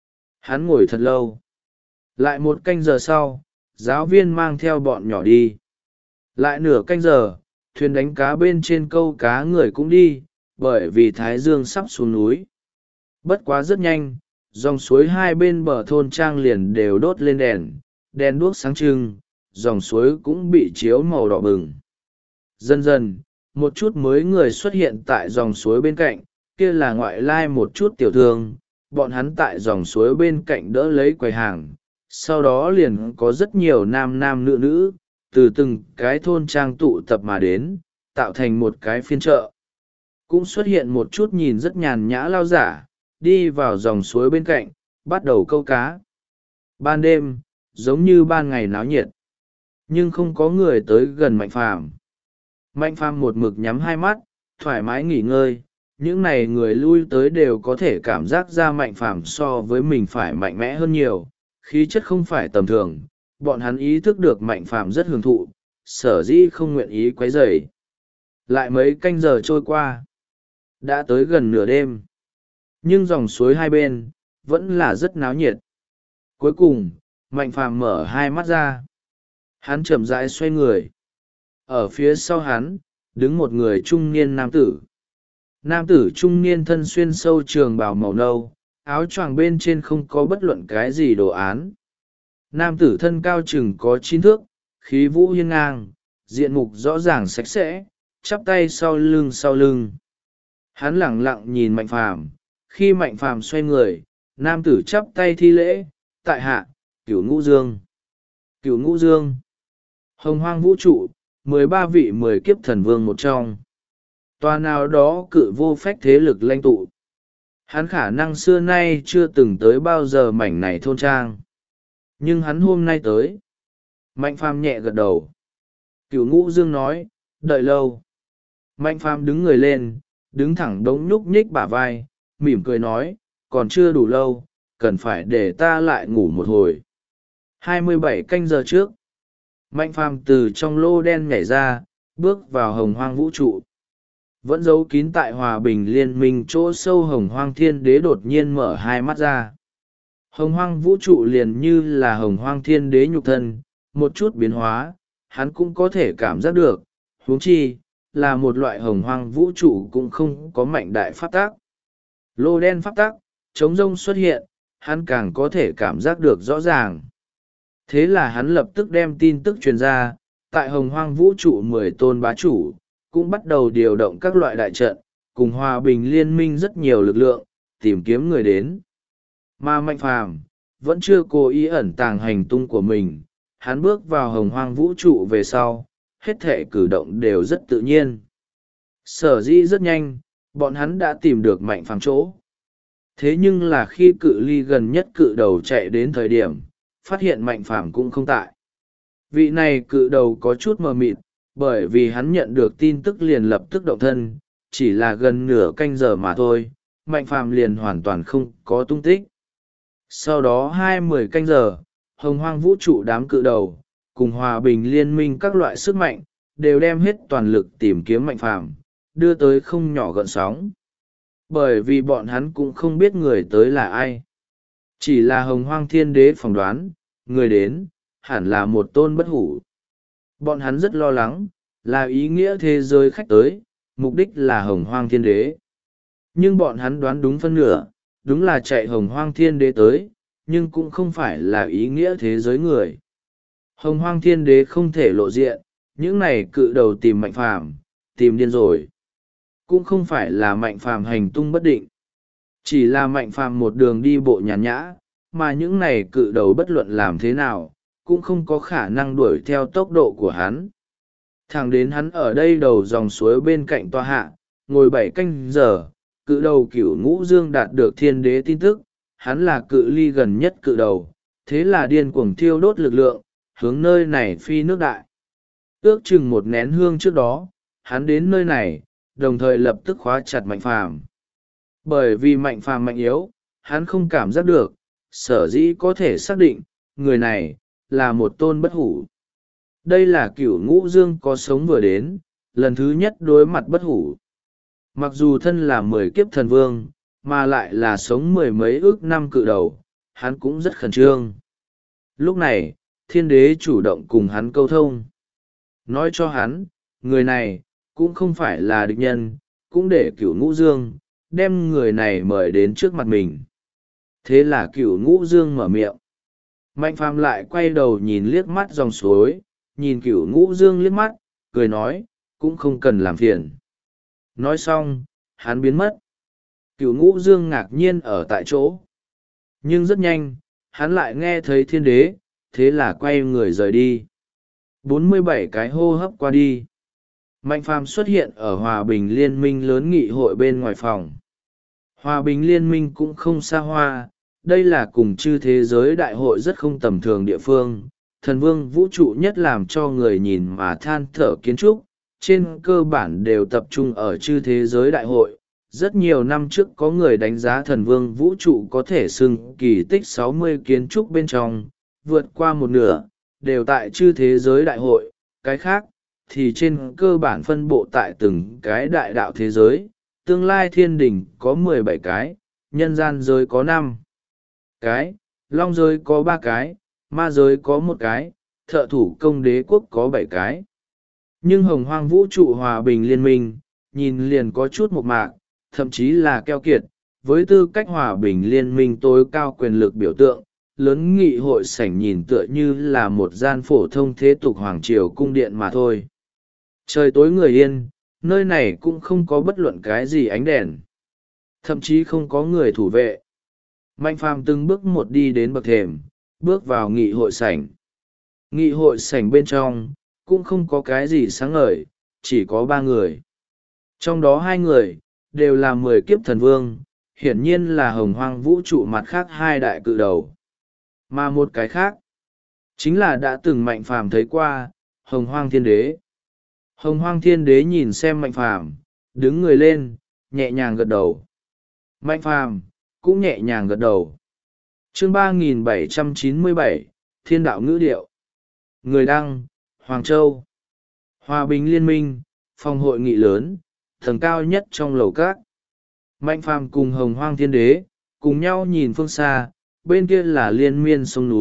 Speaker 1: Hắn ngồi thật lâu. Lại một canh giờ sau, giáo viên mang theo bọn nhỏ đi. Lại nửa canh giờ, thuyền đánh cá bên trên câu cá người cũng đi, bởi vì thái dương sắp xuống núi. Bất quá rất nhanh, dòng suối hai bên bờ thôn trang liền đều đốt lên đèn, đèn đuốc sáng trưng, dòng suối cũng bị chiếu màu đỏ bừng. Dần dần, một chút mới người xuất hiện tại dòng suối bên cạnh, kia là ngoại lai một chút tiểu thương, bọn hắn tại dòng suối bên cạnh đỡ lấy quầy hàng. Sau đó liền có rất nhiều nam nam nữ nữ, từ từng cái thôn trang tụ tập mà đến, tạo thành một cái phiên chợ. Cũng xuất hiện một chút nhìn rất nhàn nhã lao giả, đi vào dòng suối bên cạnh, bắt đầu câu cá. Ban đêm, giống như ban ngày náo nhiệt, nhưng không có người tới gần Mạnh Phàm. Mạnh Phàm một mực nhắm hai mắt, thoải mái nghỉ ngơi. Những này người lui tới đều có thể cảm giác ra Mạnh Phàm so với mình phải mạnh mẽ hơn nhiều, khí chất không phải tầm thường. Bọn hắn ý thức được Mạnh Phàm rất hưởng thụ, sở dĩ không nguyện ý quấy rầy. Lại mấy canh giờ trôi qua, đã tới gần nửa đêm, nhưng dòng suối hai bên vẫn là rất náo nhiệt. Cuối cùng, Mạnh Phàm mở hai mắt ra. Hắn chậm rãi xoay người. Ở phía sau hắn, đứng một người trung niên nam tử. Nam tử trung niên thân xuyên sâu trường bào màu nâu, áo choàng bên trên không có bất luận cái gì đồ án. Nam tử thân cao chừng có 9 thước, khí vũ hiên ngang, diện mục rõ ràng sạch sẽ, chắp tay sau lưng. Hắn lẳng lặng nhìn Mạnh Phàm. Khi Mạnh Phàm xoay người, nam tử chắp tay thi lễ, tại hạ, Cửu Ngũ Dương. Cửu Ngũ Dương, hồng hoang vũ trụ, 13 vị 10 kiếp thần vương một trong. Tòa nào đó cự vô phách thế lực lãnh tụ. Hắn khả năng xưa nay chưa từng tới bao giờ mảnh này thôn trang. Nhưng hắn hôm nay tới. Mạnh Phàm nhẹ gật đầu. Cửu Ngũ Dương nói, đợi lâu. Mạnh Phàm đứng người lên, đứng thẳng đống nhúc nhích bả vai, mỉm cười nói, còn chưa đủ lâu, cần phải để ta lại ngủ một hồi. 27 canh giờ trước, Mạnh Phàm từ trong lô đen nhảy ra, bước vào hồng hoang vũ trụ. Vẫn giấu kín tại hòa bình liên minh chỗ sâu hồng hoang thiên đế đột nhiên mở hai mắt ra. Hồng hoang vũ trụ liền như là hồng hoang thiên đế nhục thân, một chút biến hóa, hắn cũng có thể cảm giác được, huống chi, là một loại hồng hoang vũ trụ cũng không có mạnh đại pháp tác. Lô đen pháp tác, trống rông xuất hiện, hắn càng có thể cảm giác được rõ ràng. Thế là hắn lập tức đem tin tức truyền ra, tại hồng hoang vũ trụ 10 tôn bá chủ, cũng bắt đầu điều động các loại đại trận, cùng hòa bình liên minh rất nhiều lực lượng, tìm kiếm người đến. Mà Mạnh Phàm vẫn chưa cố ý ẩn tàng hành tung của mình, hắn bước vào hồng hoang vũ trụ về sau, hết thể cử động đều rất tự nhiên. Sở dĩ rất nhanh, bọn hắn đã tìm được mạnh phàm chỗ. Thế nhưng là khi cự ly gần nhất cự đầu chạy đến thời điểm phát hiện mạnh phàm cũng không tại. Vị này cự đầu có chút mờ mịt, bởi vì hắn nhận được tin tức liền lập tức động thân, chỉ là gần nửa canh giờ mà thôi, mạnh phàm liền hoàn toàn không có tung tích. Sau đó 20 canh giờ, hồng hoang vũ trụ đám cự đầu cùng hòa bình liên minh các loại sức mạnh đều đem hết toàn lực tìm kiếm mạnh phàm, đưa tới không nhỏ gợn sóng. Bởi vì bọn hắn cũng không biết người tới là ai, chỉ là hồng hoang thiên đế phỏng đoán người đến hẳn là một tôn bất hủ. Bọn hắn rất lo lắng, là ý nghĩa thế giới khách tới, mục đích là hồng hoang thiên đế. Nhưng bọn hắn đoán đúng phân nửa, đúng là chạy hồng hoang thiên đế tới, nhưng cũng không phải là ý nghĩa thế giới người. Hồng hoang thiên đế không thể lộ diện, những này cự đầu tìm mạnh phàm, tìm điên rồi. Cũng không phải là mạnh phàm hành tung bất định, chỉ là mạnh phàm một đường đi bộ nhàn nhã, mà những này cự đầu bất luận làm thế nào cũng không có khả năng đuổi theo tốc độ của hắn. Thẳng đến hắn ở đây đầu dòng suối bên cạnh tòa hạ, ngồi 7 canh giờ, cự đầu cửu ngũ dương đạt được thiên đế tin tức, hắn là cự ly gần nhất cự đầu, thế là điên cuồng thiêu đốt lực lượng, hướng nơi này phi nước đại. Ước chừng một nén hương trước đó, hắn đến nơi này, đồng thời lập tức khóa chặt mạnh phàm. Bởi vì mạnh phàm mạnh yếu, hắn không cảm giác được, sở dĩ có thể xác định, người này là một tôn bất hủ. Đây là cửu ngũ dương có sống vừa đến, lần thứ nhất đối mặt bất hủ. Mặc dù thân là 10 kiếp thần vương, mà lại là sống 10 mấy ước năm cự đầu, hắn cũng rất khẩn trương. Lúc này, thiên đế chủ động cùng hắn câu thông. Nói cho hắn, người này, cũng không phải là địch nhân, cũng để cửu ngũ dương, đem người này mời đến trước mặt mình. Thế là cửu ngũ dương mở miệng. Mạnh phàm lại quay đầu nhìn liếc mắt dòng suối, nhìn cửu ngũ dương liếc mắt, cười nói, cũng không cần làm phiền. Nói xong, hắn biến mất. Cửu ngũ dương ngạc nhiên ở tại chỗ. Nhưng rất nhanh, hắn lại nghe thấy thiên đế, thế là quay người rời đi. 47 cái hô hấp qua đi. Mạnh phàm xuất hiện ở hòa bình liên minh lớn nghị hội bên ngoài phòng. Hòa bình liên minh cũng không xa hoa, đây là cùng chư thế giới đại hội rất không tầm thường địa phương. Thần vương vũ trụ nhất làm cho người nhìn mà than thở kiến trúc, trên cơ bản đều tập trung ở chư thế giới đại hội. Rất nhiều năm trước có người đánh giá thần vương vũ trụ có thể xưng kỳ tích 60 kiến trúc bên trong, vượt qua một nửa, đều tại chư thế giới đại hội, cái khác, thì trên cơ bản phân bộ tại từng cái đại đạo thế giới. Tương lai thiên đình có 17 cái, nhân gian giới có 5 cái, long giới có 3 cái, ma giới có 1 cái, thợ thủ công đế quốc có 7 cái. Nhưng hồng hoang vũ trụ hòa bình liên minh, nhìn liền có chút mộc mạc, thậm chí là keo kiệt, với tư cách hòa bình liên minh tối cao quyền lực biểu tượng, lớn nghị hội sảnh nhìn tựa như là một gian phổ thông thế tục hoàng triều cung điện mà thôi. Trời tối người yên, nơi này cũng không có bất luận cái gì ánh đèn, thậm chí không có người thủ vệ. Mạnh phàm từng bước một đi đến bậc thềm, bước vào nghị hội sảnh. Nghị hội sảnh bên trong, cũng không có cái gì sáng ngời, chỉ có 3 người. Trong đó 2 người, đều là 10 kiếp thần vương, hiển nhiên là hồng hoang vũ trụ mặt khác 2 đại cự đầu. Mà một cái khác, chính là đã từng mạnh phàm thấy qua, hồng hoang thiên đế. Hồng hoang thiên đế nhìn xem mạnh phàm, đứng người lên, nhẹ nhàng gật đầu. Mạnh phàm, cũng nhẹ nhàng gật đầu. Chương 3797, Thiên đạo ngữ điệu. Người đăng, Hoàng Châu. Hòa bình liên minh, phòng hội nghị lớn, tầng cao nhất trong lầu các. Mạnh phàm cùng hồng hoang thiên đế, cùng nhau nhìn phương xa, bên kia là liên miên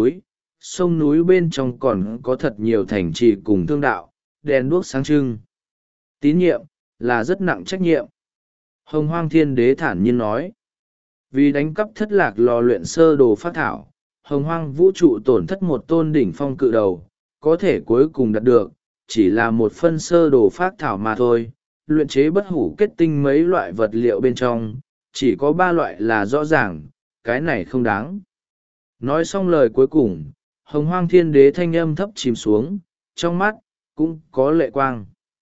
Speaker 1: sông núi bên trong còn có thật nhiều thành trì cùng thương đạo, đèn đuốc sáng trưng. Tín nhiệm, là rất nặng trách nhiệm. Hồng hoang thiên đế thản nhiên nói. Vì đánh cắp thất lạc lò luyện sơ đồ phát thảo, hồng hoang vũ trụ tổn thất một tôn đỉnh phong cự đầu, có thể cuối cùng đạt được, chỉ là một phân sơ đồ phát thảo mà thôi. Luyện chế bất hủ kết tinh mấy loại vật liệu bên trong, chỉ có 3 loại là rõ ràng, cái này không đáng. Nói xong lời cuối cùng, hồng hoang thiên đế thanh âm thấp chìm xuống, trong mắt, cũng có lệ quang.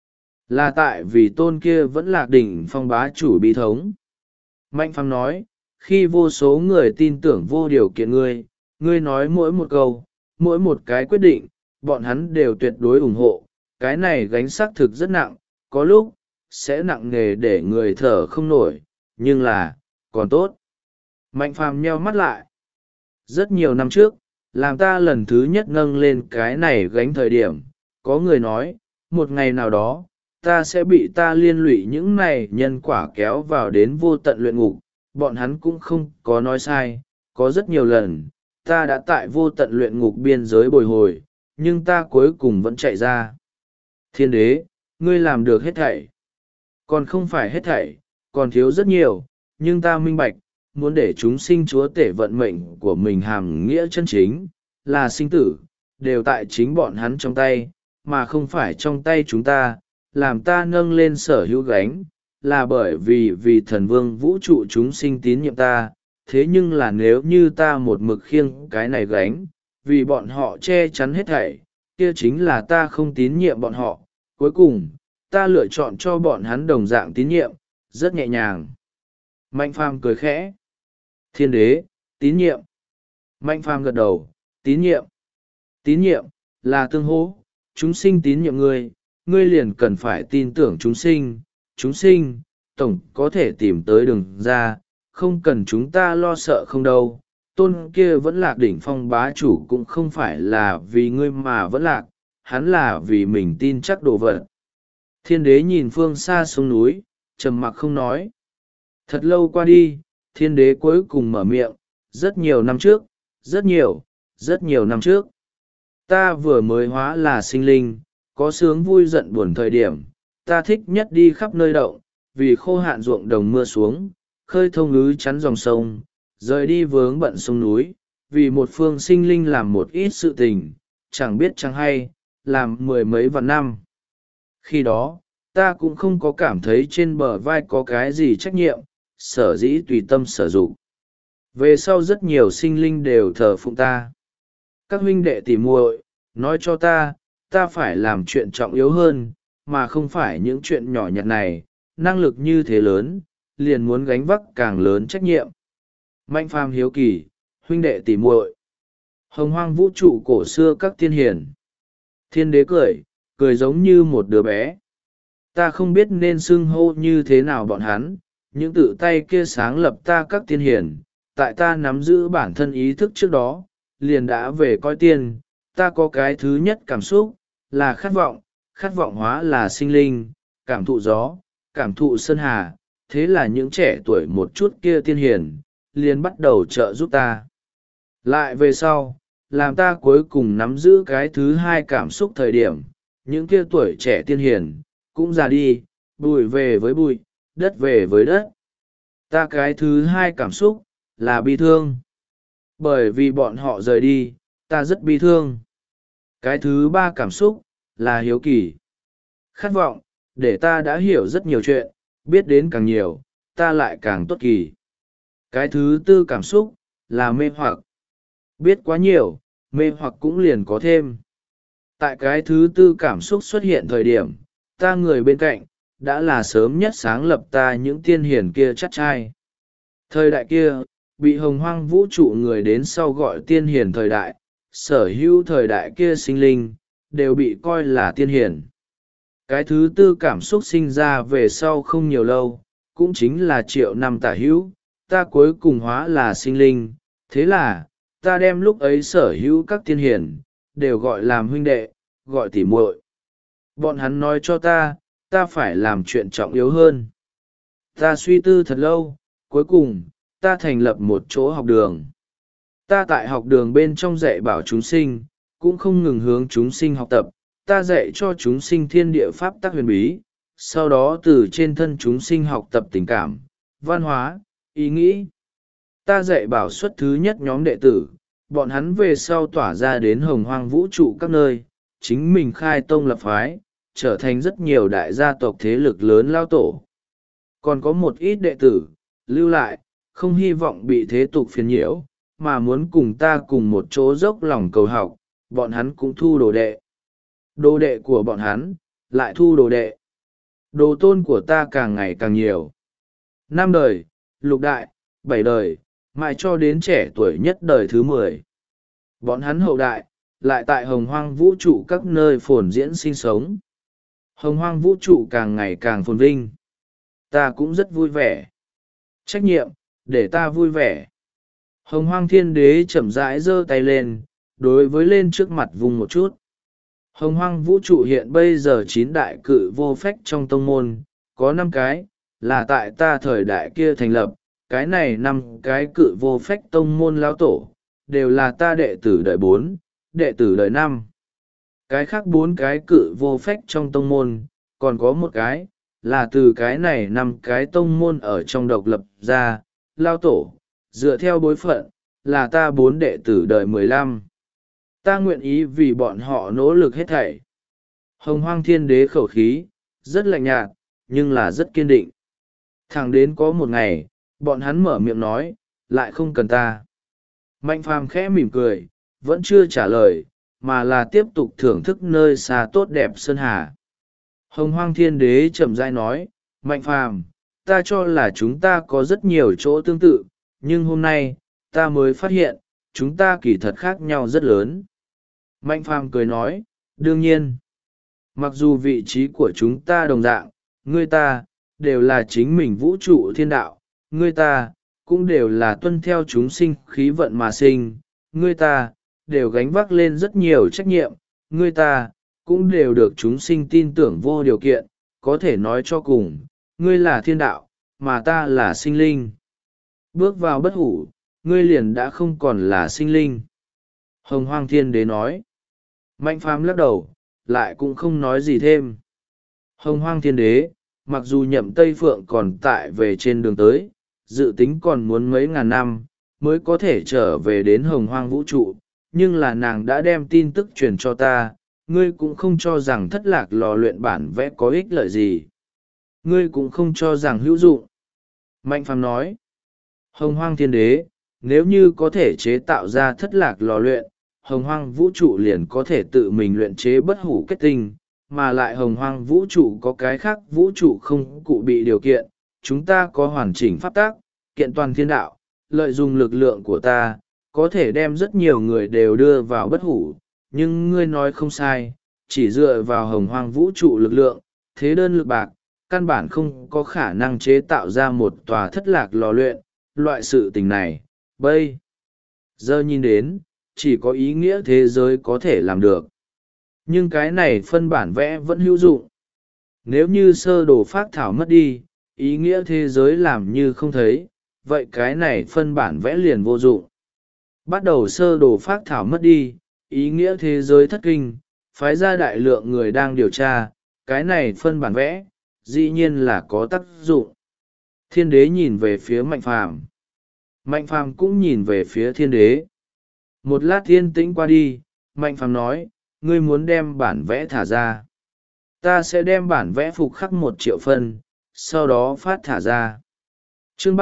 Speaker 1: là tại vì tôn kia vẫn là đỉnh phong bá chủ bí thống. Mạnh phàm nói, khi vô số người tin tưởng vô điều kiện ngươi nói mỗi một câu, mỗi một cái quyết định, bọn hắn đều tuyệt đối ủng hộ. Cái này gánh xác thực rất nặng, có lúc sẽ nặng nề để người thở không nổi, nhưng là còn tốt. Mạnh phàm nheo mắt lại. Rất nhiều năm trước, làm ta lần thứ nhất nâng lên cái này gánh thời điểm, có người nói, một ngày nào đó, ta sẽ bị ta liên lụy những này nhân quả kéo vào đến vô tận luyện ngục. Bọn hắn cũng không có nói sai, có rất nhiều lần, ta đã tại vô tận luyện ngục biên giới bồi hồi, nhưng ta cuối cùng vẫn chạy ra. Thiên đế, ngươi làm được hết thảy. Còn không phải hết thảy, còn thiếu rất nhiều, nhưng ta minh bạch, muốn để chúng sinh chúa tể vận mệnh của mình hàm nghĩa chân chính, là sinh tử, đều tại chính bọn hắn trong tay, mà không phải trong tay chúng ta, làm ta nâng lên sở hữu gánh, là bởi vì thần vương vũ trụ chúng sinh tín nhiệm ta, thế nhưng là nếu như ta một mực khiêng cái này gánh, vì bọn họ che chắn hết thảy, kia chính là ta không tín nhiệm bọn họ, cuối cùng, ta lựa chọn cho bọn hắn đồng dạng tín nhiệm, rất nhẹ nhàng. Mạnh phàm cười khẽ. Thiên đế, tín nhiệm. Mạnh phàm gật đầu, tín nhiệm. Tín nhiệm, là tương hỗ, chúng sinh tín nhiệm ngươi liền cần phải tin tưởng chúng sinh, tổng có thể tìm tới đường ra, không cần chúng ta lo sợ không đâu. Tôn kia vẫn lạc đỉnh phong bá chủ cũng không phải là vì ngươi mà vẫn lạc, hắn là vì mình tin chắc đồ vật. Thiên đế nhìn phương xa sông núi, trầm mặc không nói. Thật lâu qua đi, thiên đế cuối cùng mở miệng, rất nhiều năm trước, rất nhiều năm trước. Ta vừa mới hóa là sinh linh, có sướng vui giận buồn thời điểm, ta thích nhất đi khắp nơi động, vì khô hạn ruộng đồng mưa xuống, khơi thông ứ chắn dòng sông, rời đi vướng bận sông núi, vì một phương sinh linh làm một ít sự tình, chẳng biết chẳng hay, làm mười mấy vạn năm. Khi đó, ta cũng không có cảm thấy trên bờ vai có cái gì trách nhiệm, sở dĩ tùy tâm sở dụng. Về sau rất nhiều sinh linh đều thờ phụng ta. Các huynh đệ tỉ muội nói cho ta phải làm chuyện trọng yếu hơn, mà không phải những chuyện nhỏ nhặt này, năng lực như thế lớn, liền muốn gánh vác càng lớn trách nhiệm. Mạnh phàm hiếu kỳ, huynh đệ tỉ muội, hồng hoang vũ trụ cổ xưa các tiên hiền. Thiên đế cười giống như một đứa bé. Ta không biết nên xưng hô như thế nào bọn hắn, những tự tay kia sáng lập ta các tiên hiền, tại ta nắm giữ bản thân ý thức trước đó, liền đã về coi tiên. Ta có cái thứ nhất cảm xúc, là khát vọng hóa là sinh linh, cảm thụ gió, cảm thụ sơn hà. Thế là những trẻ tuổi một chút kia tiên hiền, liền bắt đầu trợ giúp ta. Lại về sau, làm ta cuối cùng nắm giữ cái thứ hai cảm xúc thời điểm, những kia tuổi trẻ tiên hiền, cũng già đi, bụi về với bụi, đất về với đất. Ta cái thứ hai cảm xúc, là bi thương. Bởi vì bọn họ rời đi, ta rất bi thương. Cái thứ ba cảm xúc, là hiếu kỳ. Khát vọng, để ta đã hiểu rất nhiều chuyện, biết đến càng nhiều, ta lại càng tốt kỳ. Cái thứ tư cảm xúc, là mê hoặc. Biết quá nhiều, mê hoặc cũng liền có thêm. Tại cái thứ tư cảm xúc xuất hiện thời điểm, ta người bên cạnh, đã là sớm nhất sáng lập ta những tiên hiền kia chắc chai. Thời đại kia, bị hồng hoang vũ trụ người đến sau gọi tiên hiền thời đại, sở hữu thời đại kia sinh linh, đều bị coi là tiên hiền. Cái thứ tư cảm xúc sinh ra về sau không nhiều lâu, cũng chính là triệu năm tả hữu, ta cuối cùng hóa là sinh linh, thế là, ta đem lúc ấy sở hữu các tiên hiền, đều gọi làm huynh đệ, gọi tỉ muội. Bọn hắn nói cho ta phải làm chuyện trọng yếu hơn. Ta suy tư thật lâu, cuối cùng, ta thành lập một chỗ học đường. Ta tại học đường bên trong dạy bảo chúng sinh, cũng không ngừng hướng chúng sinh học tập, ta dạy cho chúng sinh thiên địa pháp tắc huyền bí, sau đó từ trên thân chúng sinh học tập tình cảm, văn hóa, ý nghĩ. Ta dạy bảo xuất thứ nhất nhóm đệ tử, bọn hắn về sau tỏa ra đến hồng hoang vũ trụ các nơi, chính mình khai tông lập phái, trở thành rất nhiều đại gia tộc thế lực lớn lao tổ. Còn có một ít đệ tử, lưu lại, không hy vọng bị thế tục phiền nhiễu, mà muốn cùng ta cùng một chỗ dốc lòng cầu học, bọn hắn cũng thu đồ đệ. Đồ đệ của bọn hắn, lại thu đồ đệ. Đồ tôn của ta càng ngày càng nhiều. 5 đời, lục đại, 7 đời, mãi cho đến trẻ tuổi nhất đời thứ 10. Bọn hắn hậu đại, lại tại hồng hoang vũ trụ các nơi phồn diễn sinh sống. Hồng hoang vũ trụ càng ngày càng phồn vinh. Ta cũng rất vui vẻ. Trách nhiệm, để ta vui vẻ. Hồng hoang thiên đế chậm rãi giơ tay lên, đối với lên trước mặt vùng một chút. Hồng hoang vũ trụ hiện bây giờ 9 đại cự vô phách trong tông môn, có 5 cái, là tại ta thời đại kia thành lập, cái này 5 cái cự vô phách tông môn lão tổ, đều là ta đệ tử đời 4, đệ tử đời 5. Cái khác 4 cái cự vô phách trong tông môn, còn có một cái, là từ cái này 5 cái tông môn ở trong độc lập ra, lão tổ, dựa theo bối phận, là ta 4 đệ tử đời 15. Ta nguyện ý vì bọn họ nỗ lực hết thảy. Hồng hoang thiên đế khẩu khí, rất lạnh nhạt, nhưng là rất kiên định. Thẳng đến có một ngày, bọn hắn mở miệng nói, lại không cần ta. Mạnh phàm khẽ mỉm cười, vẫn chưa trả lời, mà là tiếp tục thưởng thức nơi xa tốt đẹp sơn hà. Hồng hoang thiên đế chậm rãi nói, Mạnh phàm, ta cho là chúng ta có rất nhiều chỗ tương tự, nhưng hôm nay, ta mới phát hiện, chúng ta kỳ thật khác nhau rất lớn. Mạnh phàm cười nói, đương nhiên, mặc dù vị trí của chúng ta đồng dạng, ngươi ta, đều là chính mình vũ trụ thiên đạo, ngươi ta, cũng đều là tuân theo chúng sinh khí vận mà sinh, ngươi ta, đều gánh vác lên rất nhiều trách nhiệm, ngươi ta, cũng đều được chúng sinh tin tưởng vô điều kiện, có thể nói cho cùng, ngươi là thiên đạo, mà ta là sinh linh. Bước vào bất hủ, ngươi liền đã không còn là sinh linh. Hồng hoang thiên đế nói. Mạnh phàm lắc đầu, lại cũng không nói gì thêm. Hồng hoang thiên đế, mặc dù nhậm Tây Phượng còn tại về trên đường tới, dự tính còn muốn mấy ngàn năm, mới có thể trở về đến hồng hoang vũ trụ, nhưng là nàng đã đem tin tức truyền cho ta, ngươi cũng không cho rằng thất lạc lò luyện bản vẽ có ích lợi gì. Ngươi cũng không cho rằng hữu dụng. Mạnh phàm nói, hồng hoang thiên đế, nếu như có thể chế tạo ra thất lạc lò luyện, hồng hoang vũ trụ liền có thể tự mình luyện chế bất hủ kết tinh, mà lại hồng hoang vũ trụ có cái khác vũ trụ không cụ bị điều kiện, chúng ta có hoàn chỉnh pháp tác, kiện toàn thiên đạo, lợi dụng lực lượng của ta, có thể đem rất nhiều người đều đưa vào bất hủ, nhưng ngươi nói không sai, chỉ dựa vào hồng hoang vũ trụ lực lượng, thế đơn lực bạc, căn bản không có khả năng chế tạo ra một tòa thất lạc lò luyện, loại sự tình này, bây giờ nhìn đến, chỉ có ý nghĩa thế giới có thể làm được. Nhưng cái này phân bản vẽ vẫn hữu dụng. Nếu như sơ đồ phác thảo mất đi, ý nghĩa thế giới làm như không thấy, vậy cái này phân bản vẽ liền vô dụng. Bắt đầu sơ đồ phác thảo mất đi, ý nghĩa thế giới thất kinh, phái ra đại lượng người đang điều tra, cái này phân bản vẽ, dĩ nhiên là có tác dụng. Thiên đế nhìn về phía Mạnh phàm. Mạnh phàm cũng nhìn về phía thiên đế. Một lát yên tĩnh qua đi, Mạnh phàm nói, ngươi muốn đem bản vẽ thả ra. Ta sẽ đem bản vẽ phục khắc 1 triệu phân, sau đó phát thả ra. Chương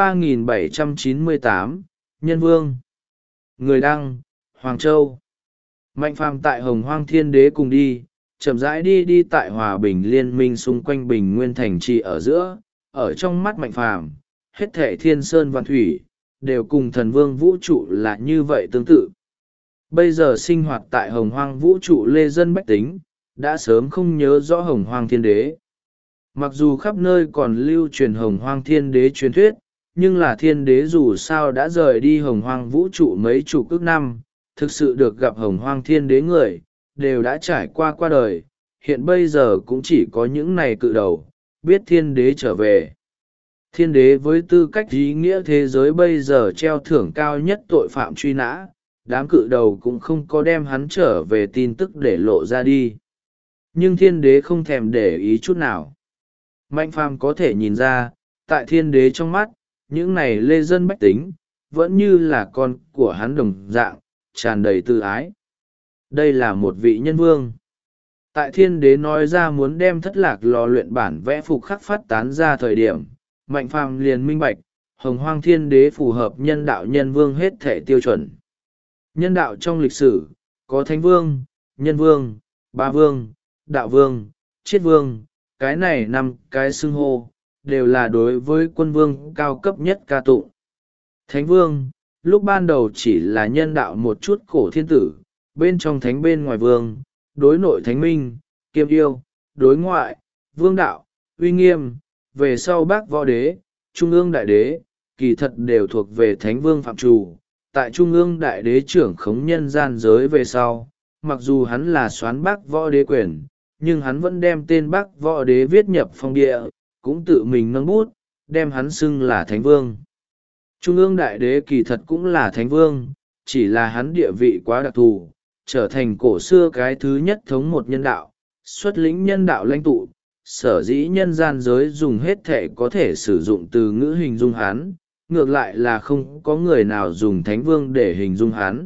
Speaker 1: 3798, Nhân Vương. Người đăng, Hoàng Châu. Mạnh phàm tại Hồng Hoang Thiên Đế cùng đi, chậm rãi đi tại hòa bình liên minh xung quanh bình nguyên thành trì ở giữa, ở trong mắt Mạnh phàm, hết thảy thiên sơn vạn thủy, đều cùng thần vương vũ trụ là như vậy tương tự. Bây giờ sinh hoạt tại hồng hoang vũ trụ lê dân bách tính, đã sớm không nhớ rõ hồng hoang thiên đế. Mặc dù khắp nơi còn lưu truyền hồng hoang thiên đế truyền thuyết, nhưng là thiên đế dù sao đã rời đi hồng hoang vũ trụ mấy chục ức năm, thực sự được gặp hồng hoang thiên đế người, đều đã trải qua đời, hiện bây giờ cũng chỉ có những này cự đầu, biết thiên đế trở về. Thiên đế với tư cách ý nghĩa thế giới bây giờ treo thưởng cao nhất tội phạm truy nã, đám cự đầu cũng không có đem hắn trở về tin tức để lộ ra đi. Nhưng thiên đế không thèm để ý chút nào. Mạnh phàm có thể nhìn ra, tại thiên đế trong mắt, những này lê dân bách tính, vẫn như là con của hắn đồng dạng, tràn đầy tự ái. Đây là một vị nhân vương. Tại thiên đế nói ra muốn đem thất lạc lò luyện bản vẽ phục khắc phát tán ra thời điểm, Mạnh phàm liền minh bạch, hồng hoang thiên đế phù hợp nhân đạo nhân vương hết thể tiêu chuẩn. Nhân đạo trong lịch sử, có thánh vương, nhân vương, ba vương, đạo vương, triết vương, cái này 5 cái xưng hô đều là đối với quân vương cao cấp nhất ca tụng. Thánh vương lúc ban đầu chỉ là nhân đạo một chút cổ thiên tử, bên trong thánh bên ngoài vương, đối nội thánh minh, kiêm yêu, đối ngoại, vương đạo, uy nghiêm, về sau bác võ đế, trung ương đại đế, kỳ thật đều thuộc về thánh vương phạm trù. Tại trung ương đại đế trưởng khống nhân gian giới về sau, mặc dù hắn là soán bác võ đế quyền, nhưng hắn vẫn đem tên bác võ đế viết nhập phong địa, cũng tự mình nâng bút, đem hắn xưng là thánh vương. Trung ương đại đế kỳ thật cũng là thánh vương, chỉ là hắn địa vị quá đặc thù, trở thành cổ xưa cái thứ nhất thống một nhân đạo, xuất lĩnh nhân đạo lãnh tụ. Sở dĩ nhân gian giới dùng hết thể có thể sử dụng từ ngữ hình dung hắn, ngược lại là không có người nào dùng thánh vương để hình dung hắn.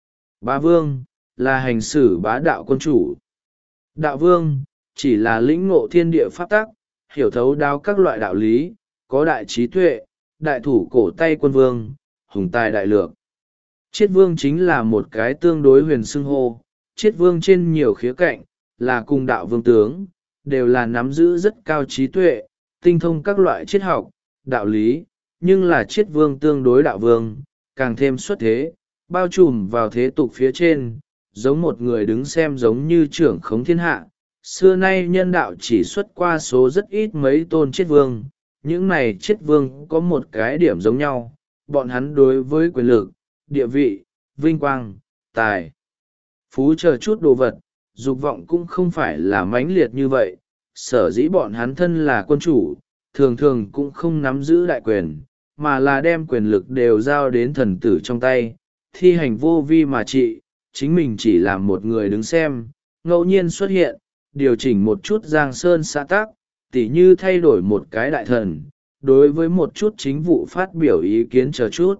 Speaker 1: Bá vương là hành xử bá đạo quân chủ. Đạo vương chỉ là lĩnh ngộ thiên địa pháp tắc, hiểu thấu đáo các loại đạo lý, có đại trí tuệ, đại thủ cổ tay quân vương, hùng tài đại lược. Chiết vương chính là một cái tương đối huyền xưng hô. Chiết vương trên nhiều khía cạnh là cùng đạo vương tướng, đều là nắm giữ rất cao trí tuệ, tinh thông các loại triết học, đạo lý, nhưng là chiết vương tương đối đạo vương, càng thêm xuất thế, bao trùm vào thế tục phía trên, giống một người đứng xem giống như trưởng khống thiên hạ. Xưa nay nhân đạo chỉ xuất qua số rất ít mấy tôn chiết vương, những này chiết vương có một cái điểm giống nhau, bọn hắn đối với quyền lực, địa vị, vinh quang, tài, phú chờ chút đồ vật, dục vọng cũng không phải là mãnh liệt như vậy. Sở dĩ bọn hắn thân là quân chủ, thường thường cũng không nắm giữ đại quyền, mà là đem quyền lực đều giao đến thần tử trong tay, thi hành vô vi mà trị, chính mình chỉ làm một người đứng xem, ngẫu nhiên xuất hiện, điều chỉnh một chút giang sơn xã tắc, tỉ như thay đổi một cái đại thần, đối với một chút chính vụ phát biểu ý kiến chờ chút.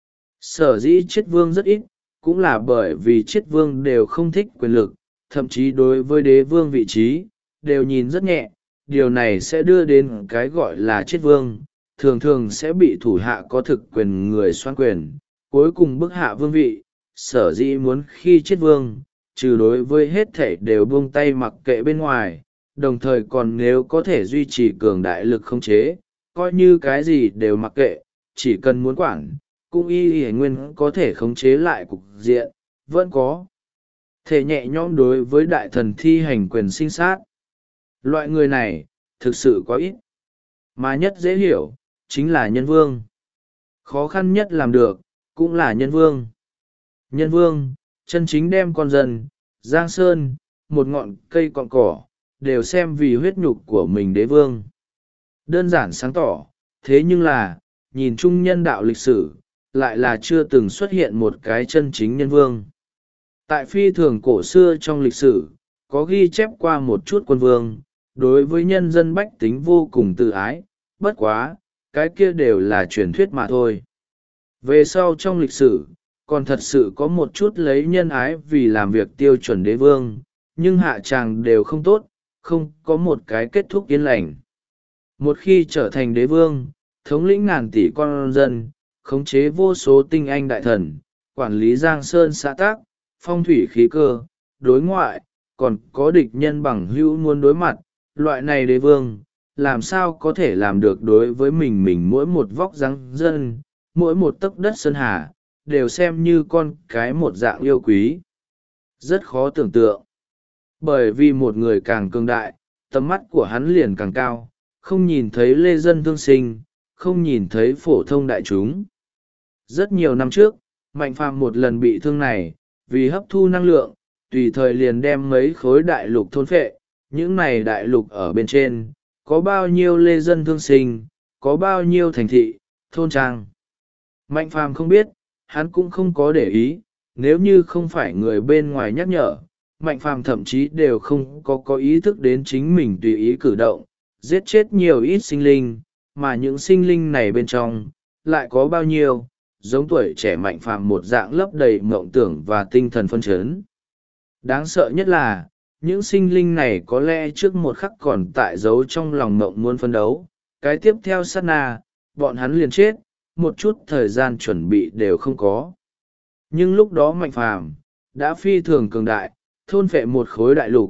Speaker 1: Sở dĩ chiết vương rất ít, cũng là bởi vì chiết vương đều không thích quyền lực, thậm chí đối với đế vương vị trí, đều nhìn rất nhẹ. Điều này sẽ đưa đến cái gọi là chiết vương, thường thường sẽ bị thủ hạ có thực quyền người xoan quyền, cuối cùng bức hạ vương vị. Sở dĩ muốn khi chiết vương, trừ đối với hết thể đều buông tay mặc kệ bên ngoài, đồng thời còn nếu có thể duy trì cường đại lực khống chế, coi như cái gì đều mặc kệ, chỉ cần muốn quản, cũng y nguyên có thể khống chế lại cục diện, vẫn có thể nhẹ nhõm đối với đại thần thi hành quyền sinh sát. Loại người này thực sự quá ít, mà nhất dễ hiểu chính là nhân vương. Khó khăn nhất làm được cũng là nhân vương. Nhân vương chân chính đem con dân, giang sơn, một ngọn cây cọn cỏ đều xem vì huyết nhục của mình đế vương. Đơn giản sáng tỏ, thế nhưng là nhìn chung nhân đạo lịch sử, lại là chưa từng xuất hiện một cái chân chính nhân vương. Tại phi thường cổ xưa trong lịch sử, có ghi chép qua một chút quân vương, đối với nhân dân bách tính vô cùng tự ái, bất quá, cái kia đều là truyền thuyết mà thôi. Về sau trong lịch sử, còn thật sự có một chút lấy nhân ái vì làm việc tiêu chuẩn đế vương, nhưng hạ tràng đều không tốt, không có một cái kết thúc yên lành. Một khi trở thành đế vương, thống lĩnh ngàn tỷ con dân, khống chế vô số tinh anh đại thần, quản lý giang sơn xã tác, phong thủy khí cơ, đối ngoại, còn có địch nhân bằng hữu muốn đối mặt, loại này đế vương, làm sao có thể làm được đối với mình mỗi một vóc dáng dân, mỗi một tấc đất sơn hà, đều xem như con cái một dạng yêu quý. Rất khó tưởng tượng. Bởi vì một người càng cường đại, tầm mắt của hắn liền càng cao, không nhìn thấy lê dân thương sinh, không nhìn thấy phổ thông đại chúng. Rất nhiều năm trước, Mạnh Phàm một lần bị thương này, vì hấp thu năng lượng, tùy thời liền đem mấy khối đại lục thôn phệ. Những này đại lục ở bên trên, có bao nhiêu lê dân thương sinh, có bao nhiêu thành thị, thôn trang. Mạnh Phàm không biết, hắn cũng không có để ý, nếu như không phải người bên ngoài nhắc nhở, Mạnh Phàm thậm chí đều không có ý thức đến chính mình tùy ý cử động, giết chết nhiều ít sinh linh, mà những sinh linh này bên trong, lại có bao nhiêu, giống tuổi trẻ Mạnh Phàm một dạng lấp đầy mộng tưởng và tinh thần phân chấn. Đáng sợ nhất là, những sinh linh này có lẽ trước một khắc còn tại giấu trong lòng mộng muốn phấn đấu, cái tiếp theo sát na, bọn hắn liền chết, một chút thời gian chuẩn bị đều không có. Nhưng lúc đó Mạnh Phàm đã phi thường cường đại, thôn phệ một khối đại lục,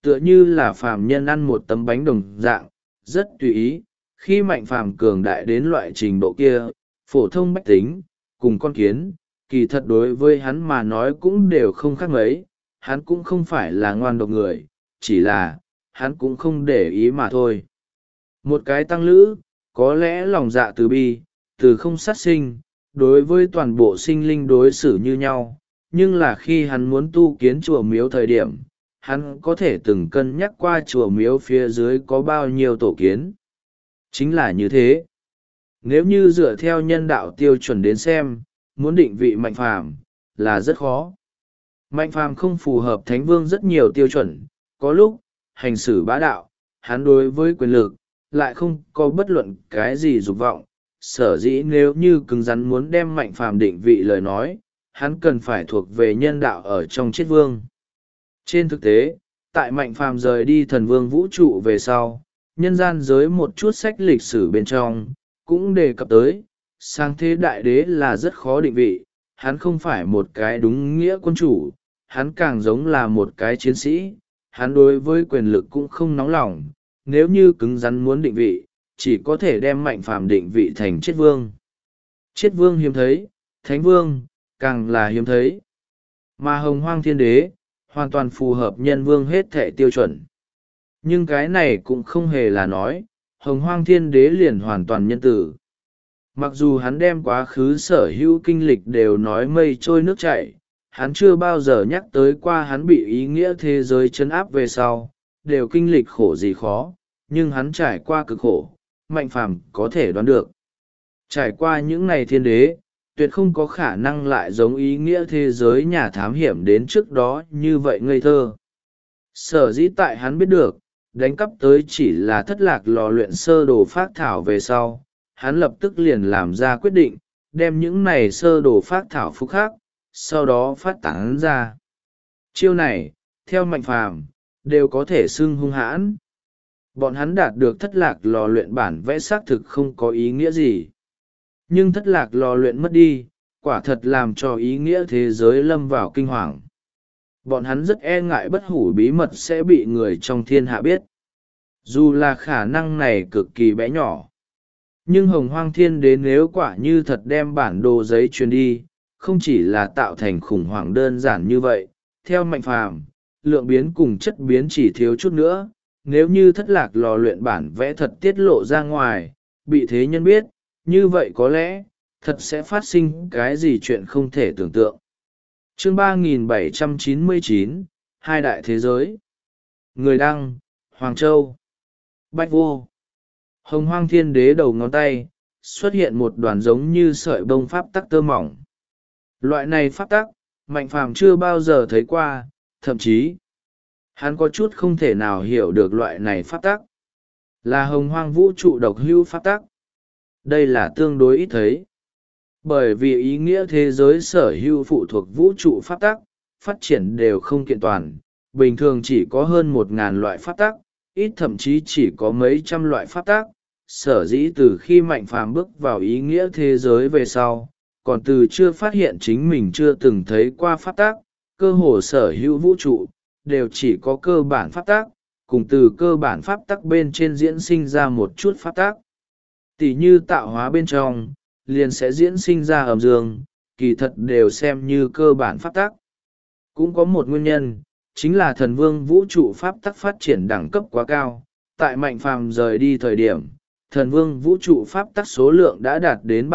Speaker 1: tựa như là phàm nhân ăn một tấm bánh đồng dạng, rất tùy ý. Khi Mạnh Phàm cường đại đến loại trình độ kia, phổ thông bách tính cùng con kiến kỳ thật đối với hắn mà nói cũng đều không khác mấy. Hắn cũng không phải là ngoan độc người, chỉ là hắn cũng không để ý mà thôi. Một cái tăng lữ có lẽ lòng dạ từ bi, từ không sát sinh, đối với toàn bộ sinh linh đối xử như nhau, nhưng là khi hắn muốn tu kiến chùa miếu thời điểm, hắn có thể từng cân nhắc qua chùa miếu phía dưới có bao nhiêu tổ kiến. Chính là như thế. Nếu như dựa theo nhân đạo tiêu chuẩn đến xem, muốn định vị Mạnh Phàm là rất khó. Mạnh Phàm không phù hợp Thánh Vương rất nhiều tiêu chuẩn, có lúc hành xử bá đạo, hắn đối với quyền lực lại không có bất luận cái gì dục vọng. Sở dĩ nếu như cứng rắn muốn đem Mạnh Phàm định vị lời nói, hắn cần phải thuộc về nhân đạo ở trong Chiết Vương. Trên thực tế, tại Mạnh Phàm rời đi thần vương vũ trụ về sau, nhân gian giới một chút sách lịch sử bên trong cũng đề cập tới, sáng thế đại đế là rất khó định vị. Hắn không phải một cái đúng nghĩa quân chủ, hắn càng giống là một cái chiến sĩ. Hắn đối với quyền lực cũng không nóng lòng, nếu như cứng rắn muốn định vị, chỉ có thể đem Mạnh Phàm định vị thành Chiết Vương. Chiết Vương hiếm thấy, Thánh Vương càng là hiếm thấy. Mà Hồng Hoang Thiên Đế hoàn toàn phù hợp nhân vương hết thệ tiêu chuẩn. Nhưng cái này cũng không hề là nói Hồng Hoang Thiên Đế liền hoàn toàn nhân tử. Mặc dù hắn đem quá khứ sở hữu kinh lịch đều nói mây trôi nước chảy, hắn chưa bao giờ nhắc tới qua hắn bị ý nghĩa thế giới chấn áp về sau đều kinh lịch khổ gì khó, nhưng hắn trải qua cực khổ, Mạnh Phàm có thể đoán được. Trải qua những ngày thiên đế, tuyệt không có khả năng lại giống ý nghĩa thế giới nhà thám hiểm đến trước đó như vậy ngây thơ. Sở dĩ tại hắn biết được, đánh cắp tới chỉ là thất lạc lò luyện sơ đồ phác thảo về sau, hắn lập tức liền làm ra quyết định, đem những này sơ đồ phác thảo phúc khác, sau đó phát tán ra. Chiêu này, theo Mạnh Phàm đều có thể xưng hung hãn. Bọn hắn đạt được thất lạc lò luyện bản vẽ xác thực không có ý nghĩa gì. Nhưng thất lạc lò luyện mất đi, quả thật làm cho ý nghĩa thế giới lâm vào kinh hoàng. Bọn hắn rất e ngại bất hủ bí mật sẽ bị người trong thiên hạ biết. Dù là khả năng này cực kỳ bé nhỏ. Nhưng Hồng Hoang Thiên Đế nếu quả như thật đem bản đồ giấy truyền đi, không chỉ là tạo thành khủng hoảng đơn giản như vậy. Theo Mạnh Phàm, lượng biến cùng chất biến chỉ thiếu chút nữa. Nếu như thất lạc lò luyện bản vẽ thật tiết lộ ra ngoài, bị thế nhân biết, như vậy có lẽ thật sẽ phát sinh cái gì chuyện không thể tưởng tượng. Chương 3799, Hai đại thế giới. Người đăng, Hoàng Châu. Bách Vô. Hồng Hoang Thiên Đế đầu ngón tay xuất hiện một đoàn giống như sợi bông pháp tắc tơ mỏng. Loại này pháp tắc Mạnh Phàm chưa bao giờ thấy qua, thậm chí hắn có chút không thể nào hiểu được loại này pháp tắc là Hồng Hoang vũ trụ độc hữu pháp tắc. Đây là tương đối ít thấy, bởi vì ý nghĩa thế giới sở hữu phụ thuộc vũ trụ pháp tắc phát triển đều không kiện toàn, bình thường chỉ có hơn 1.000 loại pháp tắc, ít thậm chí chỉ có mấy trăm loại pháp tắc. Sở dĩ từ khi Mạnh Phàm bước vào ý nghĩa thế giới về sau, còn từ chưa phát hiện chính mình chưa từng thấy qua pháp tắc, cơ hồ sở hữu vũ trụ đều chỉ có cơ bản pháp tắc, cùng từ cơ bản pháp tắc bên trên diễn sinh ra một chút pháp tắc. Tỉ như tạo hóa bên trong, liền sẽ diễn sinh ra âm dương, kỳ thật đều xem như cơ bản pháp tắc. Cũng có một nguyên nhân, chính là thần vương vũ trụ pháp tắc phát triển đẳng cấp quá cao. Tại Mạnh Phàm rời đi thời điểm, thần vương vũ trụ pháp tắc số lượng đã đạt đến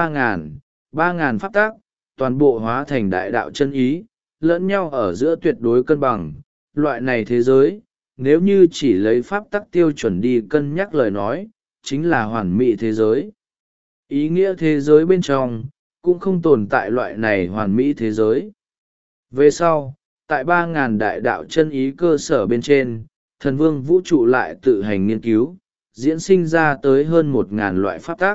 Speaker 1: 3.000 pháp tắc, toàn bộ hóa thành đại đạo chân ý, lẫn nhau ở giữa tuyệt đối cân bằng. Loại này thế giới, nếu như chỉ lấy pháp tắc tiêu chuẩn đi cân nhắc lời nói, chính là hoàn mỹ thế giới. Ý nghĩa thế giới bên trong, cũng không tồn tại loại này hoàn mỹ thế giới. Về sau, tại 3.000 đại đạo chân ý cơ sở bên trên, thần vương vũ trụ lại tự hành nghiên cứu, diễn sinh ra tới hơn 1.000 loại pháp tắc.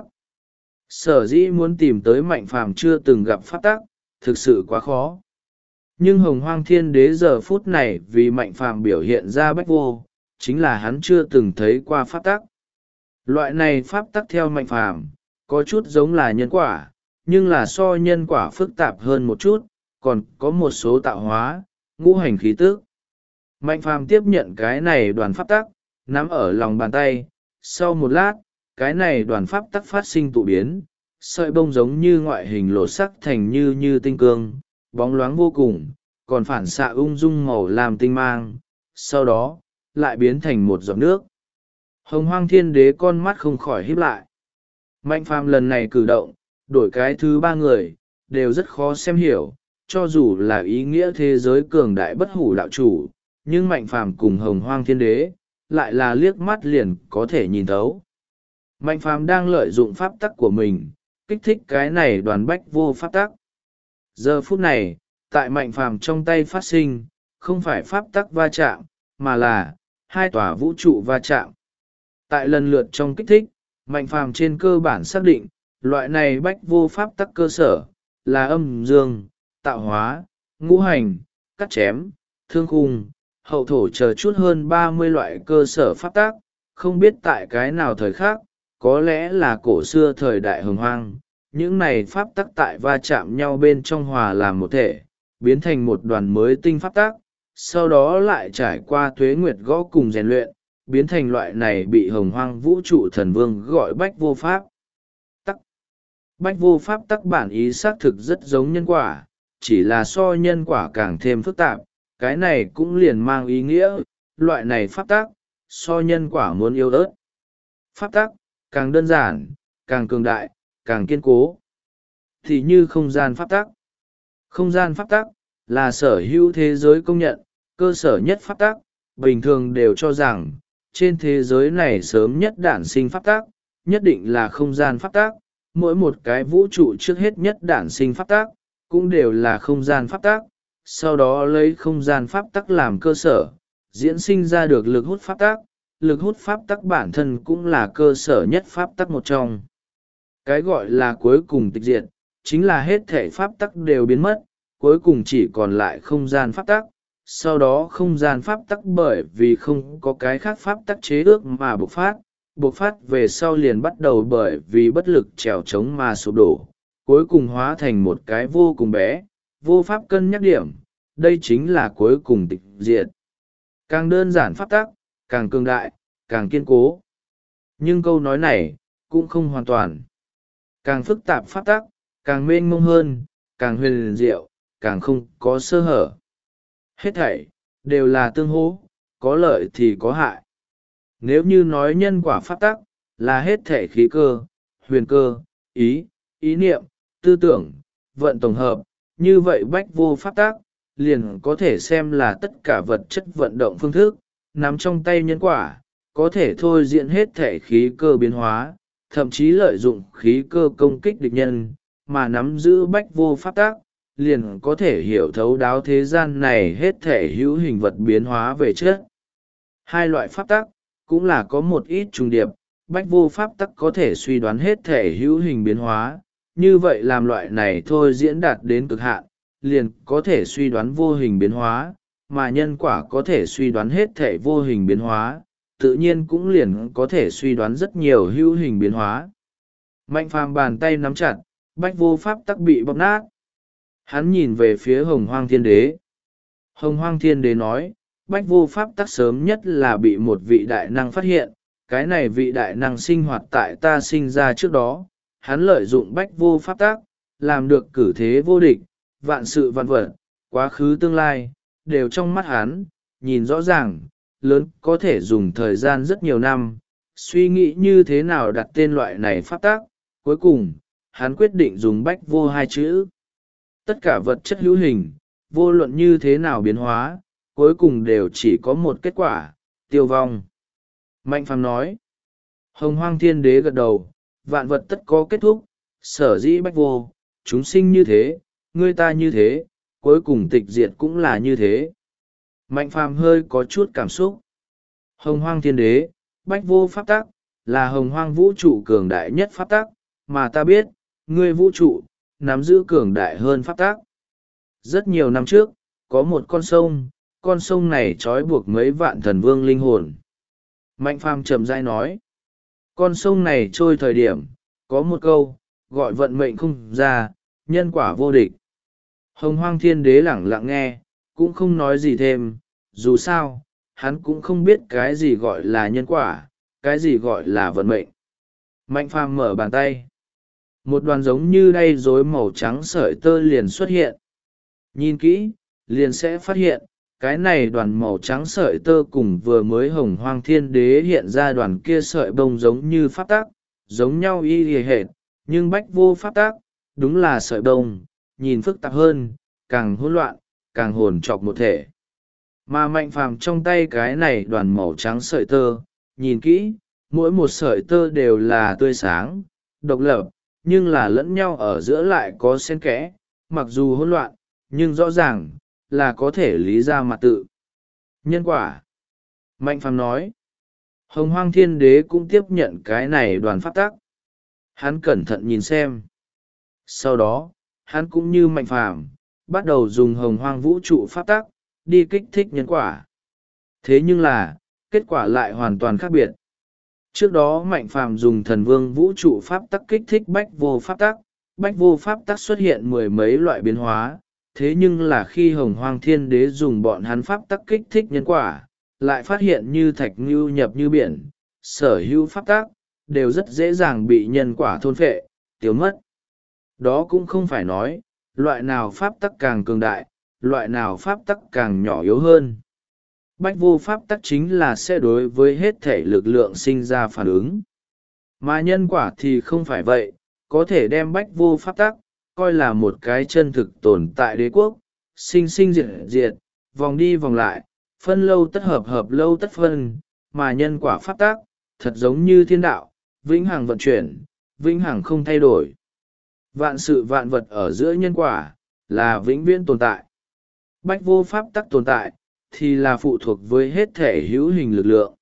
Speaker 1: Sở dĩ muốn tìm tới Mạnh Phàm chưa từng gặp pháp tắc, thực sự quá khó. Nhưng Hồng Hoang Thiên Đế giờ phút này vì Mạnh Phàm biểu hiện ra Bách Vô, chính là hắn chưa từng thấy qua pháp tắc. Loại này pháp tắc theo Mạnh Phàm có chút giống là nhân quả, nhưng là so nhân quả phức tạp hơn một chút, còn có một số tạo hóa, ngũ hành khí tức. Mạnh phàm tiếp nhận cái này đoàn pháp tắc, nắm ở lòng bàn tay. Sau một lát, cái này đoàn pháp tắc phát sinh tụ biến, sợi bông giống như ngoại hình lột sắc thành như tinh cương, bóng loáng vô cùng, còn phản xạ ung dung màu làm tinh mang, sau đó, lại biến thành một giọt nước. Hồng Hoang Thiên Đế con mắt không khỏi híp lại. Mạnh phàm lần này cử động, đổi cái thứ ba người, đều rất khó xem hiểu, cho dù là ý nghĩa thế giới cường đại bất hủ đạo chủ, nhưng Mạnh phàm cùng Hồng Hoang Thiên Đế, lại là liếc mắt liền có thể nhìn thấu. Mạnh phàm đang lợi dụng pháp tắc của mình, kích thích cái này đoàn bách vô pháp tắc. Giờ phút này, tại Mạnh phàm trong tay phát sinh, không phải pháp tắc va chạm, mà là hai tòa vũ trụ va chạm. Tại lần lượt trong kích thích, Mạnh phàm trên cơ bản xác định, loại này bách vô pháp tắc cơ sở, là âm dương, tạo hóa, ngũ hành, cắt chém, thương khung, hậu thổ chờ chút hơn 30 loại cơ sở pháp tắc, không biết tại cái nào thời khác, có lẽ là cổ xưa thời đại hồng hoang, những này pháp tắc tại va chạm nhau bên trong hòa làm một thể, biến thành một đoàn mới tinh pháp tắc, sau đó lại trải qua tuế nguyệt gõ cùng rèn luyện, biến thành loại này bị hồng hoang vũ trụ thần vương gọi bách vô pháp tắc. Bách vô pháp tắc bản ý xác thực rất giống nhân quả, chỉ là so nhân quả càng thêm phức tạp, cái này cũng liền mang ý nghĩa, loại này pháp tắc, so nhân quả muốn yếu ớt. Pháp tắc, càng đơn giản, càng cường đại, càng kiên cố. Thì như không gian pháp tắc. Không gian pháp tắc, là sở hữu thế giới công nhận, cơ sở nhất pháp tắc, bình thường đều cho rằng, trên thế giới này sớm nhất đản sinh pháp tắc, nhất định là không gian pháp tắc, mỗi một cái vũ trụ trước hết nhất đản sinh pháp tắc, cũng đều là không gian pháp tắc, sau đó lấy không gian pháp tắc làm cơ sở, diễn sinh ra được lực hút pháp tắc, lực hút pháp tắc bản thân cũng là cơ sở nhất pháp tắc một trong. Cái gọi là cuối cùng tịch diệt, chính là hết thể pháp tắc đều biến mất, cuối cùng chỉ còn lại không gian pháp tắc, sau đó không gian pháp tắc bởi vì không có cái khác pháp tắc chế ước mà bộc phát về sau liền bắt đầu bởi vì bất lực trèo trống mà sụp đổ, cuối cùng hóa thành một cái vô cùng bé, vô pháp cân nhắc điểm, đây chính là cuối cùng tịch diệt. Càng đơn giản pháp tắc, càng cường đại, càng kiên cố. Nhưng câu nói này, cũng không hoàn toàn. Càng phức tạp pháp tắc, càng mênh mông hơn, càng huyền diệu, càng không có sơ hở. Hết thảy, đều là tương hỗ, có lợi thì có hại. Nếu như nói nhân quả pháp tắc, là hết thể khí cơ, huyền cơ, ý niệm, tư tưởng, vận tổng hợp, như vậy bách vô pháp tắc, liền có thể xem là tất cả vật chất vận động phương thức, nắm trong tay nhân quả, có thể thôi diễn hết thể khí cơ biến hóa, thậm chí lợi dụng khí cơ công kích địch nhân, mà nắm giữ bách vô pháp tắc, liền có thể hiểu thấu đáo thế gian này hết thể hữu hình vật biến hóa về chất. Hai loại pháp tắc, cũng là có một ít trùng điệp, bách vô pháp tắc có thể suy đoán hết thể hữu hình biến hóa, như vậy làm loại này thôi diễn đạt đến cực hạn, liền có thể suy đoán vô hình biến hóa, mà nhân quả có thể suy đoán hết thể vô hình biến hóa, tự nhiên cũng liền có thể suy đoán rất nhiều hữu hình biến hóa. Mạnh phàm bàn tay nắm chặt, bách vô pháp tắc bị bóp nát. Hắn nhìn về phía Hồng Hoang Thiên Đế. Hồng Hoang Thiên Đế nói, bách vô pháp tắc sớm nhất là bị một vị đại năng phát hiện, cái này vị đại năng sinh hoạt tại ta sinh ra trước đó, hắn lợi dụng bách vô pháp tắc, làm được cử thế vô địch, vạn sự vạn vật, quá khứ tương lai, đều trong mắt hắn, nhìn rõ ràng, lớn có thể dùng thời gian rất nhiều năm, suy nghĩ như thế nào đặt tên loại này pháp tắc, cuối cùng, hắn quyết định dùng bách vô hai chữ. Tất cả vật chất hữu hình, vô luận như thế nào biến hóa, cuối cùng đều chỉ có một kết quả, tiêu vong. Mạnh phàm nói, Hồng Hoang Thiên Đế gật đầu, vạn vật tất có kết thúc, sở dĩ bách vô, chúng sinh như thế, người ta như thế, cuối cùng tịch diệt cũng là như thế. Mạnh phàm hơi có chút cảm xúc. Hồng Hoang Thiên Đế, bách vô pháp tắc, là hồng hoang vũ trụ cường đại nhất pháp tắc, mà ta biết, ngươi vũ trụ, nắm giữ cường đại hơn pháp tắc. Rất nhiều năm trước, có một con sông này trói buộc mấy vạn thần vương linh hồn. Mạnh phàm chậm rãi nói, con sông này trôi thời điểm, có một câu, gọi vận mệnh không ra, nhân quả vô địch. Hồng Hoang Thiên Đế lẳng lặng nghe, cũng không nói gì thêm, dù sao hắn cũng không biết cái gì gọi là nhân quả, cái gì gọi là vận mệnh. Mạnh phàm mở bàn tay, một đoàn giống như đay rối màu trắng sợi tơ liền xuất hiện. Nhìn kỹ liền sẽ phát hiện cái này đoàn màu trắng sợi tơ cùng vừa mới hồng hoang thiên đế hiện ra đoàn kia sợi bông giống như pháp tắc, giống nhau y hề hệt, nhưng bách vô pháp tắc đúng là sợi bông, nhìn phức tạp hơn, càng hỗn loạn, càng hồn chọc một thể. Mà mạnh phàm trong tay cái này đoàn màu trắng sợi tơ, nhìn kỹ mỗi một sợi tơ đều là tươi sáng độc lập, nhưng là lẫn nhau ở giữa lại có xen kẽ, mặc dù hỗn loạn nhưng rõ ràng là có thể lý ra mặt tự. Nhân quả. Mạnh phàm nói. Hồng hoang thiên đế cũng tiếp nhận cái này đoàn pháp tắc. Hắn cẩn thận nhìn xem. Sau đó hắn cũng như mạnh phàm bắt đầu dùng hồng hoang vũ trụ pháp tắc đi kích thích nhân quả. Thế nhưng là kết quả lại hoàn toàn khác biệt. Trước đó mạnh phàm dùng thần vương vũ trụ pháp tắc kích thích bách vô pháp tắc, bách vô pháp tắc xuất hiện mười mấy loại biến hóa. Thế nhưng là khi hồng hoang thiên đế dùng bọn hắn pháp tắc kích thích nhân quả, lại phát hiện như thạch ngưu nhập như biển, sở hữu pháp tắc đều rất dễ dàng bị nhân quả thôn phệ, tiêu mất. Đó cũng không phải nói loại nào pháp tắc càng cường đại, loại nào pháp tắc càng nhỏ yếu hơn. Bách vô pháp tắc chính là sẽ đối với hết thể lực lượng sinh ra phản ứng. Mà nhân quả thì không phải vậy, có thể đem bách vô pháp tắc coi là một cái chân thực tồn tại đế quốc, sinh sinh diệt diệt, vòng đi vòng lại, phân lâu tất hợp, hợp lâu tất phân, mà nhân quả pháp tắc thật giống như thiên đạo, vĩnh hằng vận chuyển, vĩnh hằng không thay đổi. Vạn sự vạn vật ở giữa nhân quả là vĩnh viễn tồn tại. Bách vô pháp tắc tồn tại thì là phụ thuộc với hết thể hữu hình lực lượng.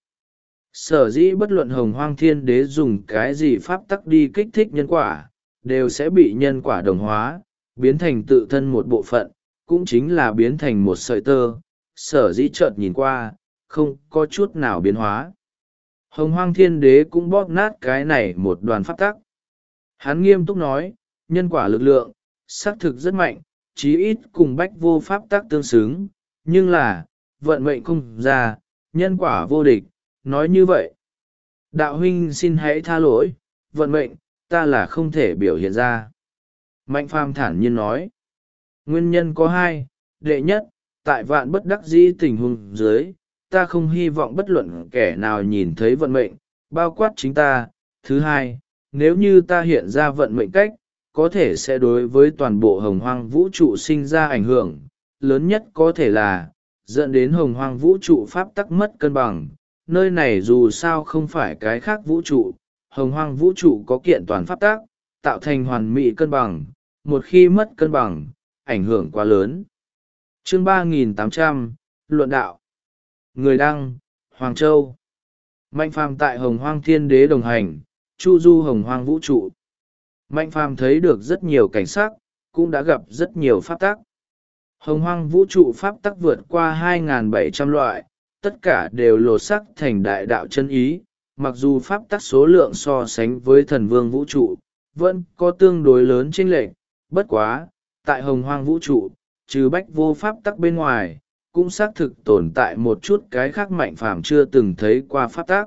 Speaker 1: Sở dĩ bất luận hồng hoang thiên đế dùng cái gì pháp tắc đi kích thích nhân quả, đều sẽ bị nhân quả đồng hóa, biến thành tự thân một bộ phận, cũng chính là biến thành một sợi tơ. Sở dĩ chợt nhìn qua, không có chút nào biến hóa. Hồng hoang thiên đế cũng bóp nát cái này một đoàn pháp tắc. Hắn nghiêm túc nói, nhân quả lực lượng, xác thực rất mạnh, chí ít cùng bách vô pháp tắc tương xứng, nhưng là, vận mệnh không ra, nhân quả vô địch, nói như vậy. Đạo huynh xin hãy tha lỗi, vận mệnh, ta là không thể biểu hiện ra. Mạnh phàm thản nhiên nói, nguyên nhân có hai, đệ nhất, tại vạn bất đắc dĩ tình huống dưới, ta không hy vọng bất luận kẻ nào nhìn thấy vận mệnh, bao quát chính ta. Thứ hai, nếu như ta hiện ra vận mệnh cách, có thể sẽ đối với toàn bộ hồng hoang vũ trụ sinh ra ảnh hưởng, lớn nhất có thể là dẫn đến hồng hoang vũ trụ pháp tắc mất cân bằng. Nơi này dù sao không phải cái khác vũ trụ, hồng hoang vũ trụ có kiện toàn pháp tắc, tạo thành hoàn mỹ cân bằng, một khi mất cân bằng, ảnh hưởng quá lớn. Chương 3800, Luận đạo. Người đăng, Hoàng Châu. Mạnh phàm tại hồng hoang thiên đế đồng hành, chu du hồng hoang vũ trụ. Mạnh phàm thấy được rất nhiều cảnh sắc, cũng đã gặp rất nhiều pháp tắc. Hồng hoang vũ trụ pháp tắc vượt qua 2.700 loại, tất cả đều lột sắc thành đại đạo chân ý. Mặc dù pháp tắc số lượng so sánh với thần vương vũ trụ, vẫn có tương đối lớn chênh lệch. Bất quá, tại hồng hoang vũ trụ, trừ bách vô pháp tắc bên ngoài, cũng xác thực tồn tại một chút cái khác mạnh phàm chưa từng thấy qua pháp tắc.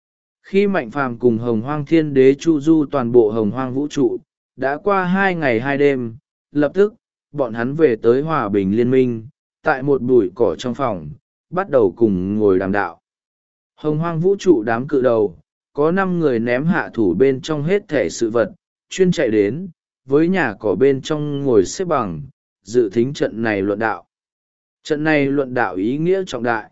Speaker 1: Khi mạnh phàm cùng hồng hoang thiên đế chu du toàn bộ hồng hoang vũ trụ, đã qua 2 ngày 2 đêm, lập tức, bọn hắn về tới hòa bình liên minh, tại một bụi cỏ trong phòng, bắt đầu cùng ngồi đàm đạo. Hồng hoang vũ trụ đám cự đầu, có 5 người ném hạ thủ bên trong hết thể sự vật, chuyên chạy đến, với nhà cỏ bên trong ngồi xếp bằng, dự thính trận này luận đạo. Trận này luận đạo ý nghĩa trọng đại.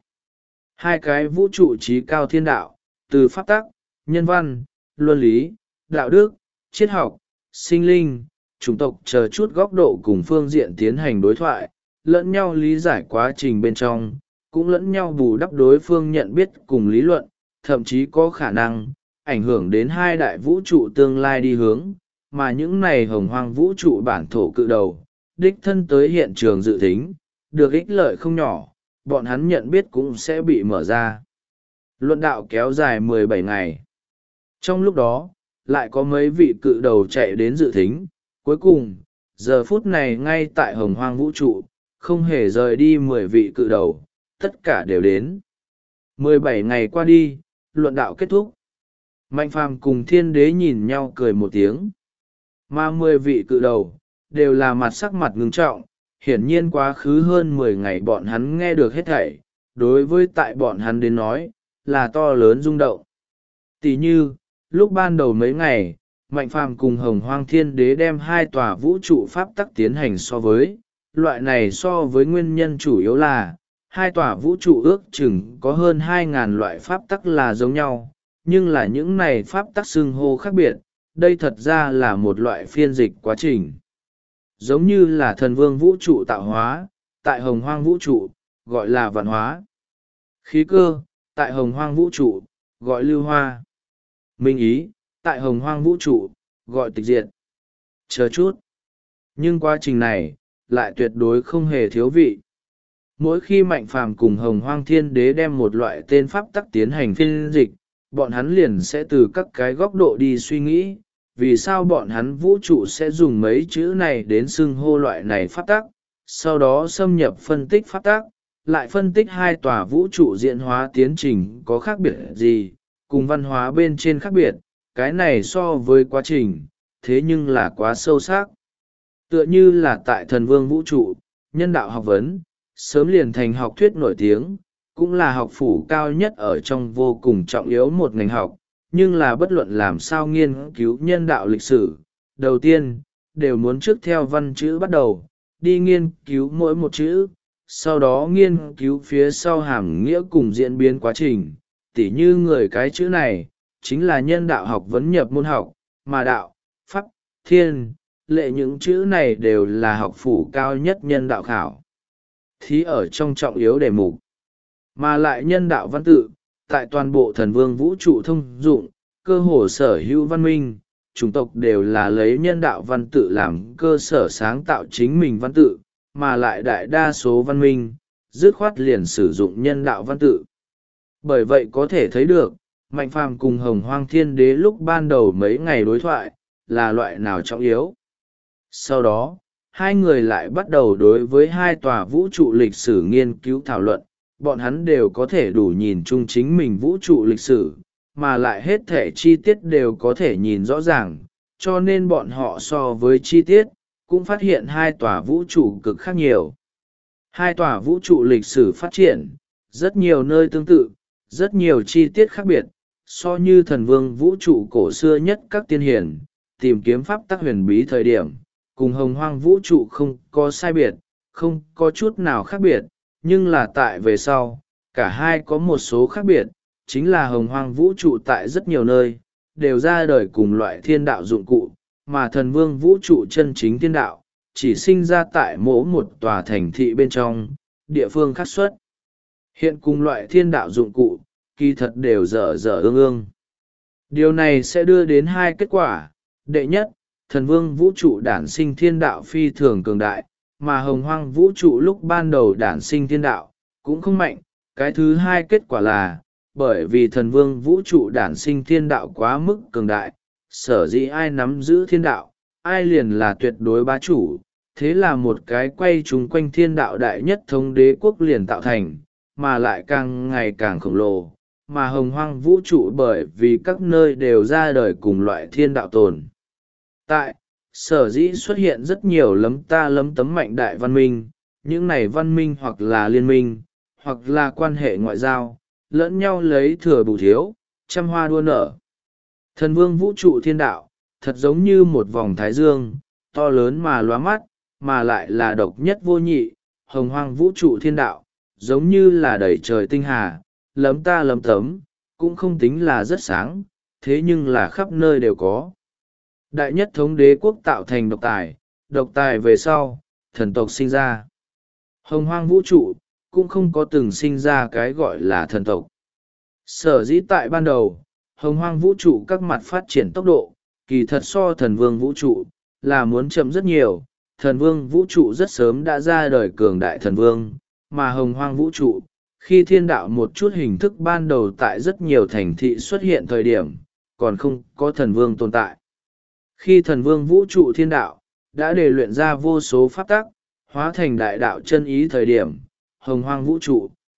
Speaker 1: 2 cái vũ trụ trí cao thiên đạo, từ pháp tắc, nhân văn, luân lý, đạo đức, triết học, sinh linh, chủng tộc chờ chút góc độ cùng phương diện tiến hành đối thoại, lẫn nhau lý giải quá trình bên trong, cũng lẫn nhau bù đắp đối phương nhận biết cùng lý luận, thậm chí có khả năng ảnh hưởng đến 2 đại vũ trụ tương lai đi hướng, mà những này hồng hoang vũ trụ bản thổ cự đầu, đích thân tới hiện trường dự thính, được ích lợi không nhỏ, bọn hắn nhận biết cũng sẽ bị mở ra. Luận đạo kéo dài 17 ngày. Trong lúc đó, lại có mấy vị cự đầu chạy đến dự thính. Cuối cùng, giờ phút này ngay tại hồng hoang vũ trụ, không hề rời đi 10 vị cự đầu, tất cả đều đến. 17 ngày qua đi, luận đạo kết thúc. Mạnh Phàm cùng Thiên Đế nhìn nhau cười một tiếng. Mà 10 vị cự đầu, đều là mặt sắc mặt ngưng trọng, hiển nhiên quá khứ hơn 10 ngày bọn hắn nghe được hết thảy, đối với tại bọn hắn đến nói, là to lớn rung động. Tỷ như, lúc ban đầu mấy ngày, Mạnh Phàm cùng Hồng Hoang Thiên Đế đem hai tòa vũ trụ pháp tắc tiến hành so với, loại này so với nguyên nhân chủ yếu là, hai tòa vũ trụ ước chừng có hơn 2.000 loại pháp tắc là giống nhau, nhưng là những này pháp tắc xưng hô khác biệt, đây thật ra là một loại phiên dịch quá trình. Giống như là thần vương vũ trụ tạo hóa, tại Hồng Hoang vũ trụ, gọi là vạn hóa. Khí cơ, tại Hồng Hoang vũ trụ, gọi lưu hoa. Minh ý, tại Hồng Hoang vũ trụ, gọi tịch diệt. Chờ chút. Nhưng quá trình này, lại tuyệt đối không hề thiếu vị. Mỗi khi Mạnh Phàm cùng Hồng Hoang Thiên Đế đem một loại tên pháp tắc tiến hành phiên dịch, bọn hắn liền sẽ từ các cái góc độ đi suy nghĩ, vì sao bọn hắn vũ trụ sẽ dùng mấy chữ này đến xưng hô loại này pháp tắc, sau đó xâm nhập phân tích pháp tắc, lại phân tích hai tòa vũ trụ diễn hóa tiến trình có khác biệt gì, cùng văn hóa bên trên khác biệt, cái này so với quá trình, thế nhưng là quá sâu sắc. Tựa như là tại thần vương vũ trụ, nhân đạo học vấn, sớm liền thành học thuyết nổi tiếng, cũng là học phủ cao nhất ở trong vô cùng trọng yếu một ngành học, nhưng là bất luận làm sao nghiên cứu nhân đạo lịch sử, đầu tiên, đều muốn trước theo văn chữ bắt đầu, đi nghiên cứu mỗi một chữ, sau đó nghiên cứu phía sau hàm nghĩa cùng diễn biến quá trình, tỉ như người cái chữ này, chính là nhân đạo học vấn nhập môn học, mà đạo, pháp, thiên, lệ những chữ này đều là học phủ cao nhất nhân đạo khảo. Thí ở trong trọng yếu đề mục, mà lại nhân đạo văn tự, tại toàn bộ thần vương vũ trụ thông dụng, cơ hồ sở hữu văn minh, chủng tộc đều là lấy nhân đạo văn tự làm cơ sở sáng tạo chính mình văn tự, mà lại đại đa số văn minh, dứt khoát liền sử dụng nhân đạo văn tự. Bởi vậy có thể thấy được, Mạnh Phàm cùng Hồng Hoang Thiên Đế lúc ban đầu mấy ngày đối thoại, là loại nào trọng yếu. Sau đó, hai người lại bắt đầu đối với hai tòa vũ trụ lịch sử nghiên cứu thảo luận, bọn hắn đều có thể đủ nhìn chung chính mình vũ trụ lịch sử, mà lại hết thể chi tiết đều có thể nhìn rõ ràng, cho nên bọn họ so với chi tiết, cũng phát hiện hai tòa vũ trụ cực khác nhiều. Hai tòa vũ trụ lịch sử phát triển, rất nhiều nơi tương tự, rất nhiều chi tiết khác biệt, so như thần vương vũ trụ cổ xưa nhất các tiên hiền, tìm kiếm pháp tắc huyền bí thời điểm, cùng Hồng Hoang vũ trụ không có sai biệt, không có chút nào khác biệt, nhưng là tại về sau, cả hai có một số khác biệt, chính là Hồng Hoang vũ trụ tại rất nhiều nơi, đều ra đời cùng loại thiên đạo dụng cụ, mà thần vương vũ trụ chân chính thiên đạo, chỉ sinh ra tại mỗi một tòa thành thị bên trong, địa phương khắc xuất. Hiện cùng loại thiên đạo dụng cụ, kỳ thật đều dở dở ương ương. Điều này sẽ đưa đến hai kết quả. Đệ nhất, thần vương vũ trụ đản sinh thiên đạo phi thường cường đại, mà Hồng Hoang vũ trụ lúc ban đầu đản sinh thiên đạo, cũng không mạnh. Cái thứ hai kết quả là, bởi vì thần vương vũ trụ đản sinh thiên đạo quá mức cường đại, sở dĩ ai nắm giữ thiên đạo, ai liền là tuyệt đối bá chủ, thế là một cái quay chung quanh thiên đạo đại nhất thống đế quốc liền tạo thành, mà lại càng ngày càng khổng lồ, mà Hồng Hoang vũ trụ bởi vì các nơi đều ra đời cùng loại thiên đạo tồn tại, sở dĩ xuất hiện rất nhiều lấm ta lấm tấm mạnh đại văn minh, những này văn minh hoặc là liên minh, hoặc là quan hệ ngoại giao, lẫn nhau lấy thừa bù thiếu, trăm hoa đua nở. Thần vương vũ trụ thiên đạo, thật giống như một vòng thái dương, to lớn mà lóa mắt, mà lại là độc nhất vô nhị. Hồng Hoang vũ trụ thiên đạo, giống như là đầy trời tinh hà, lấm ta lấm tấm, cũng không tính là rất sáng, thế nhưng là khắp nơi đều có. Đại nhất thống đế quốc tạo thành độc tài về sau, thần tộc sinh ra. Hồng Hoang vũ trụ, cũng không có từng sinh ra cái gọi là thần tộc. Sở dĩ tại ban đầu, Hồng Hoang vũ trụ các mặt phát triển tốc độ, kỳ thật so thần vương vũ trụ, là muốn chậm rất nhiều. Thần vương vũ trụ rất sớm đã ra đời cường đại thần vương, mà Hồng Hoang vũ trụ, khi thiên đạo một chút hình thức ban đầu tại rất nhiều thành thị xuất hiện thời điểm, còn không có thần vương tồn tại. Khi thần vương vũ trụ thiên đạo, đã đề luyện ra vô số pháp tắc, hóa thành đại đạo chân ý thời điểm, Hồng Hoang vũ trụ,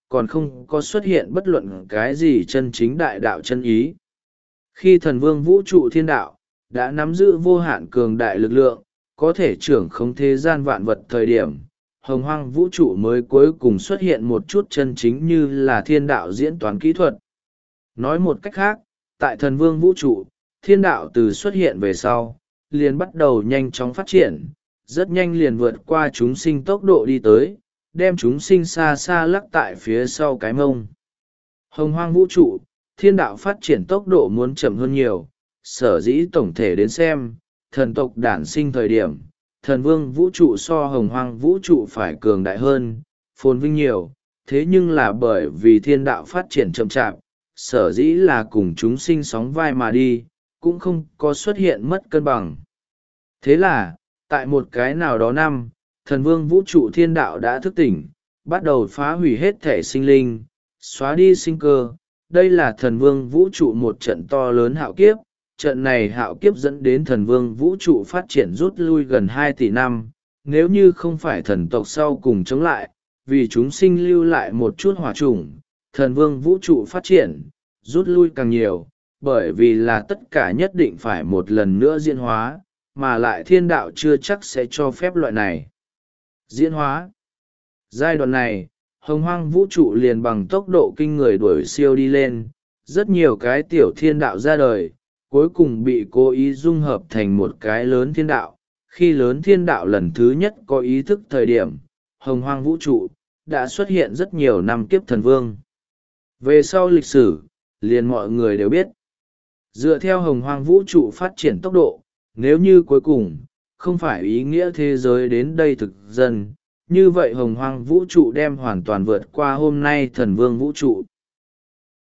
Speaker 1: còn không có xuất hiện bất luận cái gì chân chính đại đạo chân ý. Khi thần vương vũ trụ thiên đạo đã nắm giữ vô hạn cường đại lực lượng, có thể trưởng khống thế gian vạn vật thời điểm, hồng hoang vũ trụ mới cuối cùng xuất hiện một chút chân chính như là thiên đạo diễn toán kỹ thuật. Nói một cách khác, tại thần vương vũ trụ, thiên đạo từ xuất hiện về sau, liền bắt đầu nhanh chóng phát triển, rất nhanh liền vượt qua chúng sinh tốc độ đi tới, đem chúng sinh xa xa lắc tại phía sau cái mông. Hồng hoang vũ trụ, thiên đạo phát triển tốc độ muốn chậm hơn nhiều, sở dĩ tổng thể đến xem, thần tộc đản sinh thời điểm, thần vương vũ trụ so hồng hoang vũ trụ phải cường đại hơn, phồn vinh nhiều, thế nhưng là bởi vì thiên đạo phát triển chậm chạp, sở dĩ là cùng chúng sinh sóng vai mà đi, cũng không có xuất hiện mất cân bằng. Thế là, tại một cái nào đó năm, thần vương vũ trụ thiên đạo đã thức tỉnh, bắt đầu phá hủy hết thể sinh linh, xóa đi sinh cơ. Đây là thần vương vũ trụ một trận to lớn hạo kiếp, trận này hạo kiếp dẫn đến thần vương vũ trụ phát triển rút lui gần 2 tỷ năm, nếu như không phải thần tộc sau cùng chống lại, vì chúng sinh lưu lại một chút hỏa chủng, thần vương vũ trụ phát triển, rút lui càng nhiều, bởi vì là tất cả nhất định phải một lần nữa diễn hóa, mà lại thiên đạo chưa chắc sẽ cho phép loại này diễn hóa. Giai đoạn này, hồng hoang vũ trụ liền bằng tốc độ kinh người đuổi siêu đi lên, rất nhiều cái tiểu thiên đạo ra đời, cuối cùng bị cố ý dung hợp thành một cái lớn thiên đạo. Khi lớn thiên đạo lần thứ nhất có ý thức thời điểm, hồng hoang vũ trụ đã xuất hiện rất nhiều năm kiếp thần vương. Về sau lịch sử, liền mọi người đều biết. Dựa theo hồng hoang vũ trụ phát triển tốc độ, nếu như cuối cùng, không phải ý nghĩa thế giới đến đây thực dân, như vậy hồng hoang vũ trụ đem hoàn toàn vượt qua hôm nay thần vương vũ trụ.